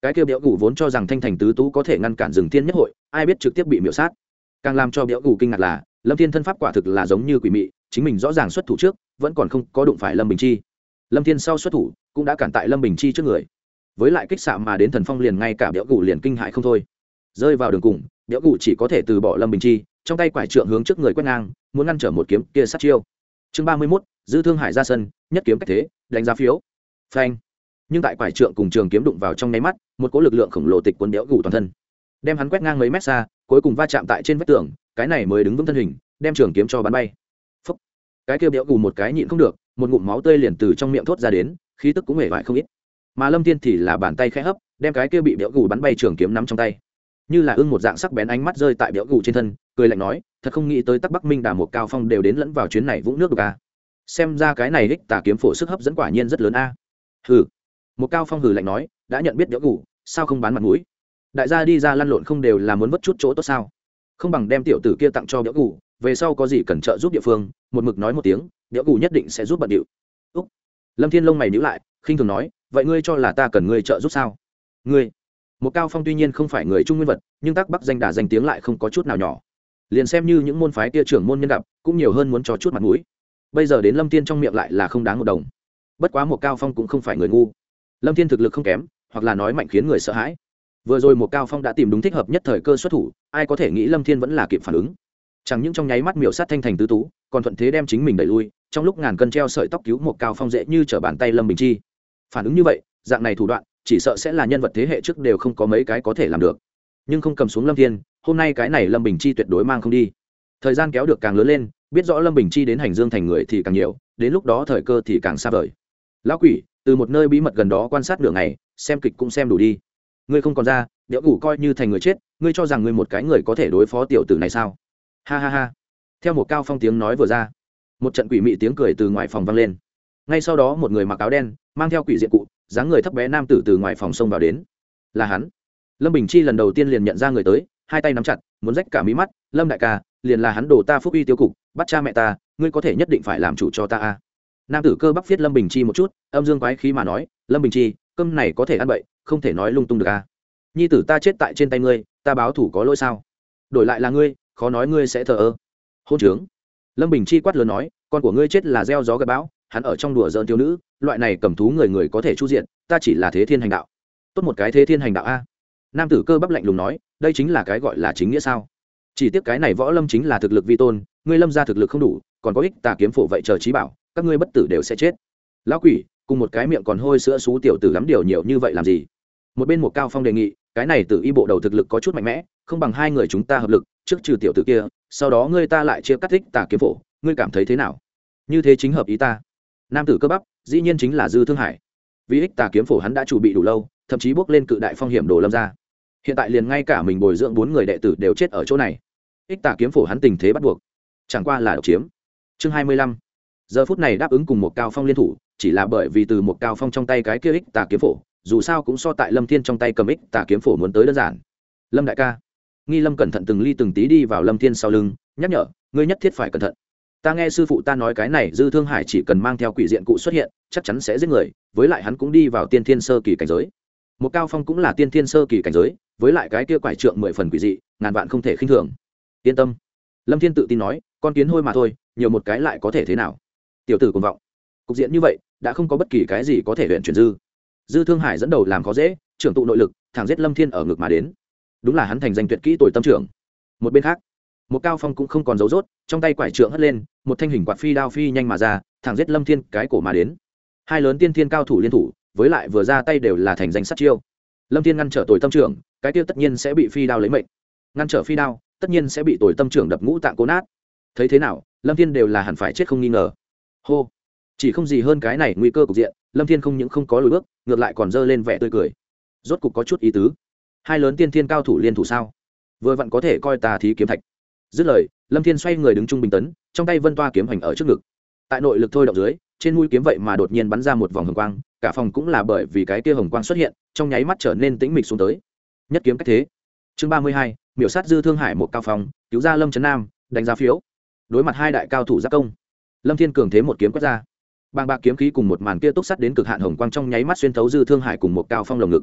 cái kia béo gù vốn cho rằng thanh thành tứ tú có thể ngăn cản rừng thiên nhất hội, ai biết trực tiếp bị miểu sát. Càng làm cho béo gù kinh ngạc là lâm thiên thân pháp quả thực là giống như quỷ mị, chính mình rõ ràng xuất thủ trước vẫn còn không có đụng phải lâm bình chi, lâm thiên sau xuất thủ cũng đã cản tại lâm bình chi trước người, với lại kích xạ mà đến thần phong liền ngay cả béo gù liền kinh hại không thôi, rơi vào đường cùng béo gù chỉ có thể từ bỏ lâm bình chi, trong tay quải trượng hướng trước người quét ngang, muốn ngăn trở một kiếm kia sát chiêu. Chương ba mươi mốt, dư thương hải ra sân, nhất kiếm cách thế, đánh giá phiếu. Phanh. Nhưng tại quải trượng cùng trường kiếm đụng vào trong nháy mắt, một cỗ lực lượng khổng lồ tịch cuốn béo gù toàn thân, đem hắn quét ngang mấy mét xa, cuối cùng va chạm tại trên vách tường, cái này mới đứng vững thân hình, đem trường kiếm cho bắn bay. Phốc. Cái kia béo gù một cái nhịn không được, một ngụm máu tươi liền từ trong miệng thốt ra đến, khí tức cũng hề bại không ít. Mà Lâm Thiên thì là bàn tay khẽ hấp, đem cái kia bị béo gù bắn bay trường kiếm nắm trong tay, như là ưng một dạng sắc bén ánh mắt rơi tại béo gù trên thân, cười lạnh nói, thật không nghĩ tới Tắc Bắc Minh Đà một cao phong đều đến lẫn vào chuyến này vũng nước đục a. Xem ra cái này đích tà kiếm phổ sức hấp dẫn quả nhiên rất lớn a. Hừ. Một cao phong hừ lạnh nói, đã nhận biết béo gù, sao không bán mặt mũi? Đại gia đi ra lăn lộn không đều là muốn vất chút chỗ tốt sao? Không bằng đem tiểu tử kia tặng cho béo gù, về sau có gì cần trợ giúp địa phương, một mực nói một tiếng, béo gù nhất định sẽ giúp bận điệu. Úc. Lâm Thiên lông mày nhíu lại, khinh thường nói, vậy ngươi cho là ta cần ngươi trợ giúp sao? Ngươi. Một cao phong tuy nhiên không phải người trung nguyên vật, nhưng Tắc Bắc danh đà danh tiếng lại không có chút nào nhỏ, liền xem như những môn phái kia trưởng môn nhân gặp cũng nhiều hơn muốn cho chút mặt mũi, bây giờ đến Lâm Thiên trong miệng lại là không đáng một đồng. Bất quá một cao phong cũng không phải người ngu, Lâm Thiên thực lực không kém, hoặc là nói mạnh khiến người sợ hãi. Vừa rồi một cao phong đã tìm đúng thích hợp nhất thời cơ xuất thủ, ai có thể nghĩ Lâm Thiên vẫn là kịp phản ứng, chẳng những trong nháy mắt miểu sát thanh thành tứ tú, còn thuận thế đem chính mình đẩy lui, trong lúc ngàn cân treo sợi tóc cứu một cao phong dễ như trở bàn tay Lâm Bình Chi. Phản ứng như vậy, dạng này thủ đoạn chỉ sợ sẽ là nhân vật thế hệ trước đều không có mấy cái có thể làm được. Nhưng không cầm xuống Lâm Thiên, hôm nay cái này Lâm Bình Chi tuyệt đối mang không đi. Thời gian kéo được càng lớn lên, biết rõ Lâm Bình Chi đến hành dương thành người thì càng nhiều, đến lúc đó thời cơ thì càng xa vời. Lão quỷ, từ một nơi bí mật gần đó quan sát nửa ngày, xem kịch cũng xem đủ đi. Ngươi không còn ra, đẽo ngủ coi như thành người chết, ngươi cho rằng ngươi một cái người có thể đối phó tiểu tử này sao? Ha ha ha. Theo một cao phong tiếng nói vừa ra, một trận quỷ mị tiếng cười từ ngoài phòng vang lên. Ngay sau đó một người mặc áo đen, mang theo quỷ diện cụ, dáng người thấp bé nam tử từ ngoài phòng xông vào đến. Là hắn. Lâm Bình Chi lần đầu tiên liền nhận ra người tới, hai tay nắm chặt, muốn rách cả mí mắt, Lâm đại ca, liền là hắn đồ ta phúc uy tiêu cục, bắt cha mẹ ta, ngươi có thể nhất định phải làm chủ cho ta a. Nam tử cơ bắp viết Lâm Bình Chi một chút, âm dương quái khí mà nói, Lâm Bình Chi, cơm này có thể ăn bậy, không thể nói lung tung được a. Nhi tử ta chết tại trên tay ngươi, ta báo thủ có lỗi sao? Đổi lại là ngươi, khó nói ngươi sẽ thờ ơ. Hôn trướng. Lâm Bình Chi quát lớn nói, con của ngươi chết là gieo gió gặt bão, hắn ở trong đùa giỡn thiếu nữ, loại này cầm thú người người có thể chu diện, ta chỉ là thế thiên hành đạo. Tốt một cái thế thiên hành đạo a. Nam tử cơ bắp lạnh lùng nói, đây chính là cái gọi là chính nghĩa sao? Chỉ tiếc cái này võ lâm chính là thực lực vi tôn, ngươi Lâm gia thực lực không đủ, còn có ích tà kiếm phổ vậy chờ trí bảo, các ngươi bất tử đều sẽ chết. Lão quỷ, cùng một cái miệng còn hôi sữa xú tiểu tử lắm điều nhiều như vậy làm gì? Một bên một cao phong đề nghị, cái này tử y bộ đầu thực lực có chút mạnh mẽ, không bằng hai người chúng ta hợp lực, trước trừ tiểu tử kia, sau đó ngươi ta lại chia cắt ích tà kiếm phổ, ngươi cảm thấy thế nào? Như thế chính hợp ý ta. Nam tử cơ bắp, dĩ nhiên chính là Dư Thương Hải. Vì ích tà kiếm phổ hắn đã chuẩn bị đủ lâu, thậm chí bước lên cự đại phong hiểm đồ Lâm gia. Hiện tại liền ngay cả mình bồi dưỡng bốn người đệ tử đều chết ở chỗ này, ích tà kiếm phổ hắn tình thế bắt buộc, chẳng qua là độc chiếm. Chương hai mươi lăm. Giờ phút này đáp ứng cùng một cao phong liên thủ, chỉ là bởi vì từ một cao phong trong tay cái kia ích tà kiếm phổ, dù sao cũng so tại Lâm Thiên trong tay cầm ích tà kiếm phổ muốn tới đơn giản. Lâm đại ca. Nghi Lâm cẩn thận từng ly từng tí đi vào Lâm Thiên sau lưng, nhắc nhở, ngươi nhất thiết phải cẩn thận. Ta nghe sư phụ ta nói cái này Dư Thương Hải chỉ cần mang theo quỷ diện cụ xuất hiện, chắc chắn sẽ giết người, với lại hắn cũng đi vào tiên thiên sơ kỳ cảnh giới. Một cao phong cũng là tiên thiên sơ kỳ cảnh giới, với lại cái kia quải trượng mười phần quỷ dị, ngàn vạn không thể khinh thường. Yên tâm. Lâm Thiên tự tin nói, con kiến hôi mà thôi, nhiều một cái lại có thể thế nào? Tiểu tử cuồng vọng. Cục diện như vậy, đã không có bất kỳ cái gì có thể luyện chuyển dư. Dư Thương Hải dẫn đầu làm khó dễ, trưởng tụ nội lực, thẳng giết Lâm Thiên ở ngực mà đến. Đúng là hắn thành danh tuyệt kỹ tuổi tâm trưởng. Một bên khác, một cao phong cũng không còn giấu rốt, trong tay quải trượng hất lên, một thanh hình quạt phi đao phi nhanh mà ra, thẳng giết Lâm Thiên cái cổ mà đến. Hai lớn tiên thiên cao thủ liên thủ, với lại vừa ra tay đều là thành danh sát chiêu. Lâm Thiên ngăn trở tuổi tâm trưởng, cái tiêu tất nhiên sẽ bị phi đao lấy mệnh. Ngăn trở phi đao, tất nhiên sẽ bị tuổi tâm trưởng đập ngũ tạng cố nát. Thấy thế nào, Lâm Thiên đều là hẳn phải chết không nghi ngờ. Hô, chỉ không gì hơn cái này nguy cơ cục diện, Lâm Thiên không những không có lùi bước, ngược lại còn giơ lên vẻ tươi cười. Rốt cục có chút ý tứ. Hai lớn tiên thiên cao thủ liên thủ sao? Vừa vặn có thể coi tà thí kiếm thạch. Dứt lời, Lâm Thiên xoay người đứng trung bình tấn, trong tay vân toa kiếm hành ở trước ngực. Tại nội lực thôi động dưới, trên mũi kiếm vậy mà đột nhiên bắn ra một vòng hồng quang, cả phòng cũng là bởi vì cái kia hồng quang xuất hiện, trong nháy mắt trở nên tĩnh mịch xuống tới. Nhất kiếm cách thế. Chương ba mươi hai, miểu sát Dư Thương Hải một cao phong, cứu ra Lâm Trấn Nam, đánh giá phiếu. Đối mặt hai đại cao thủ giáp công, Lâm Thiên cường thế một kiếm quét ra. Bàng bạc kiếm khí cùng một màn kia túc sắt đến cực hạn hồng quang trong nháy mắt xuyên thấu Dư Thương Hải cùng một cao phong lồng ngực.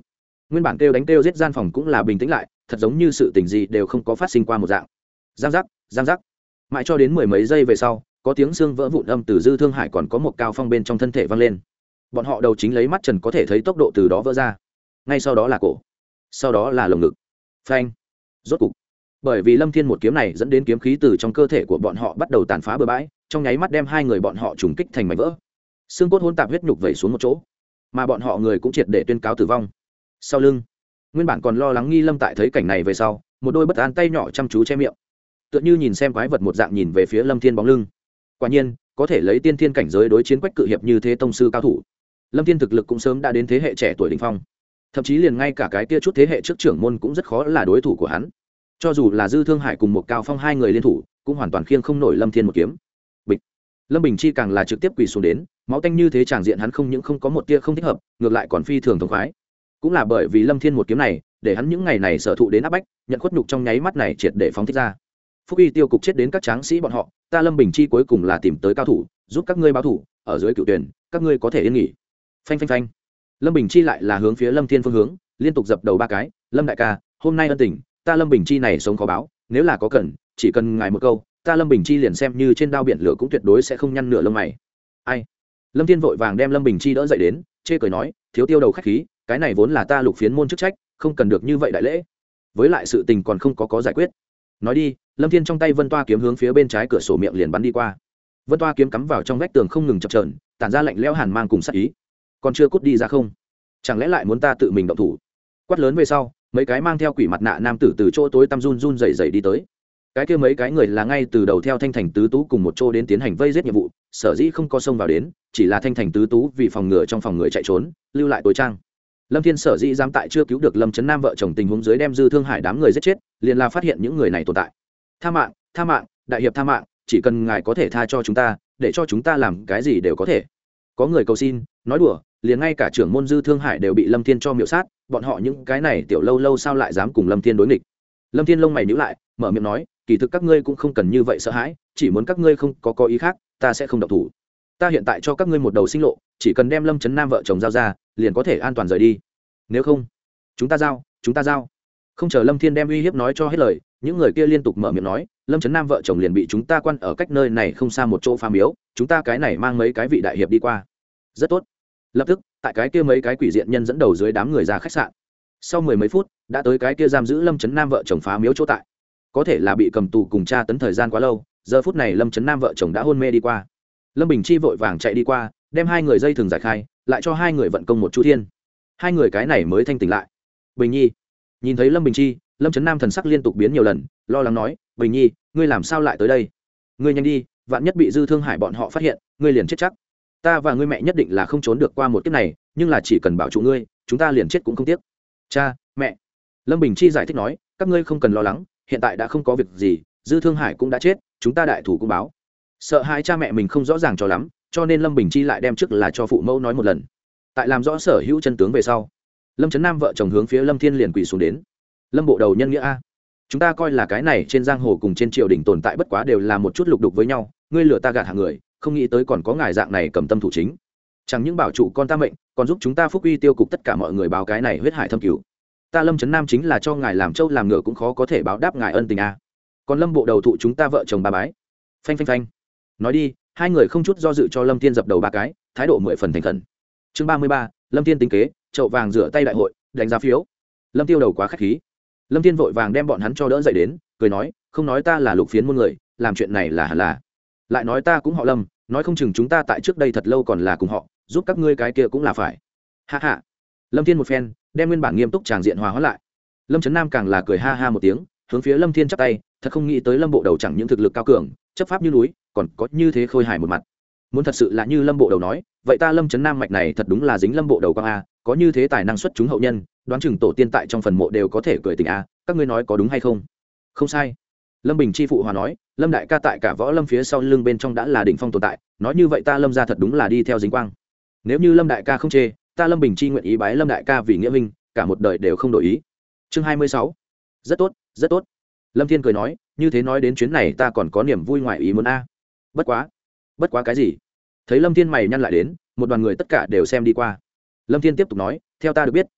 nguyên bản kêu đánh kêu giết gian phòng cũng là bình tĩnh lại, thật giống như sự tình gì đều không có phát sinh qua một dạng. Giang giác, giang giác, mãi cho đến mười mấy giây về sau, có tiếng xương vỡ vụn âm từ Dư Thương Hải còn có một Cao Phong bên trong thân thể vang lên. Bọn họ đầu chính lấy mắt trần có thể thấy tốc độ từ đó vỡ ra, ngay sau đó là cổ, sau đó là lồng ngực, phanh. Rốt cục, bởi vì Lâm Thiên một kiếm này dẫn đến kiếm khí từ trong cơ thể của bọn họ bắt đầu tàn phá bừa bãi, trong nháy mắt đem hai người bọn họ trùng kích thành mảnh vỡ, xương cốt hỗn tạp huyết nhục vẩy xuống một chỗ, mà bọn họ người cũng triệt để tuyên cáo tử vong. Sau lưng, nguyên bản còn lo lắng Nghi Lâm tại thấy cảnh này về sau, một đôi bất an tay nhỏ chăm chú che miệng, tựa như nhìn xem quái vật một dạng nhìn về phía Lâm Thiên bóng lưng. Quả nhiên, có thể lấy tiên thiên cảnh giới đối chiến quách cự hiệp như thế tông sư cao thủ, Lâm Thiên thực lực cũng sớm đã đến thế hệ trẻ tuổi đỉnh phong, thậm chí liền ngay cả cái kia chút thế hệ trước trưởng môn cũng rất khó là đối thủ của hắn. Cho dù là Dư Thương Hải cùng một Cao Phong hai người liên thủ, cũng hoàn toàn khiêng không nổi Lâm Thiên một kiếm. Bịch. Lâm Bình Chi càng là trực tiếp quỳ xuống đến, máu tanh như thế tràng diện hắn không những không có một tia không thích hợp, ngược lại còn phi thường thống khoái. Cũng là bởi vì Lâm Thiên một kiếm này, để hắn những ngày này sở thụ đến áp bách, nhận khuất nhục trong nháy mắt này triệt để phóng thích ra. Phúc Y tiêu cục chết đến các tráng sĩ bọn họ, ta Lâm Bình Chi cuối cùng là tìm tới cao thủ, giúp các ngươi báo thủ, ở dưới cựu tuyển, các ngươi có thể yên nghỉ. Phanh phanh phanh. Lâm Bình Chi lại là hướng phía Lâm Thiên phương hướng, liên tục dập đầu ba cái, Lâm đại ca, hôm nay ân tình, ta Lâm Bình Chi này sống khó báo, nếu là có cần, chỉ cần ngài một câu, ta Lâm Bình Chi liền xem như trên đao biển lửa cũng tuyệt đối sẽ không nhăn nửa lông mày. Ai? Lâm Thiên vội vàng đem Lâm Bình Chi đỡ dậy đến, chê cười nói, thiếu tiêu đầu khách khí, cái này vốn là ta Lục Phiến môn chức trách, không cần được như vậy đại lễ. Với lại sự tình còn không có có giải quyết. Nói đi, Lâm Thiên trong tay Vân Toa kiếm hướng phía bên trái cửa sổ miệng liền bắn đi qua. Vân Toa kiếm cắm vào trong vách tường không ngừng chập chờn, tản ra lạnh lẽo hàn mang cùng sát ý. Còn chưa cút đi ra không? Chẳng lẽ lại muốn ta tự mình động thủ? Quát lớn về sau, mấy cái mang theo quỷ mặt nạ nam tử từ chỗ tối tăm run run rẩy rẩy đi tới. Cái kia mấy cái người là ngay từ đầu theo Thanh Thành tứ tú cùng một chỗ đến tiến hành vây giết nhiệm vụ, sở dĩ không có xông vào đến, chỉ là Thanh Thành tứ tú vì phòng ngừa trong phòng người chạy trốn, lưu lại tối trang. Lâm Thiên sở dĩ dám tại chưa cứu được Lâm Chấn Nam vợ chồng tình huống dưới đem Dư Thương Hải đám người giết chết, liền là phát hiện những người này tồn tại. Tha mạng, tha mạng, đại hiệp tha mạng, chỉ cần ngài có thể tha cho chúng ta, để cho chúng ta làm cái gì đều có thể. Có người cầu xin, nói đùa, liền ngay cả trưởng môn Dư Thương Hải đều bị Lâm Thiên cho miểu sát, bọn họ những cái này tiểu lâu lâu sao lại dám cùng Lâm Thiên đối nghịch. Lâm Thiên lông mày nhíu lại, mở miệng nói, kỳ thực các ngươi cũng không cần như vậy sợ hãi, chỉ muốn các ngươi không có có ý khác, ta sẽ không động thủ. Ta hiện tại cho các ngươi một đầu sinh lộ, chỉ cần đem Lâm Chấn Nam vợ chồng giao ra, liền có thể an toàn rời đi. Nếu không, chúng ta giao, chúng ta giao. Không chờ Lâm Thiên đem uy hiếp nói cho hết lời, những người kia liên tục mở miệng nói, Lâm Chấn Nam vợ chồng liền bị chúng ta quan ở cách nơi này không xa một chỗ phá miếu, chúng ta cái này mang mấy cái vị đại hiệp đi qua. Rất tốt. Lập tức, tại cái kia mấy cái quỷ diện nhân dẫn đầu dưới đám người ra khách sạn. Sau mười mấy phút, đã tới cái kia giam giữ Lâm Chấn Nam vợ chồng phá miếu chỗ tại. Có thể là bị cầm tù cùng tra tấn thời gian quá lâu, giờ phút này Lâm Chấn Nam vợ chồng đã hôn mê đi qua. Lâm Bình Chi vội vàng chạy đi qua, đem hai người dây thừng giải khai, lại cho hai người vận công một chu thiên. Hai người cái này mới thanh tỉnh lại. Bình Nhi, nhìn thấy Lâm Bình Chi, Lâm Chấn Nam thần sắc liên tục biến nhiều lần, lo lắng nói, Bình Nhi, ngươi làm sao lại tới đây? Ngươi nhanh đi, vạn nhất bị Dư Thương Hải bọn họ phát hiện, ngươi liền chết chắc. Ta và ngươi mẹ nhất định là không trốn được qua một kiếp này, nhưng là chỉ cần bảo trụ ngươi, chúng ta liền chết cũng không tiếc. Cha, mẹ. Lâm Bình Chi giải thích nói, các ngươi không cần lo lắng, hiện tại đã không có việc gì, Dư Thương Hải cũng đã chết, chúng ta đại thủ cũng báo. Sợ hai cha mẹ mình không rõ ràng cho lắm, cho nên Lâm Bình Chi lại đem trước là cho phụ mẫu nói một lần. Tại làm rõ sở hữu chân tướng về sau, Lâm Chấn Nam vợ chồng hướng phía Lâm Thiên liền quỳ xuống đến. Lâm bộ đầu nhân nghĩa a, chúng ta coi là cái này trên giang hồ cùng trên triều đình tồn tại bất quá đều là một chút lục đục với nhau, ngươi lừa ta gạt hạng người, không nghĩ tới còn có ngài dạng này cầm tâm thủ chính, chẳng những bảo trụ con ta mệnh, còn giúp chúng ta Phúc Uy tiêu cục tất cả mọi người báo cái này huyết hải thâm cửu. Ta Lâm Chấn Nam chính là cho ngài làm trâu làm ngựa cũng khó có thể báo đáp ngài ân tình a. Còn Lâm bộ đầu thụ chúng ta vợ chồng ba bái. Phanh phanh phanh. Nói đi, hai người không chút do dự cho Lâm Thiên dập đầu ba cái, thái độ mười phần thành khẩn. Chương ba mươi ba, Lâm Thiên tính kế, chậu vàng rửa tay đại hội, đánh giá phiếu. Lâm Tiêu đầu quá khách khí. Lâm Thiên vội vàng đem bọn hắn cho đỡ dậy đến, cười nói, không nói ta là Lục Phiến môn người, làm chuyện này là hẳn là. Lại nói ta cũng họ Lâm, nói không chừng chúng ta tại trước đây thật lâu còn là cùng họ, giúp các ngươi cái kia cũng là phải. Ha ha. Lâm Thiên một phen, đem nguyên bản nghiêm túc tràng diện hòa hóa lại. Lâm Chấn Nam càng là cười ha ha một tiếng, hướng phía Lâm Thiên chắp tay, thật không nghĩ tới Lâm bộ đầu chẳng những thực lực cao cường, chấp pháp như núi, còn có như thế khôi hài một mặt. Muốn thật sự là như Lâm bộ đầu nói, vậy ta Lâm Chấn Nam mạch này thật đúng là dính Lâm bộ đầu quang a, có như thế tài năng xuất chúng hậu nhân, đoán chừng tổ tiên tại trong phần mộ đều có thể cười tình a, các ngươi nói có đúng hay không? Không sai. Lâm Bình Chi phụ hòa nói, Lâm đại ca tại cả võ lâm phía sau lưng bên trong đã là đỉnh phong tồn tại, nói như vậy ta Lâm gia thật đúng là đi theo dính quang. Nếu như Lâm đại ca không chê, ta Lâm Bình Chi nguyện ý bái Lâm đại ca vì nghĩa minh, cả một đời đều không đổi ý. Chương hai mươi sáu. Rất tốt, rất tốt. Lâm Thiên cười nói, như thế nói đến chuyến này ta còn có niềm vui ngoài ý muốn a. Bất quá, bất quá cái gì? Thấy Lâm Thiên mày nhăn lại đến, một đoàn người tất cả đều xem đi qua. Lâm Thiên tiếp tục nói, theo ta được biết,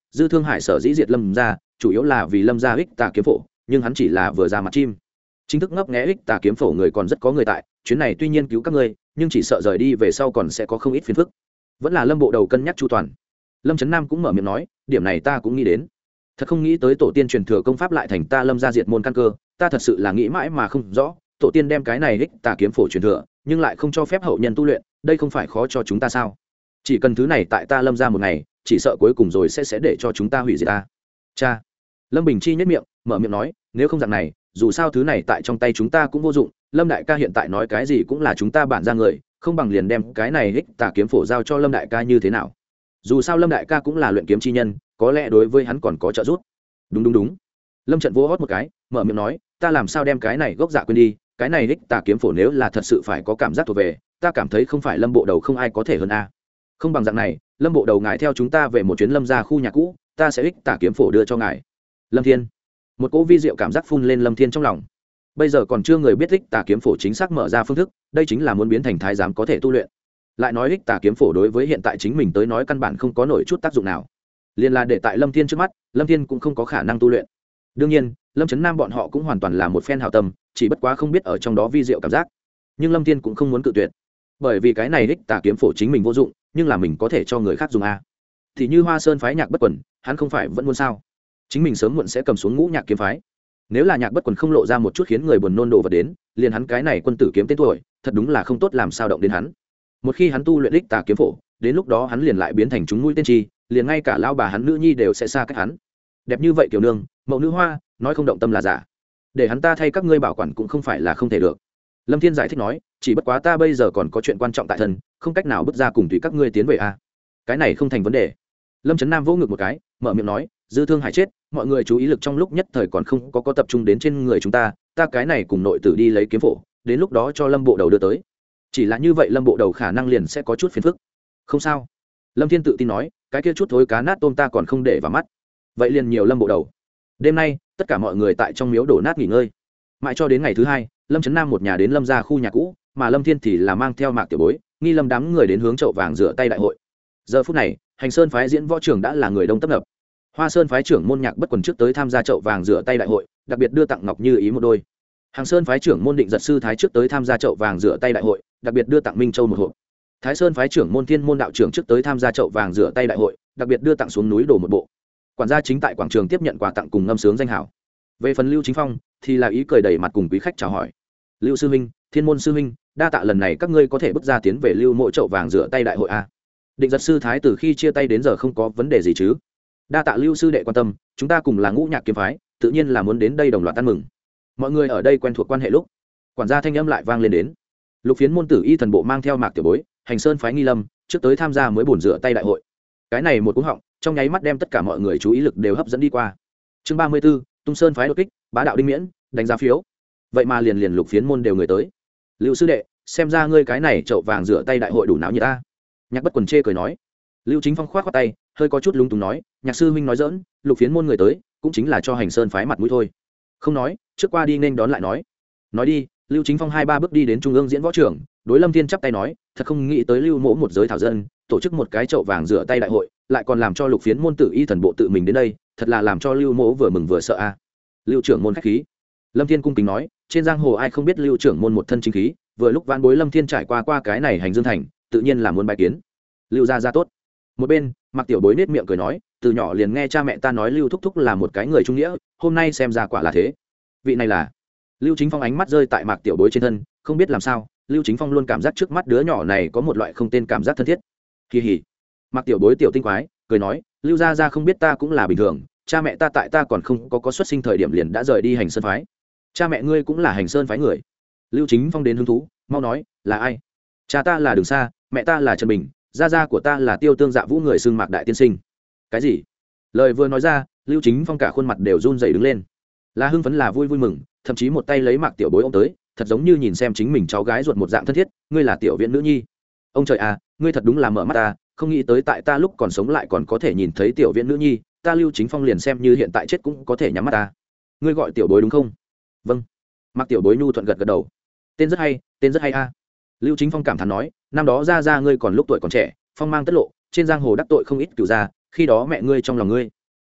Dư Thương Hải sở dĩ diệt Lâm gia chủ yếu là vì Lâm gia ích tà kiếm phổ, nhưng hắn chỉ là vừa ra mặt chim, chính thức ngấp nghé ích tà kiếm phổ người còn rất có người tại. Chuyến này tuy nhiên cứu các ngươi, nhưng chỉ sợ rời đi về sau còn sẽ có không ít phiền phức. Vẫn là Lâm bộ đầu cân nhắc chu toàn. Lâm Trấn Nam cũng mở miệng nói, điểm này ta cũng nghĩ đến. Thật không nghĩ tới tổ tiên truyền thừa công pháp lại thành ta Lâm gia diệt môn căn cơ, ta thật sự là nghĩ mãi mà không rõ, tổ tiên đem cái này ích tà kiếm phổ truyền thừa, nhưng lại không cho phép hậu nhân tu luyện, đây không phải khó cho chúng ta sao? Chỉ cần thứ này tại ta Lâm gia một ngày, chỉ sợ cuối cùng rồi sẽ sẽ để cho chúng ta hủy diệt ta. Cha. Lâm Bình Chi nhếch miệng, mở miệng nói, nếu không dạng này, dù sao thứ này tại trong tay chúng ta cũng vô dụng, Lâm đại ca hiện tại nói cái gì cũng là chúng ta bản ra người, không bằng liền đem cái này ích tà kiếm phổ giao cho Lâm đại ca như thế nào? Dù sao Lâm đại ca cũng là luyện kiếm chi nhân, có lẽ đối với hắn còn có trợ giúp. Đúng đúng đúng. Lâm Trận vỗ hót một cái, mở miệng nói, ta làm sao đem cái này gốc dạ quên đi, cái này ích tà kiếm phổ nếu là thật sự phải có cảm giác thuộc về, ta cảm thấy không phải Lâm bộ đầu không ai có thể hơn a. Không bằng dạng này, Lâm bộ đầu ngài theo chúng ta về một chuyến Lâm gia khu nhà cũ, ta sẽ ích tà kiếm phổ đưa cho ngài. Lâm Thiên. Một cỗ vi diệu cảm giác phun lên Lâm Thiên trong lòng. Bây giờ còn chưa người biết ích tà kiếm phổ chính xác mở ra phương thức, đây chính là muốn biến thành thái giám có thể tu luyện. Lại nói ích tà kiếm phổ đối với hiện tại chính mình tới nói căn bản không có nổi chút tác dụng nào. Liên là để tại Lâm Thiên trước mắt, Lâm Thiên cũng không có khả năng tu luyện. Đương nhiên, Lâm Trấn Nam bọn họ cũng hoàn toàn là một phen hảo tâm, chỉ bất quá không biết ở trong đó vi diệu cảm giác. Nhưng Lâm Thiên cũng không muốn cự tuyệt, bởi vì cái này ích tà kiếm phổ chính mình vô dụng, nhưng là mình có thể cho người khác dùng a. Thì như Hoa Sơn phái Nhạc Bất Quần, hắn không phải vẫn muốn sao? Chính mình sớm muộn sẽ cầm xuống Ngũ Nhạc kiếm phái. Nếu là Nhạc Bất Quần không lộ ra một chút khiến người buồn nôn đồ vật đến, liền hắn cái này quân tử kiếm tên tuổi, thật đúng là không tốt làm sao động đến hắn. Một khi hắn tu luyện ích tà kiếm phổ, đến lúc đó hắn liền lại biến thành chúng mũi tên chi, liền ngay cả lão bà hắn nữ nhi đều sẽ xa cách hắn. Đẹp như vậy tiểu nương, mẫu nữ hoa, nói không động tâm là giả. Để hắn ta thay các ngươi bảo quản cũng không phải là không thể được. Lâm Thiên giải thích nói, chỉ bất quá ta bây giờ còn có chuyện quan trọng tại thân, không cách nào bước ra cùng tùy các ngươi tiến về a. Cái này không thành vấn đề. Lâm Trấn Nam vỗ ngực một cái, mở miệng nói, Dư Thương Hải chết, mọi người chú ý lực trong lúc nhất thời còn không có có tập trung đến trên người chúng ta, ta cái này cùng nội tử đi lấy kiếm phổ, đến lúc đó cho Lâm bộ đầu đưa tới. Chỉ là như vậy Lâm bộ đầu khả năng liền sẽ có chút phiền phức. Không sao. Lâm Thiên tự tin nói, cái kia chút thối cá nát tôm ta còn không để vào mắt. Vậy liền nhiều Lâm bộ đầu. Đêm nay, tất cả mọi người tại trong miếu đổ nát nghỉ ngơi. Mãi cho đến ngày thứ hai, Lâm Trấn Nam một nhà đến Lâm gia khu nhà cũ, mà Lâm Thiên thì là mang theo Mạc Tiểu Bối, nghi Lâm đám người đến hướng chậu vàng rửa tay đại hội. Giờ phút này, Hành Sơn phái diễn võ trưởng đã là người đông tấp nập. Hoa Sơn phái trưởng môn Nhạc Bất Quần trước tới tham gia chậu vàng rửa tay đại hội, đặc biệt đưa tặng ngọc như ý một đôi. Hàng Sơn phái trưởng môn Định Giật sư thái trước tới tham gia chậu vàng rửa tay đại hội, đặc biệt đưa tặng Minh Châu một hộp. Thái Sơn phái trưởng môn Thiên môn đạo trưởng trước tới tham gia chậu vàng rửa tay đại hội, đặc biệt đưa tặng xuống núi đồ một bộ. Quản gia chính tại quảng trường tiếp nhận quà tặng cùng ngâm sướng danh hảo. Về phần Lưu Chính Phong thì là ý cười đầy mặt cùng quý khách chào hỏi. Lưu sư huynh, Thiên môn sư huynh, đa tạ lần này các ngươi có thể bước ra tiến về Lưu mộ chậu vàng rửa tay đại hội a. Định Giật sư thái từ khi chia tay đến giờ không có vấn đề gì chứ? Đa tạ Lưu sư đệ quan tâm, chúng ta cùng là Ngũ Nhạc kiếm phái, tự nhiên là muốn đến đây đồng loạt ăn mừng. Mọi người ở đây quen thuộc quan hệ lúc, quản gia thanh âm lại vang lên đến. Lục Phiến môn tử y thần bộ mang theo Mạc Tiểu Bối, Hành Sơn phái Nghi Lâm, trước tới tham gia mới buồn rửa tay đại hội. Cái này một cú họng, trong nháy mắt đem tất cả mọi người chú ý lực đều hấp dẫn đi qua. Chương ba mươi 34, Tung Sơn phái đột kích, bá đạo đinh miễn, đánh giá phiếu. Vậy mà liền liền Lục Phiến môn đều người tới. Lưu sư đệ, xem ra ngươi cái này chậu vàng rửa tay đại hội đủ náo nhiệt ta. Nhạc Bất Quần chê cười nói. Lưu Chính Phong khoát khoát tay, hơi có chút lúng túng nói, Nhạc sư huynh nói giỡn, Lục Phiến môn người tới, cũng chính là cho Hành Sơn phái mặt mũi thôi. Không nói, trước qua đi nên đón lại nói. Nói đi, Lưu Chính Phong hai ba bước đi đến trung ương diễn võ trường, đối Lâm Thiên chắp tay nói, thật không nghĩ tới Lưu mỗ một giới thảo dân, tổ chức một cái chậu vàng rửa tay đại hội, lại còn làm cho Lục Phiến môn tử y thần bộ tự mình đến đây, thật là làm cho Lưu mỗ vừa mừng vừa sợ a. À. Lưu trưởng môn khách khí. Lâm Thiên cung kính nói, trên giang hồ ai không biết Lưu trưởng môn một thân chính khí, vừa lúc vãn bối Lâm Thiên trải qua qua cái này hành dương thành, tự nhiên là muốn bài kiến. Lưu gia gia tốt. Một bên, Mạc Tiểu Bối nết miệng cười nói, từ nhỏ liền nghe cha mẹ ta nói Lưu thúc thúc là một cái người trung nghĩa, hôm nay xem ra quả là thế. Vị này là Lưu Chính Phong ánh mắt rơi tại Mạc Tiểu Bối trên thân, không biết làm sao, Lưu Chính Phong luôn cảm giác trước mắt đứa nhỏ này có một loại không tên cảm giác thân thiết. Kỳ hỉ. Mạc Tiểu Bối tiểu tinh quái, cười nói, Lưu gia gia không biết ta cũng là bình thường, cha mẹ ta tại ta còn không có có xuất sinh thời điểm liền đã rời đi Hành Sơn phái. Cha mẹ ngươi cũng là Hành Sơn phái người. Lưu Chính Phong đến hứng thú, mau nói, là ai? Cha ta là Đường Sa, mẹ ta là Trần Bình, gia gia của ta là Tiêu Tương Dạ Vũ người xưng Mạc đại tiên sinh. Cái gì? Lời vừa nói ra, Lưu Chính Phong cả khuôn mặt đều run rẩy đứng lên. Là hưng phấn là vui vui mừng, thậm chí một tay lấy Mạc Tiểu Bối ôm tới, thật giống như nhìn xem chính mình cháu gái ruột một dạng thân thiết, ngươi là tiểu viện nữ nhi. Ông trời à, ngươi thật đúng là mở mắt ta, không nghĩ tới tại ta lúc còn sống lại còn có thể nhìn thấy tiểu viện nữ nhi, ta Lưu Chính Phong liền xem như hiện tại chết cũng có thể nhắm mắt ta. Ngươi gọi Tiểu Bối đúng không? Vâng. Mạc Tiểu Bối nhu thuận gật gật đầu. Tên rất hay, tên rất hay a. À. Lưu Chính Phong cảm thán nói, năm đó ra ra ngươi còn lúc tuổi còn trẻ, phong mang tất lộ, trên giang hồ đắc tội không ít cửu gia, khi đó mẹ ngươi trong lòng ngươi,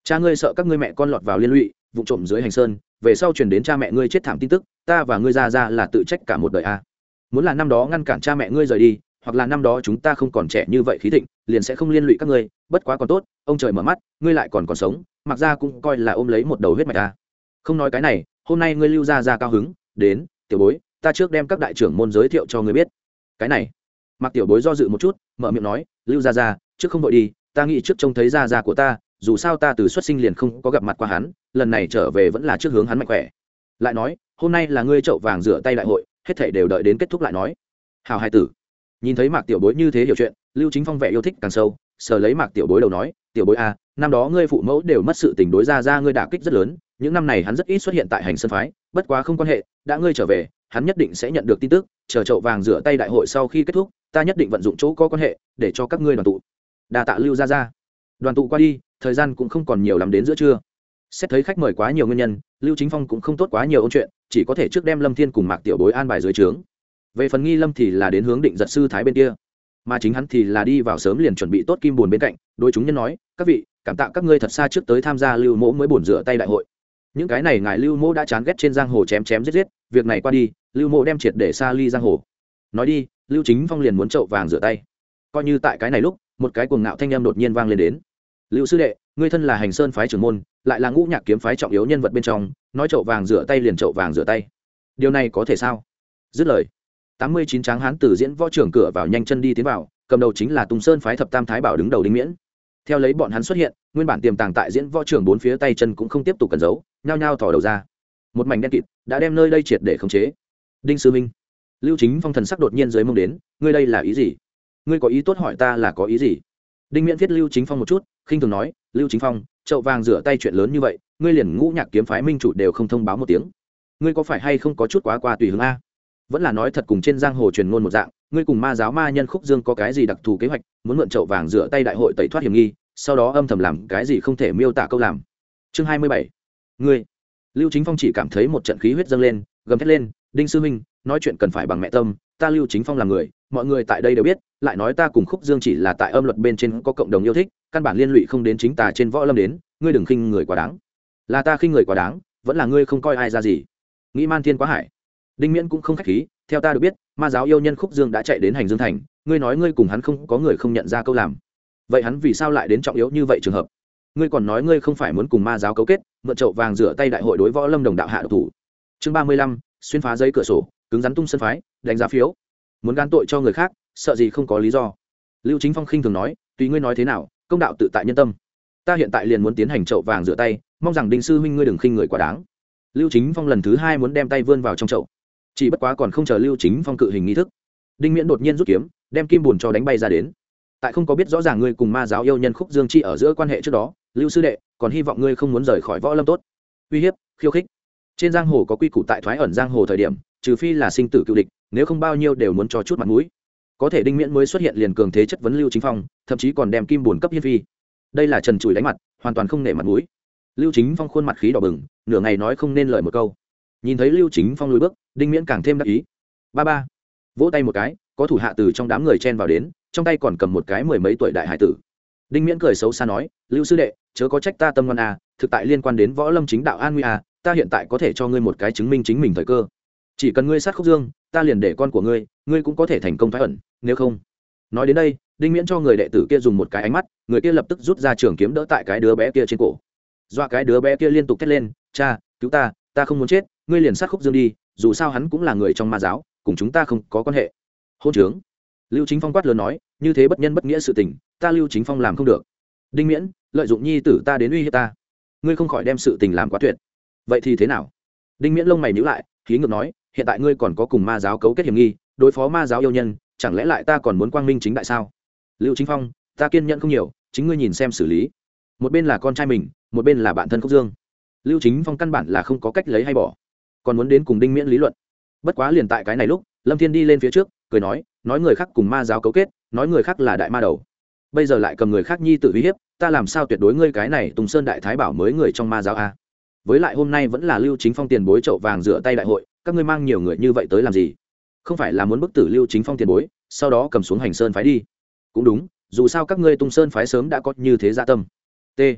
cha ngươi sợ các ngươi mẹ con lọt vào liên lụy vụ trộm dưới hành sơn, về sau truyền đến cha mẹ ngươi chết thảm tin tức, ta và ngươi ra ra là tự trách cả một đời a. Muốn là năm đó ngăn cản cha mẹ ngươi rời đi, hoặc là năm đó chúng ta không còn trẻ như vậy khí thịnh, liền sẽ không liên lụy các ngươi, bất quá còn tốt, ông trời mở mắt, ngươi lại còn còn sống, mặc ra cũng coi là ôm lấy một đầu huyết mạch a. Không nói cái này, hôm nay ngươi lưu ra ra cao hứng, đến, tiểu bối, ta trước đem các đại trưởng môn giới thiệu cho ngươi biết. Cái này, Mặc tiểu bối do dự một chút, mở miệng nói, lưu ra ra, trước không vội đi, ta nghĩ trước trông thấy ra ra của ta, dù sao ta từ xuất sinh liền không có gặp mặt qua hắn, lần này trở về vẫn là trước hướng hắn mạnh khỏe. Lại nói, hôm nay là ngươi chậu vàng rửa tay đại hội, hết thảy đều đợi đến kết thúc lại nói. Hào hai tử. Nhìn thấy Mạc tiểu bối như thế hiểu chuyện, Lưu Chính Phong vẻ yêu thích càng sâu, sờ lấy Mạc tiểu bối đầu nói, tiểu bối a, năm đó ngươi phụ mẫu đều mất sự tình đối ra ra ngươi đả kích rất lớn, những năm này hắn rất ít xuất hiện tại hành sơn phái, bất quá không quan hệ, đã ngươi trở về, hắn nhất định sẽ nhận được tin tức, chờ chậu vàng rửa tay đại hội sau khi kết thúc, ta nhất định vận dụng chỗ có quan hệ để cho các ngươi đoàn tụ. Đa tạ Lưu gia gia. Đoàn tụ qua đi, thời gian cũng không còn nhiều lắm đến giữa trưa. Xét thấy khách mời quá nhiều nguyên nhân, Lưu Chính Phong cũng không tốt quá nhiều ôn chuyện, chỉ có thể trước đem Lâm Thiên cùng Mạc tiểu bối an bài dưới trướng. Về phần Nghi Lâm thì là đến hướng Định Giật sư thái bên kia, mà chính hắn thì là đi vào sớm liền chuẩn bị tốt kim buồn bên cạnh, đối chúng nhân nói, các vị, cảm tạ các ngươi thật xa trước tới tham gia Lưu Mỗ mới buồn rửa tay đại hội. Những cái này ngài Lưu Mỗ đã chán ghét trên giang hồ chém chém giết giết, việc này qua đi, Lưu Mỗ đem triệt để xa ly giang hồ. Nói đi, Lưu Chính Phong liền muốn chậu vàng rửa tay. Coi như tại cái này lúc, một cái cuồng ngạo thanh âm đột nhiên vang lên đến. Lưu sư đệ, ngươi thân là Hành Sơn phái trưởng môn, lại là Ngũ Nhạc kiếm phái trọng yếu nhân vật bên trong, nói chậu vàng rửa tay liền chậu vàng rửa tay. Điều này có thể sao? Dứt lời, tám mươi chín tráng hán từ diễn võ trưởng cửa vào nhanh chân đi tiến vào, cầm đầu chính là Tùng Sơn phái thập tam thái bảo đứng đầu Đinh Miễn. Theo lấy bọn hắn xuất hiện, nguyên bản tiềm tàng tại diễn võ trưởng bốn phía tay chân cũng không tiếp tục cẩn giấu, nhao nhao thò đầu ra. Một mảnh đen kịt đã đem nơi đây triệt để khống chế. Đinh sư minh, Lưu Chính Phong thần sắc đột nhiên dưới mông đến, ngươi đây là ý gì? Ngươi có ý tốt hỏi ta là có ý gì? Đinh Miễn viết Lưu Chính Phong một chút, khinh thường nói, Lưu Chính Phong, chậu vàng rửa tay chuyện lớn như vậy, ngươi liền Ngũ Nhạc kiếm phái minh chủ đều không thông báo một tiếng, ngươi có phải hay không có chút quá qua tùy hứng a? Vẫn là nói thật cùng trên giang hồ truyền ngôn một dạng, ngươi cùng ma giáo ma nhân Khúc Dương có cái gì đặc thù kế hoạch, muốn mượn chậu vàng rửa tay đại hội tẩy thoát hiểm nghi, sau đó âm thầm làm cái gì không thể miêu tả câu làm. Chương hai mươi bảy, ngươi. Lưu Chính Phong chỉ cảm thấy một trận khí huyết dâng lên, gầm thét lên, Đinh sư huynh, nói chuyện cần phải bằng mẹ tâm, ta Lưu Chính Phong là người, mọi người tại đây đều biết, lại nói ta cùng Khúc Dương chỉ là tại âm luật bên trên có cộng đồng yêu thích, căn bản liên lụy không đến chính tà trên võ lâm đến, ngươi đừng khinh người quá đáng. Là ta khinh người quá đáng, vẫn là ngươi không coi ai ra gì? Nghĩ man thiên quá hải. Đinh Miễn cũng không khách khí, theo ta được biết, ma giáo yêu nhân Khúc Dương đã chạy đến Hành Dương thành, ngươi nói ngươi cùng hắn không có người không nhận ra câu làm, vậy hắn vì sao lại đến trọng yếu như vậy trường hợp? Ngươi còn nói ngươi không phải muốn cùng ma giáo cấu kết, mượn chậu vàng rửa tay đại hội đối võ lâm đồng đạo hạ độc thủ. Chương ba mươi lăm, xuyên phá giấy cửa sổ, cứng rắn tung sân phái, đánh giá phiếu. Muốn gan tội cho người khác, sợ gì không có lý do. Lưu Chính Phong khinh thường nói, tùy ngươi nói thế nào, công đạo tự tại nhân tâm. Ta hiện tại liền muốn tiến hành chậu vàng rửa tay, mong rằng Đinh sư huynh ngươi đừng khinh người quá đáng. Lưu Chính Phong lần thứ hai muốn đem tay vươn vào trong chậu, chỉ bất quá còn không chờ Lưu Chính Phong cự hình nghi thức, Đinh Miễn đột nhiên rút kiếm, đem kim buồn cho đánh bay ra đến. Tại không có biết rõ ràng ngươi cùng ma giáo yêu nhân Khúc Dương chi ở giữa quan hệ trước đó, Lưu sư đệ, còn hy vọng ngươi không muốn rời khỏi võ lâm tốt. Uy hiếp, khiêu khích. Trên giang hồ có quy củ tại thoái ẩn giang hồ thời điểm, trừ phi là sinh tử cựu địch, nếu không bao nhiêu đều muốn cho chút mặt mũi. Có thể Đinh Miễn mới xuất hiện liền cường thế chất vấn Lưu Chính Phong, thậm chí còn đem kim buồn cấp hiên phi. Đây là trần trụi đánh mặt, hoàn toàn không nể mặt mũi. Lưu Chính Phong khuôn mặt khí đỏ bừng, nửa ngày nói không nên lời một câu. Nhìn thấy Lưu Chính Phong lùi bước, Đinh Miễn càng thêm đắc ý. Ba ba, vỗ tay một cái, có thủ hạ từ trong đám người chen vào đến, trong tay còn cầm một cái mười mấy tuổi đại hải tử. Đinh Miễn cười xấu xa nói, Lưu sư đệ, chớ có trách ta tâm ngoan à, thực tại liên quan đến võ lâm chính đạo an nguy à, ta hiện tại có thể cho ngươi một cái chứng minh chính mình thời cơ. Chỉ cần ngươi sát Khúc Dương, ta liền để con của ngươi, ngươi cũng có thể thành công thoái ẩn, nếu không. Nói đến đây, Đinh Miễn cho người đệ tử kia dùng một cái ánh mắt, người kia lập tức rút ra trường kiếm đỡ tại cái đứa bé kia trên cổ. Dọa cái đứa bé kia liên tục thét lên, cha, cứu ta, ta không muốn chết, ngươi liền sát Khúc Dương đi, dù sao hắn cũng là người trong ma giáo, cùng chúng ta không có quan hệ. Hôn trướng. Lưu Chính Phong quát lớn nói, như thế bất nhân bất nghĩa sự tình, ta Lưu Chính Phong làm không được. Đinh Miễn, lợi dụng nhi tử ta đến uy hiếp ta, ngươi không khỏi đem sự tình làm quá tuyệt. Vậy thì thế nào? Đinh Miễn lông mày nhíu lại, khí ngược nói, hiện tại ngươi còn có cùng ma giáo cấu kết hiểm nghi, đối phó ma giáo yêu nhân, chẳng lẽ lại ta còn muốn quang minh chính đại sao? Lưu Chính Phong, ta kiên nhẫn không nhiều, chính ngươi nhìn xem xử lý. Một bên là con trai mình, một bên là bạn thân Khúc Dương. Lưu Chính Phong căn bản là không có cách lấy hay bỏ, còn muốn đến cùng Đinh Miễn lý luận. Bất quá liền tại cái này lúc, Lâm Thiên đi lên phía trước, cười nói, nói người khác cùng ma giáo cấu kết, nói người khác là đại ma đầu, bây giờ lại cầm người khác nhi tự uy hiếp, ta làm sao tuyệt đối ngươi cái này Tùng Sơn đại thái bảo mới người trong ma giáo a? Với lại hôm nay vẫn là Lưu Chính Phong tiền bối chậu vàng rửa tay đại hội, các ngươi mang nhiều người như vậy tới làm gì? Không phải là muốn bức tử Lưu Chính Phong tiền bối, sau đó cầm xuống Hành Sơn phái đi? Cũng đúng, dù sao các ngươi Tùng Sơn phái sớm đã có như thế dạ tâm. T.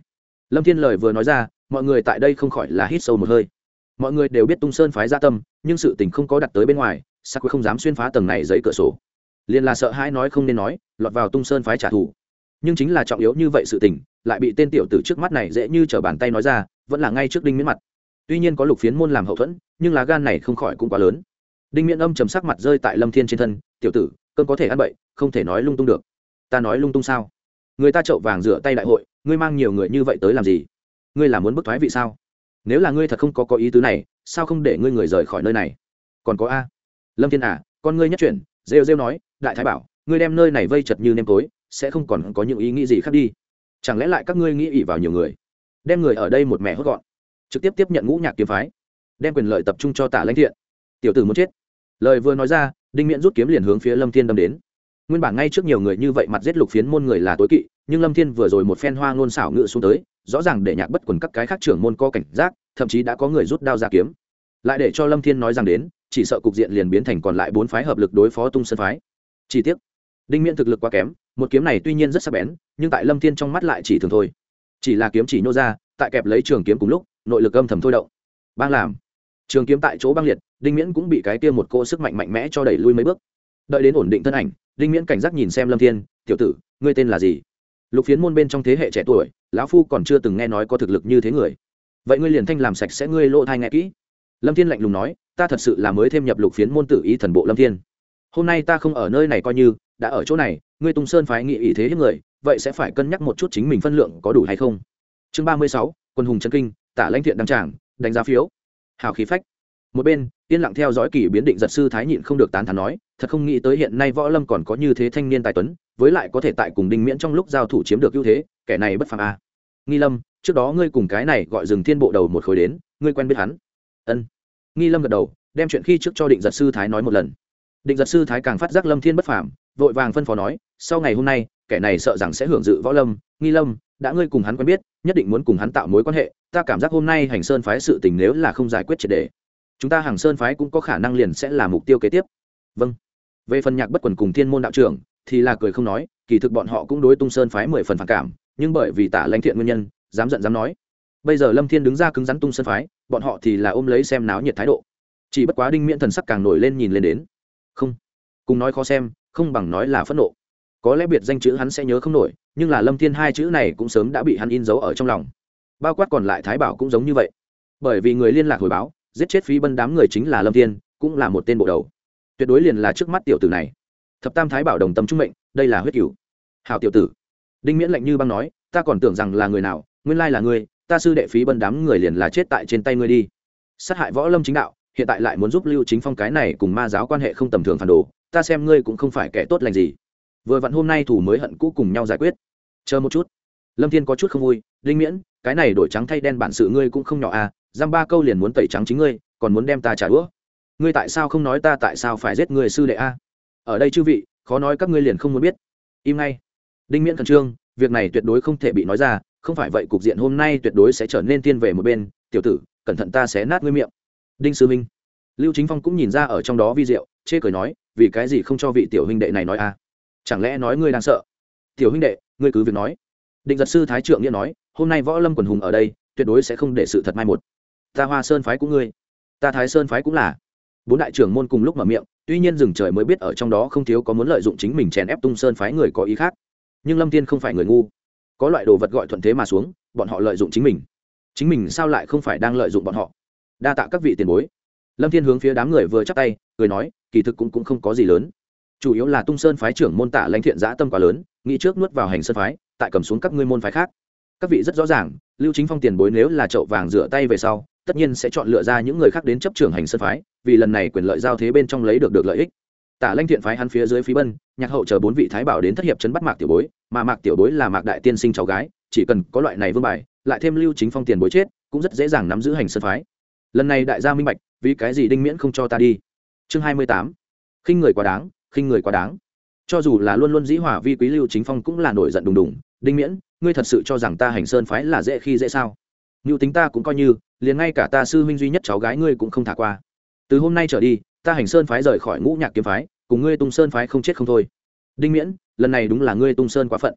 Lâm Thiên lời vừa nói ra, mọi người tại đây không khỏi là hít sâu một hơi. Mọi người đều biết Tung Sơn phái dạ tâm, nhưng sự tình không có đặt tới bên ngoài, Sắc Quỷ không dám xuyên phá tầng này giấy cửa sổ. Liên là sợ hãi nói không nên nói, lọt vào Tung Sơn phái trả thù. Nhưng chính là trọng yếu như vậy sự tình, lại bị tên tiểu tử trước mắt này dễ như trở bàn tay nói ra, vẫn là ngay trước Đinh Miễn mặt. Tuy nhiên có Lục Phiến môn làm hậu thuẫn, nhưng lá gan này không khỏi cũng quá lớn. Đinh Miễn âm trầm sắc mặt rơi tại Lâm Thiên trên thân, "Tiểu tử, cơn có thể ăn bậy, không thể nói lung tung được." "Ta nói lung tung sao? Người ta chậu vàng rửa tay đại hội, ngươi mang nhiều người như vậy tới làm gì? Ngươi là muốn bức thoái vị sao? Nếu là ngươi thật không có có ý tứ này, sao không để ngươi người rời khỏi nơi này?" "Còn có a." "Lâm Thiên à, con ngươi nhất chuyển, rêu rêu nói, đại thái bảo, ngươi đem nơi này vây chật như nêm tối, sẽ không còn có những ý nghĩ gì khác đi. Chẳng lẽ lại các ngươi nghĩ ỷ vào nhiều người, đem người ở đây một mẹ hốt gọn, trực tiếp tiếp nhận Ngũ Nhạc kiếm phái, đem quyền lợi tập trung cho Tả Lãnh Thiện?" "Tiểu tử muốn chết." Lời vừa nói ra, Đinh Miễn rút kiếm liền hướng phía Lâm Thiên đâm đến. Nguyên bản ngay trước nhiều người như vậy mặt giết Lục Phiến môn người là tối kỵ, nhưng Lâm Thiên vừa rồi một phen hoa ngôn xảo ngự xuống tới, rõ ràng để Nhạc Bất Quần các cái khác trưởng môn co cảnh giác, thậm chí đã có người rút đao ra kiếm. Lại để cho Lâm Thiên nói rằng đến, chỉ sợ cục diện liền biến thành còn lại bốn phái hợp lực đối phó Tung Sơn phái. Chỉ tiếc, Đinh Miễn thực lực quá kém, một kiếm này tuy nhiên rất sắc bén, nhưng tại Lâm Thiên trong mắt lại chỉ thường thôi. Chỉ là kiếm chỉ nhô ra, tại kẹp lấy trường kiếm cùng lúc, nội lực âm thầm thôi động. Bang làm. Trường kiếm tại chỗ băng liệt, Đinh Miễn cũng bị cái kia một cỗ sức mạnh mạnh mẽ cho đẩy lui mấy bước. Đợi đến ổn định thân ảnh, Đinh Miễn cảnh giác nhìn xem Lâm Thiên, "Tiểu tử, ngươi tên là gì?" "Lục Phiến môn bên trong thế hệ trẻ tuổi, lão phu còn chưa từng nghe nói có thực lực như thế người." "Vậy ngươi liền thanh làm sạch sẽ ngươi lỗ tai nghe kỹ." Lâm Thiên lạnh lùng nói, "Ta thật sự là mới thêm nhập Lục Phiến môn tử ý thần bộ Lâm Thiên. Hôm nay ta không ở nơi này coi như, đã ở chỗ này, ngươi Tung Sơn phái nghị ý thế hiếp người, vậy sẽ phải cân nhắc một chút chính mình phân lượng có đủ hay không." Chương ba mươi sáu, Quân hùng chân kinh, Tả Lãnh Thiện đăng tràng, đánh giá phiếu. Hào khí phách. Một bên, yên lặng theo dõi kỳ biến Định Giật sư thái nhịn không được tán thán nói, thật không nghĩ tới hiện nay võ lâm còn có như thế thanh niên tài tuấn, với lại có thể tại cùng Đinh Miễn trong lúc giao thủ chiếm được ưu thế, kẻ này bất phàm a. Nghi Lâm, trước đó ngươi cùng cái này gọi Rừng Thiên bộ đầu một khối đến, ngươi quen biết hắn? Ân. Nghi Lâm gật đầu, đem chuyện khi trước cho Định Giật sư thái nói một lần. Định Giật sư thái càng phát giác Lâm Thiên bất phàm, vội vàng phân phó nói, sau ngày hôm nay, kẻ này sợ rằng sẽ hưởng dự võ lâm. Nghi Lâm, đã ngươi cùng hắn quen biết, nhất định muốn cùng hắn tạo mối quan hệ, ta cảm giác hôm nay Hành Sơn phái sự tình nếu là không giải quyết triệt để, chúng ta Hàng Sơn phái cũng có khả năng liền sẽ là mục tiêu kế tiếp. Vâng. Về phần Nhạc Bất Quần cùng Thiên môn đạo trưởng thì là cười không nói, kỳ thực bọn họ cũng đối Tung Sơn phái mười phần phản cảm, nhưng bởi vì Tả Lãnh Thiện nguyên nhân, dám giận dám nói. Bây giờ Lâm Thiên đứng ra cứng rắn Tung Sơn phái, bọn họ thì là ôm lấy xem náo nhiệt thái độ. Chỉ bất quá Đinh Miễn thần sắc càng nổi lên nhìn lên đến. Không, cùng nói khó xem, không bằng nói là phẫn nộ. Có lẽ biệt danh chữ hắn sẽ nhớ không nổi, nhưng là Lâm Thiên hai chữ này cũng sớm đã bị hắn in dấu ở trong lòng. Bao quát còn lại Thái Bảo cũng giống như vậy. Bởi vì người liên lạc hồi báo, giết chết Phí Bân đám người chính là Lâm Thiên, cũng là một tên bộ đầu. Tuyệt đối liền là trước mắt tiểu tử này. Thập Tam Thái Bảo đồng tâm trung mệnh, đây là huyết cửu. Hảo tiểu tử. Đinh Miễn lạnh như băng nói, ta còn tưởng rằng là người nào, nguyên lai là ngươi, ta sư đệ Phí Bân đám người liền là chết tại trên tay ngươi đi. Sát hại võ lâm chính đạo, hiện tại lại muốn giúp Lưu Chính Phong cái này cùng ma giáo quan hệ không tầm thường phản đồ, ta xem ngươi cũng không phải kẻ tốt lành gì. Vừa vặn hôm nay thủ mới hận cũ cùng nhau giải quyết. Chờ một chút. Lâm Thiên có chút không vui, Đinh Miễn, cái này đổi trắng thay đen bản sự ngươi cũng không nhỏ à, giam ba câu liền muốn tẩy trắng chính ngươi, còn muốn đem ta trả đũa. Ngươi tại sao không nói ta tại sao phải giết người sư đệ a? Ở đây chư vị, khó nói các ngươi liền không muốn biết. Im ngay. Đinh Miễn khẩn trương, việc này tuyệt đối không thể bị nói ra, không phải vậy cục diện hôm nay tuyệt đối sẽ trở nên thiên về một bên, tiểu tử, cẩn thận ta sẽ nát ngươi miệng. Đinh sư minh. Lưu Chính Phong cũng nhìn ra ở trong đó vi diệu, chê cười nói, vì cái gì không cho vị tiểu huynh đệ này nói a? Chẳng lẽ nói ngươi đang sợ? Tiểu huynh đệ, ngươi cứ việc nói. Định Giật sư thái trượng nghĩa nói, hôm nay võ lâm quần hùng ở đây, tuyệt đối sẽ không để sự thật mai một. Ta Hoa Sơn phái cũng ngươi, ta Thái Sơn phái cũng là. Bốn đại trưởng môn cùng lúc mở miệng, tuy nhiên rừng trời mới biết ở trong đó không thiếu có muốn lợi dụng chính mình chèn ép Tung Sơn phái người có ý khác, nhưng Lâm Thiên không phải người ngu, có loại đồ vật gọi thuận thế mà xuống, bọn họ lợi dụng chính mình, chính mình sao lại không phải đang lợi dụng bọn họ? Đa tạ các vị tiền bối. Lâm Thiên hướng phía đám người vừa chắp tay, cười nói, kỳ thực cũng cũng không có gì lớn, chủ yếu là Tung Sơn phái trưởng môn Tả Lãnh Thiện dã tâm quá lớn, nghĩ trước nuốt vào Hành Sơn phái, tại cầm xuống các ngươi môn phái khác. Các vị rất rõ ràng, Lưu Chính Phong tiền bối nếu là chậu vàng rửa tay về sau, tất nhiên sẽ chọn lựa ra những người khác đến chấp trưởng Hành Sơn phái, vì lần này quyền lợi giao thế bên trong lấy được được lợi ích. Tả Lãnh Thiện phái hắn phía dưới Phí Bân, Nhạc Hậu chờ bốn vị thái bảo đến thất hiệp trấn bắt Mạc tiểu bối, mà Mạc tiểu bối là Mạc đại tiên sinh cháu gái, chỉ cần có loại này vương bài, lại thêm Lưu Chính Phong tiền bối chết, cũng rất dễ dàng nắm giữ Hành Sơn phái. Lần này đại gia minh bạch, vì cái gì Đinh Miễn không cho ta đi. Chương hai mươi tám. Khinh người quá đáng, khinh người quá đáng. Cho dù là luôn luôn dĩ hòa vi quý Lưu Chính Phong cũng là nổi giận đùng đùng, Đinh Miễn, ngươi thật sự cho rằng ta Hành Sơn phái là dễ khi dễ sao? Nưu tính ta cũng coi như, liền ngay cả ta sư huynh duy nhất cháu gái ngươi cũng không thả qua. Từ hôm nay trở đi, ta Hành Sơn phái rời khỏi Ngũ Nhạc kiếm phái, cùng ngươi Tung Sơn phái không chết không thôi. Đinh Miễn, lần này đúng là ngươi Tung Sơn quá phận.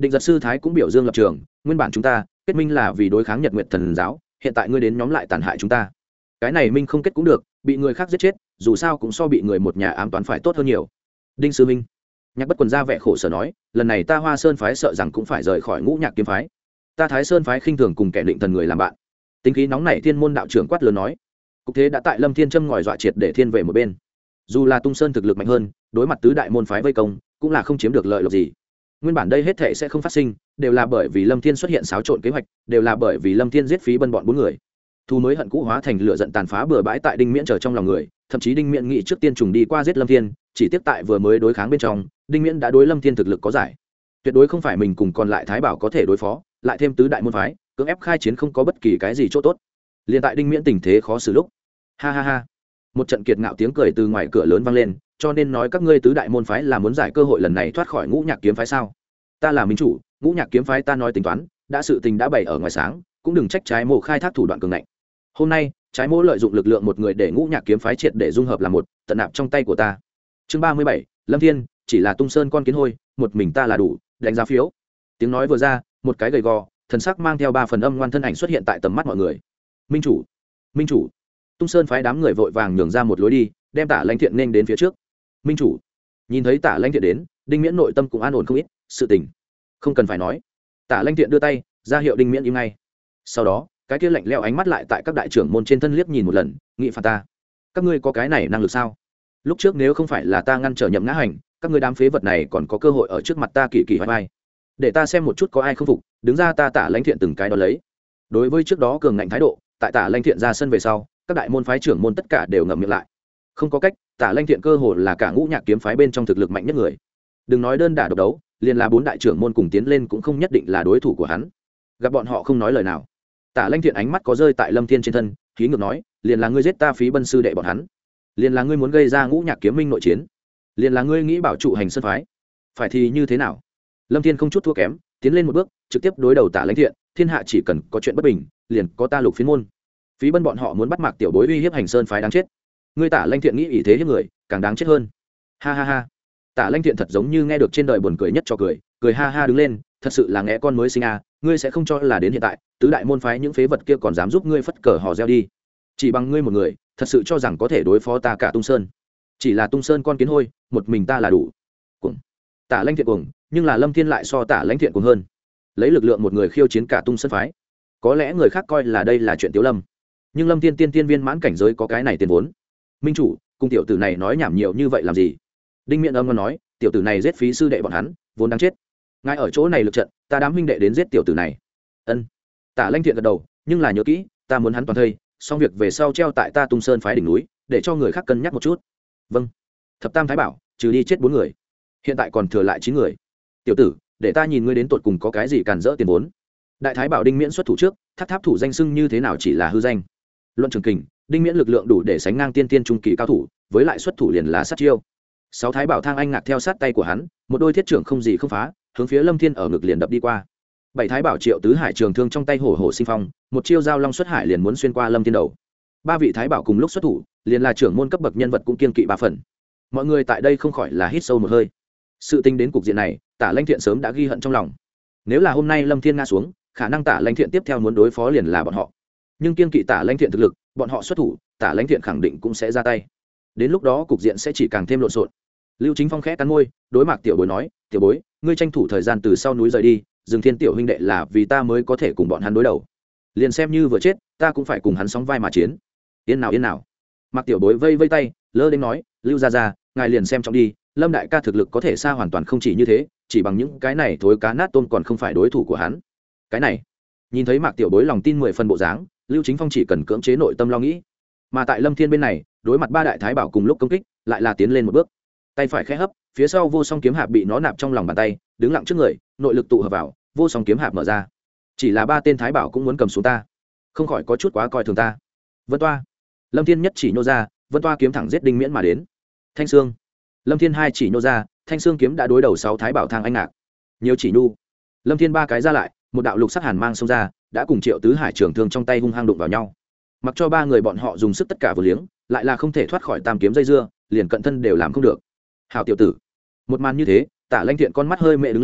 Định giật sư thái cũng biểu dương lập trường, nguyên bản chúng ta kết minh là vì đối kháng Nhật Nguyệt Thần giáo, hiện tại ngươi đến nhóm lại tàn hại chúng ta, cái này minh không kết cũng được, bị người khác giết chết dù sao cũng so bị người một nhà ám toán phải tốt hơn nhiều. Đinh sư minh, Nhạc Bất Quần ra vẻ khổ sở nói, lần này ta Hoa Sơn phái sợ rằng cũng phải rời khỏi Ngũ Nhạc kiếm phái, ta Thái Sơn phái khinh thường cùng kẻ định thần người làm bạn. Tính khí nóng nảy thiên môn đạo trưởng quát lớn nói, cục thế đã tại Lâm Thiên châm ngòi dọa triệt để thiên về một bên, dù là Tung Sơn thực lực mạnh hơn, đối mặt tứ đại môn phái vây công cũng là không chiếm được lợi lộc gì. Nguyên bản đây hết thảy sẽ không phát sinh, đều là bởi vì Lâm Thiên xuất hiện xáo trộn kế hoạch, đều là bởi vì Lâm Thiên giết Phí Bân bọn bốn người. Thu mới hận cũ hóa thành lửa giận tàn phá bừa bãi tại Đinh Miễn chờ trong lòng người, thậm chí Đinh Miễn nghĩ trước tiên trùng đi qua giết Lâm Thiên, chỉ tiếp tại vừa mới đối kháng bên trong, Đinh Miễn đã đối Lâm Thiên thực lực có giải, tuyệt đối không phải mình cùng còn lại Thái Bảo có thể đối phó, lại thêm tứ đại môn phái, cưỡng ép khai chiến không có bất kỳ cái gì chỗ tốt. Liên tại Đinh Miễn tình thế khó xử lúc, ha ha ha, một trận kiệt ngạo tiếng cười từ ngoài cửa lớn vang lên, cho nên nói các ngươi tứ đại môn phái là muốn giải cơ hội lần này thoát khỏi Ngũ Nhạc kiếm phái sao? Ta là minh chủ, Ngũ Nhạc kiếm phái ta nói tính toán, đã sự tình đã bày ở ngoài sáng, cũng đừng trách trái mộ khai thác thủ đoạn cường ngạnh. Hôm nay trái mộ lợi dụng lực lượng một người để Ngũ Nhạc kiếm phái triệt để dung hợp làm một, tận nạp trong tay của ta. Chương ba mươi bảy, Lâm Thiên chỉ là Tung Sơn con kiến hôi, một mình ta là đủ, đánh giá phiếu. Tiếng nói vừa ra, một cái gầy gò, thần sắc mang theo ba phần âm ngoan thân ảnh xuất hiện tại tầm mắt mọi người. Minh chủ, minh chủ. Tung Sơn phái đám người vội vàng nhường ra một lối đi, đem Tả Lãnh Thiện nên đến phía trước. Minh chủ. Nhìn thấy Tả Lãnh Thiện đến, Đinh Miễn nội tâm cũng an ổn không ít, sự tình không cần phải nói. Tả Lãnh Thiện đưa tay ra hiệu Đinh Miễn im ngay. Sau đó, cái kia lạnh lẽo ánh mắt lại tại các đại trưởng môn trên thân liếc nhìn một lần, nghĩ phạt ta. Các ngươi có cái này năng lực sao? Lúc trước nếu không phải là ta ngăn trở Nhậm Ngã Hành, các ngươi đám phế vật này còn có cơ hội ở trước mặt ta kỳ kỳ vai vai. Để ta xem một chút có ai không phục, đứng ra ta Tả Lãnh Thiện từng cái đó lấy. Đối với trước đó cường ngạnh thái độ, tại Tả Lãnh Thiện ra sân về sau, các đại môn phái trưởng môn tất cả đều ngậm miệng lại. Không có cách, Tả Lãnh Thiện cơ hồ là cả Ngũ Nhạc kiếm phái bên trong thực lực mạnh nhất người. Đừng nói đơn đả độc đấu, liền là bốn đại trưởng môn cùng tiến lên cũng không nhất định là đối thủ của hắn. Gặp bọn họ không nói lời nào, Tả Lãnh Thiện ánh mắt có rơi tại Lâm Thiên trên thân, khí ngược nói, liền là ngươi giết ta Phí Bân sư đệ bọn hắn, liền là ngươi muốn gây ra Ngũ Nhạc kiếm minh nội chiến, liền là ngươi nghĩ bảo trụ hành sơn phái, phải thì như thế nào? Lâm Thiên không chút thua kém, tiến lên một bước, trực tiếp đối đầu Tả Lãnh Thiện, thiên hạ chỉ cần có chuyện bất bình, liền có ta Lục Phiến môn. Phí Bân bọn họ muốn bắt Mạc Tiểu Bối uy hiếp hành sơn phái đáng chết, ngươi Tả Lãnh Thiện nghĩ ý thế hiếp người, càng đáng chết hơn. Ha ha ha. Tả Lãnh Thiện thật giống như nghe được trên đời buồn cười nhất cho cười, cười ha ha đứng lên, thật sự là nghe con mới sinh à, ngươi sẽ không cho là đến hiện tại, tứ đại môn phái những phế vật kia còn dám giúp ngươi phất cờ hò reo đi. Chỉ bằng ngươi một người, thật sự cho rằng có thể đối phó ta cả Tung Sơn? Chỉ là Tung Sơn con kiến hôi, một mình ta là đủ. Cuồng. Tả Lãnh Thiện cuồng, nhưng là Lâm Thiên lại so Tả Lãnh Thiện cuồng hơn. Lấy lực lượng một người khiêu chiến cả Tung Sơn phái. Có lẽ người khác coi là đây là chuyện Tiếu Lâm, nhưng Lâm Thiên tiên tiên viên mãn cảnh giới có cái này tiền vốn. Minh chủ, cung tiểu tử này nói nhảm nhiều như vậy làm gì? Đinh Miễn âm ngon nói, tiểu tử này giết Phí sư đệ bọn hắn, vốn đáng chết. Ngài ở chỗ này lực trận, ta đám huynh đệ đến giết tiểu tử này. Ân. Tả Lãnh Thiện gật đầu, nhưng là nhớ kỹ, ta muốn hắn toàn thây, xong việc về sau treo tại ta Tung Sơn phái đỉnh núi, để cho người khác cân nhắc một chút. Vâng. Thập Tam Thái Bảo, trừ đi chết bốn người, hiện tại còn thừa lại chín người. Tiểu tử, để ta nhìn ngươi đến tột cùng có cái gì càn rỡ tiền vốn. Đại Thái Bảo Đinh Miễn xuất thủ trước, tháp tháp thủ danh xưng như thế nào chỉ là hư danh. Luận trường kình, Đinh Miễn lực lượng đủ để sánh ngang tiên tiên trung kỳ cao thủ, với lại xuất thủ liền là sát chiêu. Sáu Thái Bảo Thang Anh Ngạc theo sát tay của hắn, một đôi thiết trưởng không gì không phá, hướng phía Lâm Thiên ở ngực liền đập đi qua. Bảy Thái Bảo Triệu Tứ Hải trường thương trong tay hổ hổ sinh phong, một chiêu giao long xuất hải liền muốn xuyên qua Lâm Thiên đầu. Ba vị Thái Bảo cùng lúc xuất thủ, liền là trưởng môn cấp bậc nhân vật cũng kiên kỵ ba phần. Mọi người tại đây không khỏi là hít sâu một hơi. Sự tình đến cục diện này, Tả Lãnh Thiện sớm đã ghi hận trong lòng. Nếu là hôm nay Lâm Thiên ngã xuống, khả năng Tả Lãnh Thiện tiếp theo muốn đối phó liền là bọn họ. Nhưng kiên kỵ Tả Lãnh Thiện thực lực, bọn họ xuất thủ, Tả Lãnh Thiện khẳng định cũng sẽ ra tay. Đến lúc đó cục diện sẽ chỉ càng thêm lộn xộn. Lưu Chính Phong khẽ cắn môi, đối Mạc Tiểu Bối nói, "Tiểu Bối, ngươi tranh thủ thời gian từ sau núi rời đi, Dương Thiên tiểu huynh đệ là vì ta mới có thể cùng bọn hắn đối đầu. Liền xem như vừa chết, ta cũng phải cùng hắn sóng vai mà chiến." Yên nào yên nào. Mạc Tiểu Bối vây vây tay, lơ đến nói, "Lưu gia gia, ngài liền xem trọng đi, Lâm đại ca thực lực có thể xa hoàn toàn không chỉ như thế, chỉ bằng những cái này thối cá nát tôm còn không phải đối thủ của hắn." Cái này, nhìn thấy Mạc Tiểu Bối lòng tin mười phần bộ dáng, Lưu Chính Phong chỉ cần cưỡng chế nội tâm lo nghĩ. Mà tại Lâm Thiên bên này, đối mặt ba đại thái bảo cùng lúc công kích, lại là tiến lên một bước. Tay phải khẽ hấp, phía sau vô song kiếm hạp bị nó nạp trong lòng bàn tay, đứng lặng trước người, nội lực tụ hợp vào, vô song kiếm hạp mở ra. Chỉ là ba tên thái bảo cũng muốn cầm xuống ta, không khỏi có chút quá coi thường ta. Vân Toa. Lâm Thiên nhất chỉ nhô ra, Vân Toa kiếm thẳng giết Đinh Miễn mà đến. Thanh Xương. Lâm Thiên hai chỉ nhô ra, Thanh Xương kiếm đã đối đầu sáu thái bảo Thang Anh Ngạc. Nhiều chỉ nhu. Lâm Thiên ba cái ra lại, một đạo lục sắc hàn mang xông ra, đã cùng Triệu Tứ Hải trường thương trong tay hung hăng đụng vào nhau. Mặc cho ba người bọn họ dùng sức tất cả vừa liếng, lại là không thể thoát khỏi tam kiếm dây dưa, liền cận thân đều làm không được. Hảo tiểu tử. Một màn như thế, Tả Lãnh Thiện con mắt hơi mẹ đứng lên,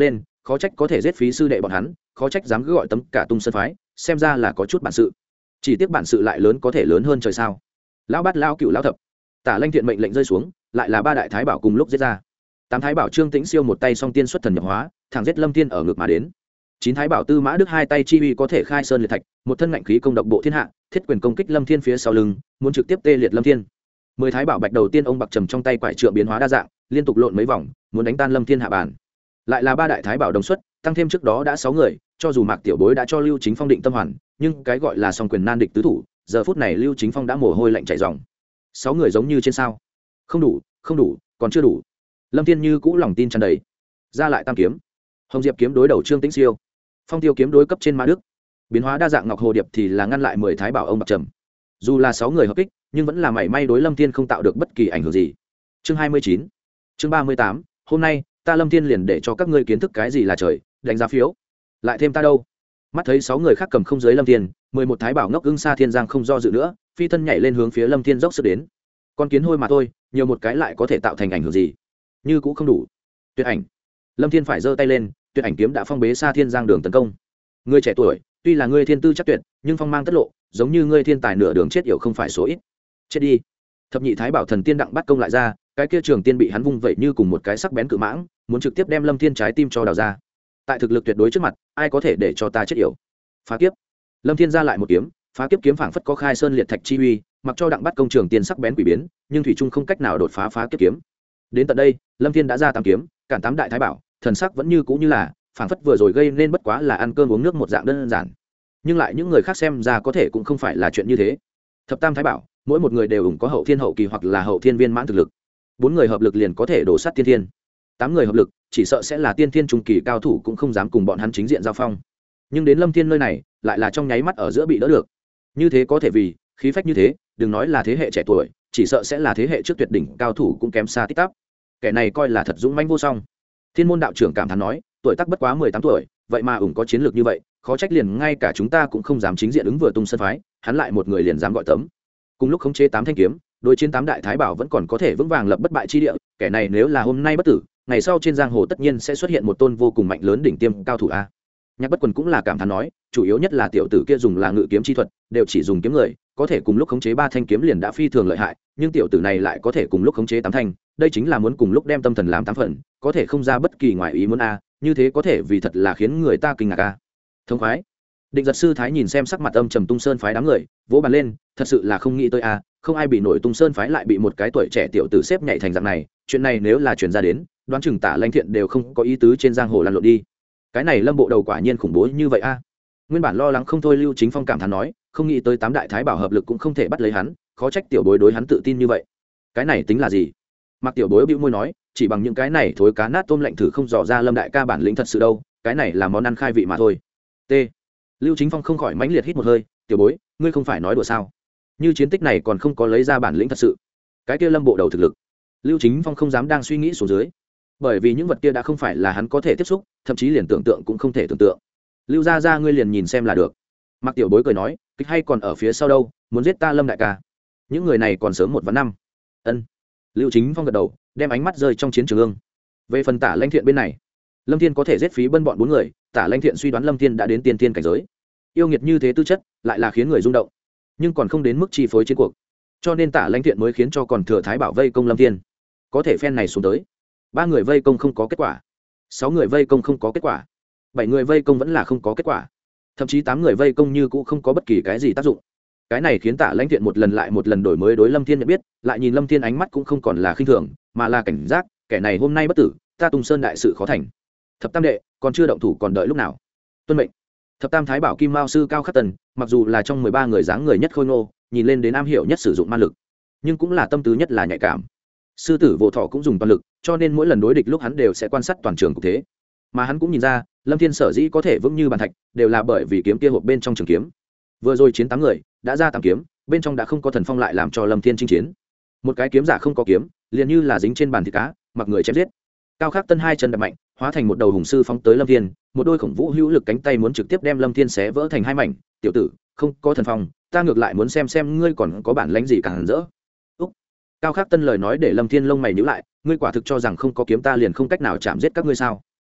khó trách có thể giết phí sư đệ bọn hắn, khó trách dám cứ gọi tấm cả tung sơn phái, xem ra là có chút bản sự. Chỉ tiếc bản sự lại lớn có thể lớn hơn trời sao. Lão bát lão cựu lão thập, Tả Lanh Thiện mệnh lệnh rơi xuống, lại là ba đại thái bảo cùng lúc giết ra. Tám thái bảo Trương Tĩnh Siêu một tay song tiên xuất thần nhập hóa, thẳng giết Lâm Thiên ở ngực mà đến. Chín thái bảo Tư Mã Đức hai tay chi uy có thể khai sơn liệt thạch, một thân ngạnh khí công độc bộ thiên hạ, thiết quyền công kích Lâm Thiên phía sau lưng, muốn trực tiếp tê liệt Lâm Thiên. Mười thái bảo Bạch đầu tiên ông bạc trầm trong tay quải trượng biến hóa đa dạng, liên tục lộn mấy vòng, muốn đánh tan Lâm Thiên hạ bàn. Lại là ba đại thái bảo đồng xuất, tăng thêm trước đó đã sáu người, cho dù Mạc Tiểu Bối đã cho Lưu Chính Phong định tâm hoàn, nhưng cái gọi là song quyền nan địch tứ thủ, giờ phút này Lưu Chính Phong đã mồ hôi lạnh chảy ròng. Sáu người giống như trên sao? Không đủ, không đủ, còn chưa đủ. Lâm Thiên như cũ lòng tin tràn đầy. Ra lại tam kiếm. Hồng Diệp kiếm đối đầu Trương Tĩnh Siêu, Phong Tiêu kiếm đối cấp trên Ma Đức, biến hóa đa dạng Ngọc Hồ Điệp thì là ngăn lại mười thái bảo ông bạc trầm. Dù là sáu người hợp kích, nhưng vẫn là mảy may đối Lâm Thiên không tạo được bất kỳ ảnh hưởng gì. Chương hai mươi chín, chương ba mươi tám, hôm nay ta Lâm Thiên liền để cho các ngươi kiến thức cái gì là trời, đánh giá phiếu. Lại thêm ta đâu? Mắt thấy sáu người khác cầm không dưới Lâm Thiên, mười một thái bảo ngốc ưng xa thiên giang không do dự nữa, phi thân nhảy lên hướng phía Lâm Thiên dốc sức đến. Con kiến hôi mà thôi, nhiều một cái lại có thể tạo thành ảnh hưởng gì? Như cũng không đủ. Tuyệt ảnh. Lâm Thiên phải giơ tay lên, tuyệt ảnh kiếm đã phong bế xa thiên giang đường tấn công. Ngươi trẻ tuổi, tuy là ngươi thiên tư chắc tuyệt, nhưng phong mang tất lộ, giống như ngươi thiên tài nửa đường chết yểu không phải số ít. Chết đi. Thập nhị thái bảo thần tiên đặng bắt công lại ra, cái kia trường tiên bị hắn vung vẩy như cùng một cái sắc bén cự mãng, muốn trực tiếp đem Lâm Thiên trái tim cho đào ra. Tại thực lực tuyệt đối trước mặt, ai có thể để cho ta chết yểu? Phá kiếp. Lâm Thiên ra lại một kiếm, phá kiếp kiếm phảng phất có khai sơn liệt thạch chi uy, mặc cho đặng bắt công trường tiên sắc bén quỷ biến, nhưng thủy trung không cách nào đột phá phá kiếp kiếm. Đến tận đây, Lâm Thiên đã ra tám kiếm, cản tám đại thái bảo, thần sắc vẫn như cũ như là phảng phất vừa rồi gây nên bất quá là ăn cơm uống nước một dạng đơn giản, nhưng lại những người khác xem ra có thể cũng không phải là chuyện như thế. Thập tam thái bảo, mỗi một người đều ủng có hậu thiên hậu kỳ hoặc là hậu thiên viên mãn thực lực, bốn người hợp lực liền có thể đổ sát tiên thiên, tám người hợp lực chỉ sợ sẽ là tiên thiên trung kỳ cao thủ cũng không dám cùng bọn hắn chính diện giao phong. Nhưng đến Lâm Thiên nơi này lại là trong nháy mắt ở giữa bị đỡ được. Như thế có thể vì khí phách như thế, đừng nói là thế hệ trẻ tuổi, chỉ sợ sẽ là thế hệ trước tuyệt đỉnh cao thủ cũng kém xa tích tắp. Kẻ này coi là thật dũng mãnh vô song. Thiên môn đạo trưởng cảm thán nói, tuổi tác bất quá mười tám tuổi, vậy mà ủng có chiến lược như vậy, khó trách liền ngay cả chúng ta cũng không dám chính diện ứng vừa tung sân phái, hắn lại một người liền dám gọi tấm. Cùng lúc khống chế tám thanh kiếm, đối chiến tám đại thái bảo vẫn còn có thể vững vàng lập bất bại chi địa, kẻ này nếu là hôm nay bất tử, ngày sau trên giang hồ tất nhiên sẽ xuất hiện một tôn vô cùng mạnh lớn đỉnh tiêm cao thủ a. Nhạc Bất Quần cũng là cảm thán nói, chủ yếu nhất là tiểu tử kia dùng là ngự kiếm chi thuật, đều chỉ dùng kiếm người, có thể cùng lúc khống chế ba thanh kiếm liền đã phi thường lợi hại, nhưng tiểu tử này lại có thể cùng lúc khống chế tám thanh, đây chính là muốn cùng lúc đem tâm thần làm tám phần, có thể không ra bất kỳ ngoài ý muốn a, như thế có thể vì thật là khiến người ta kinh ngạc a. Thông khoái. Định Giật sư thái nhìn xem sắc mặt âm trầm Tung Sơn phái đám người, vỗ bàn lên, thật sự là không nghĩ tới a, không ai bị nổi Tung Sơn phái lại bị một cái tuổi trẻ tiểu tử xếp nhảy thành dạng này, chuyện này nếu là truyền ra đến, đoán chừng Tả Lanh Thiện đều không có ý tứ trên giang hồ lăn lộn đi. Cái này Lâm bộ đầu quả nhiên khủng bố như vậy a. Nguyên bản lo lắng không thôi Lưu Chính Phong cảm thán nói, không nghĩ tới tám đại thái bảo hợp lực cũng không thể bắt lấy hắn, khó trách tiểu bối đối hắn tự tin như vậy. Cái này tính là gì? Mặc tiểu bối bĩu môi nói, chỉ bằng những cái này thối cá nát tôm lạnh thử không dò ra Lâm đại ca bản lĩnh thật sự đâu, cái này là món ăn khai vị mà thôi. T. Lưu Chính Phong không khỏi mãnh liệt hít một hơi, tiểu bối, ngươi không phải nói đùa sao? Như chiến tích này còn không có lấy ra bản lĩnh thật sự. Cái kia Lâm bộ đầu thực lực. Lưu Chính Phong không dám đang suy nghĩ xuống dưới, bởi vì những vật kia đã không phải là hắn có thể tiếp xúc, thậm chí liền tưởng tượng cũng không thể tưởng tượng. Lưu gia gia ngươi liền nhìn xem là được. Mặc tiểu bối cười nói, kịch hay còn ở phía sau đâu, muốn giết ta Lâm đại ca. Những người này còn sớm một vạn năm. Ân. Lưu Chính Phong gật đầu, đem ánh mắt rơi trong chiến trường ương. Về phần Tả Lanh Thiện bên này, Lâm Thiên có thể giết phí bân bọn bốn người, Tả Lanh Thiện suy đoán Lâm Thiên đã đến tiên tiên cảnh giới. Yêu nghiệt như thế tư chất, lại là khiến người rung động, nhưng còn không đến mức chi phối chiến cuộc. Cho nên Tả Lanh Thiện mới khiến cho còn thừa thái bảo vây công Lâm Thiên. Có thể phen này xuống tới, ba người vây công không có kết quả, sáu người vây công không có kết quả, bảy người vây công vẫn là không có kết quả, thậm chí tám người vây công như cũng không có bất kỳ cái gì tác dụng. Cái này khiến Tả Lãnh Thiện một lần lại một lần đổi mới đối Lâm Thiên nhận biết, lại nhìn Lâm Thiên ánh mắt cũng không còn là khinh thường, mà là cảnh giác, kẻ này hôm nay bất tử, ta Tung Sơn đại sự khó thành. Thập tam đệ, còn chưa động thủ còn đợi lúc nào? Tuân mệnh. Thập tam thái bảo Kim Mao sư Cao Khắc Tần, mặc dù là trong mười ba người dáng người nhất khôi ngô, nhìn lên đến am hiểu nhất sử dụng ma lực, nhưng cũng là tâm tư nhất là nhạy cảm. Sư tử Vô Thọ cũng dùng toàn lực, cho nên mỗi lần đối địch lúc hắn đều sẽ quan sát toàn trường cục thế. Mà hắn cũng nhìn ra, Lâm Thiên sở dĩ có thể vững như bàn thạch, đều là bởi vì kiếm kia hộp bên trong trường kiếm. Vừa rồi chiến tám người, đã ra tám kiếm, bên trong đã không có thần phong lại làm cho Lâm Thiên chinh chiến. Một cái kiếm giả không có kiếm, liền như là dính trên bàn thịt cá, mặc người chém giết. Cao Khắc Tân hai chân đập mạnh, hóa thành một đầu hùng sư phóng tới Lâm Thiên, một đôi khổng vũ hữu lực cánh tay muốn trực tiếp đem Lâm Thiên xé vỡ thành hai mảnh. Tiểu tử, không có thần phong, ta ngược lại muốn xem xem ngươi còn có bản lãnh gì càng rỡ. Úc. Cao Khắc Tân lời nói để Lâm Thiên lông mày nhíu lại, ngươi quả thực cho rằng không có kiếm ta liền không cách nào chạm giết các ngươi sao?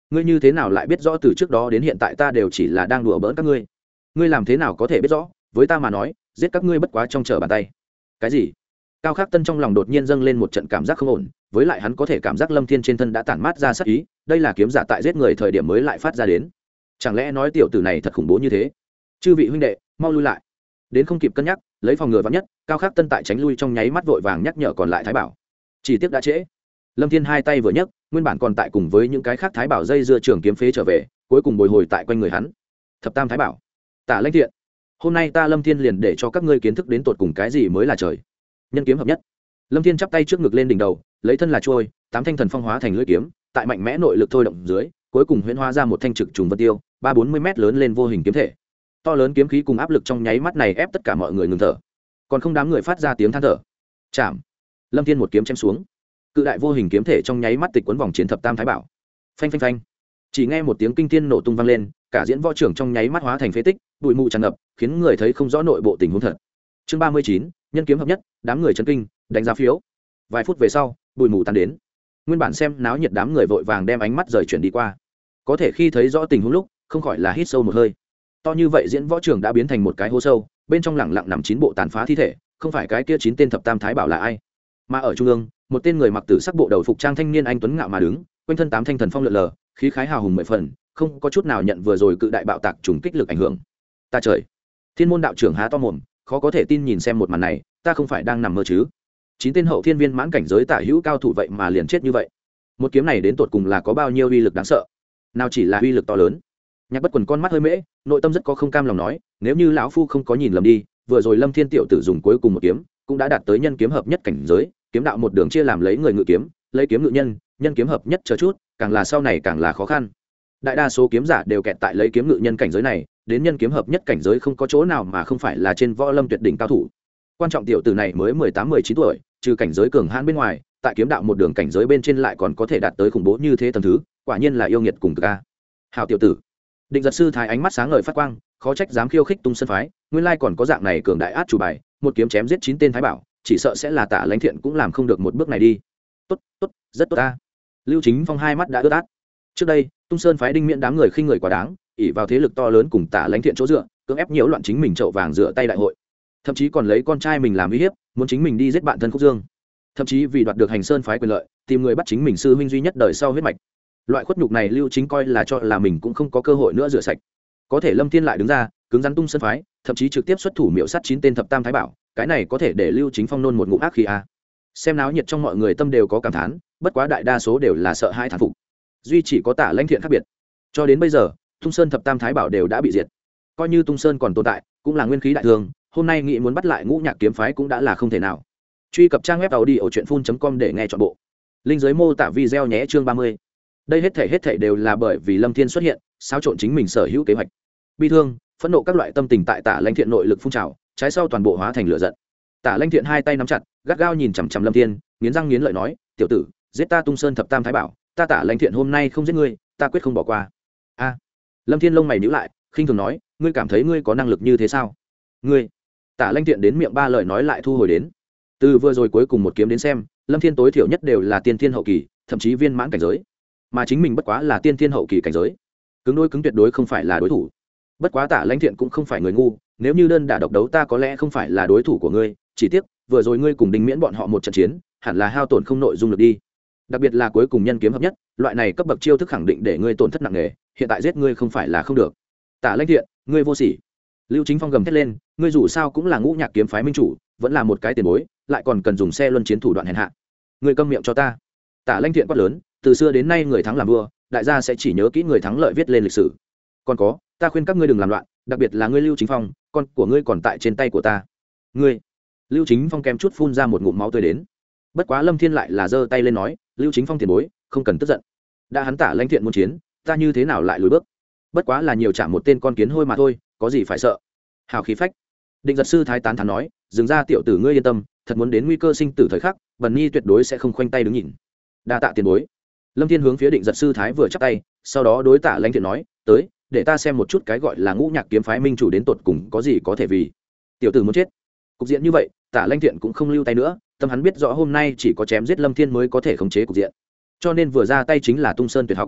ngươi như thế nào lại biết rõ từ trước đó đến hiện tại ta đều chỉ là đang đùa bỡn các ngươi? Ngươi làm thế nào có thể biết rõ? Với ta mà nói, giết các ngươi bất quá trong trở bàn tay. Cái gì? Cao Khắc Tân trong lòng đột nhiên dâng lên một trận cảm giác không ổn, với lại hắn có thể cảm giác Lâm Thiên trên thân đã tản mát ra sát ý, đây là kiếm giả tại giết người thời điểm mới lại phát ra đến. Chẳng lẽ nói tiểu tử này thật khủng bố như thế? Chư vị huynh đệ, mau lui lại. Đến không kịp cân nhắc, lấy phòng ngừa vạn nhất, Cao Khắc Tân tại tránh lui trong nháy mắt vội vàng nhắc nhở còn lại Thái Bảo. Chỉ tiếc đã trễ. Lâm Thiên hai tay vừa nhấc, nguyên bản còn tại cùng với những cái khác Thái Bảo dây dưa trường kiếm phế trở về, cuối cùng bồi hồi tại quanh người hắn. Thập Tam Thái Bảo, Tả Lãnh Thiện, hôm nay ta Lâm Thiên liền để cho các ngươi kiến thức đến tột cùng cái gì mới là trời. Nhân kiếm hợp nhất. Lâm Thiên chắp tay trước ngực lên đỉnh đầu, lấy thân là trôi, tám thanh thần phong hóa thành lưỡi kiếm, tại mạnh mẽ nội lực thôi động dưới, cuối cùng huyễn hóa ra một thanh trực trùng vân tiêu, ba bốn mươi mét lớn lên vô hình kiếm thể. To lớn kiếm khí cùng áp lực trong nháy mắt này ép tất cả mọi người ngừng thở, còn không đám người phát ra tiếng than thở. Chạm. Lâm Thiên một kiếm chém xuống, cự đại vô hình kiếm thể trong nháy mắt tịch cuốn vòng chiến thập tam thái bảo. Phanh phanh phanh. Chỉ nghe một tiếng kinh thiên nổ tung vang lên, cả diễn võ trưởng trong nháy mắt hóa thành phế tích, bụi mù tràn ngập, khiến người thấy không rõ nội bộ tình huống thật. Chương ba mươi chín, nhân kiếm hợp nhất, đám người chấn kinh, đánh giá phiếu. Vài phút về sau, bụi mù tan đến. Nguyên bản xem náo nhiệt đám người vội vàng đem ánh mắt rời chuyển đi qua. Có thể khi thấy rõ tình huống lúc, không khỏi là hít sâu một hơi. To như vậy diễn võ trường đã biến thành một cái hố sâu, bên trong lẳng lặng nằm chín bộ tàn phá thi thể, không phải cái kia chín tên thập tam thái bảo là ai, mà ở trung ương, một tên người mặc tử sắc bộ đầu phục trang thanh niên anh tuấn ngạo mà đứng, quanh thân tám thanh thần phong lượn lờ, khí khái hào hùng mười phần, không có chút nào nhận vừa rồi cự đại bạo tạc trùng kích lực ảnh hưởng. Ta trời, Thiên môn đạo trưởng há to mồm, khó có thể tin nhìn xem một màn này, ta không phải đang nằm mơ chứ? Chín tên hậu thiên viên mãn cảnh giới tả hữu cao thủ vậy mà liền chết như vậy. Một kiếm này đến tột cùng là có bao nhiêu uy lực đáng sợ? Nào chỉ là uy lực to lớn. Nhạc Bất Quần con mắt hơi mễ, nội tâm rất có không cam lòng nói, nếu như lão phu không có nhìn lầm đi, vừa rồi Lâm Thiên tiểu tử dùng cuối cùng một kiếm, cũng đã đạt tới nhân kiếm hợp nhất cảnh giới, kiếm đạo một đường chia làm lấy người ngự kiếm, lấy kiếm ngự nhân, nhân kiếm hợp nhất chờ chút, càng là sau này càng là khó khăn. Đại đa số kiếm giả đều kẹt tại lấy kiếm ngự nhân cảnh giới này, đến nhân kiếm hợp nhất cảnh giới không có chỗ nào mà không phải là trên võ lâm tuyệt đỉnh cao thủ. Quan trọng tiểu tử này mới mười tám mười chín tuổi, trừ cảnh giới cường hãn bên ngoài, tại kiếm đạo một đường cảnh giới bên trên lại còn có thể đạt tới khủng bố như thế tầng thứ, quả nhiên là yêu nghiệt cùng cực a. Hảo tiểu tử. Định Giật sư thái ánh mắt sáng ngời phát quang, khó trách dám khiêu khích Tung Sơn phái, nguyên lai còn có dạng này cường đại át chủ bài, một kiếm chém giết chín tên thái bảo, chỉ sợ sẽ là Tả Lãnh Thiện cũng làm không được một bước này đi. Tốt, tốt, rất tốt ta. Lưu Chính Phong hai mắt đã ướt át. Trước đây, Tung Sơn phái đinh miễn đám người khinh người quá đáng, ỷ vào thế lực to lớn cùng Tả Lãnh Thiện chỗ dựa, cưỡng ép nhiễu loạn chính mình chậu vàng dựa tay đại hội. Thậm chí còn lấy con trai mình làm uy hiếp, muốn chính mình đi giết bạn thân Khúc Dương. Thậm chí vì đoạt được Hành Sơn phái quyền lợi, tìm người bắt chính mình sư huynh duy nhất đời sau huyết mạch. Loại khuất nhục này Lưu Chính coi là cho là mình cũng không có cơ hội nữa rửa sạch. Có thể Lâm Thiên lại đứng ra, cứng rắn Tung Sơn phái, thậm chí trực tiếp xuất thủ miểu sát chín tên thập tam thái bảo, cái này có thể để Lưu Chính Phong nôn một ngụm ác khí a. Xem náo nhiệt trong mọi người tâm đều có cảm thán, bất quá đại đa số đều là sợ hãi thán phục. Duy chỉ có Tả Lãnh Thiện khác biệt. Cho đến bây giờ, Tung Sơn thập tam thái bảo đều đã bị diệt. Coi như Tung Sơn còn tồn tại, cũng là nguyên khí đại thương, hôm nay nghĩ muốn bắt lại Ngũ Nhạc kiếm phái cũng đã là không thể nào. Truy cập trang web tàu đi ở truyện phun chấm com để nghe trọn bộ. Linh dưới mô tả video nhé chương ba mươi. Đây hết thảy hết thảy đều là bởi vì Lâm Thiên xuất hiện, xáo trộn chính mình sở hữu kế hoạch. Bi thương, phẫn nộ các loại tâm tình tại Tả Lãnh Thiện nội lực phun trào, trái sau toàn bộ hóa thành lửa giận. Tả Lãnh Thiện hai tay nắm chặt, gắt gao nhìn chằm chằm Lâm Thiên, nghiến răng nghiến lợi nói, "Tiểu tử, giết ta Tung Sơn thập tam thái bảo, ta Tả Lãnh Thiện hôm nay không giết ngươi, ta quyết không bỏ qua." A. Lâm Thiên lông mày nhíu lại, khinh thường nói, "Ngươi cảm thấy ngươi có năng lực như thế sao?" "Ngươi?" Tả Lãnh Thiện đến miệng ba lời nói lại thu hồi đến. Từ vừa rồi cuối cùng một kiếm đến xem, Lâm Thiên tối thiểu nhất đều là tiên thiên hậu kỳ, thậm chí viên mãn cảnh giới, mà chính mình bất quá là tiên thiên hậu kỳ cảnh giới, cứng đối cứng tuyệt đối không phải là đối thủ. Bất quá Tả Lãnh Thiện cũng không phải người ngu, nếu như đơn đả độc đấu ta có lẽ không phải là đối thủ của ngươi, chỉ tiếc vừa rồi ngươi cùng Đinh Miễn bọn họ một trận chiến, hẳn là hao tổn không nội dung được đi. Đặc biệt là cuối cùng nhân kiếm hợp nhất, loại này cấp bậc chiêu thức khẳng định để ngươi tổn thất nặng nề, hiện tại giết ngươi không phải là không được. Tả Lãnh Thiện, ngươi vô sỉ. Lưu Chính Phong gầm thét lên, ngươi dù sao cũng là Ngũ Nhạc kiếm phái minh chủ, vẫn là một cái tiền bối, lại còn cần dùng xe luân chiến thủ đoạn hèn hạ. Ngươi câm miệng cho ta. Tả Lãnh Thiện quát lớn, từ xưa đến nay người thắng làm vua, đại gia sẽ chỉ nhớ kỹ người thắng lợi viết lên lịch sử. Còn có, ta khuyên các ngươi đừng làm loạn, đặc biệt là ngươi Lưu Chính Phong, con của ngươi còn tại trên tay của ta. Ngươi. Lưu Chính Phong kém chút phun ra một ngụm máu tươi đến. Bất quá Lâm Thiên lại là giơ tay lên nói, Lưu Chính Phong tiền bối, không cần tức giận. Đã hắn Tả Lãnh Thiện muốn chiến, ta như thế nào lại lùi bước? Bất quá là nhiều chạm một tên con kiến hôi mà thôi, có gì phải sợ? Hào khí phách. Định Giật sư thái tán thán nói, dừng ra tiểu tử ngươi yên tâm, thật muốn đến nguy cơ sinh tử thời khắc, Bần Nhi tuyệt đối sẽ không khoanh tay đứng nhìn. Đa tạ tiền bối. Lâm Thiên hướng phía Định Giật sư thái vừa chắp tay, sau đó đối Tả Lãnh Thiện nói, tới, để ta xem một chút cái gọi là Ngũ Nhạc kiếm phái minh chủ đến tột cùng có gì có thể vì. Tiểu tử muốn chết. Cục diện như vậy, Tả Lãnh Thiện cũng không lưu tay nữa, tâm hắn biết rõ hôm nay chỉ có chém giết Lâm Thiên mới có thể khống chế cục diện, cho nên vừa ra tay chính là Tung Sơn tuyệt học.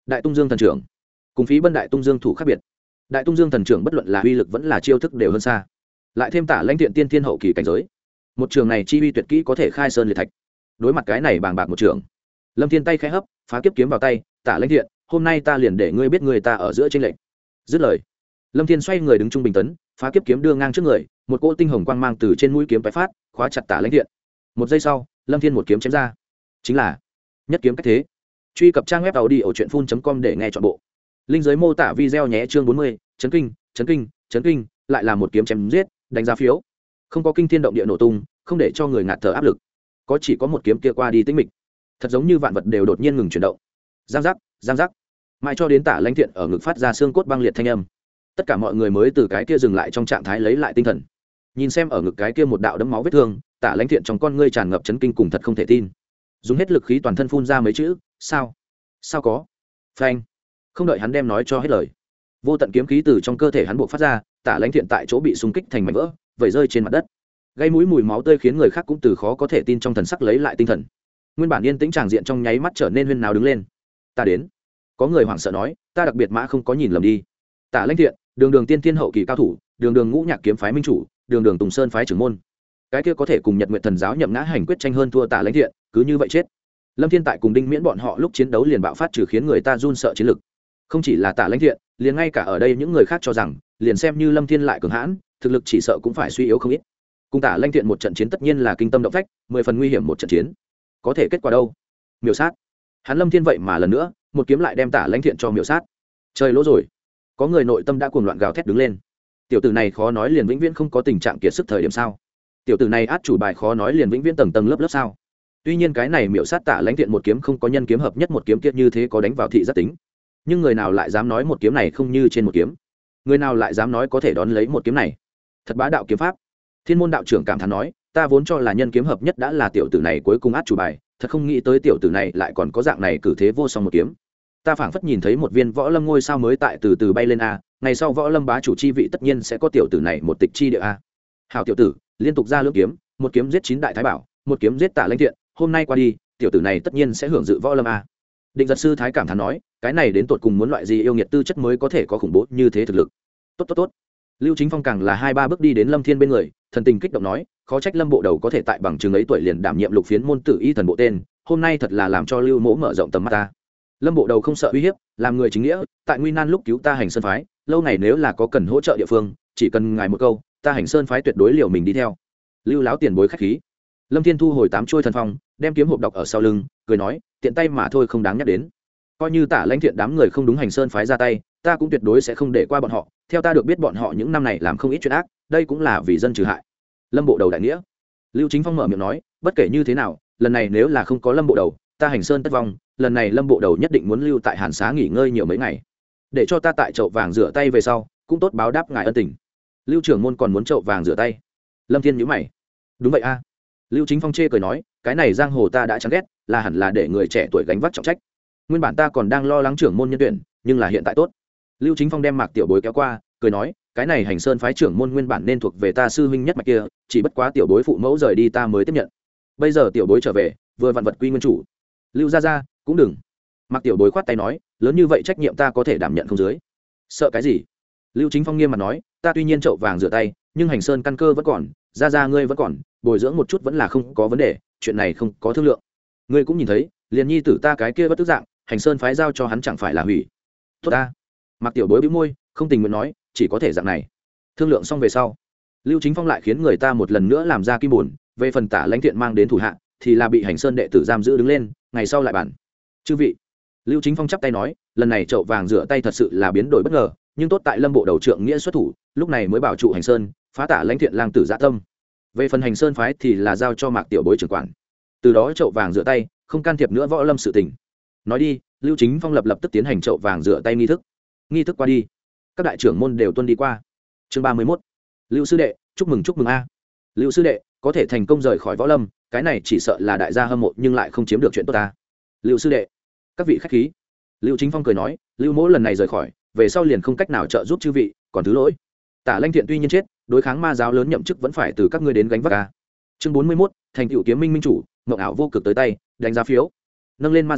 Đại tung dương thần trưởng cùng phí bân đại tung dương thủ khác biệt. Đại tung dương thần trưởng bất luận là uy lực vẫn là chiêu thức đều hơn xa, lại thêm tả lãnh thiện tiên thiên hậu kỳ cảnh giới, một trường này chi uy tuyệt kỹ có thể khai sơn liệt thạch. Đối mặt cái này bàng bạc một trường, Lâm Thiên tay khẽ hấp, phá kiếp kiếm vào tay, tả lãnh thiện, hôm nay ta liền để ngươi biết người ta ở giữa trên lệnh. Dứt lời, Lâm Thiên xoay người đứng trung bình tấn, phá kiếp kiếm đưa ngang trước người, một cỗ tinh hồng quang mang từ trên mũi kiếm tóe phát, khóa chặt tả lãnh thiện. Một giây sau, Lâm Thiên một kiếm chém ra, chính là nhất kiếm cách thế. Truy cập trang web tàu đi ở truyện phun com để nghe trọn bộ. Linh dưới mô tả video nhé. Chương bốn mươi, chấn kinh, chấn kinh, chấn kinh, lại là một kiếm chém giết, đánh giá phiếu. Không có kinh thiên động địa nổ tung, không để cho người ngạt thở áp lực. Có chỉ có một kiếm kia qua đi tĩnh mịch. Thật giống như vạn vật đều đột nhiên ngừng chuyển động. Giang giác, giang giác. Mãi cho đến tả lãnh thiện ở ngực phát ra xương cốt băng liệt thanh âm. Tất cả mọi người mới từ cái kia dừng lại trong trạng thái lấy lại tinh thần. Nhìn xem ở ngực cái kia một đạo đấm máu vết thương, tả lãnh thiện trong con ngươi tràn ngập chấn kinh cùng thật không thể tin. Dùng hết lực khí toàn thân phun ra mấy chữ, sao? Sao có? Phanh. Không đợi hắn đem nói cho hết lời, vô tận kiếm khí từ trong cơ thể hắn buộc phát ra, tả lãnh thiện tại chỗ bị xung kích thành mảnh vỡ, vẩy rơi trên mặt đất. Gây mũi mùi máu tươi khiến người khác cũng từ khó có thể tin trong thần sắc lấy lại tinh thần. Nguyên bản yên tĩnh tràng diện trong nháy mắt trở nên huyên náo đứng lên. Ta đến. Có người hoảng sợ nói, ta đặc biệt mã không có nhìn lầm đi. Tả lãnh thiện, đường đường tiên thiên hậu kỳ cao thủ, đường đường ngũ nhạc kiếm phái minh chủ, đường đường Tùng Sơn phái trưởng môn. Cái kia có thể cùng Nhật Nguyệt thần giáo nhậm ngã hành quyết tranh hơn thua tả lãnh thiện, cứ như vậy chết. Lâm Thiên tại cùng Đinh Miễn bọn họ lúc chiến đấu liền bạo phát trừ khiến người ta run sợ chiến lực. Không chỉ là tả lãnh thiện, liền ngay cả ở đây những người khác cho rằng, liền xem như Lâm Thiên lại cường hãn, thực lực chỉ sợ cũng phải suy yếu không ít. Cùng tả lãnh thiện một trận chiến tất nhiên là kinh tâm động phách, mười phần nguy hiểm một trận chiến. Có thể kết quả đâu? Miểu sát. Hắn Lâm Thiên vậy mà lần nữa, một kiếm lại đem tả lãnh thiện cho miểu sát. Trời lỗ rồi. Có người nội tâm đã cuồng loạn gào thét đứng lên. Tiểu tử này khó nói liền vĩnh viễn không có tình trạng kiệt sức thời điểm sao? Tiểu tử này át chủ bài khó nói liền vĩnh viễn tầng tầng lớp lớp sao? Tuy nhiên cái này miểu sát tả lãnh thiện một kiếm không có nhân kiếm hợp nhất một kiếm kia như thế có đánh vào thị giác tính, nhưng người nào lại dám nói một kiếm này không như trên một kiếm? Người nào lại dám nói có thể đón lấy một kiếm này? Thật bá đạo kiếm pháp. Thiên môn đạo trưởng cảm thán nói, ta vốn cho là nhân kiếm hợp nhất đã là tiểu tử này cuối cùng át chủ bài, thật không nghĩ tới tiểu tử này lại còn có dạng này cử thế vô song một kiếm. Ta phảng phất nhìn thấy một viên võ lâm ngôi sao mới tại từ từ bay lên a, ngày sau võ lâm bá chủ chi vị tất nhiên sẽ có tiểu tử này một tịch chi địa a. Hảo tiểu tử, liên tục ra lưỡng kiếm, một kiếm giết chín đại thái bảo, một kiếm giết tả lãnh thiện, hôm nay qua đi, tiểu tử này tất nhiên sẽ hưởng dự võ lâm a. Định giật sư thái cảm thán nói, cái này đến tột cùng muốn loại gì yêu nghiệt tư chất mới có thể có khủng bố như thế thực lực. Tốt tốt tốt. Lưu Chính Phong càng là hai ba bước đi đến Lâm Thiên bên người, thần tình kích động nói, khó trách Lâm bộ đầu có thể tại bằng chứng ấy tuổi liền đảm nhiệm lục phiến môn tử y thần bộ tên, hôm nay thật là làm cho Lưu Mỗ mở rộng tầm mắt ta. Lâm bộ đầu không sợ uy hiếp, làm người chính nghĩa, tại nguy nan lúc cứu ta Hành Sơn phái, lâu ngày nếu là có cần hỗ trợ địa phương, chỉ cần ngài một câu, ta Hành Sơn phái tuyệt đối liều mình đi theo. Lưu láo tiền bối khách khí. Lâm Thiên thu hồi tám chuôi thần phong, đem kiếm hộp đọc ở sau lưng, cười nói, tiện tay mà thôi không đáng nhắc đến. Coi như tả lãnh thiện đám người không đúng Hành Sơn phái ra tay, ta cũng tuyệt đối sẽ không để qua bọn họ. Theo ta được biết bọn họ những năm này làm không ít chuyện ác, đây cũng là vì dân trừ hại. Lâm bộ đầu đại nghĩa. Lưu Chính Phong mở miệng nói, bất kể như thế nào, lần này nếu là không có Lâm bộ đầu, ta Hành Sơn tất vong, lần này Lâm bộ đầu nhất định muốn lưu tại Hàn Xá nghỉ ngơi nhiều mấy ngày, để cho ta tại chậu vàng rửa tay về sau, cũng tốt báo đáp ngài ân tình. Lưu trưởng môn còn muốn chậu vàng rửa tay. Lâm Thiên nhíu mày. Đúng vậy a. Lưu Chính Phong chê cười nói, cái này giang hồ ta đã chán ghét, là hẳn là để người trẻ tuổi gánh vác trọng trách. Nguyên bản ta còn đang lo lắng trưởng môn nhân tuyển, nhưng là hiện tại tốt. Lưu Chính Phong đem Mạc Tiểu Bối kéo qua, cười nói, cái này Hành Sơn phái trưởng môn nguyên bản nên thuộc về ta sư huynh nhất mạch kia, chỉ bất quá Tiểu Bối phụ mẫu rời đi ta mới tiếp nhận. Bây giờ Tiểu Bối trở về, vừa vặn vật quy nguyên chủ. Lưu gia gia, cũng đừng. Mạc Tiểu Bối khoát tay nói, lớn như vậy trách nhiệm ta có thể đảm nhận không dưới. Sợ cái gì? Lưu Chính Phong nghiêm mặt nói, ta tuy nhiên chậu vàng rửa tay, nhưng Hành Sơn căn cơ vẫn còn, gia gia ngươi vẫn còn, bồi dưỡng một chút vẫn là không có vấn đề, chuyện này không có thương lượng. Ngươi cũng nhìn thấy, liền nhi tử ta cái kia bất tức dạng, Hành Sơn phái giao cho hắn chẳng phải là hủy. Tốt ta. Mạc Tiểu Bối bĩu môi, không tình nguyện nói, chỉ có thể dạng này. Thương lượng xong về sau, Lưu Chính Phong lại khiến người ta một lần nữa làm ra kim bổn, về phần tả lãnh thiện mang đến thủ hạ, thì là bị Hành Sơn đệ tử giam giữ đứng lên, ngày sau lại bản. Chư vị, Lưu Chính Phong chắp tay nói, lần này chậu vàng rửa tay thật sự là biến đổi bất ngờ, nhưng tốt tại Lâm bộ đầu trượng nghĩa xuất thủ, lúc này mới bảo trụ Hành Sơn, phá tả lãnh thiện lang tử dạ tâm. Về phần Hành Sơn phái thì là giao cho Mạc Tiểu Bối trưởng quản. Từ đó chậu vàng rửa tay, không can thiệp nữa võ lâm sự tình. Nói đi, Lưu Chính Phong lập lập tức tiến hành chậu vàng rửa tay nghi thức. Nghi thức qua đi, các đại trưởng môn đều tuân đi qua. Chương ba mươi mốt. Lưu sư đệ, chúc mừng chúc mừng a. Lưu sư đệ, có thể thành công rời khỏi võ lâm, cái này chỉ sợ là đại gia hâm mộ nhưng lại không chiếm được chuyện tốt ta. Lưu sư đệ, các vị khách khí. Lưu Chính Phong cười nói, Lưu Mỗ lần này rời khỏi, về sau liền không cách nào trợ giúp chư vị, còn thứ lỗi. Tả lãnh thiện tuy nhiên chết, đối kháng ma giáo lớn nhậm chức vẫn phải từ các ngươi đến gánh vác a. Chương bốn mươi mốt, thành tựu kiếm minh minh chủ, mộng ảo vô cực tới tay, đánh giá phiếu. Nâng lên ma giáo,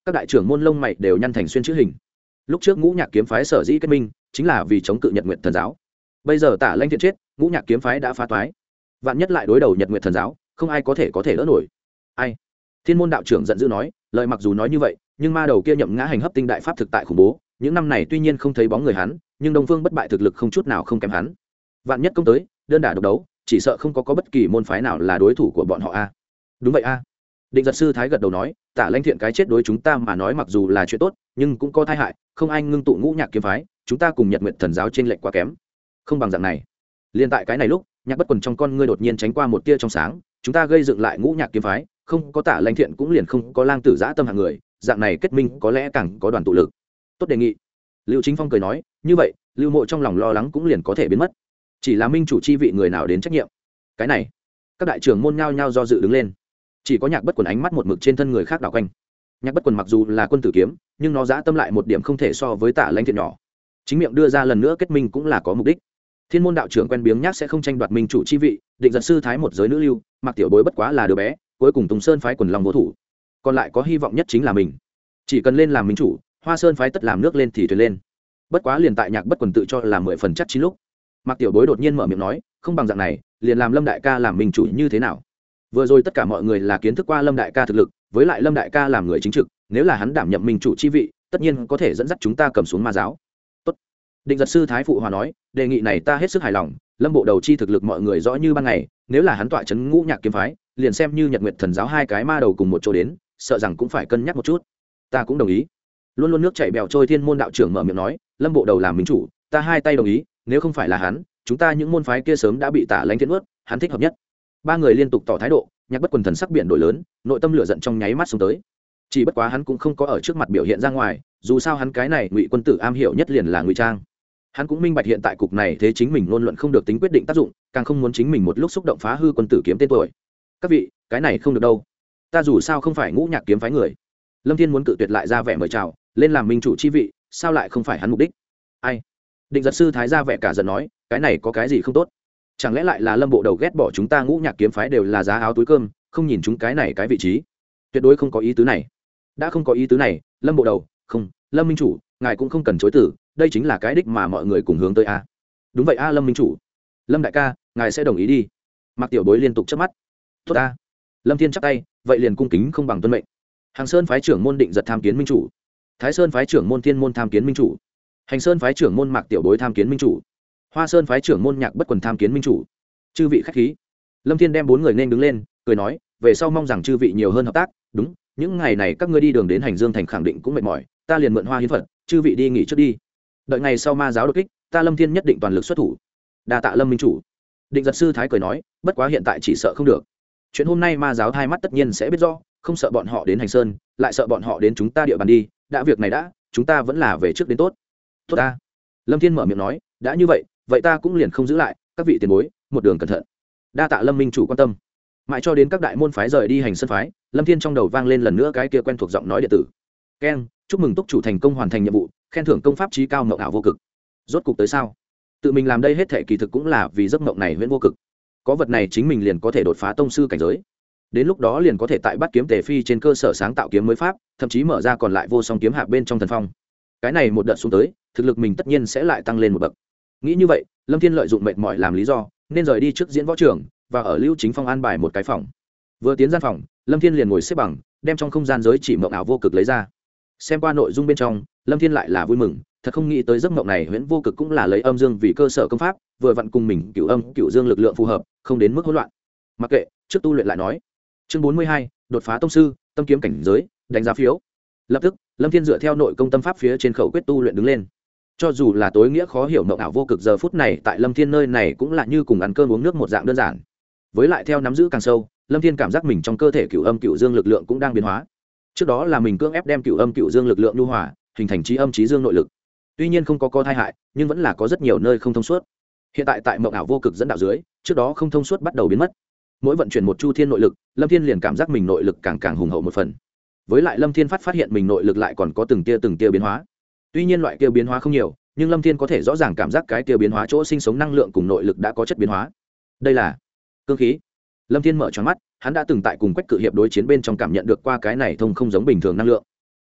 các đại trưởng môn lông mày đều nhăn thành xuyên chữ hình. Lúc trước ngũ nhạc kiếm phái sở dĩ kết minh chính là vì chống cự nhật nguyệt thần giáo, bây giờ Tả Lãnh Thiện chết, ngũ nhạc kiếm phái đã phá toái, vạn nhất lại đối đầu nhật nguyệt thần giáo, không ai có thể có thể đỡ nổi. Ai? Thiên môn đạo trưởng giận dữ nói, lời mặc dù nói như vậy, nhưng ma đầu kia nhậm ngã hành hấp tinh đại pháp thực tại khủng bố, những năm này tuy nhiên không thấy bóng người hắn, nhưng Đông Phương bất bại thực lực không chút nào không kém hắn. Vạn nhất công tới, đơn đả độc đấu, chỉ sợ không có có bất kỳ môn phái nào là đối thủ của bọn họ a. Đúng vậy a. Định Giật sư thái gật đầu nói, Tả Lãnh Thiện cái chết đối chúng ta mà nói mặc dù là chuyện tốt, nhưng cũng có tai hại, không ai ngưng tụ ngũ nhạc kiếm phái, chúng ta cùng nhật nguyệt thần giáo trên lệnh quá kém, không bằng dạng này. Liên tại cái này lúc, Nhạc Bất Quần trong con ngươi đột nhiên tránh qua một tia trong sáng, chúng ta gây dựng lại ngũ nhạc kiếm phái, không có Tả Lãnh Thiện cũng liền không có lang tử dã tâm hạng người, dạng này kết minh có lẽ càng có đoàn tụ lực. Tốt đề nghị. Lưu Chính Phong cười nói, như vậy, Lưu Mộ trong lòng lo lắng cũng liền có thể biến mất. Chỉ là minh chủ chi vị người nào đến trách nhiệm. Cái này, các đại trưởng môn nhao nhao do dự đứng lên. Chỉ có Nhạc Bất Quần ánh mắt một mực trên thân người khác đảo quanh. Nhạc Bất Quần mặc dù là quân tử kiếm, nhưng nó dã tâm lại một điểm không thể so với Tả Lãnh Thiện nhỏ. Chính miệng đưa ra lần nữa kết minh cũng là có mục đích. Thiên môn đạo trưởng quen biếng nhác sẽ không tranh đoạt minh chủ chi vị, Định Giật sư thái một giới nữ lưu, Mặc Tiểu Bối bất quá là đứa bé, cuối cùng Tùng Sơn phái quần long vô thủ, còn lại có hy vọng nhất chính là mình. Chỉ cần lên làm minh chủ, Hoa Sơn phái tất làm nước lên thì thuyền lên. Bất quá liền tại Nhạc Bất Quần tự cho là mười phần chắc chín lúc, Mặc Tiểu Bối đột nhiên mở miệng nói, không bằng dạng này, liền làm Lâm đại ca làm minh chủ như thế nào? Vừa rồi tất cả mọi người là kiến thức qua Lâm đại ca thực lực, với lại Lâm đại ca làm người chính trực, nếu là hắn đảm nhiệm minh chủ chi vị, tất nhiên có thể dẫn dắt chúng ta cầm xuống ma giáo. Tốt. Định Giật sư thái phụ hòa nói, đề nghị này ta hết sức hài lòng, Lâm bộ đầu chi thực lực mọi người rõ như ban ngày, nếu là hắn tọa trấn ngũ nhạc kiếm phái, liền xem như nhật nguyệt thần giáo hai cái ma đầu cùng một chỗ đến, sợ rằng cũng phải cân nhắc một chút. Ta cũng đồng ý. Luôn luôn nước chảy bèo trôi thiên môn đạo trưởng mở miệng nói, Lâm bộ đầu làm minh chủ, ta hai tay đồng ý, nếu không phải là hắn, chúng ta những môn phái kia sớm đã bị Tả Lãnh Thiện ướt, hắn thích hợp nhất. Ba người liên tục tỏ thái độ, Nhạc Bất Quần thần sắc biển đổi lớn, nội tâm lửa giận trong nháy mắt xuống tới. Chỉ bất quá hắn cũng không có ở trước mặt biểu hiện ra ngoài, dù sao hắn cái này ngụy quân tử am hiểu nhất liền là ngụy trang. Hắn cũng minh bạch hiện tại cục này thế chính mình luôn luận không được tính quyết định tác dụng, càng không muốn chính mình một lúc xúc động phá hư quân tử kiếm tên tuổi. Các vị, cái này không được đâu. Ta dù sao không phải ngũ nhạc kiếm phái người. Lâm Thiên muốn cự tuyệt lại ra vẻ mời chào, lên làm minh chủ chi vị, sao lại không phải hắn mục đích? Ai? Định Giật sư thái ra vẻ cả giận nói, cái này có cái gì không tốt? Chẳng lẽ lại là Lâm bộ đầu ghét bỏ chúng ta ngũ nhạc kiếm phái đều là giá áo túi cơm, không nhìn chúng cái này cái vị trí? Tuyệt đối không có ý tứ này. Đã không có ý tứ này, Lâm bộ đầu, không, Lâm minh chủ, ngài cũng không cần chối từ, đây chính là cái đích mà mọi người cùng hướng tới a. Đúng vậy a Lâm minh chủ. Lâm đại ca, ngài sẽ đồng ý đi. Mặc Tiểu Bối liên tục chớp mắt. Tốt a. Lâm Thiên chắp tay, vậy liền cung kính không bằng tuân mệnh. Hàng Sơn phái trưởng môn Định Giật tham kiến minh chủ. Thái Sơn phái trưởng môn Thiên môn tham kiến minh chủ. Hành Sơn phái trưởng môn Mạc Tiểu Bối tham kiến minh chủ. Hoa Sơn phái trưởng môn Nhạc Bất Quần tham kiến minh chủ. Chư vị khách khí. Lâm Thiên đem bốn người nên đứng lên, cười nói, về sau mong rằng chư vị nhiều hơn hợp tác, đúng, những ngày này các ngươi đi đường đến Hành Dương thành khẳng định cũng mệt mỏi, ta liền mượn Hoa hiến Phật, chư vị đi nghỉ trước đi. Đợi ngày sau ma giáo đột kích, ta Lâm Thiên nhất định toàn lực xuất thủ. Đa tạ Lâm minh chủ. Định Giật sư thái cười nói, bất quá hiện tại chỉ sợ không được. Chuyện hôm nay ma giáo hai mắt tất nhiên sẽ biết rõ, không sợ bọn họ đến Hành Sơn, lại sợ bọn họ đến chúng ta địa bàn đi, đã việc này đã, chúng ta vẫn là về trước đến tốt. Tốt ta. Lâm Thiên mở miệng nói, đã như vậy, vậy ta cũng liền không giữ lại, các vị tiền bối, một đường cẩn thận. Đa tạ Lâm minh chủ quan tâm. Mãi cho đến các đại môn phái rời đi Hành Sơn phái, Lâm Thiên trong đầu vang lên lần nữa cái kia quen thuộc giọng nói điện tử. Keng, chúc mừng túc chủ thành công hoàn thành nhiệm vụ, khen thưởng công pháp trí cao mộng ảo vô cực. Rốt cục tới sao? Tự mình làm đây hết thảy kỳ thực cũng là vì giấc mộng này huyễn vô cực. Có vật này chính mình liền có thể đột phá tông sư cảnh giới. Đến lúc đó liền có thể tại Bát Kiếm Tề Phi trên cơ sở sáng tạo kiếm mới pháp, thậm chí mở ra còn lại vô song kiếm hạ bên trong thần phong. Cái này một đợt xuống tới, thực lực mình tất nhiên sẽ lại tăng lên một bậc. Nghĩ như vậy, Lâm Thiên lợi dụng mệt mỏi làm lý do, nên rời đi trước diễn võ trường, và ở Lưu Chính Phong an bài một cái phòng. Vừa tiến gian phòng, Lâm Thiên liền ngồi xếp bằng, đem trong không gian giới chỉ mộng ảo vô cực lấy ra. Xem qua nội dung bên trong, Lâm Thiên lại là vui mừng, thật không nghĩ tới giấc mộng này huyễn vô cực cũng là lấy âm dương vì cơ sở công pháp, vừa vặn cùng mình cửu âm cửu dương lực lượng phù hợp, không đến mức hỗn loạn. Mặc kệ, trước tu luyện lại nói. Chương bốn mươi hai, đột phá tông sư, tâm kiếm cảnh giới, đánh giá phiếu. Lập tức, Lâm Thiên dựa theo nội công tâm pháp phía trên khẩu quyết tu luyện đứng lên. Cho dù là tối nghĩa khó hiểu mộng ảo vô cực giờ phút này tại Lâm Thiên nơi này cũng là như cùng ăn cơm uống nước một dạng đơn giản. Với lại theo nắm giữ càng sâu, Lâm Thiên cảm giác mình trong cơ thể cửu âm cửu dương lực lượng cũng đang biến hóa. Trước đó là mình cưỡng ép đem cửu âm cửu dương lực lượng nhu hòa, hình thành trí âm trí dương nội lực. Tuy nhiên không có co thai hại, nhưng vẫn là có rất nhiều nơi không thông suốt. Hiện tại tại mộng ảo vô cực dẫn đạo dưới, trước đó không thông suốt bắt đầu biến mất. Mỗi vận chuyển một chu thiên nội lực, Lâm Thiên liền cảm giác mình nội lực càng càng hùng hậu một phần. Với lại Lâm Thiên phát phát hiện mình nội lực lại còn có từng tia từng tia biến hóa. Tuy nhiên loại kia biến hóa không nhiều, nhưng Lâm Thiên có thể rõ ràng cảm giác cái kia biến hóa chỗ sinh sống năng lượng cùng nội lực đã có chất biến hóa. Đây là cương khí. Lâm Thiên mở tròn mắt, hắn đã từng tại cùng Quách Cự Hiệp đối chiến bên trong cảm nhận được qua cái này thông không giống bình thường năng lượng.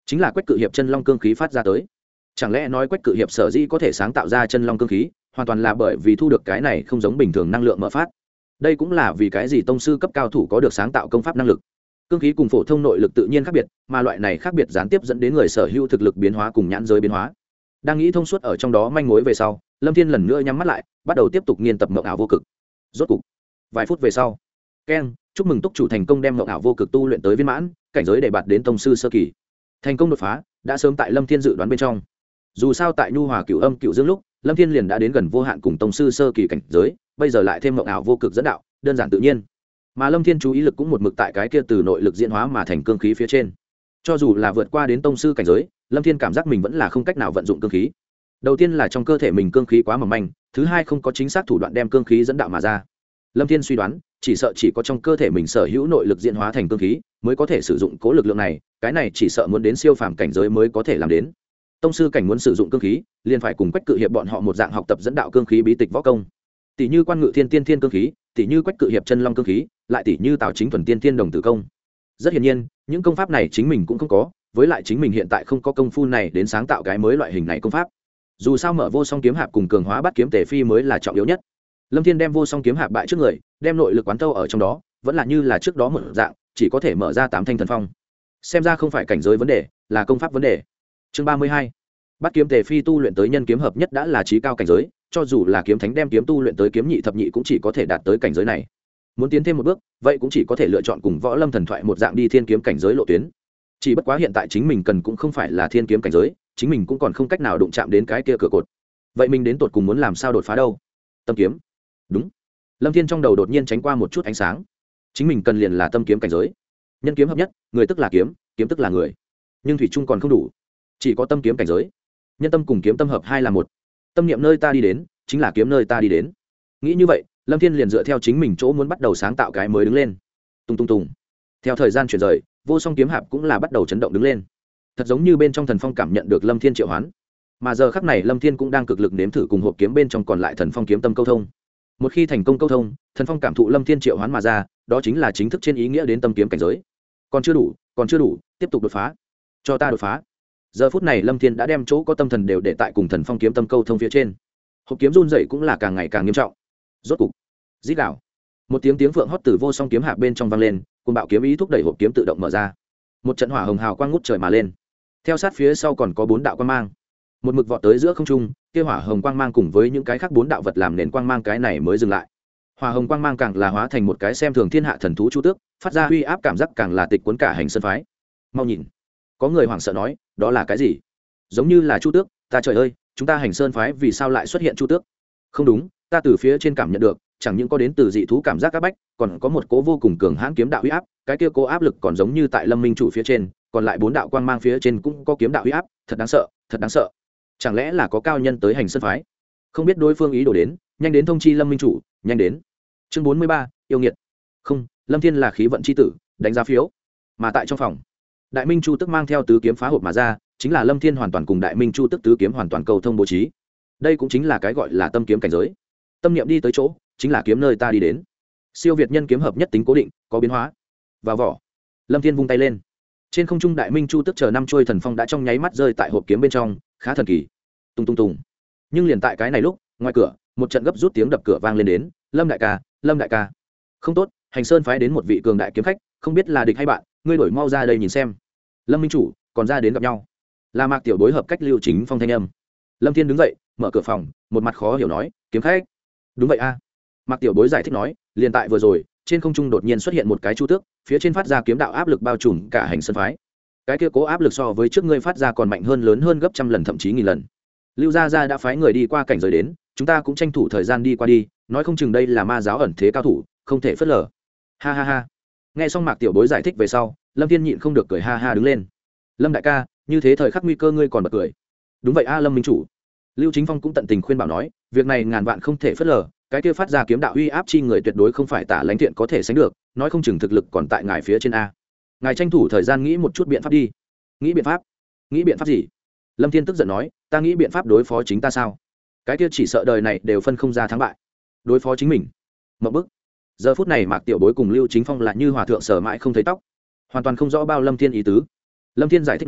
chính là quách cự hiệp chân long cương khí phát ra tới. Chẳng lẽ nói quách cự hiệp sở dĩ có thể sáng tạo ra chân long cương khí hoàn toàn là bởi vì thu được cái này không giống bình thường năng lượng mở phát. Đây cũng là vì cái gì tông sư cấp cao thủ có được sáng tạo công pháp năng lực. Cương khí cùng phổ thông nội lực tự nhiên khác biệt, mà loại này khác biệt gián tiếp dẫn đến người sở hữu thực lực biến hóa cùng nhãn giới biến hóa. Đang nghĩ thông suốt ở trong đó manh mối về sau, Lâm Thiên lần nữa nhắm mắt lại, bắt đầu tiếp tục nghiên tập mộng ảo vô cực. Rốt cục, vài phút về sau, keng, chúc mừng túc chủ thành công đem mộng ảo vô cực tu luyện tới viên mãn, cảnh giới để bạt đến tông sư sơ kỳ. Thành công đột phá, đã sớm tại Lâm Thiên dự đoán bên trong. Dù sao tại nhu hòa cửu âm cửu dương lúc, Lâm Thiên liền đã đến gần vô hạn cùng tông sư sơ kỳ cảnh giới, bây giờ lại thêm mộng ảo vô cực dẫn đạo, đơn giản tự nhiên. Mà Lâm Thiên chú ý lực cũng một mực tại cái kia từ nội lực diễn hóa mà thành cương khí phía trên. Cho dù là vượt qua đến tông sư cảnh giới, Lâm Thiên cảm giác mình vẫn là không cách nào vận dụng cương khí. Đầu tiên là trong cơ thể mình cương khí quá mỏng manh, thứ hai không có chính xác thủ đoạn đem cương khí dẫn đạo mà ra. Lâm Thiên suy đoán, chỉ sợ chỉ có trong cơ thể mình sở hữu nội lực diễn hóa thành cương khí, mới có thể sử dụng cố lực lượng này, cái này chỉ sợ muốn đến siêu phàm cảnh giới mới có thể làm đến. Tông sư cảnh muốn sử dụng cương khí, liền phải cùng quách cự hiệp bọn họ một dạng học tập dẫn đạo cương khí bí tịch võ công. Tỷ như Quan Ngự Thiên Tiên Thiên cương khí, tỷ như quách cự hiệp chân long cương khí, lại tỷ như Tào Chính Thuần Tiên Thiên đồng tử công. Rất hiển nhiên, những công pháp này chính mình cũng không có, với lại chính mình hiện tại không có công phu này đến sáng tạo cái mới loại hình này công pháp. Dù sao mở vô song kiếm hạp cùng cường hóa bắt kiếm tề phi mới là trọng yếu nhất. Lâm Thiên đem vô song kiếm hạp bại trước người, đem nội lực quán thâu ở trong đó, vẫn là như là trước đó một dạng, chỉ có thể mở ra tám thanh thần phong. Xem ra không phải cảnh giới vấn đề, là công pháp vấn đề. Chương ba mươi hai, bắt kiếm tề phi tu luyện tới nhân kiếm hợp nhất đã là chí cao cảnh giới, cho dù là kiếm thánh đem kiếm tu luyện tới kiếm nhị thập nhị cũng chỉ có thể đạt tới cảnh giới này. Muốn tiến thêm một bước, vậy cũng chỉ có thể lựa chọn cùng võ lâm thần thoại một dạng đi thiên kiếm cảnh giới lộ tuyến. Chỉ bất quá hiện tại chính mình cần cũng không phải là thiên kiếm cảnh giới, chính mình cũng còn không cách nào đụng chạm đến cái kia cửa cột. Vậy mình đến tột cùng muốn làm sao đột phá đâu? Tâm kiếm. Đúng. Lâm Thiên trong đầu đột nhiên tránh qua một chút ánh sáng. Chính mình cần liền là tâm kiếm cảnh giới. Nhân kiếm hợp nhất, người tức là kiếm, kiếm tức là người. Nhưng thủy chung còn không đủ, chỉ có tâm kiếm cảnh giới. Nhân tâm cùng kiếm tâm hợp hai là một. Tâm niệm nơi ta đi đến, chính là kiếm nơi ta đi đến. Nghĩ như vậy, Lâm Thiên liền dựa theo chính mình chỗ muốn bắt đầu sáng tạo cái mới đứng lên. Tung tung tung. Theo thời gian chuyển rời, vô song kiếm hạp cũng là bắt đầu chấn động đứng lên. Thật giống như bên trong thần phong cảm nhận được Lâm Thiên triệu hoán. Mà giờ khắc này Lâm Thiên cũng đang cực lực nếm thử cùng hộp kiếm bên trong còn lại thần phong kiếm tâm câu thông. Một khi thành công câu thông, thần phong cảm thụ Lâm Thiên triệu hoán mà ra, đó chính là chính thức trên ý nghĩa đến tâm kiếm cảnh giới. Còn chưa đủ, còn chưa đủ, tiếp tục đột phá. Cho ta đột phá. Giờ phút này Lâm Thiên đã đem chỗ có tâm thần đều để tại cùng thần phong kiếm tâm câu thông phía trên. Hộp kiếm run rẩy cũng là càng ngày càng nghiêm trọng. Rốt cục, rít gào. Một tiếng tiếng phượng hót từ vô song kiếm hạp bên trong vang lên, cùng bạo kiếm ý thúc đẩy hộp kiếm tự động mở ra. Một trận hỏa hồng hào quang ngút trời mà lên. Theo sát phía sau còn có bốn đạo quang mang. Một mực vọt tới giữa không trung, kia hỏa hồng quang mang cùng với những cái khác bốn đạo vật làm nền quang mang cái này mới dừng lại. Hỏa hồng quang mang càng là hóa thành một cái xem thường thiên hạ thần thú chu tước, phát ra uy áp cảm giác càng là tịch cuốn cả hành sơn phái. Mau nhìn, có người hoảng sợ nói, đó là cái gì? Giống như là chu tước, ta trời ơi, chúng ta hành sơn phái vì sao lại xuất hiện chu tước? Không đúng, ta từ phía trên cảm nhận được, chẳng những có đến từ dị thú cảm giác áp bách, còn có một cố vô cùng cường hãn kiếm đạo uy áp, cái kia cố áp lực còn giống như tại Lâm Minh chủ phía trên, còn lại bốn đạo quang mang phía trên cũng có kiếm đạo uy áp, thật đáng sợ, thật đáng sợ. Chẳng lẽ là có cao nhân tới hành sơn phái? Không biết đối phương ý đồ đến, nhanh đến thông chi Lâm Minh chủ, nhanh đến. Chương bốn mươi ba, yêu nghiệt. Không, Lâm Thiên là khí vận chi tử, đánh giá phiếu. Mà tại trong phòng, Đại Minh Chu tức mang theo tứ kiếm phá hộp mà ra, chính là Lâm Thiên hoàn toàn cùng Đại Minh Chu tức tứ kiếm hoàn toàn cầu thông bố trí. Đây cũng chính là cái gọi là tâm kiếm cảnh giới. Tâm niệm đi tới chỗ, chính là kiếm nơi ta đi đến. Siêu việt nhân kiếm hợp nhất tính cố định, có biến hóa. Vào vỏ. Lâm Thiên vung tay lên. Trên không trung Đại Minh Chu tức chờ năm chuôi thần phong đã trong nháy mắt rơi tại hộp kiếm bên trong, khá thần kỳ. Tung tung tung. Nhưng liền tại cái này lúc, ngoài cửa, một trận gấp rút tiếng đập cửa vang lên đến, "Lâm đại ca, Lâm đại ca." Không tốt, Hành Sơn phái đến một vị cường đại kiếm khách, không biết là địch hay bạn, ngươi đổi mau ra đây nhìn xem. Lâm Minh chủ, còn ra đến gặp nhau. Là Mạc tiểu bối hợp cách Lưu Chính Phong thanh âm. Lâm Thiên đứng dậy, mở cửa phòng, một mặt khó hiểu nói, "Kiếm khách?" "Đúng vậy a." Mạc tiểu bối giải thích nói, liền tại vừa rồi, trên không trung đột nhiên xuất hiện một cái chu tước, phía trên phát ra kiếm đạo áp lực bao trùm cả Hành Sơn phái. Cái kia cố áp lực so với trước ngươi phát ra còn mạnh hơn, lớn hơn gấp trăm lần thậm chí nghìn lần. Lưu gia gia đã phái người đi qua cảnh giới đến, chúng ta cũng tranh thủ thời gian đi qua đi, nói không chừng đây là ma giáo ẩn thế cao thủ, không thể phớt lờ. Ha ha ha. Nghe xong Mạc tiểu bối giải thích về sau, Lâm Thiên nhịn không được cười ha ha đứng lên. Lâm đại ca, như thế thời khắc nguy cơ ngươi còn bật cười. Đúng vậy a Lâm minh chủ. Lưu Chính Phong cũng tận tình khuyên bảo nói, việc này ngàn vạn không thể phớt lờ, cái kia phát ra kiếm đạo uy áp chi người tuyệt đối không phải Tả Lãnh Thiện có thể sánh được, nói không chừng thực lực còn tại ngài phía trên a. Ngài tranh thủ thời gian nghĩ một chút biện pháp đi. Nghĩ biện pháp? Nghĩ biện pháp gì? Lâm Thiên tức giận nói, ta nghĩ biện pháp đối phó chính ta sao? Cái kia chỉ sợ đời này đều phân không ra thắng bại. Đối phó chính mình? Mộng bức. Giờ phút này Mạc tiểu bối cùng Lưu Chính Phong là như hòa thượng sở mãi không thấy tóc, hoàn toàn không rõ bao Lâm Thiên ý tứ. Lâm Thiên giải thích nói,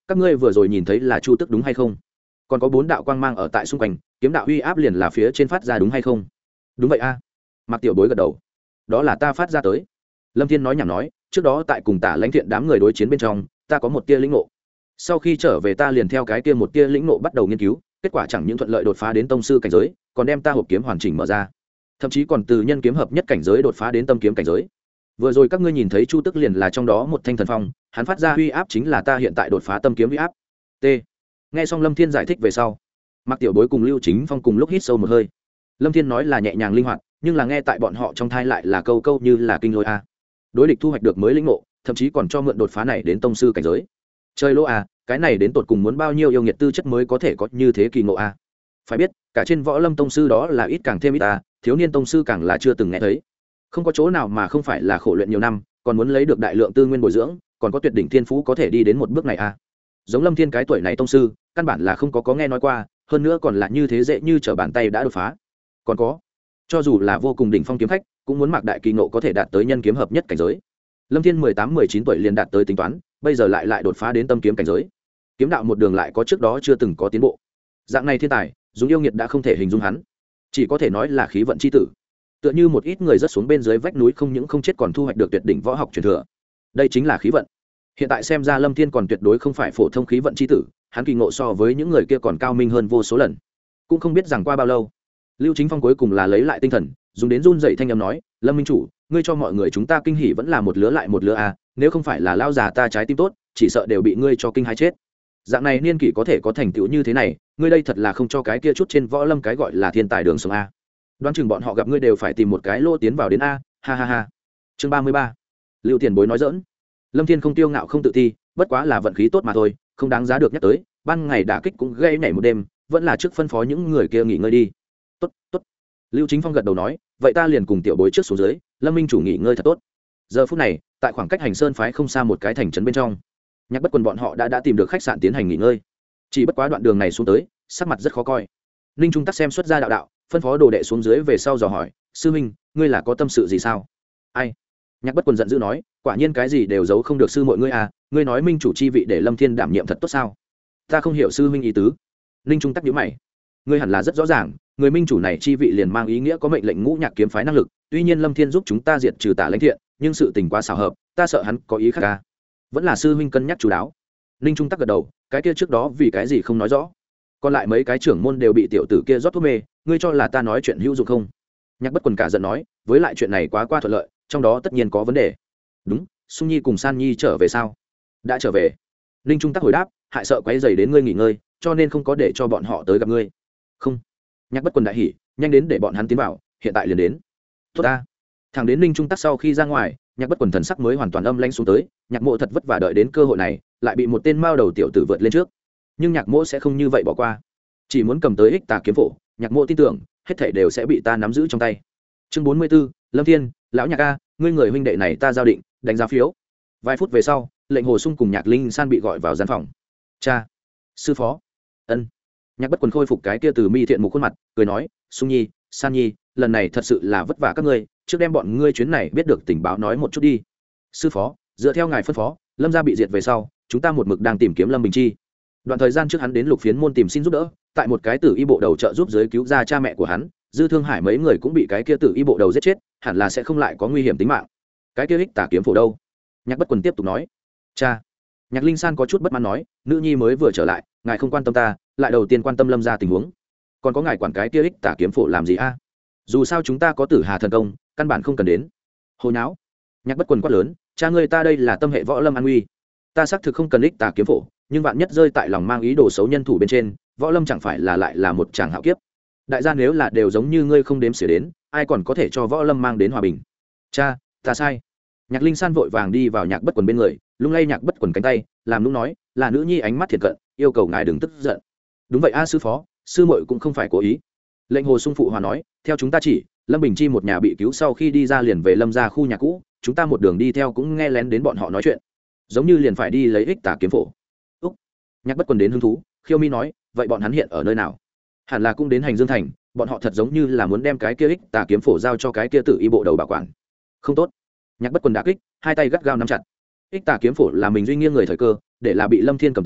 các ngươi vừa rồi nhìn thấy là chu tức đúng hay không? Còn có bốn đạo quang mang ở tại xung quanh, kiếm đạo uy áp liền là phía trên phát ra đúng hay không? Đúng vậy a à. Mạc Tiểu Bối gật đầu. Đó là ta phát ra tới. Lâm Thiên nói nhảm nói, trước đó tại cùng Tả Lãnh Thiện đám người đối chiến bên trong, ta có một tia lĩnh ngộ. Sau khi trở về ta liền theo cái kia một tia lĩnh ngộ bắt đầu nghiên cứu, kết quả chẳng những thuận lợi đột phá đến tông sư cảnh giới, còn đem ta hộp kiếm hoàn chỉnh mở ra. Thậm chí còn từ nhân kiếm hợp nhất cảnh giới đột phá đến tâm kiếm cảnh giới. Vừa rồi các ngươi nhìn thấy Chu Tức liền là trong đó một thanh thần phong, hắn phát ra uy áp chính là ta hiện tại đột phá tâm kiếm uy áp. T. Nghe xong Lâm Thiên giải thích về sau, Mạc Tiểu Bối cùng Lưu Chính Phong cùng lúc hít sâu một hơi. Lâm Thiên nói là nhẹ nhàng linh hoạt, nhưng là nghe tại bọn họ trong thai lại là câu câu như là kinh lôi a. Đối địch thu hoạch được mới lĩnh ngộ, thậm chí còn cho mượn đột phá này đến tông sư cảnh giới. Chơi lỗ a, cái này đến tột cùng muốn bao nhiêu yêu nghiệt tư chất mới có thể có như thế kỳ ngộ a. Phải biết, cả trên võ lâm tông sư đó là ít càng thêm ít a, thiếu niên tông sư càng là chưa từng nghe thấy. Không có chỗ nào mà không phải là khổ luyện nhiều năm, còn muốn lấy được đại lượng tư nguyên bồi dưỡng, còn có tuyệt đỉnh thiên phú có thể đi đến một bước này a. Giống Lâm Thiên cái tuổi này tông sư, căn bản là không có có nghe nói qua, hơn nữa còn là như thế dễ như trở bàn tay đã đột phá. Còn có, cho dù là vô cùng đỉnh phong kiếm khách, cũng muốn mặc đại kỳ ngộ có thể đạt tới nhân kiếm hợp nhất cảnh giới. Lâm Thiên mười tám mười chín tuổi liền đạt tới tính toán, bây giờ lại lại đột phá đến tâm kiếm cảnh giới. Kiếm đạo một đường lại có trước đó chưa từng có tiến bộ. Dạng này thiên tài, dùng yêu nghiệt đã không thể hình dung hắn, chỉ có thể nói là khí vận chi tử. Tựa như một ít người rất xuống bên dưới vách núi không những không chết còn thu hoạch được tuyệt đỉnh võ học truyền thừa. Đây chính là khí vận. Hiện tại xem ra Lâm Thiên còn tuyệt đối không phải phổ thông khí vận chi tử, hắn kỳ ngộ so với những người kia còn cao minh hơn vô số lần. Cũng không biết rằng qua bao lâu, Lưu Chính Phong cuối cùng là lấy lại tinh thần, dùng đến run dậy thanh âm nói, Lâm minh chủ, ngươi cho mọi người chúng ta kinh hỉ vẫn là một lứa lại một lứa à, nếu không phải là lao già ta trái tim tốt, chỉ sợ đều bị ngươi cho kinh hãi chết. Dạng này niên kỷ có thể có thành tựu như thế này, ngươi đây thật là không cho cái kia chút trên võ lâm cái gọi là thiên tài đường sống a. Đoán chừng bọn họ gặp ngươi đều phải tìm một cái lô tiến vào đến a, ha ha ha. Chương ba mươi ba. Lưu Tiền Bối nói giỡn. Lâm Thiên không tiêu ngạo không tự ti, bất quá là vận khí tốt mà thôi, không đáng giá được nhắc tới, ban ngày đả kích cũng gây nhảy một đêm, vẫn là trước phân phó những người kia nghỉ ngơi đi. Tốt, tốt. Lưu Chính Phong gật đầu nói, vậy ta liền cùng tiểu bối trước xuống dưới, Lâm minh chủ nghỉ ngơi thật tốt. Giờ phút này, tại khoảng cách Hành Sơn phái không xa một cái thành trấn bên trong, Nhạc Bất Quần bọn họ đã đã tìm được khách sạn tiến hành nghỉ ngơi. Chỉ bất quá đoạn đường này xuống tới, sắc mặt rất khó coi. Ninh Trung Tắc xem xuất ra đạo đạo, phân phó đồ đệ xuống dưới về sau dò hỏi, sư huynh, ngươi là có tâm sự gì sao? Ai? Nhạc Bất Quần giận dữ nói, quả nhiên cái gì đều giấu không được sư muội ngươi à, ngươi nói minh chủ chi vị để Lâm Thiên đảm nhiệm thật tốt sao? Ta không hiểu sư huynh ý tứ. Ninh Trung Tắc nhíu mày. Ngươi hẳn là rất rõ ràng, người minh chủ này chi vị liền mang ý nghĩa có mệnh lệnh ngũ nhạc kiếm phái năng lực, tuy nhiên Lâm Thiên giúp chúng ta diệt trừ Tả Lãnh Thiện, nhưng sự tình quá xảo hợp, ta sợ hắn có ý khác à. Vẫn là sư huynh cân nhắc chú đáo. Ninh Trung Tắc gật đầu, cái kia trước đó vì cái gì không nói rõ? Còn lại mấy cái trưởng môn đều bị tiểu tử kia rót thuốc mê, ngươi cho là ta nói chuyện hữu dụng không? Nhạc Bất Quần cả giận nói, với lại chuyện này quá qua thuận lợi, trong đó tất nhiên có vấn đề. Đúng, Sung Nhi cùng San Nhi trở về sao? Đã trở về. Ninh Trung Tắc hồi đáp, hại sợ quấy rầy đến ngươi nghỉ ngơi, cho nên không có để cho bọn họ tới gặp ngươi. Không. Nhạc Bất Quần đại hỉ, nhanh đến để bọn hắn tiến vào, hiện tại liền đến. Tốt ta. Thằng đến Ninh Trung Tắc sau khi ra ngoài, Nhạc Bất Quần thần sắc mới hoàn toàn âm lãnh xuống tới, Nhạc Mộ thật vất vả đợi đến cơ hội này, lại bị một tên mao đầu tiểu tử vượt lên trước. Nhưng Nhạc Mộ sẽ không như vậy bỏ qua, chỉ muốn cầm tới Ích Tà kiếm phổ, Nhạc Mộ tin tưởng, hết thảy đều sẽ bị ta nắm giữ trong tay. Chương bốn mươi 44, Lâm Thiên, lão Nhạc a, ngươi người huynh đệ này ta giao định, đánh giá phiếu. Vài phút về sau, lệnh Hồ Sung cùng Nhạc Linh San bị gọi vào gian phòng. Cha, sư phó, ân. Nhạc Bất Quần khôi phục cái kia từ mi thiện một khuôn mặt, cười nói, Sung Nhi, San Nhi, lần này thật sự là vất vả các ngươi, trước đem bọn ngươi chuyến này biết được tình báo nói một chút đi. Sư phó, dựa theo ngài phân phó, Lâm gia bị diệt về sau, chúng ta một mực đang tìm kiếm Lâm Bình Chi. Đoạn thời gian trước hắn đến Lục Phiến môn tìm xin giúp đỡ, tại một cái tử y bộ đầu trợ giúp giới cứu ra cha mẹ của hắn, Dư Thương Hải mấy người cũng bị cái kia tử y bộ đầu giết chết, hẳn là sẽ không lại có nguy hiểm tính mạng. Cái kia Ích Tà kiếm phổ đâu? Nhạc Bất Quần tiếp tục nói. Cha. Nhạc Linh San có chút bất mãn nói, nữ nhi mới vừa trở lại, ngài không quan tâm ta, lại đầu tiên quan tâm Lâm gia tình huống. Còn có ngài quản cái kia Ích Tà kiếm phổ làm gì a? Dù sao chúng ta có Tử Hà thần công, căn bản không cần đến. Hồ nháo. Nhạc Bất Quần quát lớn, cha ngươi ta đây là tâm hệ võ lâm an uy, ta xác thực không cần Ích Tà kiếm phổ, nhưng vạn nhất rơi tại lòng mang ý đồ xấu nhân thủ bên trên, võ lâm chẳng phải là lại là một tràng hạo kiếp. Đại gia nếu là đều giống như ngươi không đếm xỉa đến, ai còn có thể cho võ lâm mang đến hòa bình? Cha, ta sai. Nhạc Linh San vội vàng đi vào Nhạc Bất Quần bên người, lung lay Nhạc Bất Quần cánh tay, làm nũng nói, là nữ nhi ánh mắt thiệt cận, yêu cầu ngài đừng tức giận. Đúng vậy a sư phó, sư muội cũng không phải cố ý. Lệnh Hồ Sung phụ hòa nói, theo chúng ta chỉ, Lâm Bình Chi một nhà bị cứu sau khi đi ra liền về Lâm gia khu nhà cũ, chúng ta một đường đi theo cũng nghe lén đến bọn họ nói chuyện, giống như liền phải đi lấy Ích Tà kiếm phổ. Úc. Nhạc Bất Quần đến hứng thú, khiêu mi nói, vậy bọn hắn hiện ở nơi nào? Hẳn là cũng đến Hành Dương thành, bọn họ thật giống như là muốn đem cái kia Ích Tà kiếm phổ giao cho cái kia Tử y bộ đầu bảo quản. Không tốt. Nhạc Bất Quần đả kích, hai tay gắt gao nắm chặt. Ích Tà kiếm phổ là mình duy nghiêng người thời cơ, để là bị Lâm Thiên cầm tới,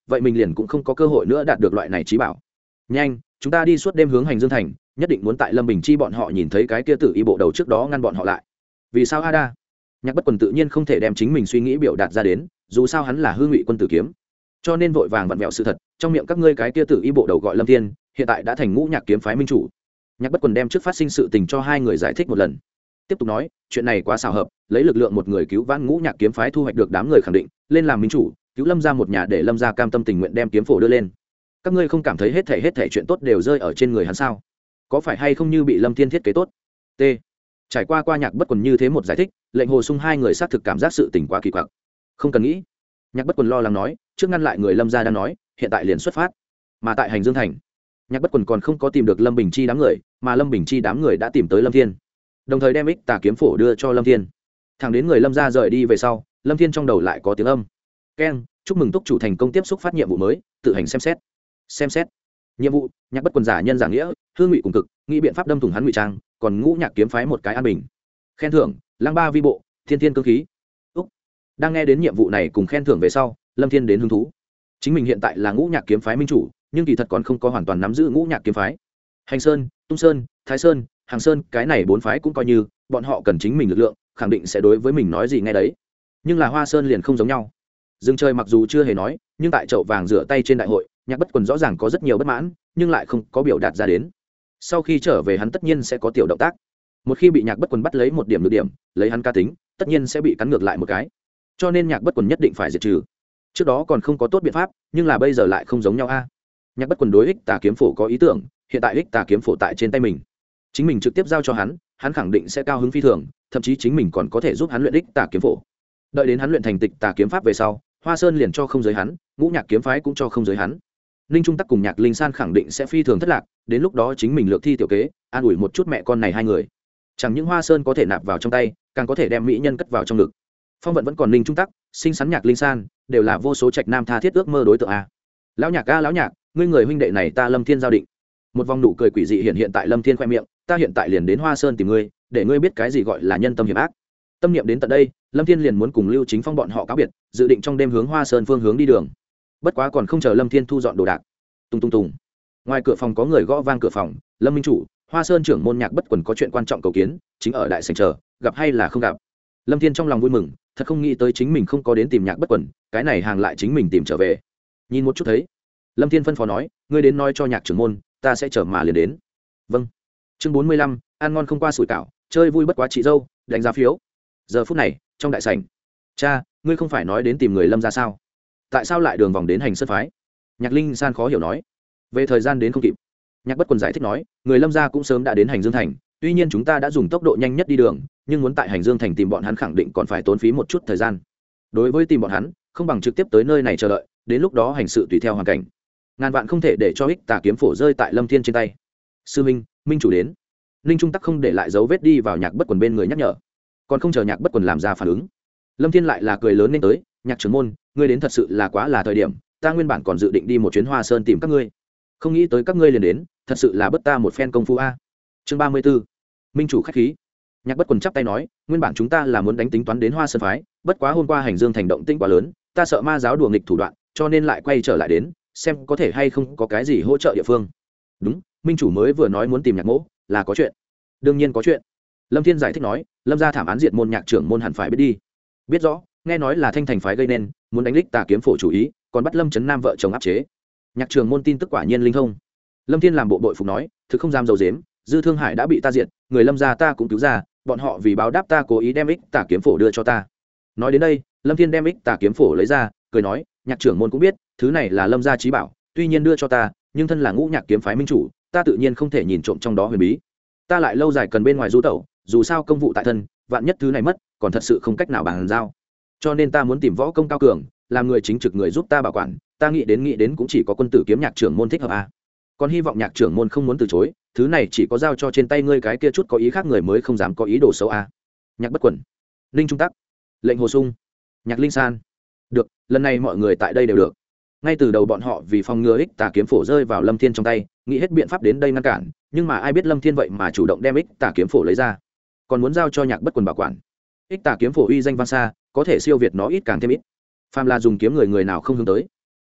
vậy mình liền cũng không có cơ hội nữa đạt được loại này trí bảo. Nhanh, chúng ta đi suốt đêm hướng Hành Dương thành, nhất định muốn tại Lâm Bình Chi bọn họ nhìn thấy cái kia tử y bộ đầu trước đó ngăn bọn họ lại. Vì sao Ada? Nhạc Bất Quần tự nhiên không thể đem chính mình suy nghĩ biểu đạt ra đến, dù sao hắn là Hư Ngụy quân tử kiếm, cho nên vội vàng vặn vẹo sự thật, trong miệng các ngươi cái kia tử y bộ đầu gọi Lâm Thiên, hiện tại đã thành Ngũ Nhạc kiếm phái minh chủ. Nhạc Bất Quần đem trước phát sinh sự tình cho hai người giải thích một lần, tiếp tục nói, chuyện này quá xảo hợp, lấy lực lượng một người cứu vãn Ngũ Nhạc kiếm phái, thu hoạch được đám người khẳng định, lên làm minh chủ, cứu Lâm gia một nhà, để Lâm gia cam tâm tình nguyện đem kiếm phổ đưa lên. Các ngươi không cảm thấy hết thảy hết thảy chuyện tốt đều rơi ở trên người hắn sao? Có phải hay không như bị Lâm Thiên thiết kế tốt? T. Trải qua qua Nhạc Bất Quần như thế một giải thích, Lệnh Hồ Sung hai người xác thực cảm giác sự tình quá kỳ quặc. Không cần nghĩ. Nhạc Bất Quần lo lắng nói, trước ngăn lại người Lâm gia đang nói, hiện tại liền xuất phát. Mà tại Hành Dương thành, Nhạc Bất Quần còn không có tìm được Lâm Bình Chi đám người, mà Lâm Bình Chi đám người đã tìm tới Lâm Thiên, đồng thời đem ích tà kiếm phổ đưa cho Lâm Thiên. Thẳng đến người Lâm gia rời đi về sau, Lâm Thiên trong đầu lại có tiếng âm. Keng, chúc mừng túc chủ thành công tiếp xúc phát nhiệm vụ mới, tự hành xem xét. Xem xét. Nhiệm vụ, Nhạc Bất Quần giả nhân giả nghĩa, hương ngụy cùng cực, nghĩ biện pháp đâm thủng hắn ngụy trang, còn Ngũ Nhạc kiếm phái một cái an bình. Khen thưởng, Lăng Ba vi bộ, Thiên Thiên cương khí. Úc. Đang nghe đến nhiệm vụ này cùng khen thưởng về sau, Lâm Thiên đến hứng thú. Chính mình hiện tại là Ngũ Nhạc kiếm phái minh chủ, nhưng kỳ thật còn không có hoàn toàn nắm giữ Ngũ Nhạc kiếm phái. Hành Sơn, Tung Sơn, Thái Sơn, Hàng Sơn, cái này bốn phái cũng coi như bọn họ cần chính mình lực lượng, khẳng định sẽ đối với mình nói gì nghe đấy. Nhưng là Hoa Sơn liền không giống nhau. Dương Trời mặc dù chưa hề nói, nhưng tại chậu vàng rửa tay trên đại hội, Nhạc Bất Quần rõ ràng có rất nhiều bất mãn, nhưng lại không có biểu đạt ra đến. Sau khi trở về hắn tất nhiên sẽ có tiểu động tác. Một khi bị Nhạc Bất Quần bắt lấy một điểm được điểm, lấy hắn ca tính, tất nhiên sẽ bị cắn ngược lại một cái. Cho nên Nhạc Bất Quần nhất định phải diệt trừ. Trước đó còn không có tốt biện pháp, nhưng là bây giờ lại không giống nhau a. Nhạc Bất Quần đối ích tà kiếm phổ có ý tưởng, hiện tại ích tà kiếm phổ tại trên tay mình, chính mình trực tiếp giao cho hắn, hắn khẳng định sẽ cao hứng phi thường, thậm chí chính mình còn có thể giúp hắn luyện ích tà kiếm phổ. Đợi đến hắn luyện thành tịch tà kiếm pháp về sau, Hoa Sơn liền cho không giới hắn, Ngũ Nhạc kiếm phái cũng cho không giới hắn. Ninh Trung Tắc cùng Nhạc Linh San khẳng định sẽ phi thường thất lạc, đến lúc đó chính mình lược thi tiểu kế, an ủi một chút mẹ con này hai người. Chẳng những Hoa Sơn có thể nạp vào trong tay, càng có thể đem mỹ nhân cất vào trong ngực. Phong vận vẫn còn Ninh Trung Tắc, sinh sắn Nhạc Linh San, đều là vô số trạch nam tha thiết ước mơ đối tượng a. Lão Nhạc a lão Nhạc, ngươi người huynh đệ này ta Lâm Thiên giao định. Một vòng nụ cười quỷ dị hiện hiện tại Lâm Thiên khoe miệng, ta hiện tại liền đến Hoa Sơn tìm ngươi, để ngươi biết cái gì gọi là nhân tâm hiểm ác. Tâm niệm đến tận đây, Lâm Thiên liền muốn cùng Lưu Chính Phong bọn họ cáo biệt, dự định trong đêm hướng Hoa Sơn phương hướng đi đường. Bất quá còn không chờ Lâm Thiên thu dọn đồ đạc. Tung tung tung. Ngoài cửa phòng có người gõ vang cửa phòng, Lâm minh chủ, Hoa Sơn trưởng môn Nhạc Bất Quần có chuyện quan trọng cầu kiến, chính ở đại sảnh chờ, gặp hay là không gặp. Lâm Thiên trong lòng vui mừng, thật không nghĩ tới chính mình không có đến tìm Nhạc Bất Quần, cái này hàng lại chính mình tìm trở về. Nhìn một chút thấy, Lâm Thiên phân phó nói, ngươi đến nói cho Nhạc trưởng môn, ta sẽ chờ mà liền đến. Vâng. Chương bốn mươi lăm, ăn ngon không qua sủi cảo, chơi vui bất quá chị dâu, đánh giá phiếu. Giờ phút này, trong đại sảnh, cha, ngươi không phải nói đến tìm người Lâm ra sao? Tại sao lại đường vòng đến Hành Sơn phái? Nhạc Linh San khó hiểu nói. Về thời gian đến không kịp. Nhạc Bất Quần giải thích nói, người Lâm gia cũng sớm đã đến Hành Dương thành, tuy nhiên chúng ta đã dùng tốc độ nhanh nhất đi đường, nhưng muốn tại Hành Dương thành tìm bọn hắn khẳng định còn phải tốn phí một chút thời gian. Đối với tìm bọn hắn, không bằng trực tiếp tới nơi này chờ đợi, đến lúc đó hành sự tùy theo hoàn cảnh. Ngàn vạn không thể để cho ích tà kiếm phổ rơi tại Lâm Thiên trên tay. Sư minh, minh chủ đến. Ninh Trung Tắc không để lại dấu vết đi vào Nhạc Bất Quần bên người nhắc nhở. Còn không chờ Nhạc Bất Quần làm ra phản ứng, Lâm Thiên lại là cười lớn lên tới, Nhạc trưởng môn, ngươi đến thật sự là quá là thời điểm, ta nguyên bản còn dự định đi một chuyến Hoa Sơn tìm các ngươi, không nghĩ tới các ngươi liền đến, thật sự là bất ta một phen công phu a. Chương ba mươi 34. Minh chủ khách khí. Nhạc Bất Quần chắp tay nói, nguyên bản chúng ta là muốn đánh tính toán đến Hoa Sơn phái, bất quá hôm qua Hành Dương thành động tĩnh quá lớn, ta sợ ma giáo đùa nghịch thủ đoạn, cho nên lại quay trở lại đến, xem có thể hay không có cái gì hỗ trợ địa phương. Đúng, minh chủ mới vừa nói muốn tìm Nhạc mỗ, là có chuyện. Đương nhiên có chuyện. Lâm Thiên giải thích nói, Lâm gia thảm án diệt môn Nhạc trưởng môn hẳn phải biết đi. Biết rõ, nghe nói là Thanh Thành phái gây nên, muốn đánh lích tà kiếm phổ chủ ý, còn bắt Lâm Chấn Nam vợ chồng áp chế. Nhạc trưởng môn tin tức quả nhiên linh thông. Lâm Thiên làm bộ bội phục nói, thực không dám dầu dếm, Dư Thương Hải đã bị ta diệt, người Lâm gia ta cũng cứu ra, bọn họ vì báo đáp ta cố ý đem ích tà kiếm phổ đưa cho ta. Nói đến đây, Lâm Thiên đem ích tà kiếm phổ lấy ra, cười nói, Nhạc trưởng môn cũng biết, thứ này là Lâm gia chí bảo, tuy nhiên đưa cho ta, nhưng thân là Ngũ Nhạc kiếm phái minh chủ, ta tự nhiên không thể nhìn trộm trong đó huyền bí. Ta lại lâu dài cần bên ngoài du tẩu, dù sao công vụ tại thân, vạn nhất thứ này mất, còn thật sự không cách nào bàn giao. Cho nên ta muốn tìm võ công cao cường, làm người chính trực người giúp ta bảo quản, ta nghĩ đến nghĩ đến cũng chỉ có quân tử kiếm Nhạc trưởng môn thích hợp a. Còn hy vọng Nhạc trưởng môn không muốn từ chối, thứ này chỉ có giao cho trên tay ngươi cái kia chút có ý khác người mới không dám có ý đồ xấu a. Nhạc Bất Quần, Ninh Trung Tắc, Lệnh Hồ Sung, Nhạc Linh San. Được, lần này mọi người tại đây đều được. Ngay từ đầu bọn họ vì phòng ngừa ích tà kiếm phổ rơi vào Lâm Thiên trong tay, nghĩ hết biện pháp đến đây ngăn cản, nhưng mà ai biết Lâm Thiên vậy mà chủ động đem ích tà kiếm phổ lấy ra, còn muốn giao cho Nhạc Bất Quần bảo quản. Ích tà kiếm phổ uy danh vang xa, có thể siêu việt nó ít càng thêm ít. Phàm là dùng kiếm người người nào không hướng tới.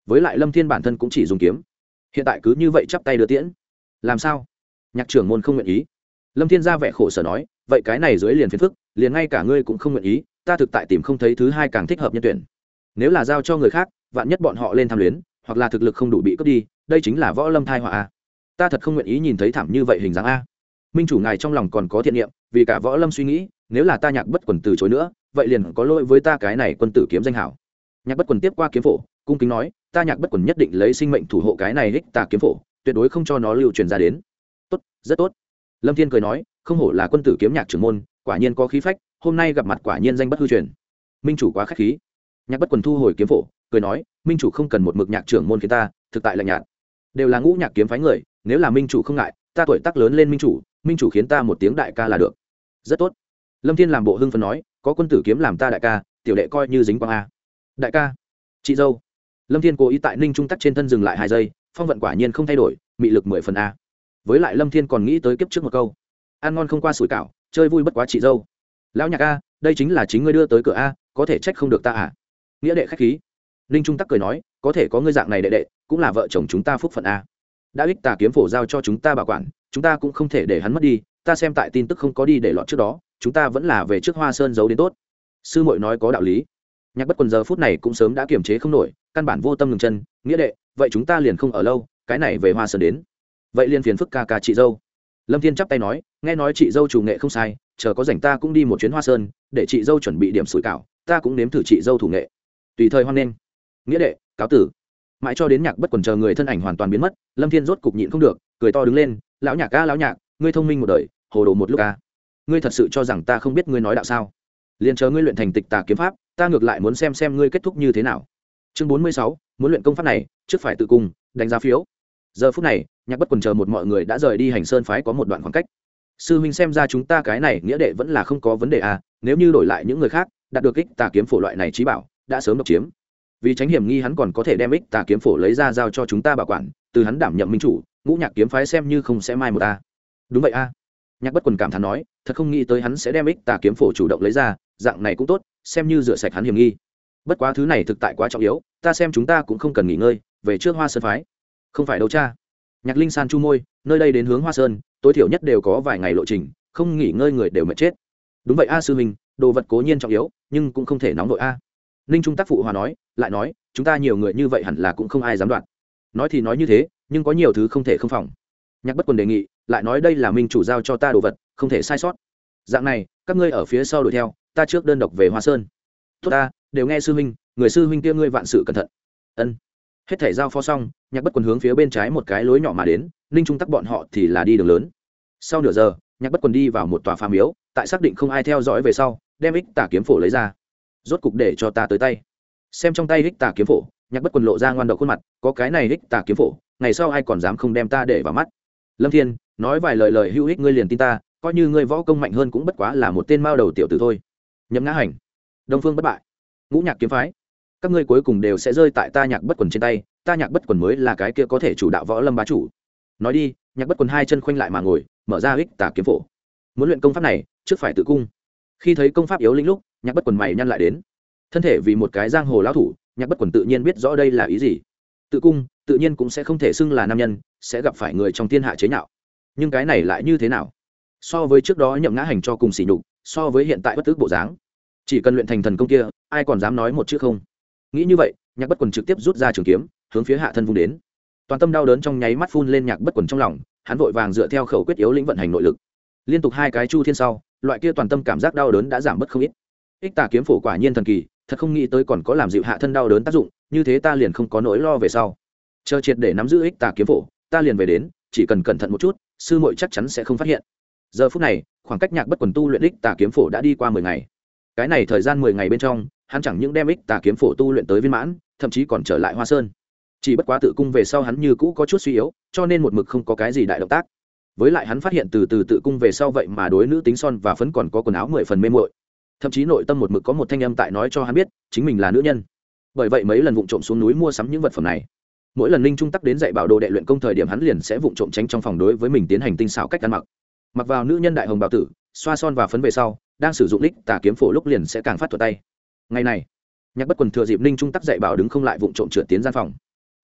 với lại lâm thiên bản thân cũng chỉ dùng kiếm, hiện tại cứ như vậy chắp tay đưa tiễn, làm sao? Nhạc trưởng môn không nguyện ý. Lâm thiên ra vẻ khổ sở nói, vậy cái này dưới liền phiền phức, liền ngay cả ngươi cũng không nguyện ý, ta thực tại tìm không thấy thứ hai càng thích hợp nhân tuyển. Nếu là giao cho người khác, vạn nhất bọn họ lên tham luyến, hoặc là thực lực không đủ bị cướp đi, đây chính là võ lâm thai họa a. Ta thật không nguyện ý nhìn thấy thảm như vậy hình dáng a. Minh chủ ngài trong lòng còn có thiện niệm, vì cả võ lâm suy nghĩ, nếu là ta Nhạc Bất Quần từ chối nữa, vậy liền có lỗi với ta cái này quân tử kiếm danh hảo. Nhạc Bất Quần tiếp qua kiếm phổ, cung kính nói, ta Nhạc Bất Quần nhất định lấy sinh mệnh thủ hộ cái này hích tà kiếm phổ, tuyệt đối không cho nó lưu truyền ra đến. Tốt, rất tốt. Lâm Thiên cười nói, không hổ là quân tử kiếm Nhạc trưởng môn, quả nhiên có khí phách, hôm nay gặp mặt quả nhiên danh bất hư truyền. Minh chủ quá khách khí. Nhạc Bất Quần thu hồi kiếm phổ, cười nói, minh chủ không cần một mực Nhạc trưởng môn khiến ta, thực tại lạnh nhạt. Đều là ngũ nhạc kiếm phái người, nếu là minh chủ không ngại, ta tuổi tác lớn lên minh chủ, minh chủ khiến ta một tiếng đại ca là được. Rất tốt. Lâm Thiên làm bộ hưng phấn nói, có quân tử kiếm làm ta đại ca, tiểu đệ coi như dính quang a. Đại ca, chị dâu. Lâm Thiên cố ý tại Ninh Trung Tắc trên thân dừng lại hai giây, phong vận quả nhiên không thay đổi, mị lực mười phần a. Với lại Lâm Thiên còn nghĩ tới kiếp trước một câu, ăn ngon không qua sủi cảo, chơi vui bất quá chị dâu. Lão Nhạc a, đây chính là chính ngươi đưa tới cửa a, có thể trách không được ta à? Nghĩa đệ khách khí. Ninh Trung Tắc cười nói, có thể có ngươi dạng này đệ đệ, cũng là vợ chồng chúng ta phúc phận a. Đã ích tà kiếm phổ giao cho chúng ta bảo quản, chúng ta cũng không thể để hắn mất đi, ta xem tại tin tức không có đi để lọt trước đó, chúng ta vẫn là về trước Hoa Sơn giấu đến tốt. Sư muội nói có đạo lý. Nhạc Bất Quần giờ phút này cũng sớm đã kiềm chế không nổi, căn bản vô tâm ngừng chân, nghĩa đệ, vậy chúng ta liền không ở lâu, cái này về Hoa Sơn đến. Vậy liền phiền phức ca ca chị dâu. Lâm Thiên chắp tay nói, nghe nói chị dâu chủ nghệ không sai, chờ có rảnh ta cũng đi một chuyến Hoa Sơn, để chị dâu chuẩn bị điểm sủi cảo, ta cũng nếm thử chị dâu thủ nghệ. Tùy thời hoan nghênh. Nghĩa đệ, cáo tử. Mãi cho đến Nhạc Bất Quần chờ người thân ảnh hoàn toàn biến mất, Lâm Thiên rốt cục nhịn không được, cười to đứng lên, lão Nhạc ca lão Nhạc, ngươi thông minh một đời, hồ đồ một lúc ca. Ngươi thật sự cho rằng ta không biết ngươi nói đạo sao? Liền chờ ngươi luyện thành tịch tà kiếm pháp, ta ngược lại muốn xem xem ngươi kết thúc như thế nào. Chương bốn mươi sáu, muốn luyện công pháp này, trước phải tự cung, đánh giá phiếu. Giờ phút này, Nhạc Bất Quần chờ một mọi người đã rời đi Hành Sơn phái có một đoạn khoảng cách. Sư huynh xem ra chúng ta cái này nghĩa đệ vẫn là không có vấn đề à, nếu như đổi lại những người khác, đạt được ích tà kiếm phổ loại này chí bảo, đã sớm độc chiếm. Vì tránh hiểm nghi hắn còn có thể đem ích tà kiếm phổ lấy ra giao cho chúng ta bảo quản, từ hắn đảm nhiệm minh chủ, ngũ nhạc kiếm phái xem như không sẽ mai một ta. Đúng vậy a. À. Nhạc Bất Quần cảm thán nói, thật không nghĩ tới hắn sẽ đem ích tà kiếm phổ chủ động lấy ra, dạng này cũng tốt, xem như rửa sạch hắn hiểm nghi. Bất quá thứ này thực tại quá trọng yếu, ta xem chúng ta cũng không cần nghỉ ngơi, về trước Hoa Sơn phái. Không phải đâu cha. Nhạc Linh San chu môi, nơi đây đến hướng Hoa Sơn, tối thiểu nhất đều có vài ngày lộ trình, không nghỉ ngơi người đều mệt chết. Đúng vậy a sư huynh, đồ vật cố nhiên trọng yếu, nhưng cũng không thể nóng vội a. Ninh Trung Tác phụ hòa nói, lại nói, chúng ta nhiều người như vậy hẳn là cũng không ai dám đoạt. Nói thì nói như thế, nhưng có nhiều thứ không thể không phòng. Nhạc Bất Quần đề nghị, lại nói đây là minh chủ giao cho ta đồ vật, không thể sai sót. Dạng này, các ngươi ở phía sau đuổi theo, ta trước đơn độc về Hoa Sơn. Tốt ta, đều nghe sư huynh, người sư huynh kia ngươi vạn sự cẩn thận. Ân. Hết thể giao phó xong, Nhạc Bất Quần hướng phía bên trái một cái lối nhỏ mà đến, Ninh Trung Tắc bọn họ thì là đi đường lớn. Sau nửa giờ, Nhạc Bất Quần đi vào một tòa phàm miếu, tại xác định không ai theo dõi về sau, đem ích tà kiếm phổ lấy ra. Rốt cục để cho ta tới tay. Xem trong tay ích tà kiếm phổ, Nhạc Bất Quần lộ ra ngoan độc khuôn mặt, có cái này ích tà kiếm phổ, ngày sau ai còn dám không đem ta để vào mắt. Lâm Thiên, nói vài lời lời hữu ích ngươi liền tin ta, coi như ngươi võ công mạnh hơn cũng bất quá là một tên mao đầu tiểu tử thôi. Nhậm Ngã Hành, Đông Phương bất bại, Ngũ Nhạc kiếm phái, các ngươi cuối cùng đều sẽ rơi tại ta Nhạc Bất Quần trên tay, ta Nhạc Bất Quần mới là cái kia có thể chủ đạo võ lâm bá chủ. Nói đi, Nhạc Bất Quần hai chân khoanh lại mà ngồi, mở ra ích tà kiếm phổ. Muốn luyện công pháp này, trước phải tự cung. Khi thấy công pháp yếu lĩnh lúc, Nhạc Bất Quần mày nhăn lại đến. Thân thể vì một cái giang hồ lão thủ, Nhạc Bất Quần tự nhiên biết rõ đây là ý gì. Tự cung, tự nhiên cũng sẽ không thể xưng là nam nhân, sẽ gặp phải người trong thiên hạ chế nhạo. Nhưng cái này lại như thế nào? So với trước đó Nhậm Ngã Hành cho cùng sỉ nhục, so với hiện tại bất tức bộ dáng, chỉ cần luyện thành thần công kia, ai còn dám nói một chữ không? Nghĩ như vậy, Nhạc Bất Quần trực tiếp rút ra trường kiếm, hướng phía hạ thân vung đến. Toàn tâm đau đớn trong nháy mắt phun lên Nhạc Bất Quần trong lòng, hắn vội vàng dựa theo khẩu quyết yếu lĩnh vận hành nội lực. Liên tục hai cái chu thiên sau, loại kia toàn tâm cảm giác đau đớn đã giảm bớt không ít. Ích tà kiếm phổ quả nhiên thần kỳ, thật không nghĩ tới còn có làm dịu hạ thân đau đớn tác dụng, như thế ta liền không có nỗi lo về sau. Chờ triệt để nắm giữ ích tà kiếm phổ, ta liền về đến, chỉ cần cẩn thận một chút, sư muội chắc chắn sẽ không phát hiện. Giờ phút này, khoảng cách Nhạc Bất Quần tu luyện ích tà kiếm phổ đã đi qua mười ngày. Cái này thời gian mười ngày bên trong, hắn chẳng những đem ích tà kiếm phổ tu luyện tới viên mãn, thậm chí còn trở lại Hoa Sơn. Chỉ bất quá tự cung về sau hắn như cũ có chút suy yếu, cho nên một mực không có cái gì đại động tác. Với lại hắn phát hiện từ từ tự cung về sau vậy mà đối nữ tính son và phấn còn có quần áo mười phần mê muội. Thậm chí nội tâm một mực có một thanh âm tại nói cho hắn biết, chính mình là nữ nhân. Bởi vậy mấy lần vụng trộm xuống núi mua sắm những vật phẩm này. Mỗi lần Ninh Trung Tắc đến dạy bảo đồ đệ luyện công thời điểm hắn liền sẽ vụng trộm tránh trong phòng đối với mình tiến hành tinh xảo cách ăn mặc. Mặc vào nữ nhân đại hồng bào tử, xoa son và phấn về sau, đang sử dụng đích tà kiếm phổ lúc liền sẽ càng phát thuật tay. Ngày này, Nhạc Bất Quần thừa dịp Ninh Trung Tắc dạy bảo đứng không lại vụng trộm trượt tiến gian phòng.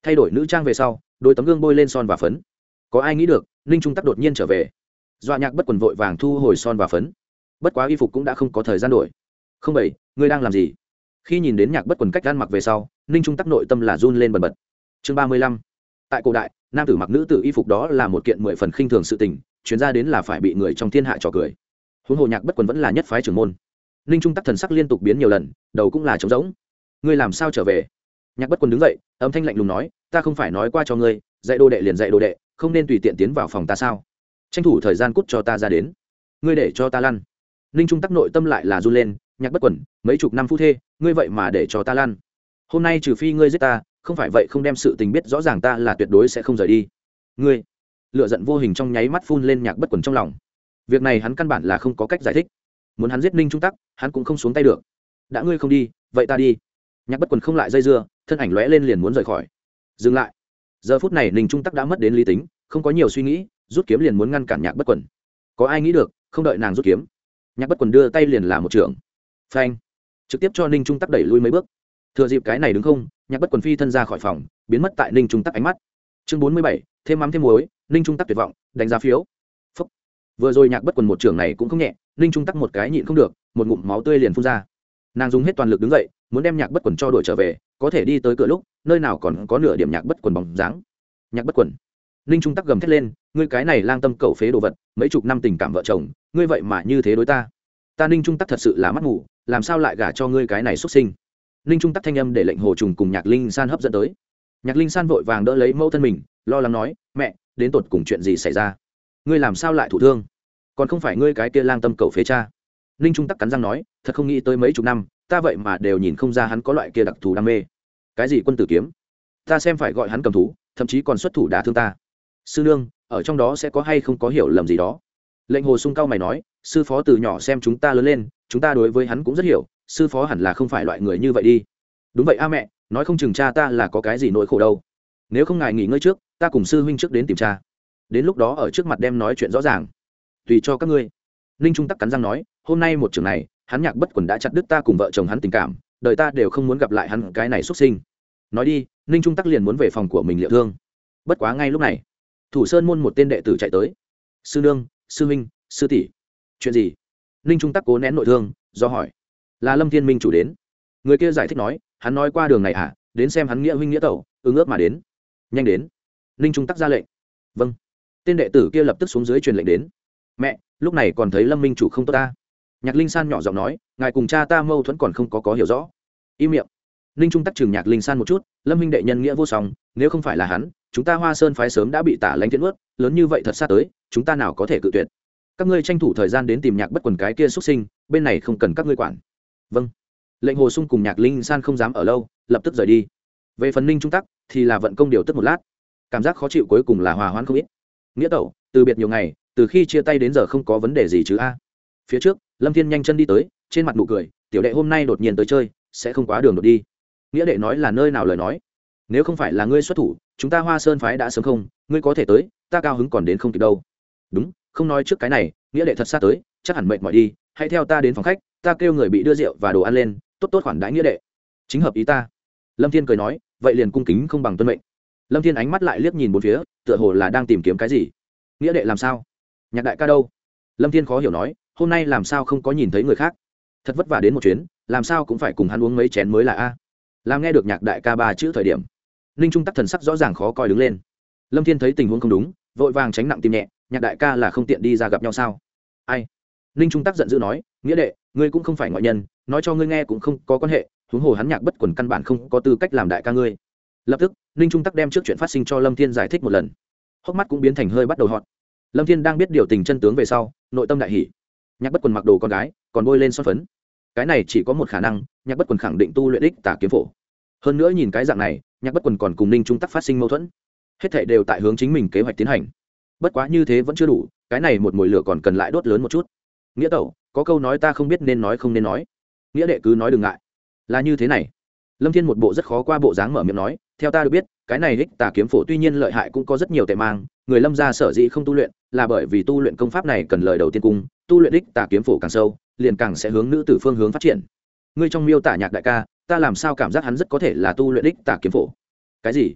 thay đổi nữ trang về sau đôi tấm gương bôi lên son và phấn. Có ai nghĩ được ninh trung tắc đột nhiên trở về, dọa nhạc bất quần vội vàng thu hồi son và phấn. Bất quá y phục cũng đã không có thời gian đổi. Không bảy, ngươi đang làm gì? Khi nhìn đến nhạc bất quần cách ăn mặc về sau, ninh trung tắc nội tâm là run lên bần bật. Chương ba mươi lăm. Tại cổ đại, nam tử mặc nữ tử y phục đó là một kiện mười phần khinh thường sự tình, chuyến ra đến là phải bị người trong thiên hạ trò cười. Huống hồ nhạc bất quần vẫn là nhất phái trưởng môn. Ninh trung tắc thần sắc liên tục biến nhiều lần, đầu cũng là trống rỗng. Ngươi làm sao trở về? Nhạc bất quần đứng dậy, âm thanh lạnh lùng nói, ta không phải nói qua cho ngươi, dạy đồ đệ liền dạy đồ đệ, không nên tùy tiện tiến vào phòng ta sao? Tranh thủ thời gian cút cho ta ra đến. Ngươi để cho ta lăn. Ninh trung tắc nội tâm lại là run lên, nhạc bất quần, mấy chục năm phu thê, ngươi vậy mà để cho ta lăn. Hôm nay trừ phi ngươi giết ta, không phải vậy không đem sự tình biết rõ ràng ta là tuyệt đối sẽ không rời đi. Ngươi, lửa giận vô hình trong nháy mắt phun lên nhạc bất quần trong lòng. Việc này hắn căn bản là không có cách giải thích. Muốn hắn giết Ninh trung tắc, hắn cũng không xuống tay được. Đã ngươi không đi, vậy ta đi. Nhạc bất quần không lại dây dưa, thân ảnh lóe lên liền muốn rời khỏi. Dừng lại. Giờ phút này Ninh trung tắc đã mất đến lý tính, không có nhiều suy nghĩ, rút kiếm liền muốn ngăn cản nhạc bất quần. Có ai nghĩ được, không đợi nàng rút kiếm, nhạc bất quần đưa tay liền là một trường, phanh, trực tiếp cho Ninh trung tắc đẩy lui mấy bước. Thừa dịp cái này đứng không, nhạc bất quần phi thân ra khỏi phòng, biến mất tại Ninh trung tắc ánh mắt. Chương bốn mươi bảy, thêm mắm thêm muối, Ninh trung tắc tuyệt vọng, đánh giá phiếu. Phúc. Vừa rồi nhạc bất quần một trường này cũng không nhẹ, Ninh trung tắc một cái nhịn không được, một ngụm máu tươi liền phun ra. Nàng dùng hết toàn lực đứng dậy, muốn đem nhạc bất quần cho đuổi trở về, có thể đi tới cửa lúc, nơi nào còn có nửa điểm nhạc bất quần bóng dáng. Nhạc bất quần. Ninh trung tắc gầm thét lên, ngươi cái này lang tâm cẩu phế đồ vật, mấy chục năm tình cảm vợ chồng, ngươi vậy mà như thế đối ta. Ta Ninh trung tắc thật sự là mắt ngủ, làm sao lại gả cho ngươi cái này xuất sinh. Ninh trung tắc thanh âm để lệnh hồ trùng cùng nhạc linh san hấp dẫn tới. Nhạc linh san vội vàng đỡ lấy mẫu thân mình, lo lắng nói, mẹ, đến tột cùng chuyện gì xảy ra, ngươi làm sao lại thụ thương, còn không phải ngươi cái kia lang tâm cẩu phế cha. Ninh trung tắc cắn răng nói, thật không nghĩ tới mấy chục năm ta vậy mà đều nhìn không ra hắn có loại kia đặc thù đam mê. Cái gì quân tử kiếm, ta xem phải gọi hắn cầm thú, thậm chí còn xuất thủ đả thương ta. Sư nương, ở trong đó sẽ có hay không có hiểu lầm gì đó. Lệnh hồ sung cao mày nói, sư phó từ nhỏ xem chúng ta lớn lên, chúng ta đối với hắn cũng rất hiểu, sư phó hẳn là không phải loại người như vậy đi. Đúng vậy a mẹ, nói không chừng cha ta là có cái gì nỗi khổ đâu. Nếu không ngài nghỉ ngơi trước, ta cùng sư huynh trước đến tìm cha, đến lúc đó ở trước mặt đem nói chuyện rõ ràng, tùy cho các ngươi. Ninh trung tắc cắn răng nói, hôm nay một trường này hắn nhạc bất quần đã chặt đứt ta cùng vợ chồng hắn tình cảm, đời ta đều không muốn gặp lại hắn cái này xuất sinh. Nói đi, Ninh trung tắc liền muốn về phòng của mình liệu thương. Bất quá ngay lúc này, thủ sơn môn một tên đệ tử chạy tới. Sư nương, sư huynh, sư tỷ, chuyện gì? Ninh trung tắc cố nén nội thương do hỏi. Là Lâm Thiên Minh chủ đến. Người kia giải thích nói, hắn nói qua đường này à, đến xem hắn nghĩa huynh nghĩa tẩu, ứng ước mà đến. Nhanh đến. Ninh trung tắc ra lệnh. Vâng. Tên đệ tử kia lập tức xuống dưới truyền lệnh đến. Mẹ, lúc này còn thấy Lâm minh chủ không tốt ta. Nhạc linh san nhỏ giọng nói, ngài cùng cha ta mâu thuẫn còn không có có hiểu rõ. Im miệng. Ninh trung tắc chừng nhạc linh san một chút, Lâm minh đệ nhân nghĩa vô song, nếu không phải là hắn, chúng ta Hoa Sơn phái sớm đã bị Tả Lãnh Thiện nuốt, lớn như vậy thật xa tới, chúng ta nào có thể cự tuyệt. Các ngươi tranh thủ thời gian đến tìm nhạc bất quần cái kia xuất sinh, bên này không cần các ngươi quản. Vâng. Lệnh hồ sung cùng nhạc linh san không dám ở lâu, lập tức rời đi. Về phần Ninh trung tắc thì là vận công điều tức một lát, cảm giác khó chịu cuối cùng là hòa hoãn không ít. Nghĩa tẩu, từ biệt nhiều ngày, từ khi chia tay đến giờ không có vấn đề gì chứ a? Phía trước Lâm Thiên nhanh chân đi tới, trên mặt nụ cười, tiểu đệ hôm nay đột nhiên tới chơi, sẽ không quá đường đột đi. Nghĩa đệ nói là nơi nào lời nói, nếu không phải là ngươi xuất thủ, chúng ta Hoa Sơn phái đã sớm không, ngươi có thể tới, ta cao hứng còn đến không kịp đâu. Đúng, không nói trước cái này, nghĩa đệ thật xa tới, chắc hẳn mệt mỏi đi, hãy theo ta đến phòng khách, ta kêu người bị đưa rượu và đồ ăn lên, tốt tốt khoản đãi nghĩa đệ. Chính hợp ý ta. Lâm Thiên cười nói, vậy liền cung kính không bằng tuân mệnh. Lâm Thiên ánh mắt lại liếc nhìn bốn phía, tựa hồ là đang tìm kiếm cái gì. Nghĩa đệ làm sao? Nhạc đại ca đâu? Lâm Thiên khó hiểu nói, hôm nay làm sao không có nhìn thấy người khác, thật vất vả đến một chuyến, làm sao cũng phải cùng hắn uống mấy chén mới là a. Làm nghe được nhạc đại ca ba chữ thời điểm, Ninh trung tắc thần sắc rõ ràng khó coi đứng lên. Lâm Thiên thấy tình huống không đúng, vội vàng tránh nặng tim nhẹ, nhạc đại ca là không tiện đi ra gặp nhau sao? Ai? Ninh trung tắc giận dữ nói, nghĩa đệ, ngươi cũng không phải ngoại nhân, nói cho ngươi nghe cũng không có quan hệ, huống hồ hắn nhạc bất quần căn bản không có tư cách làm đại ca ngươi. Lập tức Ninh trung tắc đem trước chuyện phát sinh cho Lâm Thiên giải thích một lần, hốc mắt cũng biến thành hơi bắt đầu họt. Lâm Thiên đang biết điều tình chân tướng về sau, nội tâm đại hỉ. Nhạc bất quần mặc đồ con gái, còn bôi lên son phấn, cái này chỉ có một khả năng, nhạc bất quần khẳng định tu luyện ích tả kiếm phổ. Hơn nữa nhìn cái dạng này, nhạc bất quần còn cùng Ninh trung tắc phát sinh mâu thuẫn, hết thảy đều tại hướng chính mình kế hoạch tiến hành. Bất quá như thế vẫn chưa đủ, cái này một mùi lửa còn cần lại đốt lớn một chút. Nghĩa tẩu, có câu nói ta không biết nên nói không nên nói, nghĩa đệ cứ nói đừng ngại. Là như thế này. Lâm Thiên một bộ rất khó qua bộ dáng mở miệng nói, theo ta được biết, cái này ích tà kiếm phổ tuy nhiên lợi hại cũng có rất nhiều tệ mang, người Lâm gia sở dĩ không tu luyện, là bởi vì tu luyện công pháp này cần lời đầu tiên cung, tu luyện ích tà kiếm phổ càng sâu, liền càng sẽ hướng nữ tử phương hướng phát triển. Ngươi trong miêu tả nhạc đại ca, ta làm sao cảm giác hắn rất có thể là tu luyện ích tà kiếm phổ. Cái gì?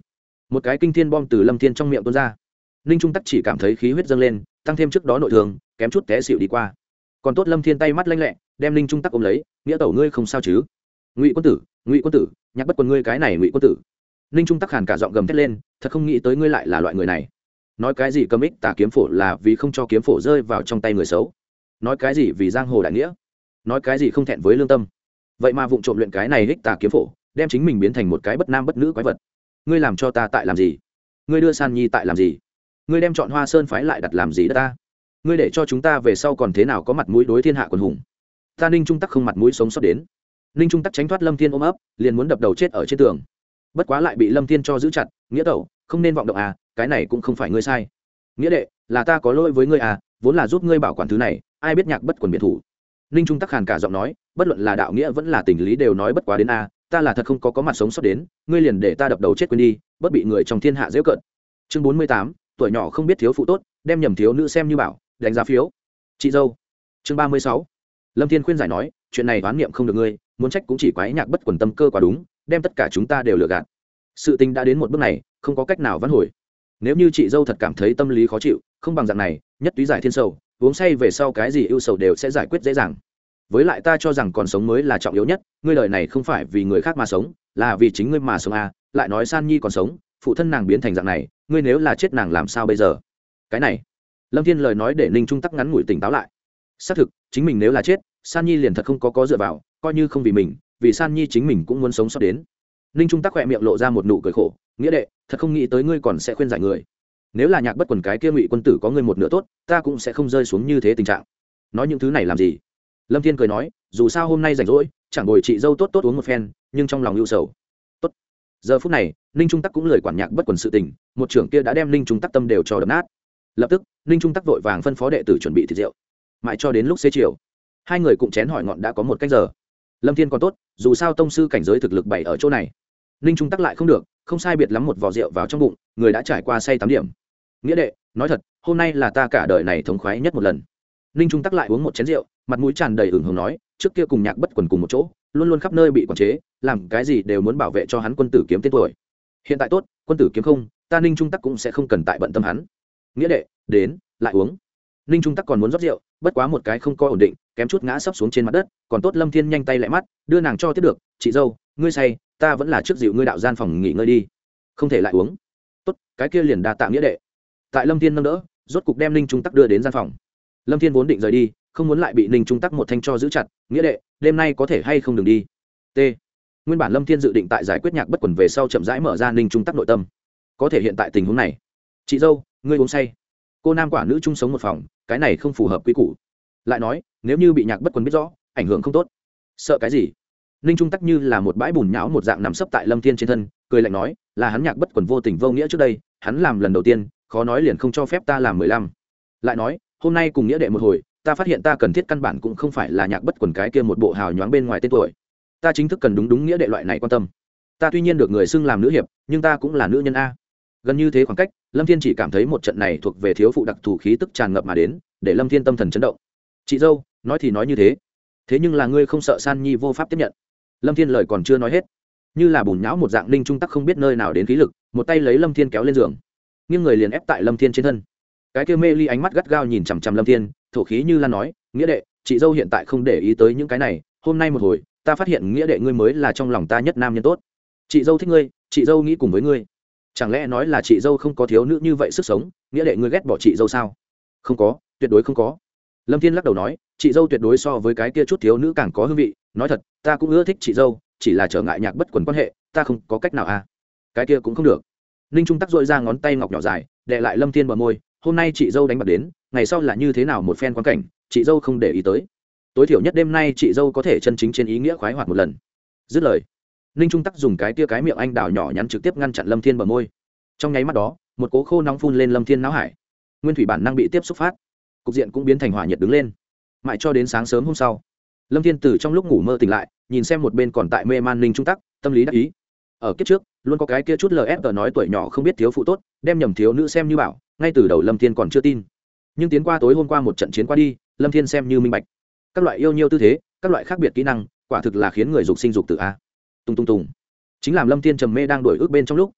một cái kinh thiên bom từ lâm thiên trong miệng tuôn ra. Ninh Trung Tắc chỉ cảm thấy khí huyết dâng lên, tăng thêm trước đó nội thương, kém chút té xỉu đi qua. Còn tốt lâm thiên tay mắt lanh lẹ, đem Ninh Trung Tắc ôm lấy, nghĩa tẩu ngươi không sao chứ? Ngụy quân tử, Ngụy quân tử, nhắc bất quân ngươi cái này Ngụy quân tử. Ninh Trung Tắc khàn cả giọng gầm thét lên, thật không nghĩ tới ngươi lại là loại người này. Nói cái gì cầm ích tà kiếm phổ là vì không cho kiếm phổ rơi vào trong tay người xấu, nói cái gì vì giang hồ đại nghĩa, nói cái gì không thẹn với lương tâm, vậy mà vụng trộm luyện cái này ích tà kiếm phổ, đem chính mình biến thành một cái bất nam bất nữ quái vật. Ngươi làm cho ta tại làm gì? Ngươi đưa San Nhi tại làm gì? Ngươi đem chọn Hoa Sơn phái lại đặt làm gì đó ta? Ngươi để cho chúng ta về sau còn thế nào có mặt mũi đối thiên hạ quần hùng? Ta Ninh Trung Tắc không mặt mũi sống sót đến. Ninh Trung Tắc tránh thoát lâm thiên ôm ấp, liền muốn đập đầu chết ở trên tường, bất quá lại bị lâm thiên cho giữ chặt. Nghĩa tẩu không nên vọng động à, cái này cũng không phải ngươi sai. Nghĩa đệ là ta có lỗi với ngươi à, vốn là giúp ngươi bảo quản thứ này, ai biết nhạc bất quần biệt thủ. Ninh Trung Tắc khàn cả giọng nói, bất luận là đạo nghĩa vẫn là tình lý đều nói bất quá đến a, ta là thật không có có mặt sống sót đến, ngươi liền để ta đập đầu chết quên đi, bất bị người trong thiên hạ giễu cợt. Chương bốn mươi tám, tuổi nhỏ không biết thiếu phụ tốt, đem nhầm thiếu nữ xem như bảo, đánh giá phiếu. Chị dâu. Chương ba mươi sáu. Lâm Thiên khuyên giải nói, chuyện này đoán niệm không được ngươi, muốn trách cũng chỉ quái nhạc bất quần tâm cơ quá đúng, đem tất cả chúng ta đều lừa gạt. Sự tình đã đến một bước này, không có cách nào vãn hồi. Nếu như chị dâu thật cảm thấy tâm lý khó chịu, không bằng dạng này, nhất túy giải thiên sầu, uống say về sau cái gì ưu sầu đều sẽ giải quyết dễ dàng. Với lại ta cho rằng còn sống mới là trọng yếu nhất, ngươi đời này không phải vì người khác mà sống, là vì chính ngươi mà sống à, lại nói San Nhi còn sống, phụ thân nàng biến thành dạng này, ngươi nếu là chết nàng làm sao bây giờ? Cái này, Lâm Thiên lời nói để Ninh Trung Tắc ngắn ngủi tỉnh táo lại. Xác thực, chính mình nếu là chết, San Nhi liền thật không có có dựa vào, coi như không vì mình, vì San Nhi chính mình cũng muốn sống sót đến. Ninh Trung Tắc khẽ miệng lộ ra một nụ cười khổ, nghĩa đệ, thật không nghĩ tới ngươi còn sẽ khuyên giải người. Nếu là nhạc bất quần cái kia Ngụy quân tử có ngươi một nửa tốt, ta cũng sẽ không rơi xuống như thế tình trạng. Nói những thứ này làm gì? Lâm Thiên cười nói, dù sao hôm nay rảnh rỗi, chẳng bồi chị dâu tốt tốt uống một phen, nhưng trong lòng ưu sầu. Tốt. Giờ phút này, Ninh Trung Tắc cũng lời quản nhạc bất quần sự tình, một trưởng kia đã đem Ninh Trung Tắc tâm đều cho đập nát. Lập tức, Ninh Trung Tắc vội vàng phân phó đệ tử chuẩn bị thịt rượu. Mãi cho đến lúc xế chiều, hai người cũng chén hỏi ngọn đã có một canh giờ. Lâm Thiên còn tốt, dù sao tông sư cảnh giới thực lực bảy ở chỗ này. Ninh Trung Tắc lại không được, không sai biệt lắm một vò rượu vào trong bụng, người đã trải qua say tám điểm. Nghĩa đệ, nói thật, hôm nay là ta cả đời này thống khoái nhất một lần. Ninh Trung Tắc lại uống một chén rượu, mặt mũi tràn đầy ửng hồng nói, trước kia cùng nhạc bất quần cùng một chỗ, luôn luôn khắp nơi bị quản chế, làm cái gì đều muốn bảo vệ cho hắn quân tử kiếm tên tuổi. Hiện tại tốt, quân tử kiếm không, ta Ninh Trung Tắc cũng sẽ không cần tại bận tâm hắn. Nghĩa đệ, đến, lại uống. Ninh Trung Tắc còn muốn rót rượu, bất quá một cái không có ổn định, kém chút ngã sấp xuống trên mặt đất, còn tốt Lâm Thiên nhanh tay lại mắt, đưa nàng cho tiếp được, chị dâu, ngươi say, ta vẫn là trước dịu ngươi đạo gian phòng nghỉ ngơi đi, không thể lại uống. Tốt, cái kia liền đa tạ nghĩa đệ. Tại Lâm Thiên nâng đỡ, rốt cục đem Ninh Trung Tắc đưa đến gian phòng. Lâm Thiên vốn định rời đi, không muốn lại bị Ninh Trung Tắc một thanh cho giữ chặt, nghĩa đệ, đêm nay có thể hay không đừng đi. T. Nguyên bản Lâm Thiên dự định tại giải quyết nhạc bất quần về sau chậm rãi mở ra Ninh Trung Tắc nội tâm, có thể hiện tại tình huống này, chị dâu, ngươi uống say, cô nam quả nữ chung sống một phòng, cái này không phù hợp quy củ. Lại nói, nếu như bị nhạc bất quần biết rõ, ảnh hưởng không tốt. Sợ cái gì? Ninh Trung Tắc như là một bãi bùn nhão một dạng nằm sấp tại Lâm Thiên trên thân, cười lạnh nói, là hắn nhạc bất quần vô tình vô nghĩa trước đây, hắn làm lần đầu tiên, khó nói liền không cho phép ta làm mười lăm. Lại nói, hôm nay cùng nghĩa đệ một hồi, ta phát hiện ta cần thiết căn bản cũng không phải là nhạc bất quần cái kia một bộ hào nhoáng bên ngoài tên tuổi, ta chính thức cần đúng đúng nghĩa đệ loại này quan tâm. Ta tuy nhiên được người xưng làm nữ hiệp, nhưng ta cũng là nữ nhân a. Gần như thế khoảng cách, Lâm Thiên chỉ cảm thấy một trận này thuộc về thiếu phụ đặc thù khí tức tràn ngập mà đến, để Lâm Thiên tâm thần chấn động. Chị dâu, nói thì nói như thế, thế nhưng là ngươi không sợ San Nhi vô pháp tiếp nhận? Lâm Thiên lời còn chưa nói hết, như là bùn nhão một dạng Ninh Trung Tắc không biết nơi nào đến khí lực, một tay lấy Lâm Thiên kéo lên giường, nghiêng người liền ép tại Lâm Thiên trên thân. Cái kia mê ly ánh mắt gắt gao nhìn chằm chằm Lâm Thiên, thổ khí như lan nói, nghĩa đệ, chị dâu hiện tại không để ý tới những cái này, hôm nay một hồi, ta phát hiện nghĩa đệ ngươi mới là trong lòng ta nhất nam nhân tốt. Chị dâu thích ngươi, chị dâu nghĩ cùng với ngươi. Chẳng lẽ nói là chị dâu không có thiếu nữ như vậy sức sống, nghĩa đệ ngươi ghét bỏ chị dâu sao? Không có, tuyệt đối không có. Lâm Thiên lắc đầu nói, chị dâu tuyệt đối so với cái kia chút thiếu nữ càng có hương vị, nói thật, ta cũng ưa thích chị dâu, chỉ là trở ngại nhạc bất quần quan hệ, ta không có cách nào à. Cái kia cũng không được. Ninh Trung Tắc dội ra ngón tay ngọc nhỏ dài, đè lại Lâm Thiên bờ môi, hôm nay chị dâu đánh bạc đến, ngày sau là như thế nào một phen quan cảnh, chị dâu không để ý tới. Tối thiểu nhất đêm nay chị dâu có thể chân chính trên ý nghĩa khoái hoạt một lần. Dứt lời, Ninh Trung Tắc dùng cái tia cái miệng anh đào nhỏ nhắn trực tiếp ngăn chặn Lâm Thiên bờ môi. Trong nháy mắt đó, một cỗ khô nóng phun lên Lâm Thiên não hải, nguyên thủy bản năng bị tiếp xúc phát, cục diện cũng biến thành hỏa nhiệt đứng lên. Mãi cho đến sáng sớm hôm sau, Lâm Thiên từ trong lúc ngủ mơ tỉnh lại, nhìn xem một bên còn tại mê man Ninh Trung Tắc, tâm lý đắc ý. Ở kiếp trước, luôn có cái kia chút lờ ép tờ nói tuổi nhỏ không biết thiếu phụ tốt, đem nhầm thiếu nữ xem như bảo, ngay từ đầu Lâm Thiên còn chưa tin. Nhưng tiến qua tối hôm qua một trận chiến qua đi, Lâm Thiên xem như minh bạch. Các loại yêu nhiêu tư thế, các loại khác biệt kỹ năng, quả thực là khiến người dục sinh dục tự a. Tung tung tung. Chính làm Lâm Thiên trầm mê đang đổi ước bên trong lúc,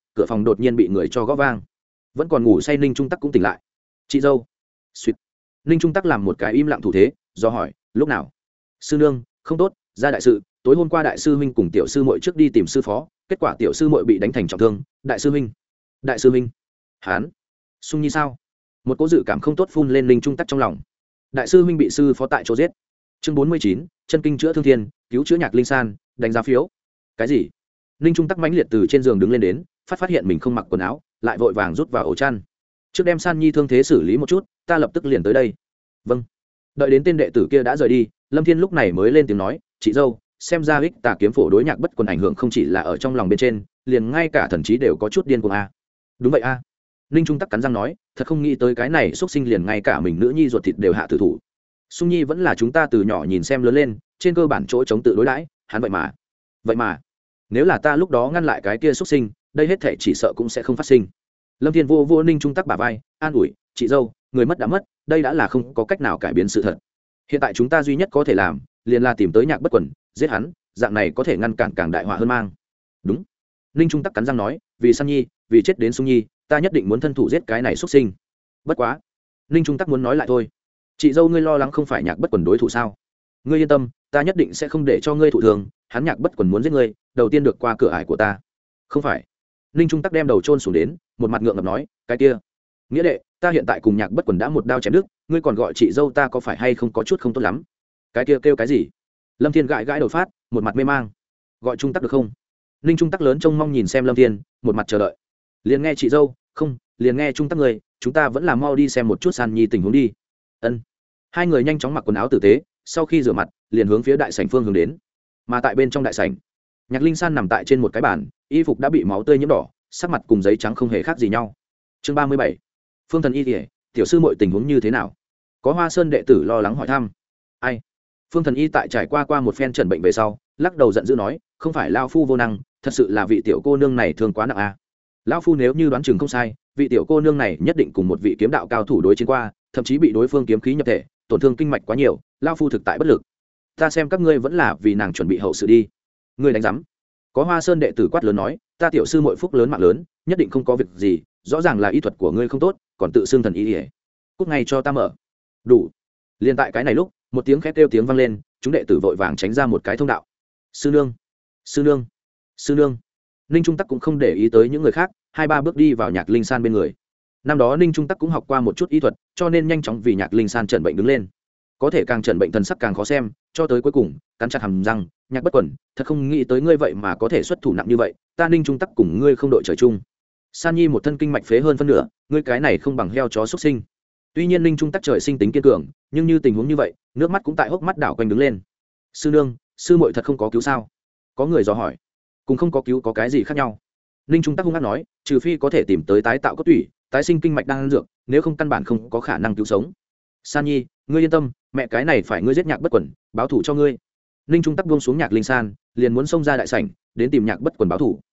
cửa phòng đột nhiên bị người cho gõ vang. Vẫn còn ngủ say ninh trung tắc cũng tỉnh lại. Chị dâu. Suýt. Ninh trung tắc làm một cái im lặng thủ thế do hỏi lúc nào. Sư nương không tốt, ra đại sự. Tối hôm qua đại sư huynh cùng tiểu sư muội trước đi tìm sư phó, kết quả tiểu sư muội bị đánh thành trọng thương. Đại sư huynh. Đại sư huynh. Hán. Sung nhi sao? Một cỗ dự cảm không tốt phun lên ninh trung tắc trong lòng. Đại sư huynh bị sư phó tại chỗ giết. Chương bốn mươi chín, chân kinh chữa thương thiên, cứu chữa nhạc linh san, đánh giá phiếu. Cái gì? Ninh trung tắc mãnh liệt từ trên giường đứng lên đến, phát phát hiện mình không mặc quần áo, lại vội vàng rút vào ổ chăn. Trước đem san nhi thương thế xử lý một chút, ta lập tức liền tới đây. Vâng. Đợi đến tên đệ tử kia đã rời đi, Lâm Thiên lúc này mới lên tiếng nói, chị dâu, xem ra ích tà kiếm phổ đối nhạc bất quần ảnh hưởng không chỉ là ở trong lòng bên trên, liền ngay cả thần trí đều có chút điên cuồng a. Đúng vậy a. Ninh trung tắc cắn răng nói, thật không nghĩ tới cái này xuất sinh liền ngay cả mình nữ nhi ruột thịt đều hạ tử thủ. Sung nhi vẫn là chúng ta từ nhỏ nhìn xem lớn lên, trên cơ bản chỗ chống tự đối đãi, hắn vậy mà. Vậy mà, nếu là ta lúc đó ngăn lại cái kia xuất sinh, đây hết thảy chỉ sợ cũng sẽ không phát sinh. Lâm Thiên vô vô Ninh trung tắc bả vai, an ủi, chị dâu, người mất đã mất, đây đã là không có cách nào cải biến sự thật. Hiện tại chúng ta duy nhất có thể làm, liền là tìm tới nhạc bất quần, giết hắn, dạng này có thể ngăn cản càng đại họa hơn mang. Đúng. Ninh trung tắc cắn răng nói, vì San nhi, vì chết đến Sung nhi, ta nhất định muốn thân thủ giết cái này xuất sinh. Bất quá, Ninh trung tắc muốn nói lại thôi. Chị dâu ngươi lo lắng không phải nhạc bất quần đối thủ sao? Ngươi yên tâm, ta nhất định sẽ không để cho ngươi thụ thường, hắn nhạc bất quần muốn giết ngươi, đầu tiên được qua cửa ải của ta. Không phải. Ninh trung tắc đem đầu chôn xuống đến, một mặt ngượng ngập nói, cái kia, nghĩa đệ, ta hiện tại cùng nhạc bất quần đã một đao chém đứt, ngươi còn gọi chị dâu ta có phải hay không có chút không tốt lắm? Cái kia kêu cái gì? Lâm Thiên gãi gãi đầu phát, một mặt mê mang. Gọi trung tắc được không? Ninh trung tắc lớn trông mong nhìn xem Lâm Thiên, một mặt chờ đợi. Liền nghe chị dâu, không, liền nghe trung tắc người, chúng ta vẫn là mau đi xem một chút San nhi tình huống đi. Ân. Hai người nhanh chóng mặc quần áo tử tế, sau khi rửa mặt, liền hướng phía đại sảnh phương hướng đến. Mà tại bên trong đại sảnh, Nhạc Linh San nằm tại trên một cái bàn, y phục đã bị máu tươi nhiễm đỏ, sắc mặt cùng giấy trắng không hề khác gì nhau. Chương ba mươi bảy, Phương Thần Y Liễu, tiểu sư muội tình huống như thế nào? Có Hoa Sơn đệ tử lo lắng hỏi thăm. Ai? Phương Thần Y tại trải qua qua một phen trần bệnh về sau, lắc đầu giận dữ nói, không phải lão phu vô năng, thật sự là vị tiểu cô nương này thương quá nặng a. À. Lão phu nếu như đoán chừng không sai, vị tiểu cô nương này nhất định cùng một vị kiếm đạo cao thủ đối chiến qua, thậm chí bị đối phương kiếm khí nhập thể, tổn thương kinh mạch quá nhiều, lão phu thực tại bất lực. Ta xem các ngươi vẫn là vì nàng chuẩn bị hậu sự đi. Ngươi đánh rắm. Có Hoa Sơn đệ tử quát lớn nói, ta tiểu sư muội phúc lớn mạng lớn, nhất định không có việc gì, rõ ràng là y thuật của ngươi không tốt, còn tự xưng thần y ỉa. Cút ngay cho ta mở. Đủ. Liên tại cái này lúc, một tiếng khét kêu tiếng vang lên, chúng đệ tử vội vàng tránh ra một cái thông đạo. Sư nương, sư nương, sư nương. Ninh Trung Tắc cũng không để ý tới những người khác, hai ba bước đi vào Nhạc Linh San bên người. Năm đó Ninh Trung Tắc cũng học qua một chút y thuật, cho nên nhanh chóng vì Nhạc Linh San chẩn bệnh đứng lên. Có thể càng chẩn bệnh thần sắc càng khó xem, cho tới cuối cùng, cắn chặt hàm răng, Nhạc bất quẩn, thật không nghĩ tới ngươi vậy mà có thể xuất thủ nặng như vậy, ta Ninh Trung Tắc cùng ngươi không đội trời chung. San nhi một thân kinh mạch phế hơn phân nửa, ngươi cái này không bằng heo chó xuất sinh. Tuy nhiên Ninh Trung Tắc trời sinh tính kiên cường, nhưng như tình huống như vậy, nước mắt cũng tại hốc mắt đảo quanh đứng lên. Sư nương, sư muội thật không có cứu sao? Có người dò hỏi. Cùng không có cứu có cái gì khác nhau? Ninh Trung Tắc hung hăng nói, trừ phi có thể tìm tới tái tạo cốt tủy, tái sinh kinh mạch đang ăn dược, nếu không căn bản không có khả năng cứu sống. San nhi, ngươi yên tâm, mẹ cái này phải ngươi giết Nhạc bất quẩn, báo thù cho ngươi. Ninh Trung Tắc buông xuống Nhạc Linh San, liền muốn xông ra đại sảnh, đến tìm Nhạc bất quẩn báo thù.